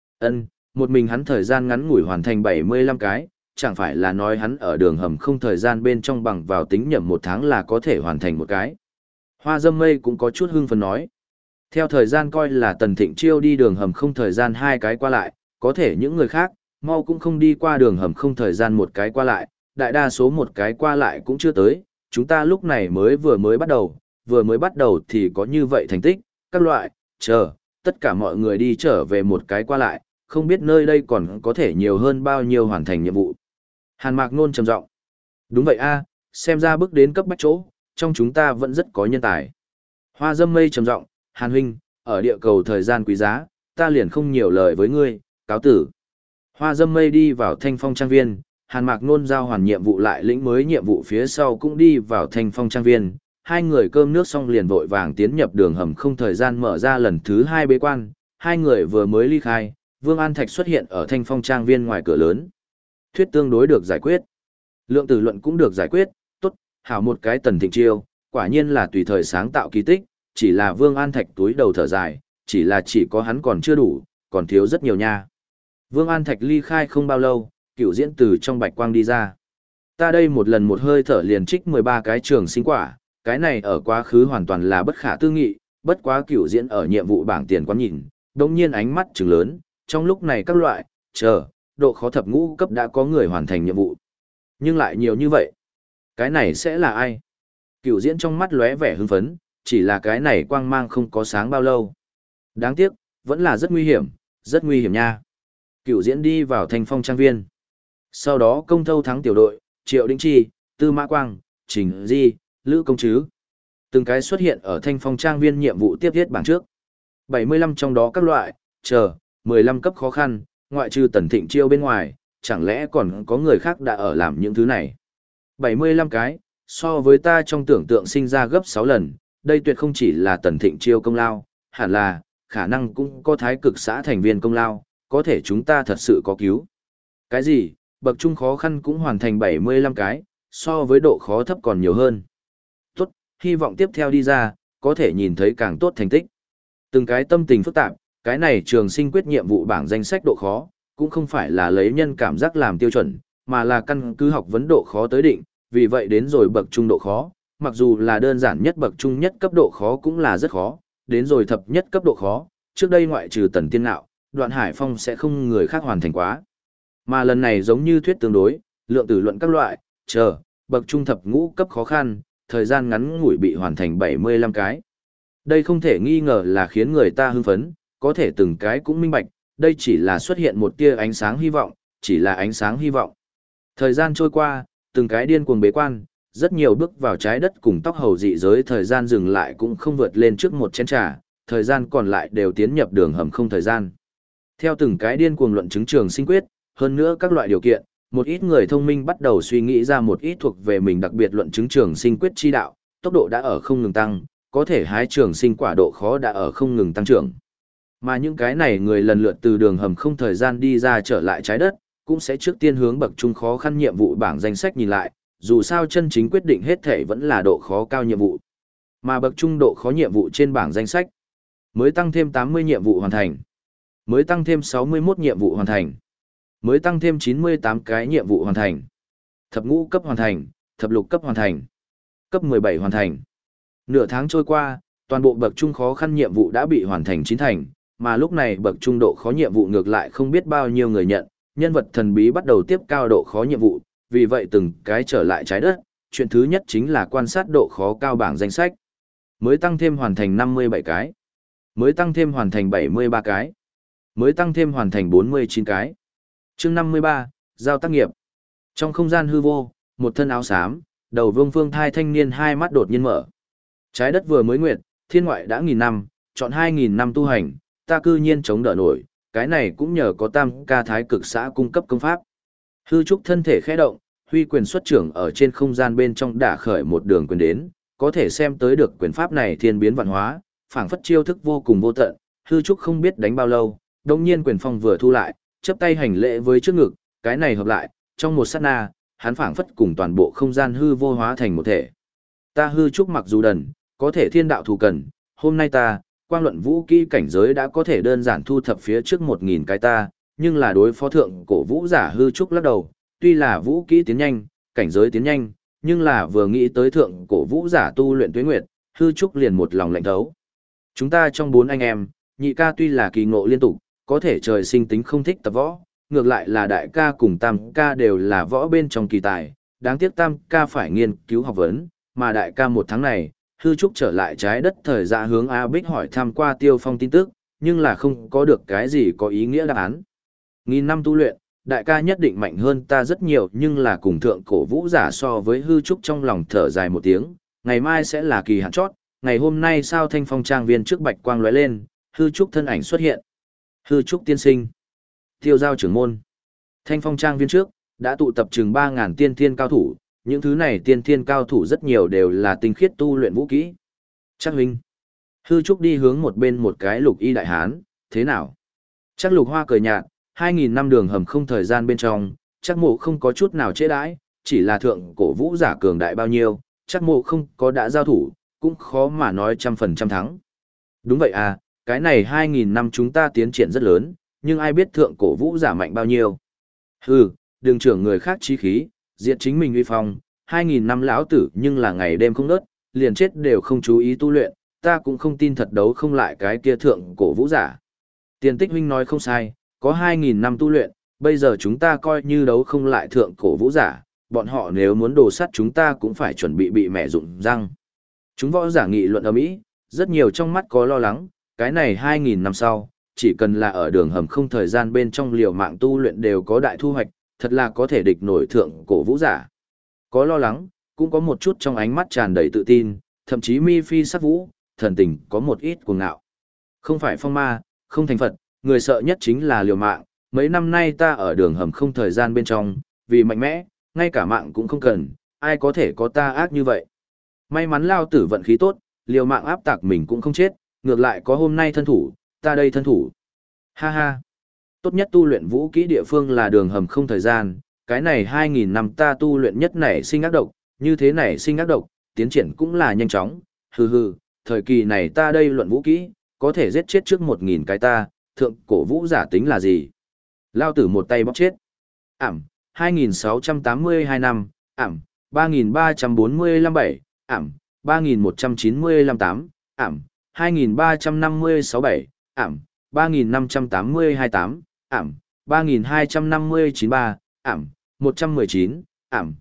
Speaker 1: Một mình hắn thời gian ngắn ngủi hoàn thành 75 cái, chẳng phải là nói hắn ở đường hầm không thời gian bên trong bằng vào tính nhẩm 1 tháng là có thể hoàn thành một cái. Hoa Dâm Mây cũng có chút hưng phấn nói. Theo thời gian coi là Tần Thịnh chiêu đi đường hầm không thời gian 2 cái qua lại, có thể những người khác, mau cũng không đi qua đường hầm không thời gian 1 cái qua lại, đại đa số 1 cái qua lại cũng chưa tới, chúng ta lúc này vừa mới bắt đầu thì có như vậy thành tích, các loại, tất cả mọi người đi trở về 1 cái qua lại, không biết nơi đây còn có thể nhiều hơn bao nhiêu hoàn thành nhiệm vụ. Hàn Mạc Nôn trầm giọng. Đúng vậy a, xem ra bước đến cấp bách chỗ, Trong chúng ta vẫn rất có nhân tài. Hoa Dâm Mây trầm giọng, Hàn huynh, ở địa cầu thời gian quý giá, ta liền không nhiều lời với ngươi, cáo tử. Hoa Dâm Mây đi vào Thanh Phong trang viên, Hàn Mạc Nôn giao hoàn nhiệm vụ lại lĩnh mới nhiệm vụ phía sau cũng đi vào Thanh Phong trang viên. Hai người cơm nước xong liền vội vàng tiến nhập đường hầm không thời gian mở ra lần thứ 2 bế quan. Hai người vừa mới ly khai, Vương An Thạch xuất hiện ở Thanh Phong trang viên ngoài cửa lớn. Thuyết tương đối được giải quyết. Lượng tử luận cũng được giải quyết, tốt, hảo một cái Tần Thịnh chiêu, quả nhiên là tùy thời sáng tạo kỳ tích, chỉ là Vương An Thạch túi đầu thở dài, chỉ có hắn còn chưa đủ, còn thiếu rất nhiều nha. Vương An Thạch ly khai không bao lâu, Cửu Diễn từ trong bạch quang đi ra. Ta đây một lần một hơi thở liền trích 13 cái trường sinh quả, cái này ở quá khứ hoàn toàn là bất khả tư nghị, bất quá Cửu Diễn ở nhiệm vụ bảng tiền quán nhìn, đồng nhiên ánh mắt trừng lớn, trong lúc này các loại, độ khó thập ngũ cấp đã có người hoàn thành nhiệm vụ. Nhưng lại nhiều như vậy. Cái này sẽ là ai? Cửu Diễn trong mắt lóe vẻ hưng phấn, chỉ là cái này quang mang không có sáng bao lâu. Đáng tiếc, vẫn là rất nguy hiểm nha. Cửu Diễn đi vào Thanh Phong trang viên. Sau đó công thâu thắng tiểu đội, Triệu Đĩnh Chi, Tư Mã Quang, Trình Di, Lữ Công Trứ. Từng cái xuất hiện ở Thanh Phong trang viên nhiệm vụ tiếp viết bảng trước. 75 trong đó các loại, 15 cấp khó khăn, ngoại trừ Tần Thịnh chiêu bên ngoài, chẳng lẽ còn có người khác đã ở làm những thứ này. 75 cái, so với ta trong tưởng tượng sinh ra gấp 6 lần, đây tuyệt không chỉ là Tần Thịnh chiêu công lao, hẳn là, khả năng cũng có thái cực xã thành viên công lao, có thể chúng ta thật sự có cứu. Cái gì, bậc trung khó khăn cũng hoàn thành 75 cái, so với độ khó thấp còn nhiều hơn. Tốt, hy vọng tiếp theo đi ra, có thể nhìn thấy càng tốt thành tích. Từng cái tâm tình phức tạp, cái này trường sinh quyết nhiệm vụ bảng danh sách độ khó, cũng không phải là lấy nhân cảm giác làm tiêu chuẩn, mà là căn cứ học vấn độ khó tới định, vì vậy đến rồi bậc trung độ khó, mặc dù là đơn giản nhất bậc trung nhất cấp độ khó cũng là rất khó, đến rồi thập nhất cấp độ khó, trước đây ngoại trừ Tần Tiên Nạo, Đoạn Hải Phong sẽ không người khác hoàn thành quá. Mà lần này giống như thuyết tương đối, lượng tử luận các loại, bậc trung thập ngũ cấp khó khăn, thời gian ngắn ngủi bị hoàn thành 75 cái. Đây không thể nghi ngờ là khiến người ta hưng phấn, có thể từng cái cũng minh bạch, đây chỉ là xuất hiện một tia ánh sáng hy vọng, chỉ là ánh sáng hy vọng. Thời gian trôi qua, từng cái điên cuồng bế quan, rất nhiều bước vào trái đất cùng tóc hầu dị giới thời gian dừng lại cũng không vượt lên trước một chén trà, thời gian còn lại đều tiến nhập đường hầm không thời gian. Theo từng cái điên cuồng luận chứng trường sinh quyết, hơn nữa các loại điều kiện, một ít người thông minh bắt đầu suy nghĩ ra một ít thuộc về mình đặc biệt luận chứng trường sinh quyết chi đạo, tốc độ đã ở không ngừng tăng, có thể hái trường sinh quả độ khó đã ở không ngừng tăng trưởng. Mà những cái này người lần lượt từ đường hầm không thời gian đi ra trở lại trái đất, cũng sẽ trước tiên hướng bậc trung khó khăn nhiệm vụ bảng danh sách nhìn lại, dù sao chân chính quyết định hết thể vẫn là độ khó cao nhiệm vụ. Mà bậc trung độ khó nhiệm vụ trên bảng danh sách, mới tăng thêm 80 nhiệm vụ hoàn thành, mới tăng thêm 61 nhiệm vụ hoàn thành, mới tăng thêm 98 cái nhiệm vụ hoàn thành, thập ngũ cấp hoàn thành, thập lục cấp hoàn thành, cấp 17 hoàn thành. Nửa tháng trôi qua, toàn bộ bậc trung khó khăn nhiệm vụ đã bị hoàn thành 9 thành, mà lúc này bậc trung độ khó nhiệm vụ ngược lại không biết bao nhiêu người nhận, nhân vật thần bí bắt đầu tiếp cao độ khó nhiệm vụ, vì vậy từng cái trở lại trái đất, chuyện thứ nhất chính là quan sát độ khó cao bảng danh sách. Mới tăng thêm hoàn thành 57 cái, mới tăng thêm hoàn thành 73 cái, mới tăng thêm hoàn thành 49 cái. Chương 53, giao tác nghiệp. Trong không gian hư vô, một thân áo xám, đầu vương phương thai thanh niên hai mắt đột nhiên mở. Trái đất vừa mới nguyệt, thiên ngoại đã 1000 năm, chọn 2000 năm tu hành, ta cư nhiên chống đỡ nổi, cái này cũng nhờ có Tam Ca Thái Cực xã cung cấp công pháp. Hư trúc thân thể khẽ động, huy quyền xuất trưởng ở trên không gian bên trong đả khởi một đường quyền đến, có thể xem tới được quyền pháp này thiên biến vạn hóa, phảng phất chiêu thức vô cùng vô tận, hư trúc không biết đánh bao lâu, đồng nhiên quyền phong vừa thu lại, chấp tay hành lễ với trước ngực, cái này hợp lại, trong một sát na, hắn phảng phất cùng toàn bộ không gian hư vô hóa thành một thể. Ta hư trúc mặc dù đần, có thể thiên đạo thù cần, hôm nay ta, quang luận vũ kỹ cảnh giới đã có thể đơn giản thu thập phía trước 1000 cái ta, nhưng là đối phó thượng cổ vũ giả hư trúc lắc đầu, tuy là vũ kỹ tiến nhanh, cảnh giới tiến nhanh, nhưng là vừa nghĩ tới thượng cổ vũ giả tu luyện tuế nguyệt, hư trúc liền một lòng lạnh thấu. Chúng ta trong 4 anh em, nhị ca tuy là kỳ ngộ liên tục, có thể trời sinh tính không thích tập võ, ngược lại là đại ca cùng tam ca đều là võ bên trong kỳ tài, đáng tiếc tam ca phải nghiên cứu học vấn, mà đại ca một tháng này, hư trúc trở lại trái đất thời dạ hướng A Bích hỏi thăm qua Tiêu Phong tin tức, nhưng là không có được cái gì có ý nghĩa đáp án. 1000 năm tu luyện, đại ca nhất định mạnh hơn ta rất nhiều, nhưng là cùng thượng cổ vũ giả so với hư trúc trong lòng thở dài một tiếng, ngày mai sẽ là kỳ hạn chót, ngày hôm nay sao Thanh Phong trang viên trước bạch quang lóe lên, hư trúc thân ảnh xuất hiện. Hư trúc tiên sinh, tiêu giao trưởng môn. Thanh Phong trang viên trước, đã tụ tập chừng 3.000 tiên thiên cao thủ, những thứ này tiên thiên cao thủ rất nhiều đều là tinh khiết tu luyện vũ kỹ. Chắc huynh. Hư trúc đi hướng một bên một cái lục y đại hán, thế nào? Chắc lục hoa cười nhạt, 2.000 năm đường hầm không thời gian bên trong, chắc mộ không có chút nào chế đãi, chỉ là thượng cổ vũ giả cường đại bao nhiêu, chắc mộ không có đã giao thủ, cũng khó mà nói 100% thắng. Đúng vậy à, cái này 2.000 năm chúng ta tiến triển rất lớn, nhưng ai biết thượng cổ vũ giả mạnh bao nhiêu. Hừ, đường trưởng người khác chí khí, diệt chính mình uy phong, 2.000 năm lão tử nhưng là ngày đêm không nớt, liền chết đều không chú ý tu luyện, ta cũng không tin thật đấu không lại cái kia thượng cổ vũ giả. Tiền tích huynh nói không sai, có 2.000 năm tu luyện, bây giờ chúng ta coi như đấu không lại thượng cổ vũ giả, bọn họ nếu muốn đồ sắt chúng ta cũng phải chuẩn bị mẹ rụng răng. Chúng võ giả nghị luận ầm ĩ, rất nhiều trong mắt có lo lắng, cái này 2.000 năm sau, chỉ cần là ở đường hầm không thời gian bên trong liều mạng tu luyện đều có đại thu hoạch, thật là có thể địch nổi thượng cổ vũ giả. Có lo lắng, cũng có một chút trong ánh mắt tràn đầy tự tin, thậm chí mi phi sắc vũ, thần tình có một ít cuồng ngạo. Không phải phong ma, không thành Phật, người sợ nhất chính là liều mạng, mấy năm nay ta ở đường hầm không thời gian bên trong, vì mạnh mẽ, ngay cả mạng cũng không cần, ai có thể có ta ác như vậy. May mắn lao tử vận khí tốt, liều mạng áp tạc mình cũng không chết, ngược lại có hôm nay thân thủ, ta đây thân thủ. Ha ha. Tốt nhất tu luyện vũ kỹ địa phương là đường hầm không thời gian, cái này 2.000 năm ta tu luyện nhất nảy sinh ác độc, như thế nảy sinh ác độc, tiến triển cũng là nhanh chóng, hừ hừ, thời kỳ này ta đây luận vũ kỹ, có thể giết chết trước 1.000 cái ta, thượng cổ vũ giả tính là gì? Lao tử một tay bóc chết. Ảm, 2.682 năm, Ảm, 3.345 7, Ảm, 3.195 8, Ảm, 2.356 7, Ảm, 3.582 8, Ảm, 3.259 3, Ảm, 119, Ảm,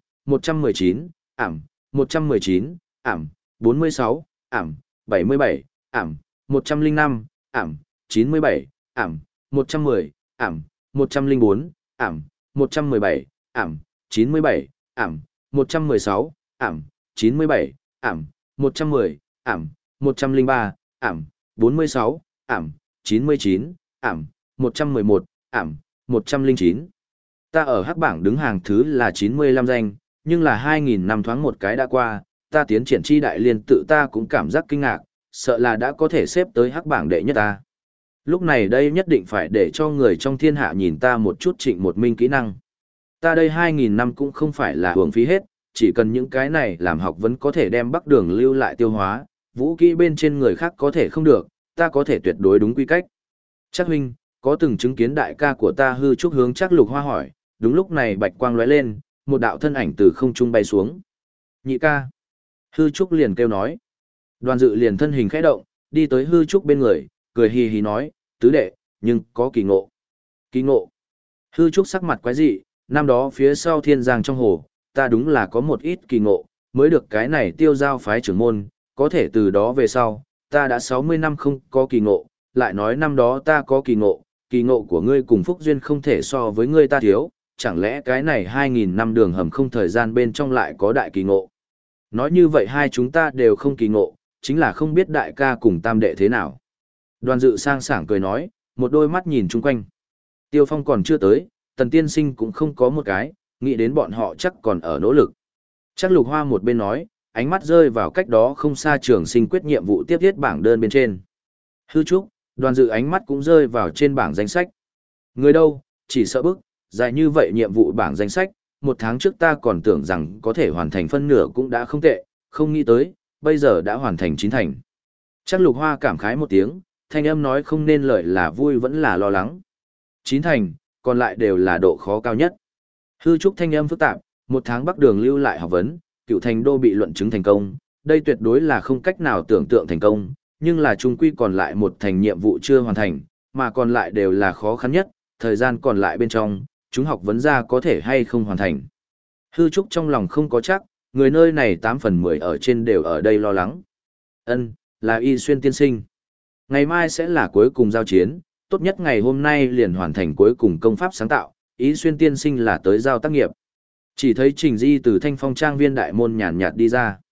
Speaker 1: 119, Ảm, 119, Ảm, 46, Ảm, 77, Ảm, 105, Ảm, 97, Ảm, 110, Ảm, 104, Ảm, 117, Ảm, 97, Ảm, 116, Ảm, 97, Ảm, 110, Ảm, 103, Ảm, 46, Ảm, 99, Ảm, 111, Ảm, 109. Ta ở hắc bảng đứng hàng thứ là 95 danh, nhưng là 2.000 năm thoáng một cái đã qua, ta tiến triển chi đại liên tự ta cũng cảm giác kinh ngạc, sợ là đã có thể xếp tới hắc bảng đệ nhất ta. Lúc này đây nhất định phải để cho người trong thiên hạ nhìn ta một chút trịnh một minh kỹ năng. Ta đây 2.000 năm cũng không phải là hưởng phí hết, chỉ cần những cái này làm học vẫn có thể đem bắc đường lưu lại tiêu hóa, vũ kỹ bên trên người khác có thể không được, ta có thể tuyệt đối đúng quy cách. Chắc huynh, có từng chứng kiến đại ca của ta hư trúc hướng chắc lục hoa hỏi, đúng lúc này bạch quang lóe lên, một đạo thân ảnh từ không trung bay xuống. Nhị ca. Hư trúc liền kêu nói. Đoàn dự liền thân hình khẽ động, đi tới hư trúc bên người, cười hì hì nói, tứ đệ, nhưng có kỳ ngộ. Kỳ ngộ. Hư trúc sắc mặt quái dị, năm đó phía sau thiên giang trong hồ, ta đúng là có một ít kỳ ngộ, mới được cái này tiêu giao phái trưởng môn, có thể từ đó về sau, ta đã 60 năm không có kỳ ngộ, lại nói năm đó ta có kỳ ngộ của ngươi cùng phúc duyên không thể so với ngươi ta thiếu, chẳng lẽ cái này 2.000 năm đường hầm không thời gian bên trong lại có đại kỳ ngộ. Nói như vậy hai chúng ta đều không kỳ ngộ, chính là không biết đại ca cùng tam đệ thế nào. Đoàn dự sang sảng cười nói, một đôi mắt nhìn chung quanh. Tiêu Phong còn chưa tới, Tần Tiên Sinh cũng không có một cái, nghĩ đến bọn họ chắc còn ở nỗ lực. Chắc Lục Hoa một bên nói, ánh mắt rơi vào cách đó không xa Trường Sinh quyết nhiệm vụ tiếp thiết bảng đơn bên trên. Hư Trúc, Đoàn dự ánh mắt cũng rơi vào trên bảng danh sách. Người đâu, chỉ sợ bức, dài như vậy nhiệm vụ bảng danh sách, một tháng trước ta còn tưởng rằng có thể hoàn thành phân nửa cũng đã không tệ, không nghĩ tới, bây giờ đã hoàn thành 9 thành. Chắc Lục Hoa cảm khái một tiếng, thanh âm nói không nên lời là vui vẫn là lo lắng. 9 thành, còn lại đều là độ khó cao nhất. Hư Trúc thanh âm phức tạp, một tháng bắc đường lưu lại học vấn, cựu thành đô bị luận chứng thành công, đây tuyệt đối là không cách nào tưởng tượng thành công, nhưng là trung quy còn lại một thành nhiệm vụ chưa hoàn thành, mà còn lại đều là khó khăn nhất, thời gian còn lại bên trong, chúng học vấn ra có thể hay không hoàn thành. Hư Trúc trong lòng không có chắc, người nơi này 8 phần 10 ở trên đều ở đây lo lắng. Ân, là Y Xuyên tiên sinh. Ngày mai sẽ là cuối cùng giao chiến, tốt nhất ngày hôm nay liền hoàn thành cuối cùng công pháp sáng tạo, Y Xuyên tiên sinh là tới giao tác nghiệp. Chỉ thấy Trình Di từ Thanh Phong trang viên đại môn nhàn nhạt đi ra.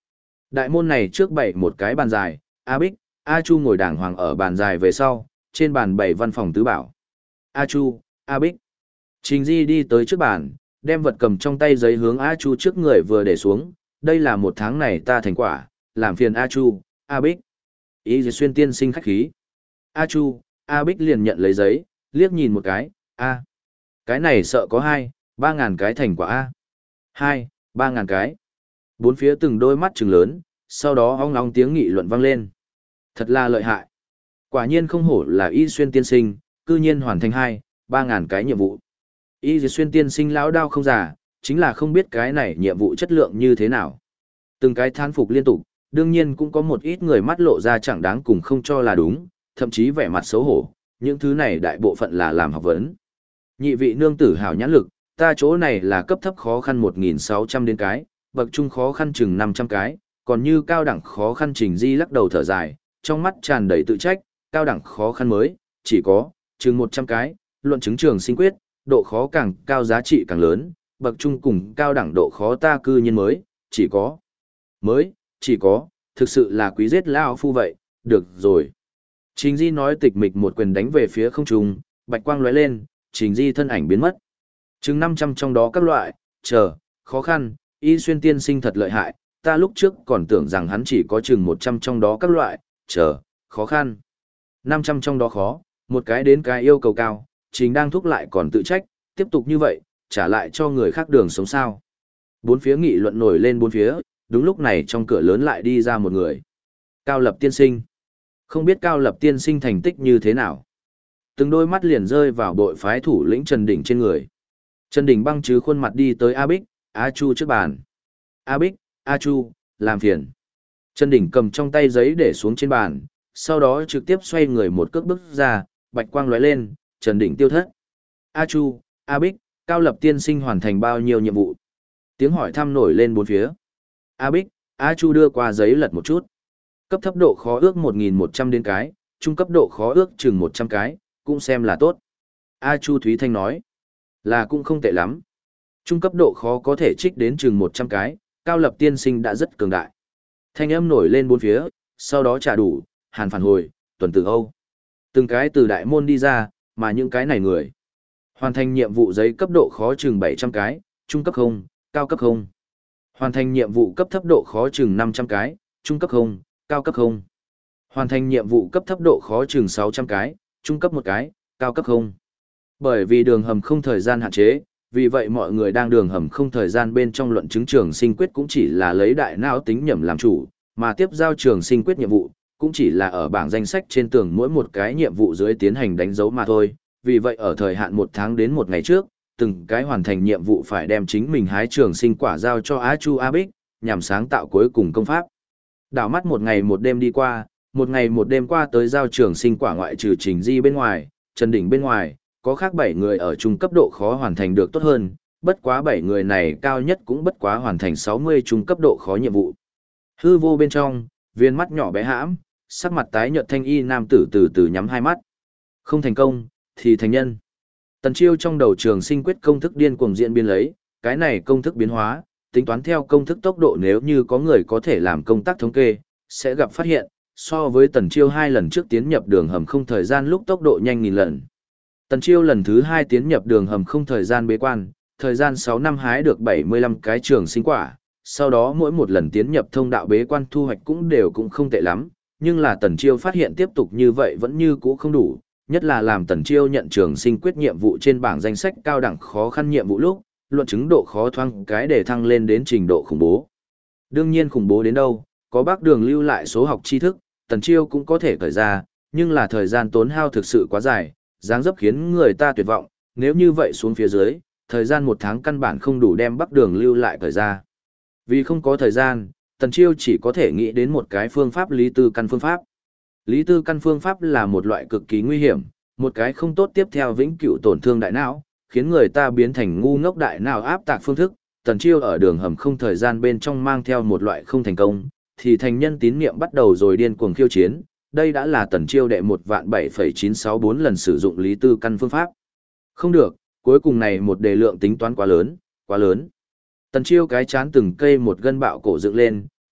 Speaker 1: Đại môn này trước bày một cái bàn dài, A Bích, A Chu ngồi đàng hoàng ở bàn dài về sau, trên bàn bày văn phòng tứ bảo. A Chu, A Bích. Trình Di đi tới trước bàn, đem vật cầm trong tay giấy hướng A Chu trước người vừa để xuống, đây là một tháng này ta thành quả, làm phiền A Chu, A Bích. Y Xuyên tiên sinh khách khí. A Chu, A Bích liền nhận lấy giấy, liếc nhìn một cái, A. Cái này sợ có 2-3 ngàn cái thành quả A. 2-3 ngàn cái. Bốn phía từng đôi mắt trừng lớn, sau đó ong ong tiếng nghị luận vang lên. Thật là lợi hại. Quả nhiên không hổ là Y Xuyên tiên sinh, cư nhiên hoàn thành 2-3 ngàn cái nhiệm vụ. Y Xuyên tiên sinh lão đao không giả, chính là không biết cái này nhiệm vụ chất lượng như thế nào. Từng cái thán phục liên tục, đương nhiên cũng có một ít người mắt lộ ra chẳng đáng cùng không cho là đúng, thậm chí vẻ mặt xấu hổ, những thứ này đại bộ phận là làm học vấn. Nhị vị nương tử hảo nhãn lực, ta chỗ này là cấp thấp khó khăn 1.600 đến cái, bậc trung khó khăn chừng 500 cái, còn như cao đẳng khó khăn Trình Di lắc đầu thở dài, trong mắt tràn đầy tự trách, cao đẳng khó khăn mới, chỉ có, chừng 100 cái, luận chứng trường sinh quyết, độ khó càng cao giá trị càng lớn, bậc trung cùng cao đẳng độ khó ta cư nhiên mới, chỉ có, thực sự là quý giết lao phu vậy, được rồi. Trình Di nói tịch mịch một quyền đánh về phía không trung, bạch quang lóe lên, Trình Di thân ảnh biến mất. Chừng 500 trong đó các loại, khó khăn, Y Xuyên tiên sinh thật lợi hại, ta lúc trước còn tưởng rằng hắn chỉ có chừng 100 trong đó các loại, khó khăn. 500 trong đó khó, một cái đến cái yêu cầu cao, Trình đang thúc lại còn tự trách, tiếp tục như vậy, trả lại cho người khác đường sống sao. Bốn phía nghị luận nổi lên bốn phía, đúng lúc này trong cửa lớn lại đi ra một người. Cao Lập tiên sinh. Không biết Cao Lập tiên sinh thành tích như thế nào. Từng đôi mắt liền rơi vào đội phái thủ lĩnh Trần Đỉnh trên người. Trần Đỉnh băng chứ khuôn mặt đi tới A Bích, A Chu trước bàn. A Bích, A Chu, làm phiền. Trần Đỉnh cầm trong tay giấy để xuống trên bàn, sau đó trực tiếp xoay người một cước bước ra, bạch quang lóe lên, Trần Đỉnh tiêu thất. A Chu, A Bích, Cao Lập tiên sinh hoàn thành bao nhiêu nhiệm vụ? Tiếng hỏi thăm nổi lên bốn phía. A Bích, A Chu đưa qua giấy lật một chút. Cấp thấp độ khó ước 1.100 đến cái, trung cấp độ khó ước chừng 100 cái, cũng xem là tốt. A Chu Thúy Thanh nói, là cũng không tệ lắm. Trung cấp độ khó có thể trích đến chừng 100 cái, Cao Lập tiên sinh đã rất cường đại. Thanh âm nổi lên bốn phía, sau đó trả đủ, Hàn phản hồi, Tuần Tử Âu. Từng cái từ đại môn đi ra, mà những cái này người. Hoàn thành nhiệm vụ giấy cấp độ khó chừng 700 cái, trung cấp không, cao cấp không. Hoàn thành nhiệm vụ cấp thấp độ khó chừng 500 cái, trung cấp không, cao cấp không. Hoàn thành nhiệm vụ cấp thấp độ khó chừng 600 cái, trung cấp một cái, cao cấp không. Bởi vì đường hầm không thời gian hạn chế, vì vậy mọi người đang đường hầm không thời gian bên trong luận chứng trường sinh quyết cũng chỉ là lấy đại não tính nhẩm làm chủ, mà tiếp giao trường sinh quyết nhiệm vụ, cũng chỉ là ở bảng danh sách trên tường mỗi một cái nhiệm vụ dưới tiến hành đánh dấu mà thôi. Vì vậy ở thời hạn 1 tháng đến 1 ngày trước, từng cái hoàn thành nhiệm vụ phải đem chính mình hái trường sinh quả giao cho A Chu A Bích, nhằm sáng tạo cuối cùng công pháp. Đảo mắt 1 ngày 1 đêm đi qua, 1 ngày 1 đêm qua tới giao trường sinh quả ngoại trừ Trình Di bên ngoài, Trần Đỉnh bên ngoài, có khác 7 người ở trung cấp độ khó hoàn thành được tốt hơn, bất quá 7 người này cao nhất cũng bất quá hoàn thành 60 trung cấp độ khó nhiệm vụ. Hư vô bên trong, viên mắt nhỏ bé hãm, sắc mặt tái nhợt thanh y nam tử từ từ nhắm hai mắt. Không thành công, thì thành nhân. Tần Chiêu trong đầu trường sinh quyết công thức điên cuồng diễn biến lấy, cái này công thức biến hóa, tính toán theo công thức tốc độ nếu như có người có thể làm công tác thống kê, sẽ gặp phát hiện, so với Tần Chiêu 2 lần trước tiến nhập đường hầm không thời gian lúc tốc độ nhanh nghìn lần. Tần Chiêu lần thứ 2 tiến nhập đường hầm không thời gian bế quan, thời gian 6 năm hái được 75 cái trường sinh quả, sau đó mỗi một lần tiến nhập thông đạo bế quan thu hoạch cũng không tệ lắm, nhưng là Tần Chiêu phát hiện tiếp tục như vậy vẫn như cũ không đủ, nhất là làm Tần Chiêu nhận trường sinh quyết nhiệm vụ trên bảng danh sách cao đẳng khó khăn nhiệm vụ lúc, luận chứng độ khó thoáng cái để thăng lên đến trình độ khủng bố. Đương nhiên khủng bố đến đâu, có bác đường lưu lại số học tri thức, Tần Chiêu cũng có thể khởi ra, nhưng là thời gian tốn hao thực sự quá dài, dáng dấp khiến người ta tuyệt vọng, nếu như vậy xuống phía dưới, thời gian 1 tháng căn bản không đủ đem bác đường lưu lại khởi ra. Vì không có thời gian, Tần Chiêu chỉ có thể nghĩ đến một cái phương pháp lý tư căn phương pháp. Lý tư căn phương pháp là một loại cực kỳ nguy hiểm, một cái không tốt tiếp theo vĩnh cửu tổn thương đại não, khiến người ta biến thành ngu ngốc đại não áp tạc phương thức. Tần Chiêu ở đường hầm không thời gian bên trong mang theo một loại không thành công, thì thành nhân tín niệm bắt đầu rồi điên cuồng khiêu chiến. Đây đã là Tần Chiêu đệ 1.7,964 lần sử dụng lý tư căn phương pháp. Không được, cuối cùng này một đề lượng tính toán quá lớn, quá lớn. Tần Chiêu cái chán từng cây một gân bạo cổ dựng lên,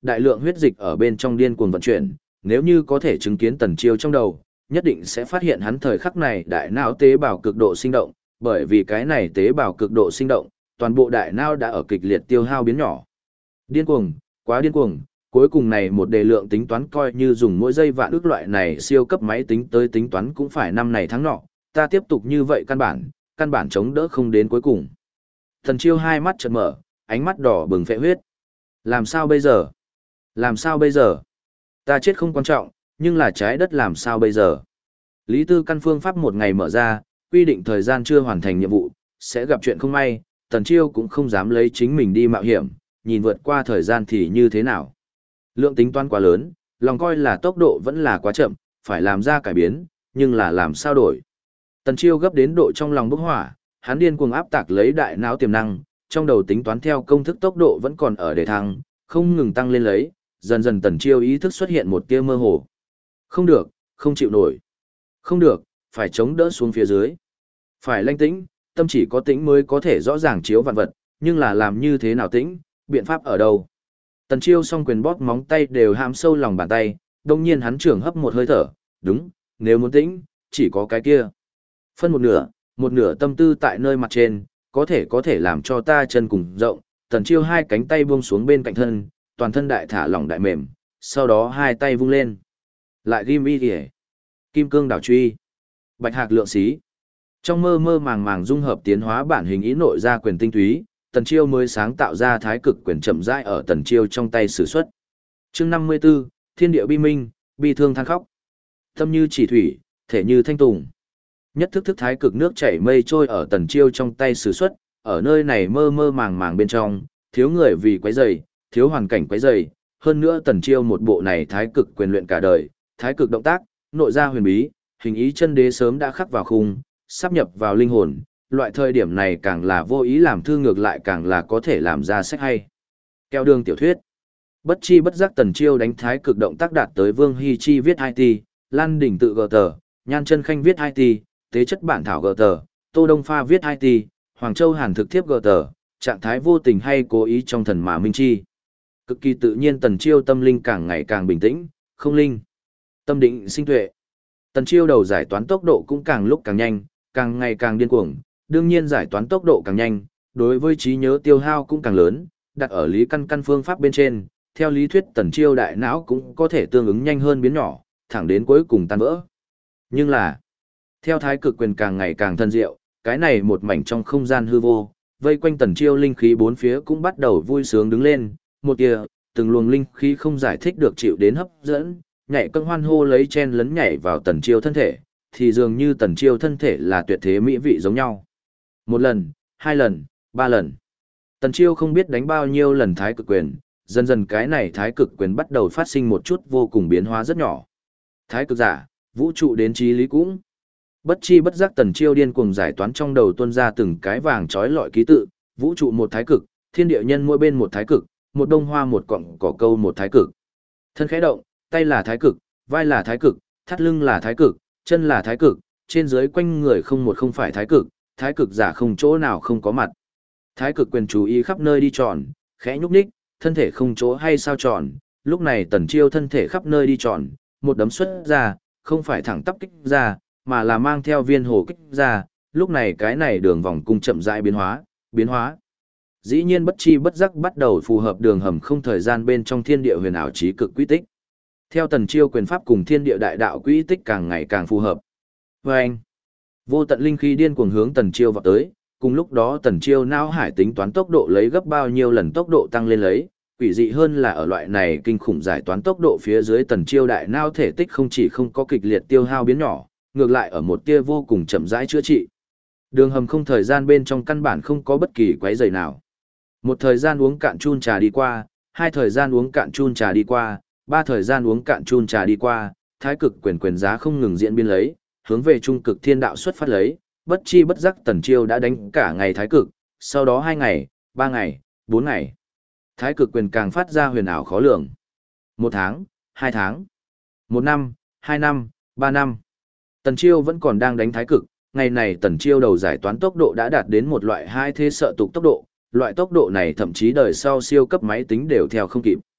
Speaker 1: Đại lượng huyết dịch ở bên trong điên cuồng vận chuyển, nếu như có thể chứng kiến Tần Chiêu trong đầu, nhất định sẽ phát hiện hắn thời khắc này đại não tế bào cực độ sinh động, bởi vì cái này tế bào cực độ sinh động, toàn bộ đại não đã ở kịch liệt tiêu hao biến nhỏ. Điên cuồng, quá điên cuồng, cuối cùng này một đề lượng tính toán coi như dùng mỗi giây vạn ước loại này siêu cấp máy tính tới tính toán cũng phải năm này tháng nọ, ta tiếp tục như vậy căn bản chống đỡ không đến cuối cùng. Tần Chiêu hai mắt chợt mở, ánh mắt đỏ bừng phệ huyết. Làm sao bây giờ? Làm sao bây giờ? Ta chết không quan trọng, nhưng là trái đất làm sao bây giờ? Lý Tư căn phương pháp một ngày mở ra, quy định thời gian chưa hoàn thành nhiệm vụ, sẽ gặp chuyện không may, Tần Chiêu cũng không dám lấy chính mình đi mạo hiểm, nhìn vượt qua thời gian thì như thế nào. Lượng tính toán quá lớn, lòng coi là tốc độ vẫn là quá chậm, phải làm ra cải biến, nhưng là làm sao đổi. Tần Chiêu gấp đến độ trong lòng bốc hỏa, hắn điên cuồng áp tạc lấy đại não tiềm năng, trong đầu tính toán theo công thức tốc độ vẫn còn ở đề thăng, không ngừng tăng lên lấy, dần dần Tần Chiêu ý thức xuất hiện một tia mơ hồ. Không được, không chịu nổi. Không được, phải chống đỡ xuống phía dưới. Phải lanh tĩnh, tâm chỉ có tĩnh mới có thể rõ ràng chiếu vạn vật, nhưng là làm như thế nào tĩnh, biện pháp ở đâu? Tần Chiêu song quyền bóp móng tay đều hãm sâu lòng bàn tay, đồng nhiên hắn trưởng hấp một hơi thở, đúng, nếu muốn tĩnh, chỉ có cái kia. Phân một nửa tâm tư tại nơi mặt trên, có thể làm cho ta chân cùng rộng. Tần Chiêu hai cánh tay buông xuống bên cạnh thân, toàn thân đại thả lỏng đại mềm, sau đó hai tay vung lên. Lại ghim y kìa, kim cương đảo truy, bạch hạc lượng xí. Trong mơ mơ màng màng dung hợp tiến hóa bản hình ý nội ra quyền tinh túy, Tần Chiêu mới sáng tạo ra thái cực quyền chậm rãi ở Tần Chiêu trong tay sử xuất. Chương 54, Thiên địa bi minh, bi thương than khóc. Tâm như chỉ thủy, thể như thanh tùng. Nhất thức thức thái cực nước chảy mây trôi ở Tần Chiêu trong tay sử xuất, ở nơi này mơ mơ màng màng bên trong, thiếu người vì quấy rầy, thiếu hoàn cảnh quấy rầy, hơn nữa Tần Chiêu một bộ này thái cực quyền luyện cả đời, thái cực động tác, nội gia huyền bí, hình ý chân đế sớm đã khắc vào khung, sắp nhập vào linh hồn, loại thời điểm này càng là vô ý làm thư ngược lại càng là có thể làm ra sách hay. Keo đường tiểu thuyết. Bất chi bất giác Tần Chiêu đánh thái cực động tác đạt tới Vương Hy Chi viết IT, Lan Đỉnh tự gờ tờ, Nhan Chân Khanh viết IT, Tế chất bản thảo gờ tờ, Tô Đông Pha viết IT, Hoàng Châu Hàn thực thiếp gờ tờ, trạng thái vô tình hay cố ý trong thần mà minh chi. Cực kỳ tự nhiên Tần Chiêu tâm linh càng ngày càng bình tĩnh, không linh. Tâm định sinh tuệ. Tần Chiêu đầu giải toán tốc độ cũng càng lúc càng nhanh, càng ngày càng điên cuồng, đương nhiên giải toán tốc độ càng nhanh, đối với trí nhớ tiêu hao cũng càng lớn, đặt ở lý căn phương pháp bên trên, theo lý thuyết Tần Chiêu đại não cũng có thể tương ứng nhanh hơn biến nhỏ, thẳng đến cuối cùng tan vỡ. Nhưng là, theo thái cực quyền càng ngày càng thân diệu, cái này một mảnh trong không gian hư vô, vây quanh Tần Chiêu linh khí bốn phía cũng bắt đầu vui sướng đứng lên, một tia, từng luồng linh khí không giải thích được chịu đến hấp dẫn, nhảy cân hoan hô lấy chen lấn nhảy vào Tần Chiêu thân thể, thì dường như Tần Chiêu thân thể là tuyệt thế mỹ vị giống nhau. Một lần, hai lần, ba lần. Tần Chiêu không biết đánh bao nhiêu lần thái cực quyền, dần dần cái này thái cực quyền bắt đầu phát sinh một chút vô cùng biến hóa rất nhỏ. Thái cực giả, vũ trụ đến trí lý cũng. Bất chi bất giác Tần Chiêu điên cuồng giải toán trong đầu tuôn ra từng cái vàng chói lọi ký tự, vũ trụ một thái cực, thiên địa nhân mỗi bên một thái cực, một đông hoa một cọng cỏ câu một thái cực. Thân khẽ động, tay là thái cực, vai là thái cực, thắt lưng là thái cực, chân là thái cực, trên dưới quanh người không một không phải thái cực giả không chỗ nào không có mặt. Thái cực quyền chú ý khắp nơi đi tròn, khẽ nhúc nhích, thân thể không chỗ hay sao tròn, lúc này Tần Chiêu thân thể khắp nơi đi tròn, một đấm xuất ra, không phải thẳng tắp kích ra, mà là mang theo viên hồ kích ra, lúc này cái này đường vòng cung chậm rãi biến hóa. Dĩ nhiên bất chi bất giác bắt đầu phù hợp đường hầm không thời gian bên trong thiên địa huyền ảo trí cực quy tích. Theo Tần Chiêu quyền pháp cùng thiên địa đại đạo quy tích càng ngày càng phù hợp. Vâng! Vô tận linh khí điên cuồng hướng Tần Chiêu vọt tới, cùng lúc đó Tần Chiêu não hải tính toán tốc độ lấy gấp bao nhiêu lần tốc độ tăng lên lấy, quỷ dị hơn là ở loại này kinh khủng giải toán tốc độ phía dưới Tần Chiêu đại não thể tích không chỉ không có kịch liệt tiêu hao biến nhỏ, ngược lại ở một tia vô cùng chậm rãi chữa trị. Đường hầm không thời gian bên trong căn bản không có bất kỳ quấy rầy nào. Một thời gian uống cạn chun trà đi qua, hai thời gian uống cạn chun trà đi qua, ba thời gian uống cạn chun trà đi qua, thái cực quyền giá không ngừng diễn biến lấy, hướng về trung cực thiên đạo xuất phát lấy, bất chi bất giác Tần Chiêu đã đánh cả ngày thái cực, sau đó 2 ngày, 3 ngày, 4 ngày. Thái cực quyền càng phát ra huyền ảo khó lường. 1 tháng, 2 tháng, 1 năm, 2 năm, 3 năm. Tần Chiêu vẫn còn đang đánh thái cực, ngày này Tần Chiêu đầu giải toán tốc độ đã đạt đến một loại hai thế sợ tục tốc độ, loại tốc độ này thậm chí đời sau siêu cấp máy tính đều theo không kịp.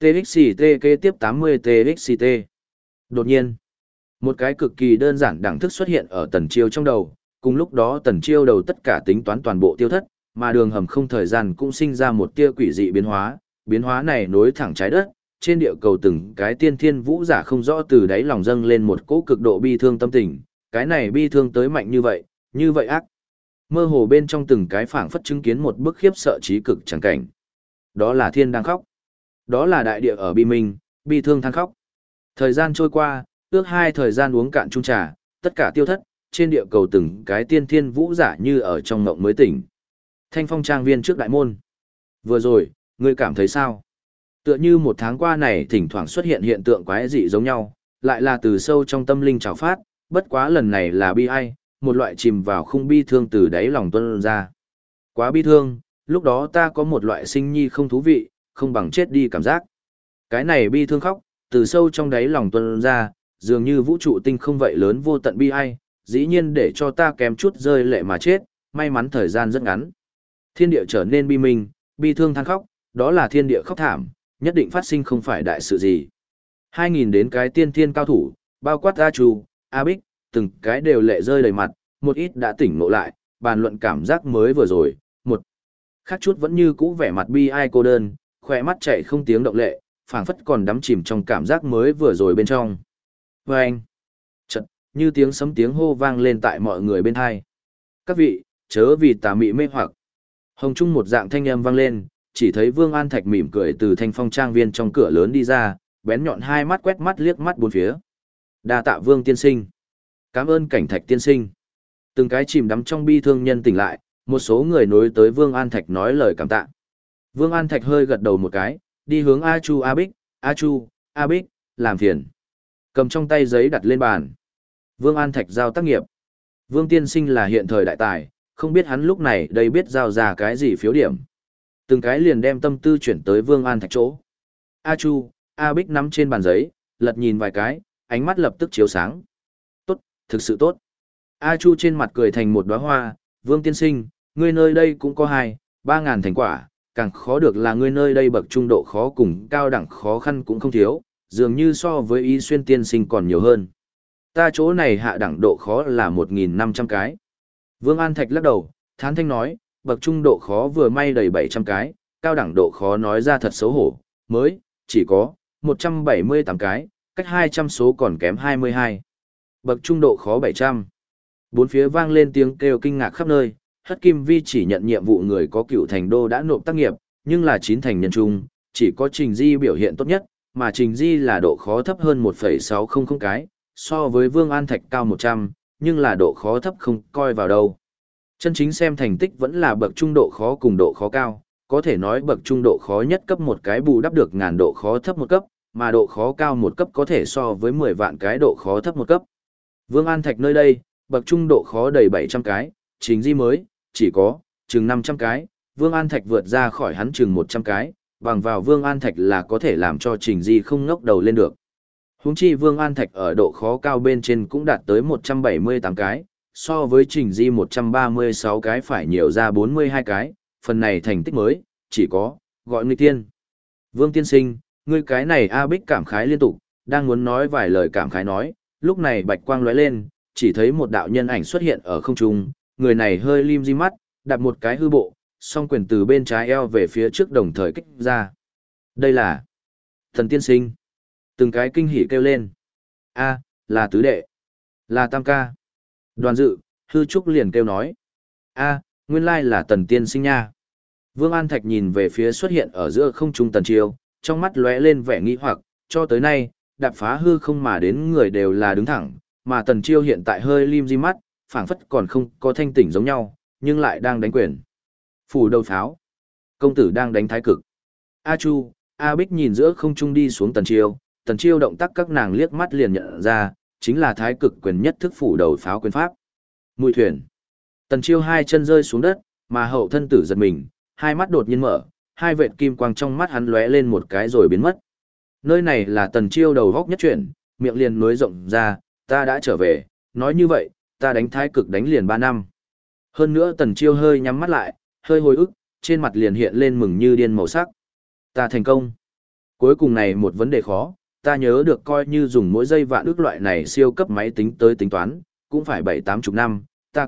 Speaker 1: TXT kế tiếp 80 TXT. Đột nhiên, một cái cực kỳ đơn giản đẳng thức xuất hiện ở Tần Chiêu trong đầu, cùng lúc đó Tần Chiêu đầu tất cả tính toán toàn bộ tiêu thất, mà đường hầm không thời gian cũng sinh ra một tia quỷ dị biến hóa này nối thẳng trái đất, trên địa cầu từng cái tiên thiên vũ giả không rõ từ đáy lòng dâng lên một cỗ cực độ bi thương tâm tình, cái này bi thương tới mạnh như vậy ác. Mơ hồ bên trong từng cái phảng phất chứng kiến một bức khiếp sợ trí cực chẳng cảnh. Đó là thiên đang khóc. Đó là đại địa ở bi minh, bi thương than khóc. Thời gian trôi qua, ước 2 thời gian uống cạn chung trà, tất cả tiêu thất, trên địa cầu từng cái tiên thiên vũ giả như ở trong ngộng mới tỉnh. Thanh Phong trang viên trước đại môn. Vừa rồi, ngươi cảm thấy sao? Tựa như một tháng qua này thỉnh thoảng xuất hiện hiện tượng quái dị giống nhau, lại là từ sâu trong tâm linh trào phát, bất quá lần này là bi ai, một loại chìm vào khung bi thương từ đáy lòng tuôn ra. Quá bi thương, lúc đó ta có một loại sinh nhi không thú vị, không bằng chết đi cảm giác. Cái này bi thương khóc, từ sâu trong đáy lòng tuôn ra, dường như vũ trụ tinh không vậy lớn vô tận bi ai, dĩ nhiên để cho ta kém chút rơi lệ mà chết, may mắn thời gian rất ngắn. Thiên địa trở nên bi minh, bi thương than khóc, đó là thiên địa khóc thảm, nhất định phát sinh không phải đại sự gì. 2.000 đến cái tiên thiên cao thủ, bao quát A Chu, A Bích, từng cái đều lệ rơi đầy mặt, một ít đã tỉnh ngộ lại, bàn luận cảm giác mới vừa rồi, một khác chút vẫn như cũ vẻ mặt bi ai cô đơn, khỏe mắt chạy không tiếng động lệ, phảng phất còn đắm chìm trong cảm giác mới vừa rồi bên trong. Và anh, chợt như tiếng sấm tiếng hô vang lên tại mọi người bên hai. Các vị, chớ vì tà mị mê hoặc. Hồng trung một dạng thanh âm vang lên, chỉ thấy Vương An Thạch mỉm cười từ Thanh Phong trang viên trong cửa lớn đi ra, bén nhọn hai mắt quét mắt liếc mắt bốn phía. Đa tạ Vương tiên sinh. Cảm ơn Cảnh Thạch tiên sinh. Từng cái chìm đắm trong bi thương nhân tỉnh lại, một số người nối tới Vương An Thạch nói lời cảm tạ. Vương An Thạch hơi gật đầu một cái, đi hướng A Chu A Bích, A Chu, A Bích, làm phiền. Cầm trong tay giấy đặt lên bàn. Vương An Thạch giao tác nghiệp. Vương tiên sinh là hiện thời đại tài, không biết hắn lúc này đây biết giao ra cái gì phiếu điểm. Từng cái liền đem tâm tư chuyển tới Vương An Thạch chỗ. A Chu, A Bích nắm trên bàn giấy, lật nhìn vài cái, ánh mắt lập tức chiếu sáng. Tốt, thực sự tốt. A Chu trên mặt cười thành một đóa hoa, Vương tiên sinh, ngươi nơi đây cũng có 2-3 ngàn thành quả, càng khó được là ngươi nơi đây bậc trung độ khó cùng cao đẳng khó khăn cũng không thiếu, dường như so với Y Xuyên tiên sinh còn nhiều hơn. Ta chỗ này hạ đẳng độ khó là 1.500 cái. Vương An Thạch lắc đầu, thán thanh nói, bậc trung độ khó vừa may đầy 700 cái, cao đẳng độ khó nói ra thật xấu hổ, mới, chỉ có, 178 cái, cách 200 số còn kém 22. Bậc trung độ khó 700. Bốn phía vang lên tiếng kêu kinh ngạc khắp nơi, Hất Kim Vi chỉ nhận nhiệm vụ người có cựu thành đô đã nộp tác nghiệp, nhưng là 9 thành nhân trung, chỉ có Trình Di biểu hiện tốt nhất, mà Trình Di là độ khó thấp hơn 1,600 cái, so với Vương An Thạch cao 100, nhưng là độ khó thấp không coi vào đâu. Chân chính xem thành tích vẫn là bậc trung độ khó cùng độ khó cao, có thể nói bậc trung độ khó nhất cấp một cái bù đắp được ngàn độ khó thấp một cấp, mà độ khó cao một cấp có thể so với 10 vạn cái độ khó thấp một cấp. Vương An Thạch nơi đây, bậc trung độ khó đầy 700 cái, Trình Di mới, chỉ có, chừng 500 cái, Vương An Thạch vượt ra khỏi hắn chừng 100 cái, bằng vào Vương An Thạch là có thể làm cho Trình Di không ngóc đầu lên được. Huống chi Vương An Thạch ở độ khó cao bên trên cũng đạt tới 178 cái, so với Trình Di 136 cái phải nhiều ra 42 cái, phần này thành tích mới, chỉ có, gọi người tiên. Vương tiên sinh, ngươi cái này A Bích cảm khái liên tục, đang muốn nói vài lời cảm khái nói, lúc này bạch quang lóe lên, chỉ thấy một đạo nhân ảnh xuất hiện ở không trung, người này hơi lim di mắt, đặt một cái hư bộ, song quyền từ bên trái eo về phía trước đồng thời kích ra. Đây là Thần tiên sinh. Từng cái kinh hỉ kêu lên. A, là tứ đệ. Là tam ca. Đoàn dự, hư trúc liền kêu nói. A, nguyên lai là Tần tiên sinh nha. Vương An Thạch nhìn về phía xuất hiện ở giữa không trung Tần Chiêu, trong mắt lóe lên vẻ nghi hoặc, cho tới nay, đạp phá hư không mà đến người đều là đứng thẳng, mà Tần Chiêu hiện tại hơi lim di mắt, phảng phất còn không có thanh tỉnh giống nhau, nhưng lại đang đánh quyền. Phủ đầu pháo. Công tử đang đánh thái cực. A Chu, A Bích nhìn giữa không trung đi xuống Tần Chiêu động tác các nàng liếc mắt liền nhận ra, chính là thái cực quyền nhất thức phủ đầu pháo quyền pháp. Mùi thuyền. Tần Chiêu hai chân rơi xuống đất, mà hậu thân tử giật mình, hai mắt đột nhiên mở, hai vệt kim quang trong mắt hắn lóe lên một cái rồi biến mất. Nơi này là Tần Chiêu đầu góc nhất chuyển, miệng liền nối rộng ra, ta đã trở về, nói như vậy, ta đánh thái cực đánh liền 3 năm. Hơn nữa Tần Chiêu hơi nhắm mắt lại, hơi hồi ức, trên mặt liền hiện lên mừng như điên màu sắc. Ta thành công. Cuối cùng này một vấn đề khó, ta nhớ được coi như dùng mỗi giây vạn ước loại này siêu cấp máy tính tới tính toán, cũng phải 7-80 năm, ta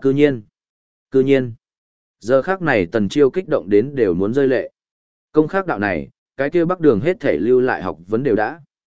Speaker 1: cư nhiên. Giờ khác này Tần Chiêu kích động đến đều muốn rơi lệ. Công khác đạo này, cái kia Bắc Đường hết thể lưu lại học vấn đều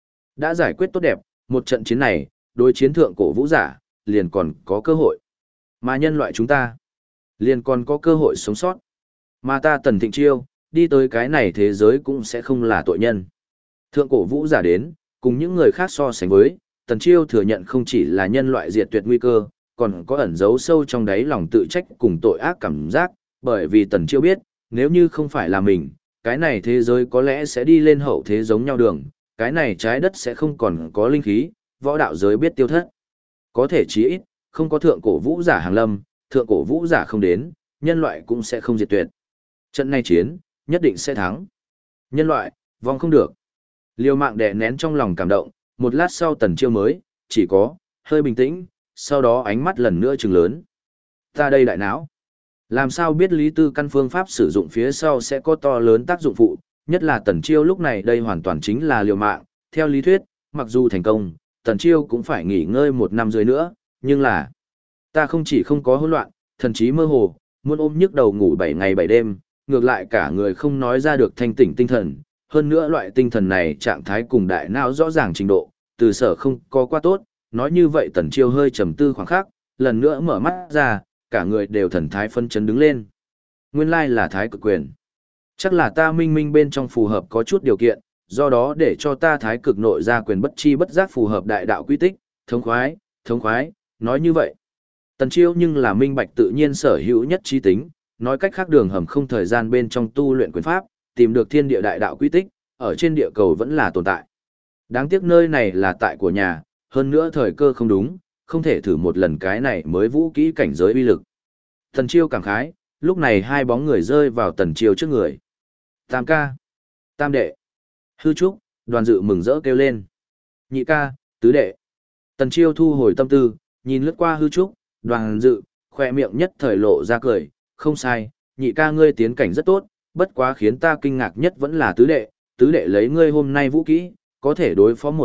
Speaker 1: đã giải quyết tốt đẹp, một trận chiến này, đối chiến thượng cổ vũ giả, liền còn có cơ hội. Mà nhân loại chúng ta, liền còn có cơ hội sống sót. Mà ta Tần Thịnh Chiêu, đi tới cái này thế giới cũng sẽ không là tội nhân. Thượng cổ vũ giả đến, cùng những người khác so sánh với, Tần Chiêu thừa nhận không chỉ là nhân loại diệt tuyệt nguy cơ, còn có ẩn giấu sâu trong đáy lòng tự trách cùng tội ác cảm giác, bởi vì Tần Chiêu biết, nếu như không phải là mình, cái này thế giới có lẽ sẽ đi lên hậu thế giống nhau đường, cái này trái đất sẽ không còn có linh khí, võ đạo giới biết tiêu thất. Có thể chí ít, không có thượng cổ vũ giả hàng lâm, thượng cổ vũ giả không đến, nhân loại cũng sẽ không diệt tuyệt. Trận này chiến, nhất định sẽ thắng. Nhân loại, vong không được. Liều mạng đè nén trong lòng cảm động, một lát sau Tần Chiêu mới, chỉ có, hơi bình tĩnh, sau đó ánh mắt lần nữa trừng lớn. Ta đây đại não. Làm sao biết lý tư căn phương pháp sử dụng phía sau sẽ có to lớn tác dụng phụ, nhất là Tần Chiêu lúc này đây hoàn toàn chính là liều mạng, theo lý thuyết, mặc dù thành công, Tần Chiêu cũng phải nghỉ ngơi 1 năm dưới nữa, nhưng là, ta không chỉ không có hỗn loạn, thần trí mơ hồ, muốn ôm nhức đầu ngủ 7 ngày 7 đêm, ngược lại cả người không nói ra được thanh tỉnh tinh thần, hơn nữa loại tinh thần này trạng thái cùng đại não rõ ràng trình độ, từ sở không có quá tốt, nói như vậy Tần Chiêu hơi trầm tư khoảng khắc, lần nữa mở mắt ra, cả người đều thần thái phân chấn đứng lên. Nguyên lai là thái cực quyền. Chắc là ta minh minh bên trong phù hợp có chút điều kiện, do đó để cho ta thái cực nội ra quyền bất chi bất giác phù hợp đại đạo quy tích, thống khoái, nói như vậy. Tần Chiêu nhưng là minh bạch tự nhiên sở hữu nhất trí tính, nói cách khác đường hầm không thời gian bên trong tu luyện quyền pháp, tìm được thiên địa đại đạo quy tích, ở trên địa cầu vẫn là tồn tại. Đáng tiếc nơi này là tại của nhà, hơn nữa thời cơ không đúng, không thể thử một lần cái này mới vũ kỹ cảnh giới uy lực. Tần Chiêu cảm khái, lúc này hai bóng người rơi vào Tần Chiêu trước người. Tam ca, tam đệ, hư trúc, Đoàn Dự mừng rỡ kêu lên. Nhị ca, tứ đệ. Tần Chiêu thu hồi tâm tư, nhìn lướt qua hư trúc, Đoàn Dự, khoe miệng nhất thời lộ ra cười, không sai, nhị ca ngươi tiến cảnh rất tốt, bất quá khiến ta kinh ngạc nhất vẫn là tứ đệ lấy ngươi hôm nay vũ kỹ, có thể đối phó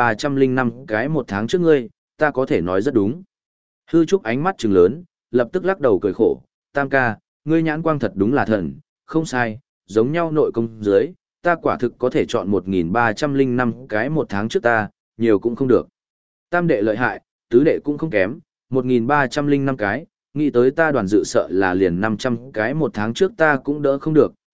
Speaker 1: 1305 cái 1 tháng trước ngươi, ta có thể nói rất đúng. Hư Trúc ánh mắt trừng lớn, lập tức lắc đầu cười khổ, tam ca, ngươi nhãn quang thật đúng là thần, không sai, giống nhau nội công dưới, ta quả thực có thể chọn 1305 cái 1 tháng trước ta, nhiều cũng không được. Tam đệ lợi hại, tứ đệ cũng không kém, 1305 cái, nghĩ tới ta Đoàn Dự sợ là liền 500 cái 1 tháng trước ta cũng đỡ không được,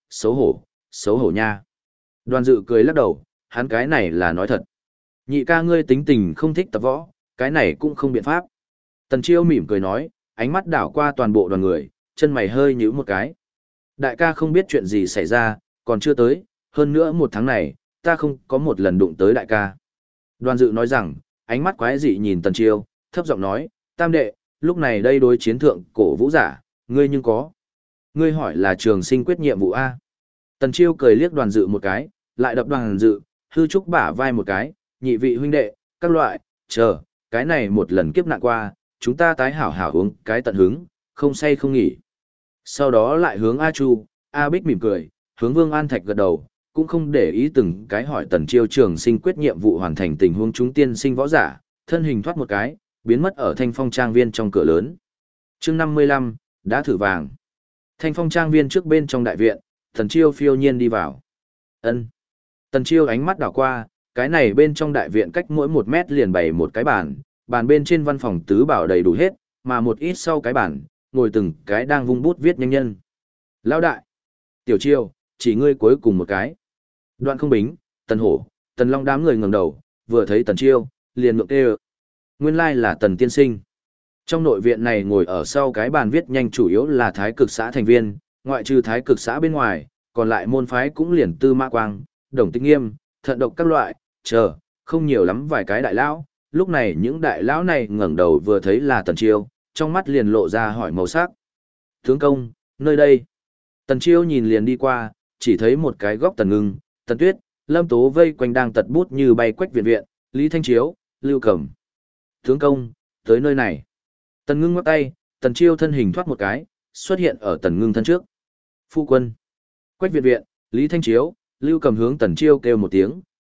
Speaker 1: xấu hổ nha. Đoàn Dự cười lắc đầu, hắn cái này là nói thật. Nhị ca ngươi tính tình không thích tập võ, cái này cũng không biện pháp. Tần Chiêu mỉm cười nói, ánh mắt đảo qua toàn bộ đoàn người, chân mày hơi nhíu một cái. Đại ca không biết chuyện gì xảy ra, còn chưa tới, hơn nữa 1 tháng này, ta không có một lần đụng tới đại ca. Đoàn Dự nói rằng, ánh mắt quái dị nhìn Tần Chiêu, thấp giọng nói, tam đệ, lúc này đây đối chiến thượng cổ vũ giả, ngươi nhưng có. Ngươi hỏi là Trường Sinh quyết nhiệm vụ A. Tần Chiêu cười liếc Đoàn Dự một cái, lại đập Đoàn Dự, hư trúc bả vai một cái, nhị vị huynh đệ, các loại, chờ, cái này một lần kiếp nạn qua, chúng ta tái hảo hảo uống cái tận hứng, không say không nghỉ. Sau đó lại hướng A Chu, A Bích mỉm cười, hướng Vương An Thạch gật đầu, cũng không để ý từng cái hỏi Tần Chiêu Trường Sinh quyết nhiệm vụ hoàn thành tình huống chúng tiên sinh võ giả, thân hình thoát một cái, biến mất ở Thanh Phong Trang Viên trong cửa lớn. Chương 55, đã thử vàng. Thanh Phong Trang Viên trước bên trong đại viện, Tần Chiêu phiêu nhiên đi vào. Ân. Tần Chiêu ánh mắt đảo qua, cái này bên trong đại viện cách mỗi 1 mét liền bày một cái bàn, bàn bên trên văn phòng tứ bảo đầy đủ hết, mà một ít sau cái bàn, ngồi từng cái đang vung bút viết nhanh nhân. Lão đại, Tiểu Chiêu, chỉ ngươi cuối cùng một cái. Đoạn Không Bính, Tần Hổ, Tần Long đám người ngẩng đầu, vừa thấy Tần Chiêu, liền ngượng kêu. Nguyên lai là Tần tiên sinh. Trong nội viện này ngồi ở sau cái bàn viết nhanh chủ yếu là Thái Cực xã thành viên, ngoại trừ Thái Cực xã bên ngoài, còn lại môn phái cũng liền Tư Mã Quang, Đồng Tĩnh Nghiêm, Thận Độc các loại, không nhiều lắm vài cái đại lão. Lúc này những đại lão này ngẩng đầu vừa thấy là Tần Chiêu, trong mắt liền lộ ra hỏi màu sắc. Tướng công, nơi đây. Tần Chiêu nhìn liền đi qua, chỉ thấy một cái góc Tần Ngưng, Tần Tuyết, Lâm Tố vây quanh đang tật bút như bay quách viện viện, Lý Thanh Chiếu, Lưu Cẩm. Tướng công, tới nơi này. Tần Ngưng ngoắc tay, Tần Chiêu thân hình thoát một cái, xuất hiện ở Tần Ngưng thân trước. Phu quân. Quách viện viện, Lý Thanh Chiếu, Lưu Cẩm hướng Tần Chiêu kêu một tiếng,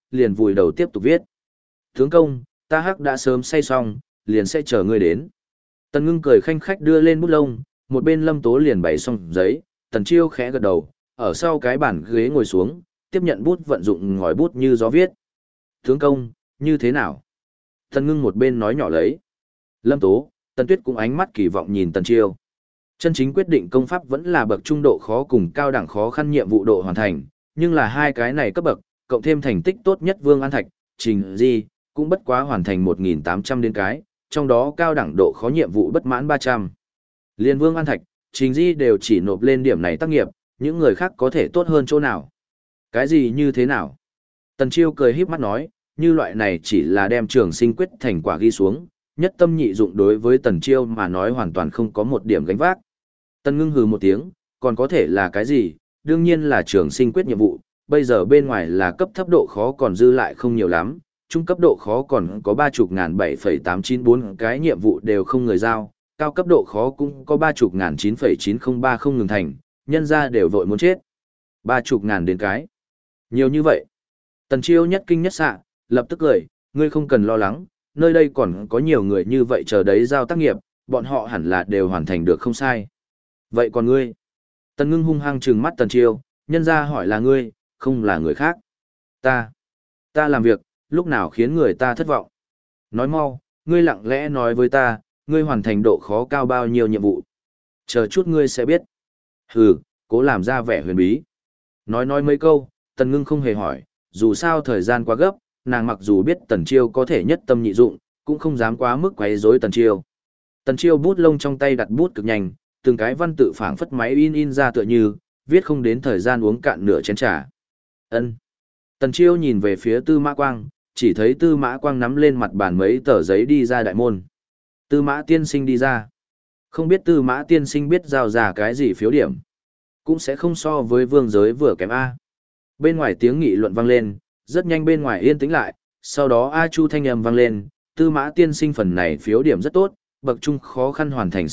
Speaker 1: liền vùi đầu tiếp tục viết. Tướng công, ta hắc đã sớm say xong, liền sẽ chờ ngươi đến. Tần Ngưng cười khanh khách đưa lên bút lông, một bên Lâm Tố liền bày xong giấy, Tần Chiêu khẽ gật đầu, ở sau cái bàn ghế ngồi xuống, tiếp nhận bút vận dụng ngòi bút như gió viết. Tướng công, như thế nào? Tần Ngưng một bên nói nhỏ lấy. Lâm Tố, Tần Tuyết cũng ánh mắt kỳ vọng nhìn Tần Chiêu. Chân chính quyết định công pháp vẫn là bậc trung độ khó cùng cao đẳng khó khăn nhiệm vụ độ hoàn thành, nhưng là hai cái này cấp bậc, cộng thêm thành tích tốt nhất Vương An Thạch, Trình Di, cũng bất quá hoàn thành 1.800 đến cái, trong đó cao đẳng độ khó nhiệm vụ bất mãn 300. Liên Vương An Thạch, Trình Di đều chỉ nộp lên điểm này tác nghiệp, những người khác có thể tốt hơn chỗ nào. Cái gì như thế nào? Tần Chiêu cười híp mắt nói, như loại này chỉ là đem trường sinh quyết thành quả ghi xuống, nhất tâm nhị dụng đối với Tần Chiêu mà nói hoàn toàn không có một điểm gánh vác. Tần Ngưng hừ một tiếng, còn có thể là cái gì, đương nhiên là trường sinh quyết nhiệm vụ, bây giờ bên ngoài là cấp thấp độ khó còn dư lại không nhiều lắm, trung cấp độ khó còn có 30.7,894 cái nhiệm vụ đều không người giao, cao cấp độ khó cũng có 30.9,9030 ngừng thành, nhân ra đều vội muốn chết. 30.000 đến cái. Nhiều như vậy. Tần Chiêu nhất kinh nhất xạ, lập tức cười, ngươi không cần lo lắng, nơi đây còn có nhiều người như vậy chờ đấy giao tác nghiệp, bọn họ hẳn là đều hoàn thành được không sai. Vậy còn ngươi? Tần Ngưng hung hăng trừng mắt Tần Chiêu, nhân ra hỏi là ngươi, không là người khác. Ta làm việc, lúc nào khiến người ta thất vọng. Nói mau, ngươi lặng lẽ nói với ta, ngươi hoàn thành độ khó cao bao nhiêu nhiệm vụ. Chờ chút ngươi sẽ biết. Hừ, cố làm ra vẻ huyền bí. Nói mấy câu, Tần Ngưng không hề hỏi, dù sao thời gian quá gấp, nàng mặc dù biết Tần Chiêu có thể nhất tâm nhị dụng, cũng không dám quá mức quấy rối Tần Chiêu. Tần Chiêu bút lông trong tay đặt bút cực nhanh, từng cái văn tự phảng phất máy in ra tựa như, viết không đến thời gian uống cạn nửa chén trà. Ân. Tần Chiêu nhìn về phía Tư Mã Quang, chỉ thấy Tư Mã Quang nắm lên mặt bàn mấy tờ giấy đi ra đại môn. Tư Mã tiên sinh đi ra. Không biết Tư Mã tiên sinh biết giao ra cái gì phiếu điểm. Cũng sẽ không so với vương giới vừa kém A. Bên ngoài tiếng nghị luận vang lên, rất nhanh bên ngoài yên tĩnh lại, sau đó A Chu thanh âm vang lên, Tư Mã tiên sinh phần này phiếu điểm rất tốt, bậc trung khó khăn hoàn thành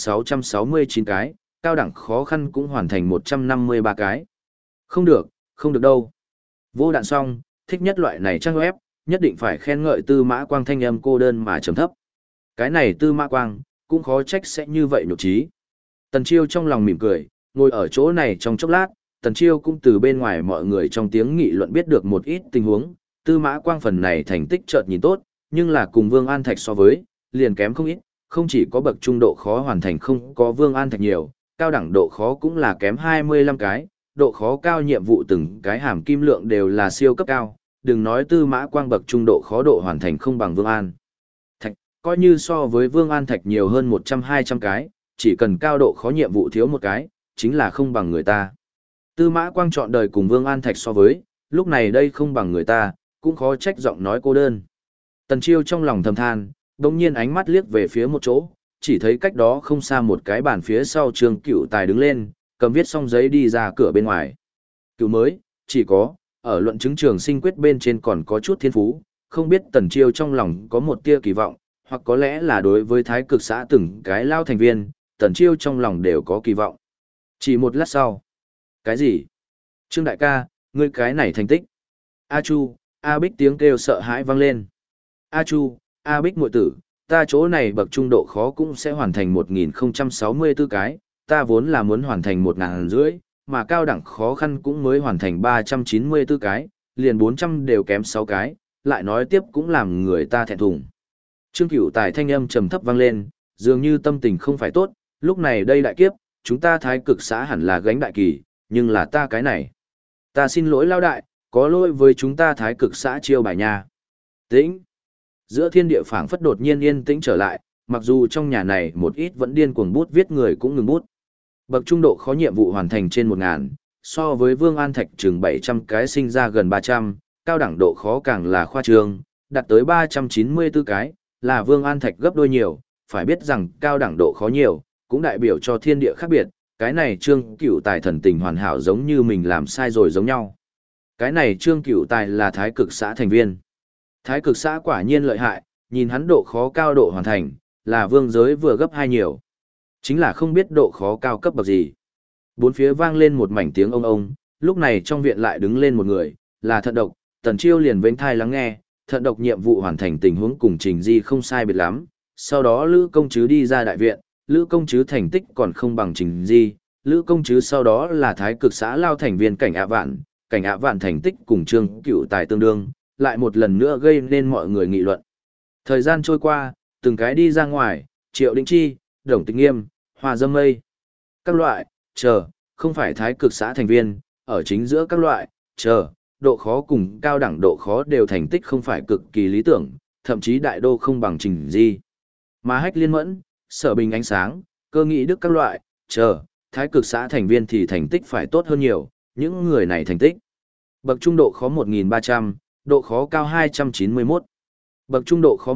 Speaker 1: 669 cái, cao đẳng khó khăn cũng hoàn thành 153 cái. Không được đâu. Vô đạn xong, thích nhất loại này trang web, nhất định phải khen ngợi Tư Mã Quang thanh âm cô đơn mà trầm thấp. Cái này Tư Mã Quang, cũng khó trách sẽ như vậy nhục trí. Tần Chiêu trong lòng mỉm cười, ngồi ở chỗ này trong chốc lát, Tần Chiêu cũng từ bên ngoài mọi người trong tiếng nghị luận biết được một ít tình huống, Tư Mã Quang phần này thành tích chợt nhìn tốt, nhưng là cùng Vương An Thạch so với, liền kém không ít, không chỉ có bậc trung độ khó hoàn thành không có Vương An Thạch nhiều, cao đẳng độ khó cũng là kém 25 cái, độ khó cao nhiệm vụ từng cái hàm kim lượng đều là siêu cấp cao, đừng nói Tư Mã Quang bậc trung độ khó độ hoàn thành không bằng Vương An Thạch, coi như so với Vương An Thạch nhiều hơn 100-200 cái, chỉ cần cao độ khó nhiệm vụ thiếu một cái, chính là không bằng người ta. Tư Mã Quang chọn đời cùng Vương An Thạch so với, lúc này đây không bằng người ta, cũng khó trách giọng nói cô đơn. Tần Chiêu trong lòng thầm than, đồng nhiên ánh mắt liếc về phía một chỗ, chỉ thấy cách đó không xa một cái bàn phía sau Trương Cửu Tài đứng lên, cầm viết xong giấy đi ra cửa bên ngoài. Cửu mới, chỉ có, ở luận chứng trường sinh quyết bên trên còn có chút thiên phú, không biết Tần Chiêu trong lòng có một tia kỳ vọng, hoặc có lẽ là đối với thái cực xã từng cái lao thành viên, Tần Chiêu trong lòng đều có kỳ vọng. Chỉ một lát sau. Cái gì? Trương đại ca, ngươi cái này thành tích. A Chu, A Bích tiếng kêu sợ hãi vang lên. A Chu, A Bích muội tử, ta chỗ này bậc trung độ khó cũng sẽ hoàn thành 1064 cái, ta vốn là muốn hoàn thành 1500, mà cao đẳng khó khăn cũng mới hoàn thành 394 cái, liền 400 đều kém 6 cái, lại nói tiếp cũng làm người ta thẹn thùng. Trương Cửu Tài thanh âm trầm thấp vang lên, dường như tâm tình không phải tốt, lúc này đây đại kiếp, chúng ta thái cực xã hẳn là gánh đại kỳ, nhưng là ta cái này. Ta xin lỗi lao đại, có lỗi với chúng ta thái cực xã Chiêu Bài nha. Tĩnh. Giữa thiên địa phảng phất đột nhiên yên tĩnh trở lại, mặc dù trong nhà này một ít vẫn điên cuồng bút viết người cũng ngừng bút. Bậc trung độ khó nhiệm vụ hoàn thành trên 1000, so với Vương An Thạch chừng 700 cái sinh ra gần 300, cao đẳng độ khó càng là khoa trương, đạt tới 394 cái, là Vương An Thạch gấp đôi nhiều, phải biết rằng cao đẳng độ khó nhiều, cũng đại biểu cho thiên địa khác biệt, cái này Trương Cửu Tài thần tình hoàn hảo giống như mình làm sai rồi giống nhau. Cái này Trương Cửu Tài là thái cực xã thành viên. Thái cực xã quả nhiên lợi hại, nhìn hắn độ khó cao độ hoàn thành, là vương giới vừa gấp 2 nhiều. Chính là không biết độ khó cao cấp bậc gì. Bốn phía vang lên một mảnh tiếng ông, lúc này trong viện lại đứng lên một người, là Thận Độc, Tần Chiêu liền vênh thai lắng nghe, thận độc nhiệm vụ hoàn thành tình huống cùng Trình Di không sai biệt lắm. Sau đó Lữ Công Trứ đi ra đại viện, Lữ Công Trứ thành tích còn không bằng Trình Di. Lữ Công Trứ sau đó là Thái Cực xã Lao thành viên Cảnh Ạ Vạn thành tích cùng Trương Cựu Tài tương đương, lại một lần nữa gây nên mọi người nghị luận. Thời gian trôi qua, từng cái đi ra ngoài, Triệu Đĩnh Chi, Đồng Tịch Nghiêm, Hoa Dâm Mây. Các loại, không phải Thái Cực xã thành viên, ở chính giữa các loại, độ khó cùng cao đẳng độ khó đều thành tích không phải cực kỳ lý tưởng, thậm chí đại đô không bằng Trình Di. Mà Hách Liên Mẫn, Sở Bình Ánh Sáng, Cơ Nghị Đức các loại, Thái Cực xã thành viên thì thành tích phải tốt hơn nhiều, những người này thành tích. Bậc trung độ khó 1300, độ khó cao 291. Bậc trung độ khó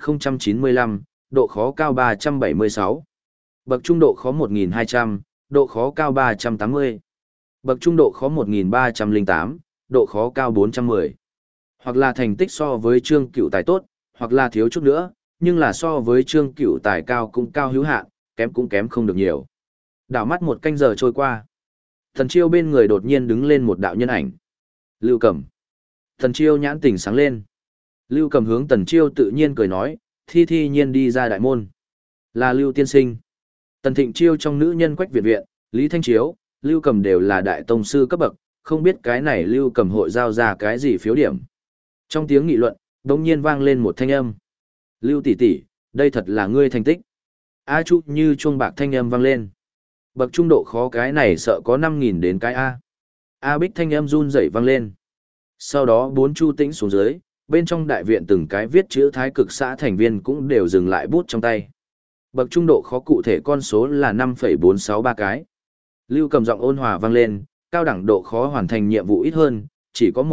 Speaker 1: 1095, độ khó cao 376. Bậc trung độ khó 1200, độ khó cao 380. Bậc trung độ khó 1308, độ khó cao 410. Hoặc là thành tích so với Trương Cựu Tài tốt, hoặc là thiếu chút nữa, nhưng là so với Trương Cựu Tài cao cũng cao hữu hạn, kém cũng kém không được nhiều. Đảo mắt một canh giờ trôi qua. Tần Chiêu bên người đột nhiên đứng lên một đạo nhân ảnh. Lưu Cầm. Tần Chiêu nhãn tỉnh sáng lên. Lưu Cầm hướng Tần Chiêu tự nhiên cười nói, thi nhiên đi ra đại môn. Là Lưu tiên sinh. Tần Thịnh Chiêu trong nữ nhân Quách Việt viện, Lý Thanh Chiếu, Lưu Cầm đều là đại tông sư cấp bậc, không biết cái này Lưu Cầm hội giao ra cái gì phiếu điểm. Trong tiếng nghị luận, đột nhiên vang lên một thanh âm. Lưu tỷ tỷ, đây thật là ngươi thành tích. A Chu như chuông bạc thanh âm vang lên. Bậc trung độ khó cái này sợ có 5.000 đến cái A. A Bích thanh âm run rẩy vang lên. Sau đó 4 Chu Tĩnh xuống dưới, bên trong đại viện từng cái viết chữ Thái Cực xã thành viên cũng đều dừng lại bút trong tay. Bậc trung độ khó cụ thể con số là 5,463 cái. Lưu Cầm giọng ôn hòa vang lên, cao đẳng độ khó hoàn thành nhiệm vụ ít hơn, chỉ có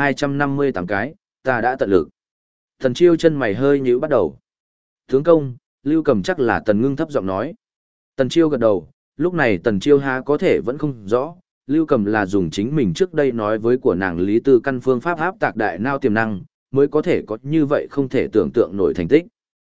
Speaker 1: 1.258 cái, ta đã tận lực. Tần Chiêu chân mày hơi nhíu bắt đầu. Tướng công, Lưu Cầm chắc là Tần Ngưng thấp giọng nói. Tần Chiêu gật đầu, lúc này Tần Chiêu há có thể vẫn không rõ, Lưu Cầm là dùng chính mình trước đây nói với của nàng Lý Tư căn phương pháp áp tạc đại nao tiềm năng, mới có thể có như vậy không thể tưởng tượng nổi thành tích.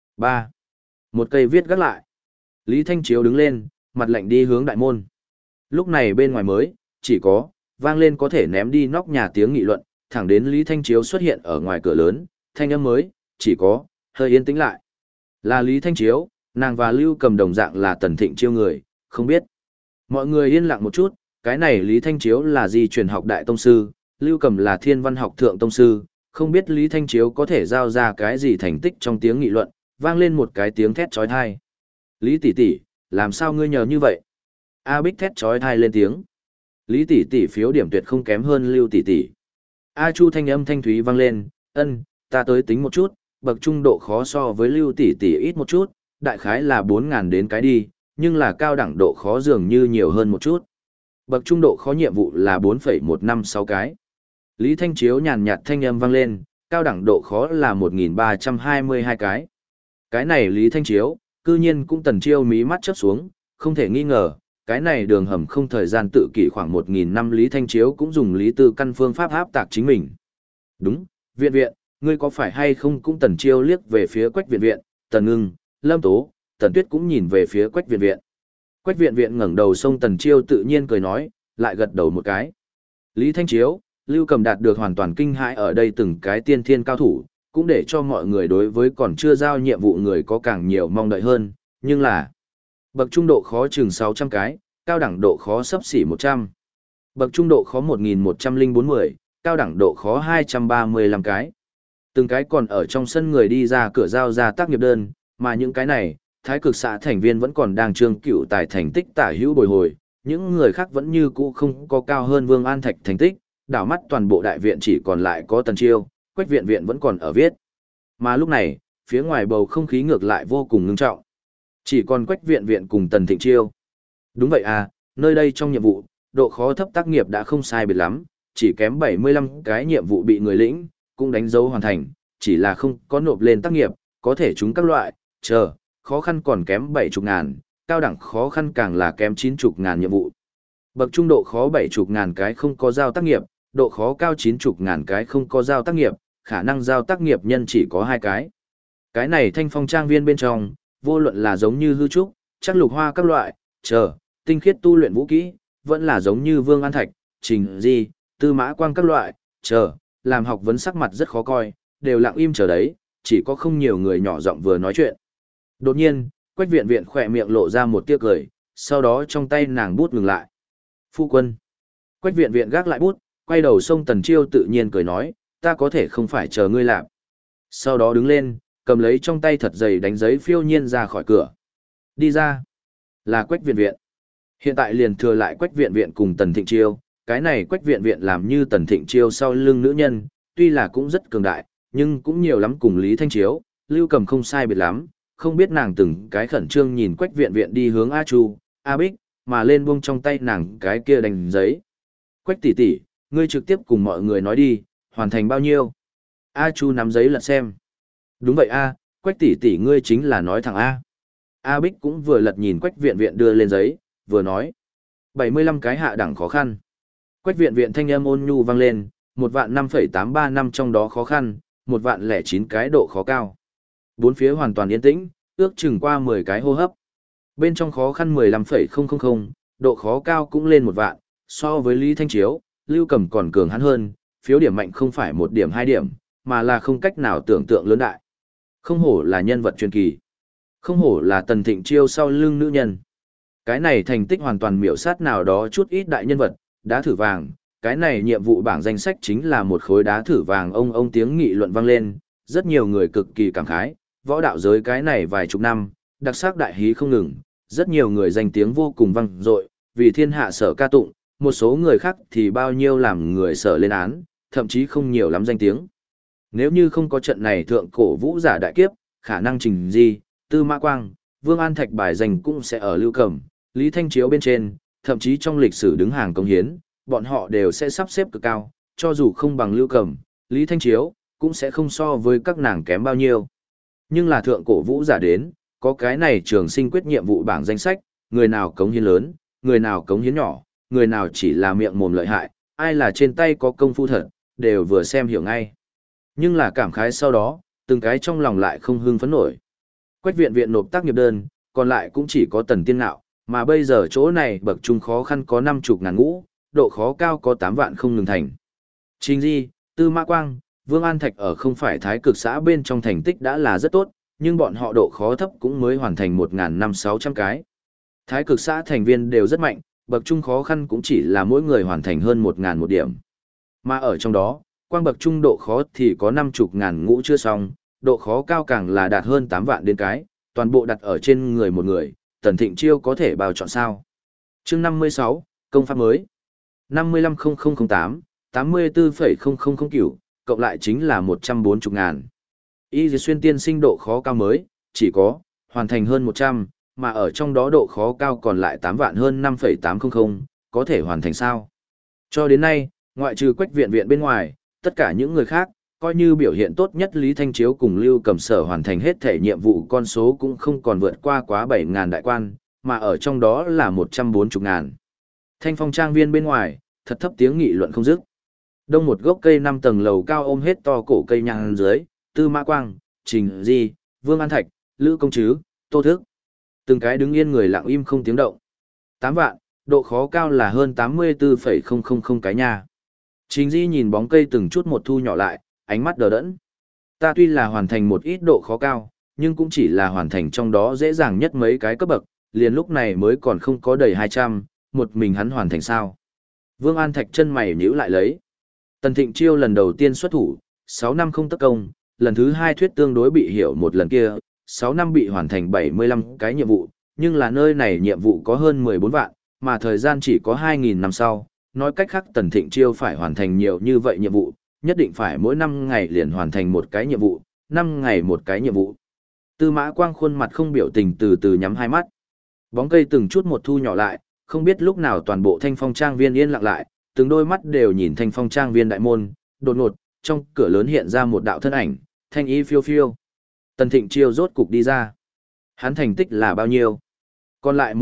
Speaker 1: 3. Một cây viết gác lại. Lý Thanh Chiếu đứng lên, mặt lạnh đi hướng đại môn. Lúc này bên ngoài mới, chỉ có, vang lên có thể ném đi nóc nhà tiếng nghị luận, thẳng đến Lý Thanh Chiếu xuất hiện ở ngoài cửa lớn, thanh âm mới, chỉ có, hơi yên tĩnh lại. Là Lý Thanh Chiếu, nàng và Lưu Cầm đồng dạng là Tần Thịnh Chiêu người, không biết. Mọi người yên lặng một chút, cái này Lý Thanh Chiếu là di truyền học đại tông sư, Lưu Cầm là thiên văn học thượng tông sư, không biết Lý Thanh Chiếu có thể giao ra cái gì thành tích trong tiếng nghị luận, vang lên một cái tiếng thét chói tai. Lý tỷ tỷ, làm sao ngươi nhờ như vậy? A Bích thét chói tai lên tiếng. Lý tỷ tỷ phiếu điểm tuyệt không kém hơn Lưu tỷ tỷ. A Chu thanh âm thanh thúy vang lên, ta tới tính một chút, bậc trung độ khó so với Lưu tỷ tỷ ít một chút, đại khái là 4.000 đến cái đi, nhưng là cao đẳng độ khó dường như nhiều hơn một chút. Bậc trung độ khó nhiệm vụ là 4,156 cái. Lý Thanh Chiếu nhàn nhạt thanh âm vang lên, cao đẳng độ khó là 1.322 cái. Cái này Lý Thanh Chiếu, cư nhiên cũng Tần Chiêu mí mắt chớp xuống, không thể nghi ngờ, cái này đường hầm không thời gian tự kỷ khoảng 1.000 năm Lý Thanh Chiếu cũng dùng Lý Tư căn phương pháp áp tạc chính mình. Đúng, viện, ngươi có phải hay không cũng Tần Chiêu liếc về phía Quách viện, Tần Ngưng, Lâm Tố, Tần Tuyết cũng nhìn về phía Quách viện. Quách viện ngẩng đầu xông Tần Chiêu tự nhiên cười nói, lại gật đầu một cái. Lý Thanh Chiếu, Lưu Cầm đạt được hoàn toàn kinh hãi ở đây từng cái tiên thiên cao thủ, cũng để cho mọi người đối với còn chưa giao nhiệm vụ người có càng nhiều mong đợi hơn, nhưng là bậc trung độ khó chừng 600 cái, cao đẳng độ khó xấp xỉ 100. Bậc trung độ khó 1140, cao đẳng độ khó 235 cái. Từng cái còn ở trong sân người đi ra cửa giao ra tác nghiệp đơn, mà những cái này, Thái Cực xã thành viên vẫn còn đang Trương Cựu Tài thành tích tả hữu bồi hồi, những người khác vẫn như cũ không có cao hơn Vương An Thạch thành tích, đảo mắt toàn bộ đại viện chỉ còn lại có Tần Chiêu, Quách viện vẫn còn ở viết. Mà lúc này, phía ngoài bầu không khí ngược lại vô cùng ngưng trọng. Chỉ còn Quách viện cùng Tần Thịnh Chiêu. Đúng vậy à, nơi đây trong nhiệm vụ, độ khó thấp tác nghiệp đã không sai biệt lắm, chỉ kém 75 cái nhiệm vụ bị người lĩnh, cũng đánh dấu hoàn thành, chỉ là không có nộp lên tác nghiệp, có thể chúng các loại, khó khăn còn kém 70.000, cao đẳng khó khăn càng là kém 90.000 nhiệm vụ. Bậc trung độ khó 70.000 cái không có giao tác nghiệp, độ khó cao 90.000 cái không có giao tác nghiệp, khả năng giao tác nghiệp nhân chỉ có 2 cái. Cái này Thanh Phong trang viên bên trong, vô luận là giống như hư trúc, chắc lục hoa các loại, tinh khiết tu luyện vũ kỹ, vẫn là giống như Vương An Thạch, Trình Di, Tư Mã Quang các loại, làm học vấn sắc mặt rất khó coi, đều lặng im chờ đấy, chỉ có không nhiều người nhỏ giọng vừa nói chuyện. Đột nhiên, Quách Viện Viện khỏe miệng lộ ra một tia cười, sau đó trong tay nàng bút ngừng lại. Phu quân. Quách Viện Viện gác lại bút, quay đầu xông Tần Chiêu tự nhiên cười nói, ta có thể không phải chờ ngươi làm. Sau đó đứng lên, cầm lấy trong tay thật dày đánh giấy phiêu nhiên ra khỏi cửa. Đi ra. Là Quách Viện Viện. Hiện tại liền thừa lại Quách Viện Viện cùng Tần Thịnh Chiêu, cái này Quách Viện Viện làm như Tần Thịnh Chiêu sau lưng nữ nhân, tuy là cũng rất cường đại, nhưng cũng nhiều lắm cùng Lý Thanh Chiếu, Lưu Cầm không sai biệt lắm, không biết nàng từng cái khẩn trương nhìn Quách Viện Viện đi hướng A Chu, A Bích, mà lên buông trong tay nàng cái kia đánh giấy. Quách tỷ tỷ, ngươi trực tiếp cùng mọi người nói đi, hoàn thành bao nhiêu? A Chu nắm giấy lật xem. Đúng vậy a, Quách tỷ tỷ ngươi chính là nói thẳng A. A Bích cũng vừa lật nhìn Quách Viện Viện đưa lên giấy, vừa nói. 75 cái hạ đẳng khó khăn. Quách Viện Viện thanh âm ôn nhu vang lên, 1.5,835 trong đó khó khăn, 1.009 cái độ khó cao. Bốn phía hoàn toàn yên tĩnh, ước chừng qua 10 cái hô hấp. Bên trong khó khăn 15,000, độ khó cao cũng lên 1 vạn, so với Lý Thanh Chiếu, Lưu Cầm còn cường hắn hơn, phiếu điểm mạnh không phải 1 điểm 2 điểm, mà là không cách nào tưởng tượng lớn đại. Không hổ là nhân vật truyền kỳ. Không hổ là Tần Thịnh Chiêu sau lưng nữ nhân. Cái này thành tích hoàn toàn miểu sát nào đó chút ít đại nhân vật, đá thử vàng. Cái này nhiệm vụ bảng danh sách chính là một khối đá thử vàng, ông tiếng nghị luận vang lên, rất nhiều người cực kỳ cảm khái, võ đạo giới cái này vài chục năm, đặc sắc đại hí không ngừng, rất nhiều người danh tiếng vô cùng vang dội, vì thiên hạ sở ca tụng, một số người khác thì bao nhiêu làm người sở lên án, thậm chí không nhiều lắm danh tiếng. Nếu như không có trận này thượng cổ vũ giả đại kiếp, khả năng Trình Di, Tư Mã Quang, Vương An Thạch bài danh cũng sẽ ở Lưu Cẩm, Lý Thanh Chiếu bên trên, thậm chí trong lịch sử đứng hàng công hiến, bọn họ đều sẽ sắp xếp cực cao, cho dù không bằng Lưu Cẩm, Lý Thanh Chiếu, cũng sẽ không so với các nàng kém bao nhiêu. Nhưng là thượng cổ vũ giả đến, có cái này trường sinh quyết nhiệm vụ bảng danh sách, người nào cống hiến lớn, người nào cống hiến nhỏ, người nào chỉ là miệng mồm lợi hại, ai là trên tay có công phu thật, đều vừa xem hiểu ngay. Nhưng là cảm khái sau đó, từng cái trong lòng lại không hưng phấn nổi. Quách Viện Viện nộp tác nghiệp đơn, còn lại cũng chỉ có Tần Tiên Nạo, mà bây giờ chỗ này bậc trung khó khăn có 50.000 ngũ, độ khó cao có 8 vạn không ngừng thành. Trình Di, Tư Mã Quang, Vương An Thạch ở không phải thái cực xã bên trong thành tích đã là rất tốt, nhưng bọn họ độ khó thấp cũng mới hoàn thành 1.500-600 cái. Thái cực xã thành viên đều rất mạnh, bậc trung khó khăn cũng chỉ là mỗi người hoàn thành hơn 1.000 một điểm. Mà ở trong đó, quang bậc trung độ khó thì có 50.000 ngũ chưa xong, độ khó cao càng là đạt hơn 8 vạn đến cái, toàn bộ đặt ở trên người một người, Tần Thịnh Chiêu có thể bao chọn sao. Chương 56, công pháp mới. 55.008, 84.000 cửu, cộng lại chính là 140.000. Y Dì Xuyên tiên sinh độ khó cao mới, chỉ có, hoàn thành hơn 100, mà ở trong đó độ khó cao còn lại 8 vạn hơn 5.800, có thể hoàn thành sao. Cho đến nay, ngoại trừ Quách Viện Viện bên ngoài, tất cả những người khác, coi như biểu hiện tốt nhất Lý Thanh Chiếu cùng Lưu Cầm Sở hoàn thành hết thể nhiệm vụ con số cũng không còn vượt qua quá 7.000 đại quan, mà ở trong đó là 140.000. Thanh Phong trang viên bên ngoài, thật thấp tiếng nghị luận không dứt. Đông một gốc cây 5 tầng lầu cao ôm hết to cổ cây nhang dưới, Tư Mã Quang, Trình Di, Vương An Thạch, Lữ Công Trứ, Tô Thức. Từng cái đứng yên người lặng im không tiếng động. 8 vạn, độ khó cao là hơn 84.000 cái nha. Trình Di nhìn bóng cây từng chút một thu nhỏ lại, ánh mắt đờ đẫn. Ta tuy là hoàn thành một ít độ khó cao, nhưng cũng chỉ là hoàn thành trong đó dễ dàng nhất mấy cái cấp bậc, liền lúc này mới còn không có đầy 200, một mình hắn hoàn thành sao. Vương An Thạch chân mày nhíu lại lấy. Tần Thịnh Chiêu lần đầu tiên xuất thủ, 6 năm không tất công, lần thứ 2 thuyết tương đối bị hiểu một lần kia, 6 năm bị hoàn thành 75 cái nhiệm vụ, nhưng là nơi này nhiệm vụ có hơn 14 vạn, mà thời gian chỉ có 2.000 năm sau, nói cách khác Tần Thịnh Chiêu phải hoàn thành nhiều như vậy nhiệm vụ, nhất định phải mỗi 5 ngày liền hoàn thành một cái nhiệm vụ, 5 ngày một cái nhiệm vụ. Tư Mã Quang khuôn mặt không biểu tình từ từ nhắm hai mắt. Bóng cây từng chút một thu nhỏ lại, không biết lúc nào toàn bộ Thanh Phong trang viên yên lặng lại, từng đôi mắt đều nhìn Thanh Phong trang viên đại môn, đột ngột, trong cửa lớn hiện ra một đạo thân ảnh, thanh y phiêu phiêu. Tần Thịnh Chiêu rốt cục đi ra. Hắn thành tích là bao nhiêu? Còn lại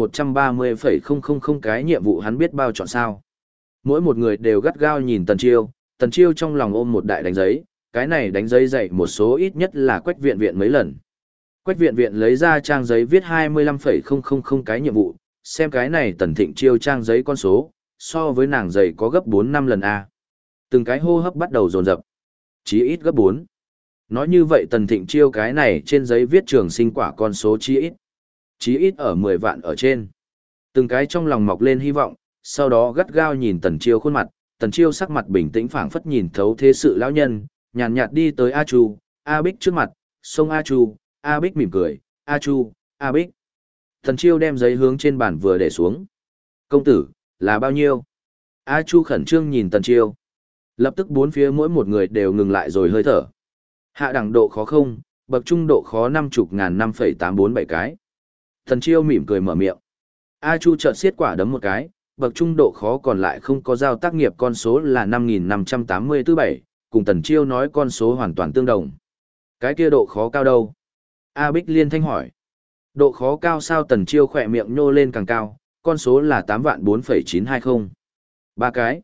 Speaker 1: 130.000 cái nhiệm vụ hắn biết bao chọn sao? Mỗi một người đều gắt gao nhìn Tần Chiêu trong lòng ôm một đại đánh giấy, cái này đánh giấy dạy một số ít nhất là Quách Viện Viện mấy lần. Quách Viện Viện lấy ra trang giấy viết 25.000 cái nhiệm vụ, xem cái này Tần Thịnh Chiêu trang giấy con số, so với nàng giày có gấp 4-5 lần A. Từng cái hô hấp bắt đầu dồn dập. chí ít gấp 4. Nói như vậy Tần Thịnh Chiêu cái này trên giấy viết trường sinh quả con số chí ít ở 10 vạn ở trên. Từng cái trong lòng mọc lên hy vọng, sau đó gắt gao nhìn Tần Chiêu khuôn mặt, Tần Chiêu sắc mặt bình tĩnh phảng phất nhìn thấu thế sự lão nhân, nhàn nhạt đi tới A Chu, A Bích trước mặt, xông A Chu, A Bích mỉm cười, A Chu, A Bích. Tần Chiêu đem giấy hướng trên bàn vừa để xuống. Công tử, là bao nhiêu? A Chu khẩn trương nhìn Tần Chiêu. Lập tức bốn phía mỗi một người đều ngừng lại rồi hơi thở. Hạ đẳng độ khó không, bậc trung độ khó 50.000 5,847 cái. Tần Chiêu mỉm cười mở miệng. A Chu chợt xiết quả đấm một cái, bậc trung độ khó còn lại không có giao tác nghiệp con số là 5.584,7, cùng Tần Chiêu nói con số hoàn toàn tương đồng. Cái kia độ khó cao đâu? A Bích liên thanh hỏi. Độ khó cao sao? Tần Chiêu khỏe miệng nhô lên càng cao, con số là 8.4,920. Ba cái.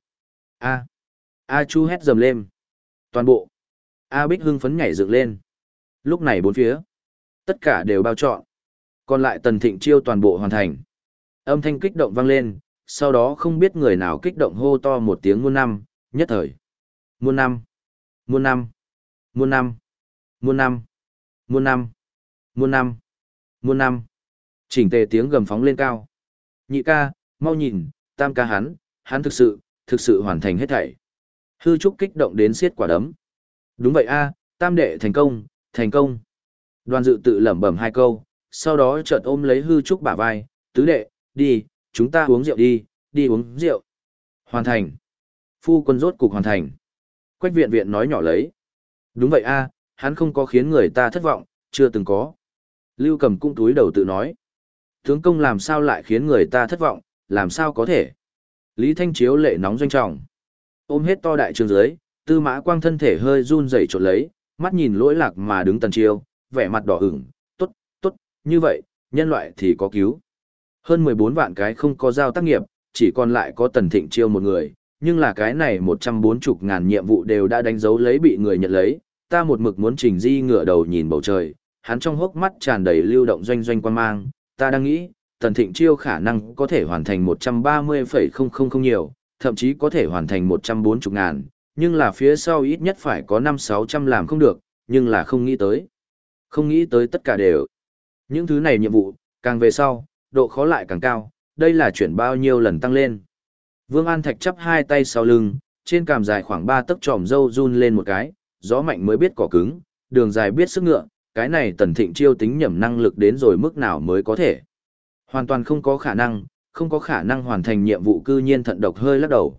Speaker 1: A Chu hét dầm lên. Toàn bộ. A Bích hưng phấn nhảy dựng lên. Lúc này bốn phía, tất cả đều bao trọn. Còn lại Tần Thịnh Chiêu toàn bộ hoàn thành. Âm thanh kích động vang lên, sau đó không biết người nào kích động hô to một tiếng muôn năm, nhất thời. Muôn năm, muôn năm, muôn năm, muôn năm, muôn năm, muôn năm, muôn năm. Chỉnh tề tiếng gầm phóng lên cao. Nhị ca, mau nhìn, tam ca hắn thực sự hoàn thành hết thảy. Hư Trúc kích động đến siết quả đấm. Đúng vậy a, tam đệ thành công, thành công. Đoàn Dự tự lẩm bẩm hai câu, sau đó chợt ôm lấy Hư Trúc bả vai, tứ đệ, đi, chúng ta uống rượu đi uống rượu. Hoàn thành. Phu quân rốt cục hoàn thành. Quách viện viện nói nhỏ lấy. Đúng vậy a, hắn không có khiến người ta thất vọng, chưa từng có. Lưu Cầm cũng túi đầu tự nói. Tướng công làm sao lại khiến người ta thất vọng, làm sao có thể. Lý Thanh Chiếu lệ nóng doanh trọng. Ôm hết to đại trường dưới, Tư Mã Quang thân thể hơi run rẩy trột lấy, mắt nhìn lỗi lạc mà đứng Tần Chiêu, vẻ mặt đỏ ửng, tốt, như vậy, nhân loại thì có cứu. Hơn 14 vạn cái không có giao tác nghiệp, chỉ còn lại có Tần Thịnh Chiêu một người, nhưng là cái này 140.000 nhiệm vụ đều đã đánh dấu lấy bị người nhận lấy, ta một mực muốn Trình Di ngửa đầu nhìn bầu trời, hắn trong hốc mắt tràn đầy lưu động doanh doanh quan mang, ta đang nghĩ, Tần Thịnh Chiêu khả năng có thể hoàn thành 130,000 nhiều, thậm chí có thể hoàn thành 140.000, nhưng là phía sau ít nhất phải có 500-600 làm không được, nhưng là không nghĩ tới. Không nghĩ tới tất cả đều. Những thứ này nhiệm vụ, càng về sau, độ khó lại càng cao, đây là chuyển bao nhiêu lần tăng lên. Vương An Thạch chắp hai tay sau lưng, trên cằm dài khoảng 3 tấc tròm râu run lên một cái, gió mạnh mới biết cỏ cứng, đường dài biết sức ngựa, cái này Tần Thịnh Chiêu tính nhẩm năng lực đến rồi mức nào mới có thể. Hoàn toàn không có khả năng hoàn thành nhiệm vụ, cư nhiên thận độc hơi lắc đầu.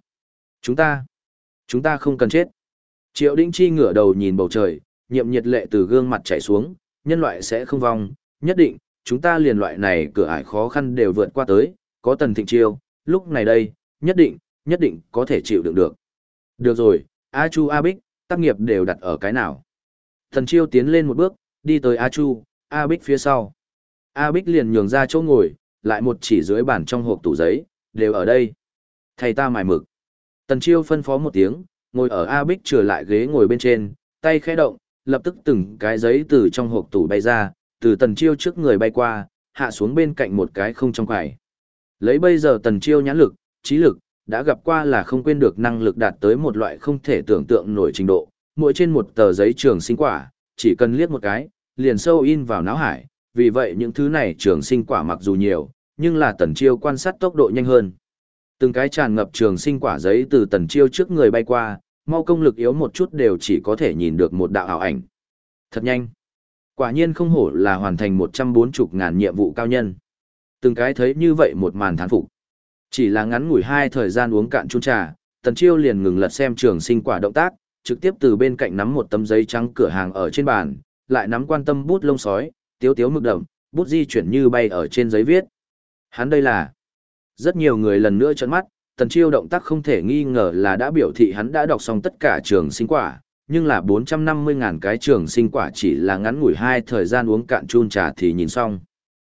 Speaker 1: Chúng ta không cần chết. Triệu Đĩnh Chi ngửa đầu nhìn bầu trời, nhiệm nhiệt lệ từ gương mặt chảy xuống, nhân loại sẽ không vong, nhất định, chúng ta liền loại này cửa ải khó khăn đều vượt qua tới, có Tần Thịnh Chiêu, lúc này đây, nhất định có thể chịu đựng được. Được rồi, A Chu A Bích, tác nghiệp đều đặt ở cái nào. Tần Chiêu tiến lên một bước, đi tới A Chu, A Bích phía sau. A Bích liền nhường ra chỗ ngồi, lại một chỉ dưới bàn trong hộp tủ giấy, đều ở đây. Thầy ta mài mực. Tần Chiêu phân phó một tiếng, ngồi ở A Bích trở lại ghế ngồi bên trên, tay khẽ động, lập tức từng cái giấy từ trong hộp tủ bay ra, từ Tần Chiêu trước người bay qua, hạ xuống bên cạnh một cái không trong quầy. Lấy bây giờ Tần Chiêu nhãn lực, trí lực, đã gặp qua là không quên được năng lực đạt tới một loại không thể tưởng tượng nổi trình độ, mỗi trên một tờ giấy trường sinh quả, chỉ cần liếc một cái, liền sâu in vào não hải, vì vậy những thứ này trường sinh quả mặc dù nhiều, nhưng là Tần Chiêu quan sát tốc độ nhanh hơn. Từng cái tràn ngập trường sinh quả giấy từ Tần Chiêu trước người bay qua, mau công lực yếu một chút đều chỉ có thể nhìn được một đạo ảo ảnh. Thật nhanh. Quả nhiên không hổ là hoàn thành 140.000 nhiệm vụ cao nhân. Từng cái thấy như vậy một màn thán phục. Chỉ là ngắn ngủi hai thời gian uống cạn chung trà, Tần Chiêu liền ngừng lật xem trường sinh quả động tác, trực tiếp từ bên cạnh nắm một tấm giấy trắng cửa hàng ở trên bàn, lại nắm quan tâm bút lông sói, tiếu tiếu mực đậm, bút di chuyển như bay ở trên giấy viết. Hắn đây là... Rất nhiều người lần nữa trợn mắt, Tần Chiêu động tác không thể nghi ngờ là đã biểu thị hắn đã đọc xong tất cả trường sinh quả, nhưng là 450.000 cái trường sinh quả chỉ là ngắn ngủi hai thời gian uống cạn chun trà thì nhìn xong.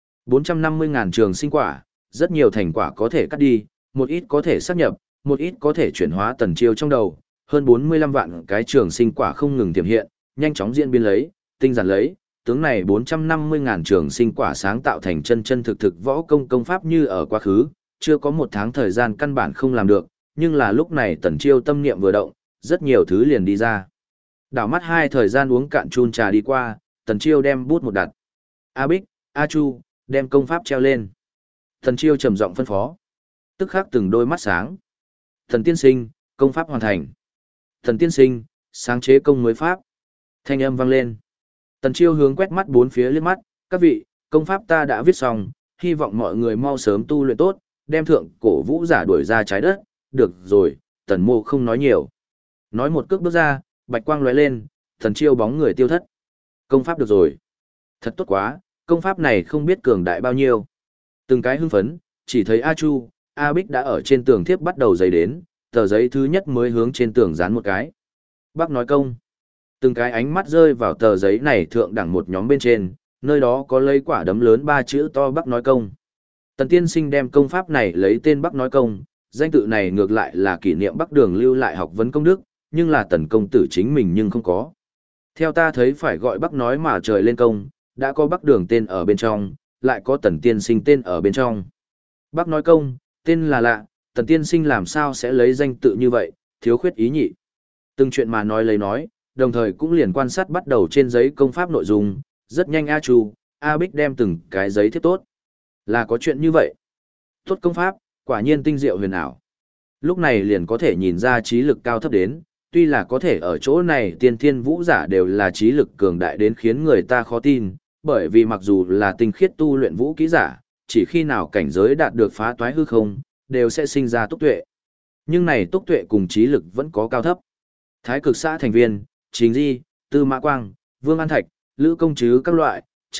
Speaker 1: 450.000 trường sinh quả, rất nhiều thành quả có thể cắt đi, một ít có thể sáp nhập, một ít có thể chuyển hóa Tần Chiêu trong đầu, hơn 45 vạn cái trường sinh quả không ngừng tiềm hiện, nhanh chóng diễn biến lấy, tinh giản lấy, tướng này 450.000 trường sinh quả sáng tạo thành chân chân thực thực võ công pháp như ở quá khứ, chưa có một tháng thời gian căn bản không làm được, nhưng là lúc này Tần Chiêu tâm niệm vừa động, rất nhiều thứ liền đi ra. Đảo mắt hai thời gian uống cạn chun trà đi qua, Tần Chiêu đem bút một đặt. A Bích, A Chu, đem công pháp treo lên. Tần Chiêu trầm giọng phân phó. Tức khắc từng đôi mắt sáng. Thần tiên sinh, công pháp hoàn thành. Thần tiên sinh, sáng chế công mới pháp. Thanh âm vang lên. Tần Chiêu hướng quét mắt bốn phía liếc mắt, các vị, công pháp ta đã viết xong, hy vọng mọi người mau sớm tu luyện tốt, đem thượng cổ vũ giả đuổi ra trái đất. Được rồi, Tần Mô không nói nhiều. Nói một cước bước ra, bạch quang lóe lên, Tần Chiêu bóng người tiêu thất. Công pháp được rồi. Thật tốt quá, công pháp này không biết cường đại bao nhiêu. Từng cái hưng phấn, chỉ thấy A Chu, A Bích đã ở trên tường thiếp bắt đầu giấy đến, tờ giấy thứ nhất mới hướng trên tường dán một cái. Bác nói công. Từng cái ánh mắt rơi vào tờ giấy này thượng đẳng một nhóm bên trên, nơi đó có lấy quả đấm lớn 3 chữ to Bác nói công. Tần tiên sinh đem công pháp này lấy tên Bác nói công, danh tự này ngược lại là kỷ niệm Bắc Đường lưu lại học vấn công đức, nhưng là Tần công tử chính mình nhưng không có. Theo ta thấy phải gọi Bác nói mà trời lên công, đã có Bắc Đường tên ở bên trong, lại có Tần tiên sinh tên ở bên trong. Bác nói công, tên là lạ, Tần tiên sinh làm sao sẽ lấy danh tự như vậy, thiếu khuyết ý nhị. Từng chuyện mà nói lấy nói, đồng thời cũng liền quan sát bắt đầu trên giấy công pháp nội dung, rất nhanh A Chu, A Bích đem từng cái giấy thiết tốt. Là có chuyện như vậy. Tốt công pháp, quả nhiên tinh diệu huyền ảo. Lúc này liền có thể nhìn ra trí lực cao thấp đến, tuy là có thể ở chỗ này tiên thiên vũ giả đều là trí lực cường đại đến khiến người ta khó tin, bởi vì mặc dù là tinh khiết tu luyện vũ kỹ giả, chỉ khi nào cảnh giới đạt được phá toái hư không, đều sẽ sinh ra túc tuệ. Nhưng này túc tuệ cùng trí lực vẫn có cao thấp. Thái cực xã thành viên, Trình Di, Tư Mã Quang, Vương An Thạch, Lữ Công Trứ các loại,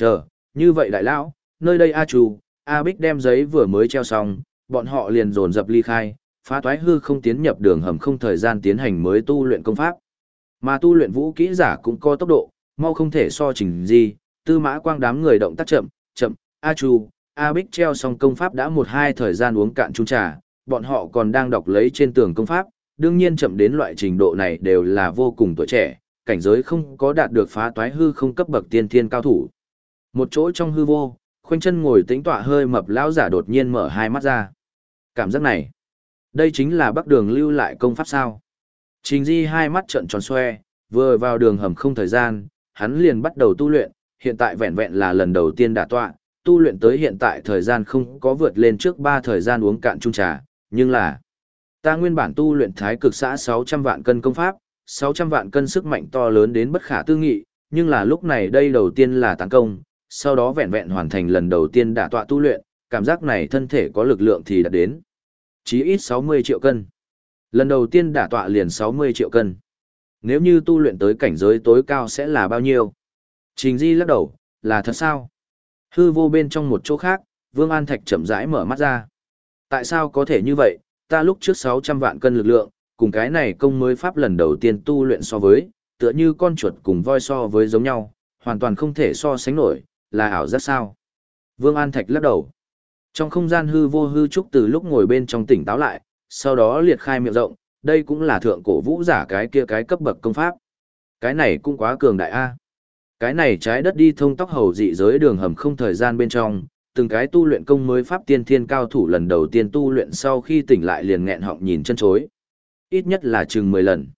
Speaker 1: như vậy đại lão, nơi đây A Chu, A Bích đem giấy vừa mới treo xong, bọn họ liền dồn dập ly khai, phá toái hư không tiến nhập đường hầm không thời gian tiến hành mới tu luyện công pháp. Mà tu luyện vũ kỹ giả cũng có tốc độ, mau không thể so Trình Di, Tư Mã Quang đám người động tác chậm, A Chu, A Bích treo xong công pháp đã 1-2 thời gian uống cạn chung trà, bọn họ còn đang đọc lấy trên tường công pháp, đương nhiên chậm đến loại trình độ này đều là vô cùng tuổi trẻ, cảnh giới không có đạt được phá toái hư không cấp bậc tiên thiên cao thủ. Một chỗ trong hư vô, khoanh chân ngồi tĩnh tọa hơi mập lão giả đột nhiên mở hai mắt ra. Cảm giác này, đây chính là Bắc Đường lưu lại công pháp sao? Trình Di hai mắt trợn tròn xoe, vừa vào đường hầm không thời gian, hắn liền bắt đầu tu luyện, hiện tại vẹn vẹn là lần đầu tiên đả tọa, tu luyện tới hiện tại thời gian không có vượt lên trước 3 thời gian uống cạn chung trà, nhưng là ta nguyên bản tu luyện thái cực xã 600 vạn cân công pháp, 600 vạn cân sức mạnh to lớn đến bất khả tư nghị, nhưng là lúc này đây đầu tiên là tấn công, sau đó vẹn vẹn hoàn thành lần đầu tiên đả tọa tu luyện, cảm giác này thân thể có lực lượng thì đạt đến chí ít 60 triệu cân. Lần đầu tiên đả tọa liền 60 triệu cân. Nếu như tu luyện tới cảnh giới tối cao sẽ là bao nhiêu? Trình Di lắc đầu, là thật sao? Hư vô bên trong một chỗ khác, Vương An Thạch chậm rãi mở mắt ra. Tại sao có thể như vậy? Ta lúc trước 600 vạn cân lực lượng, cùng cái này công mới pháp lần đầu tiên tu luyện so với, tựa như con chuột cùng voi so với giống nhau, hoàn toàn không thể so sánh nổi, là ảo giác sao? Vương An Thạch lắc đầu. Trong không gian hư vô hư trúc từ lúc ngồi bên trong tỉnh táo lại, sau đó liệt khai miệng rộng, đây cũng là thượng cổ vũ giả cái kia cái cấp bậc công pháp. Cái này cũng quá cường đại a. Cái này trái đất đi thông tóc hầu dị giới đường hầm không thời gian bên trong, từng cái tu luyện công mới pháp tiên thiên cao thủ lần đầu tiên tu luyện sau khi tỉnh lại liền nghẹn họng nhìn chân chối. Ít nhất là chừng 10 lần.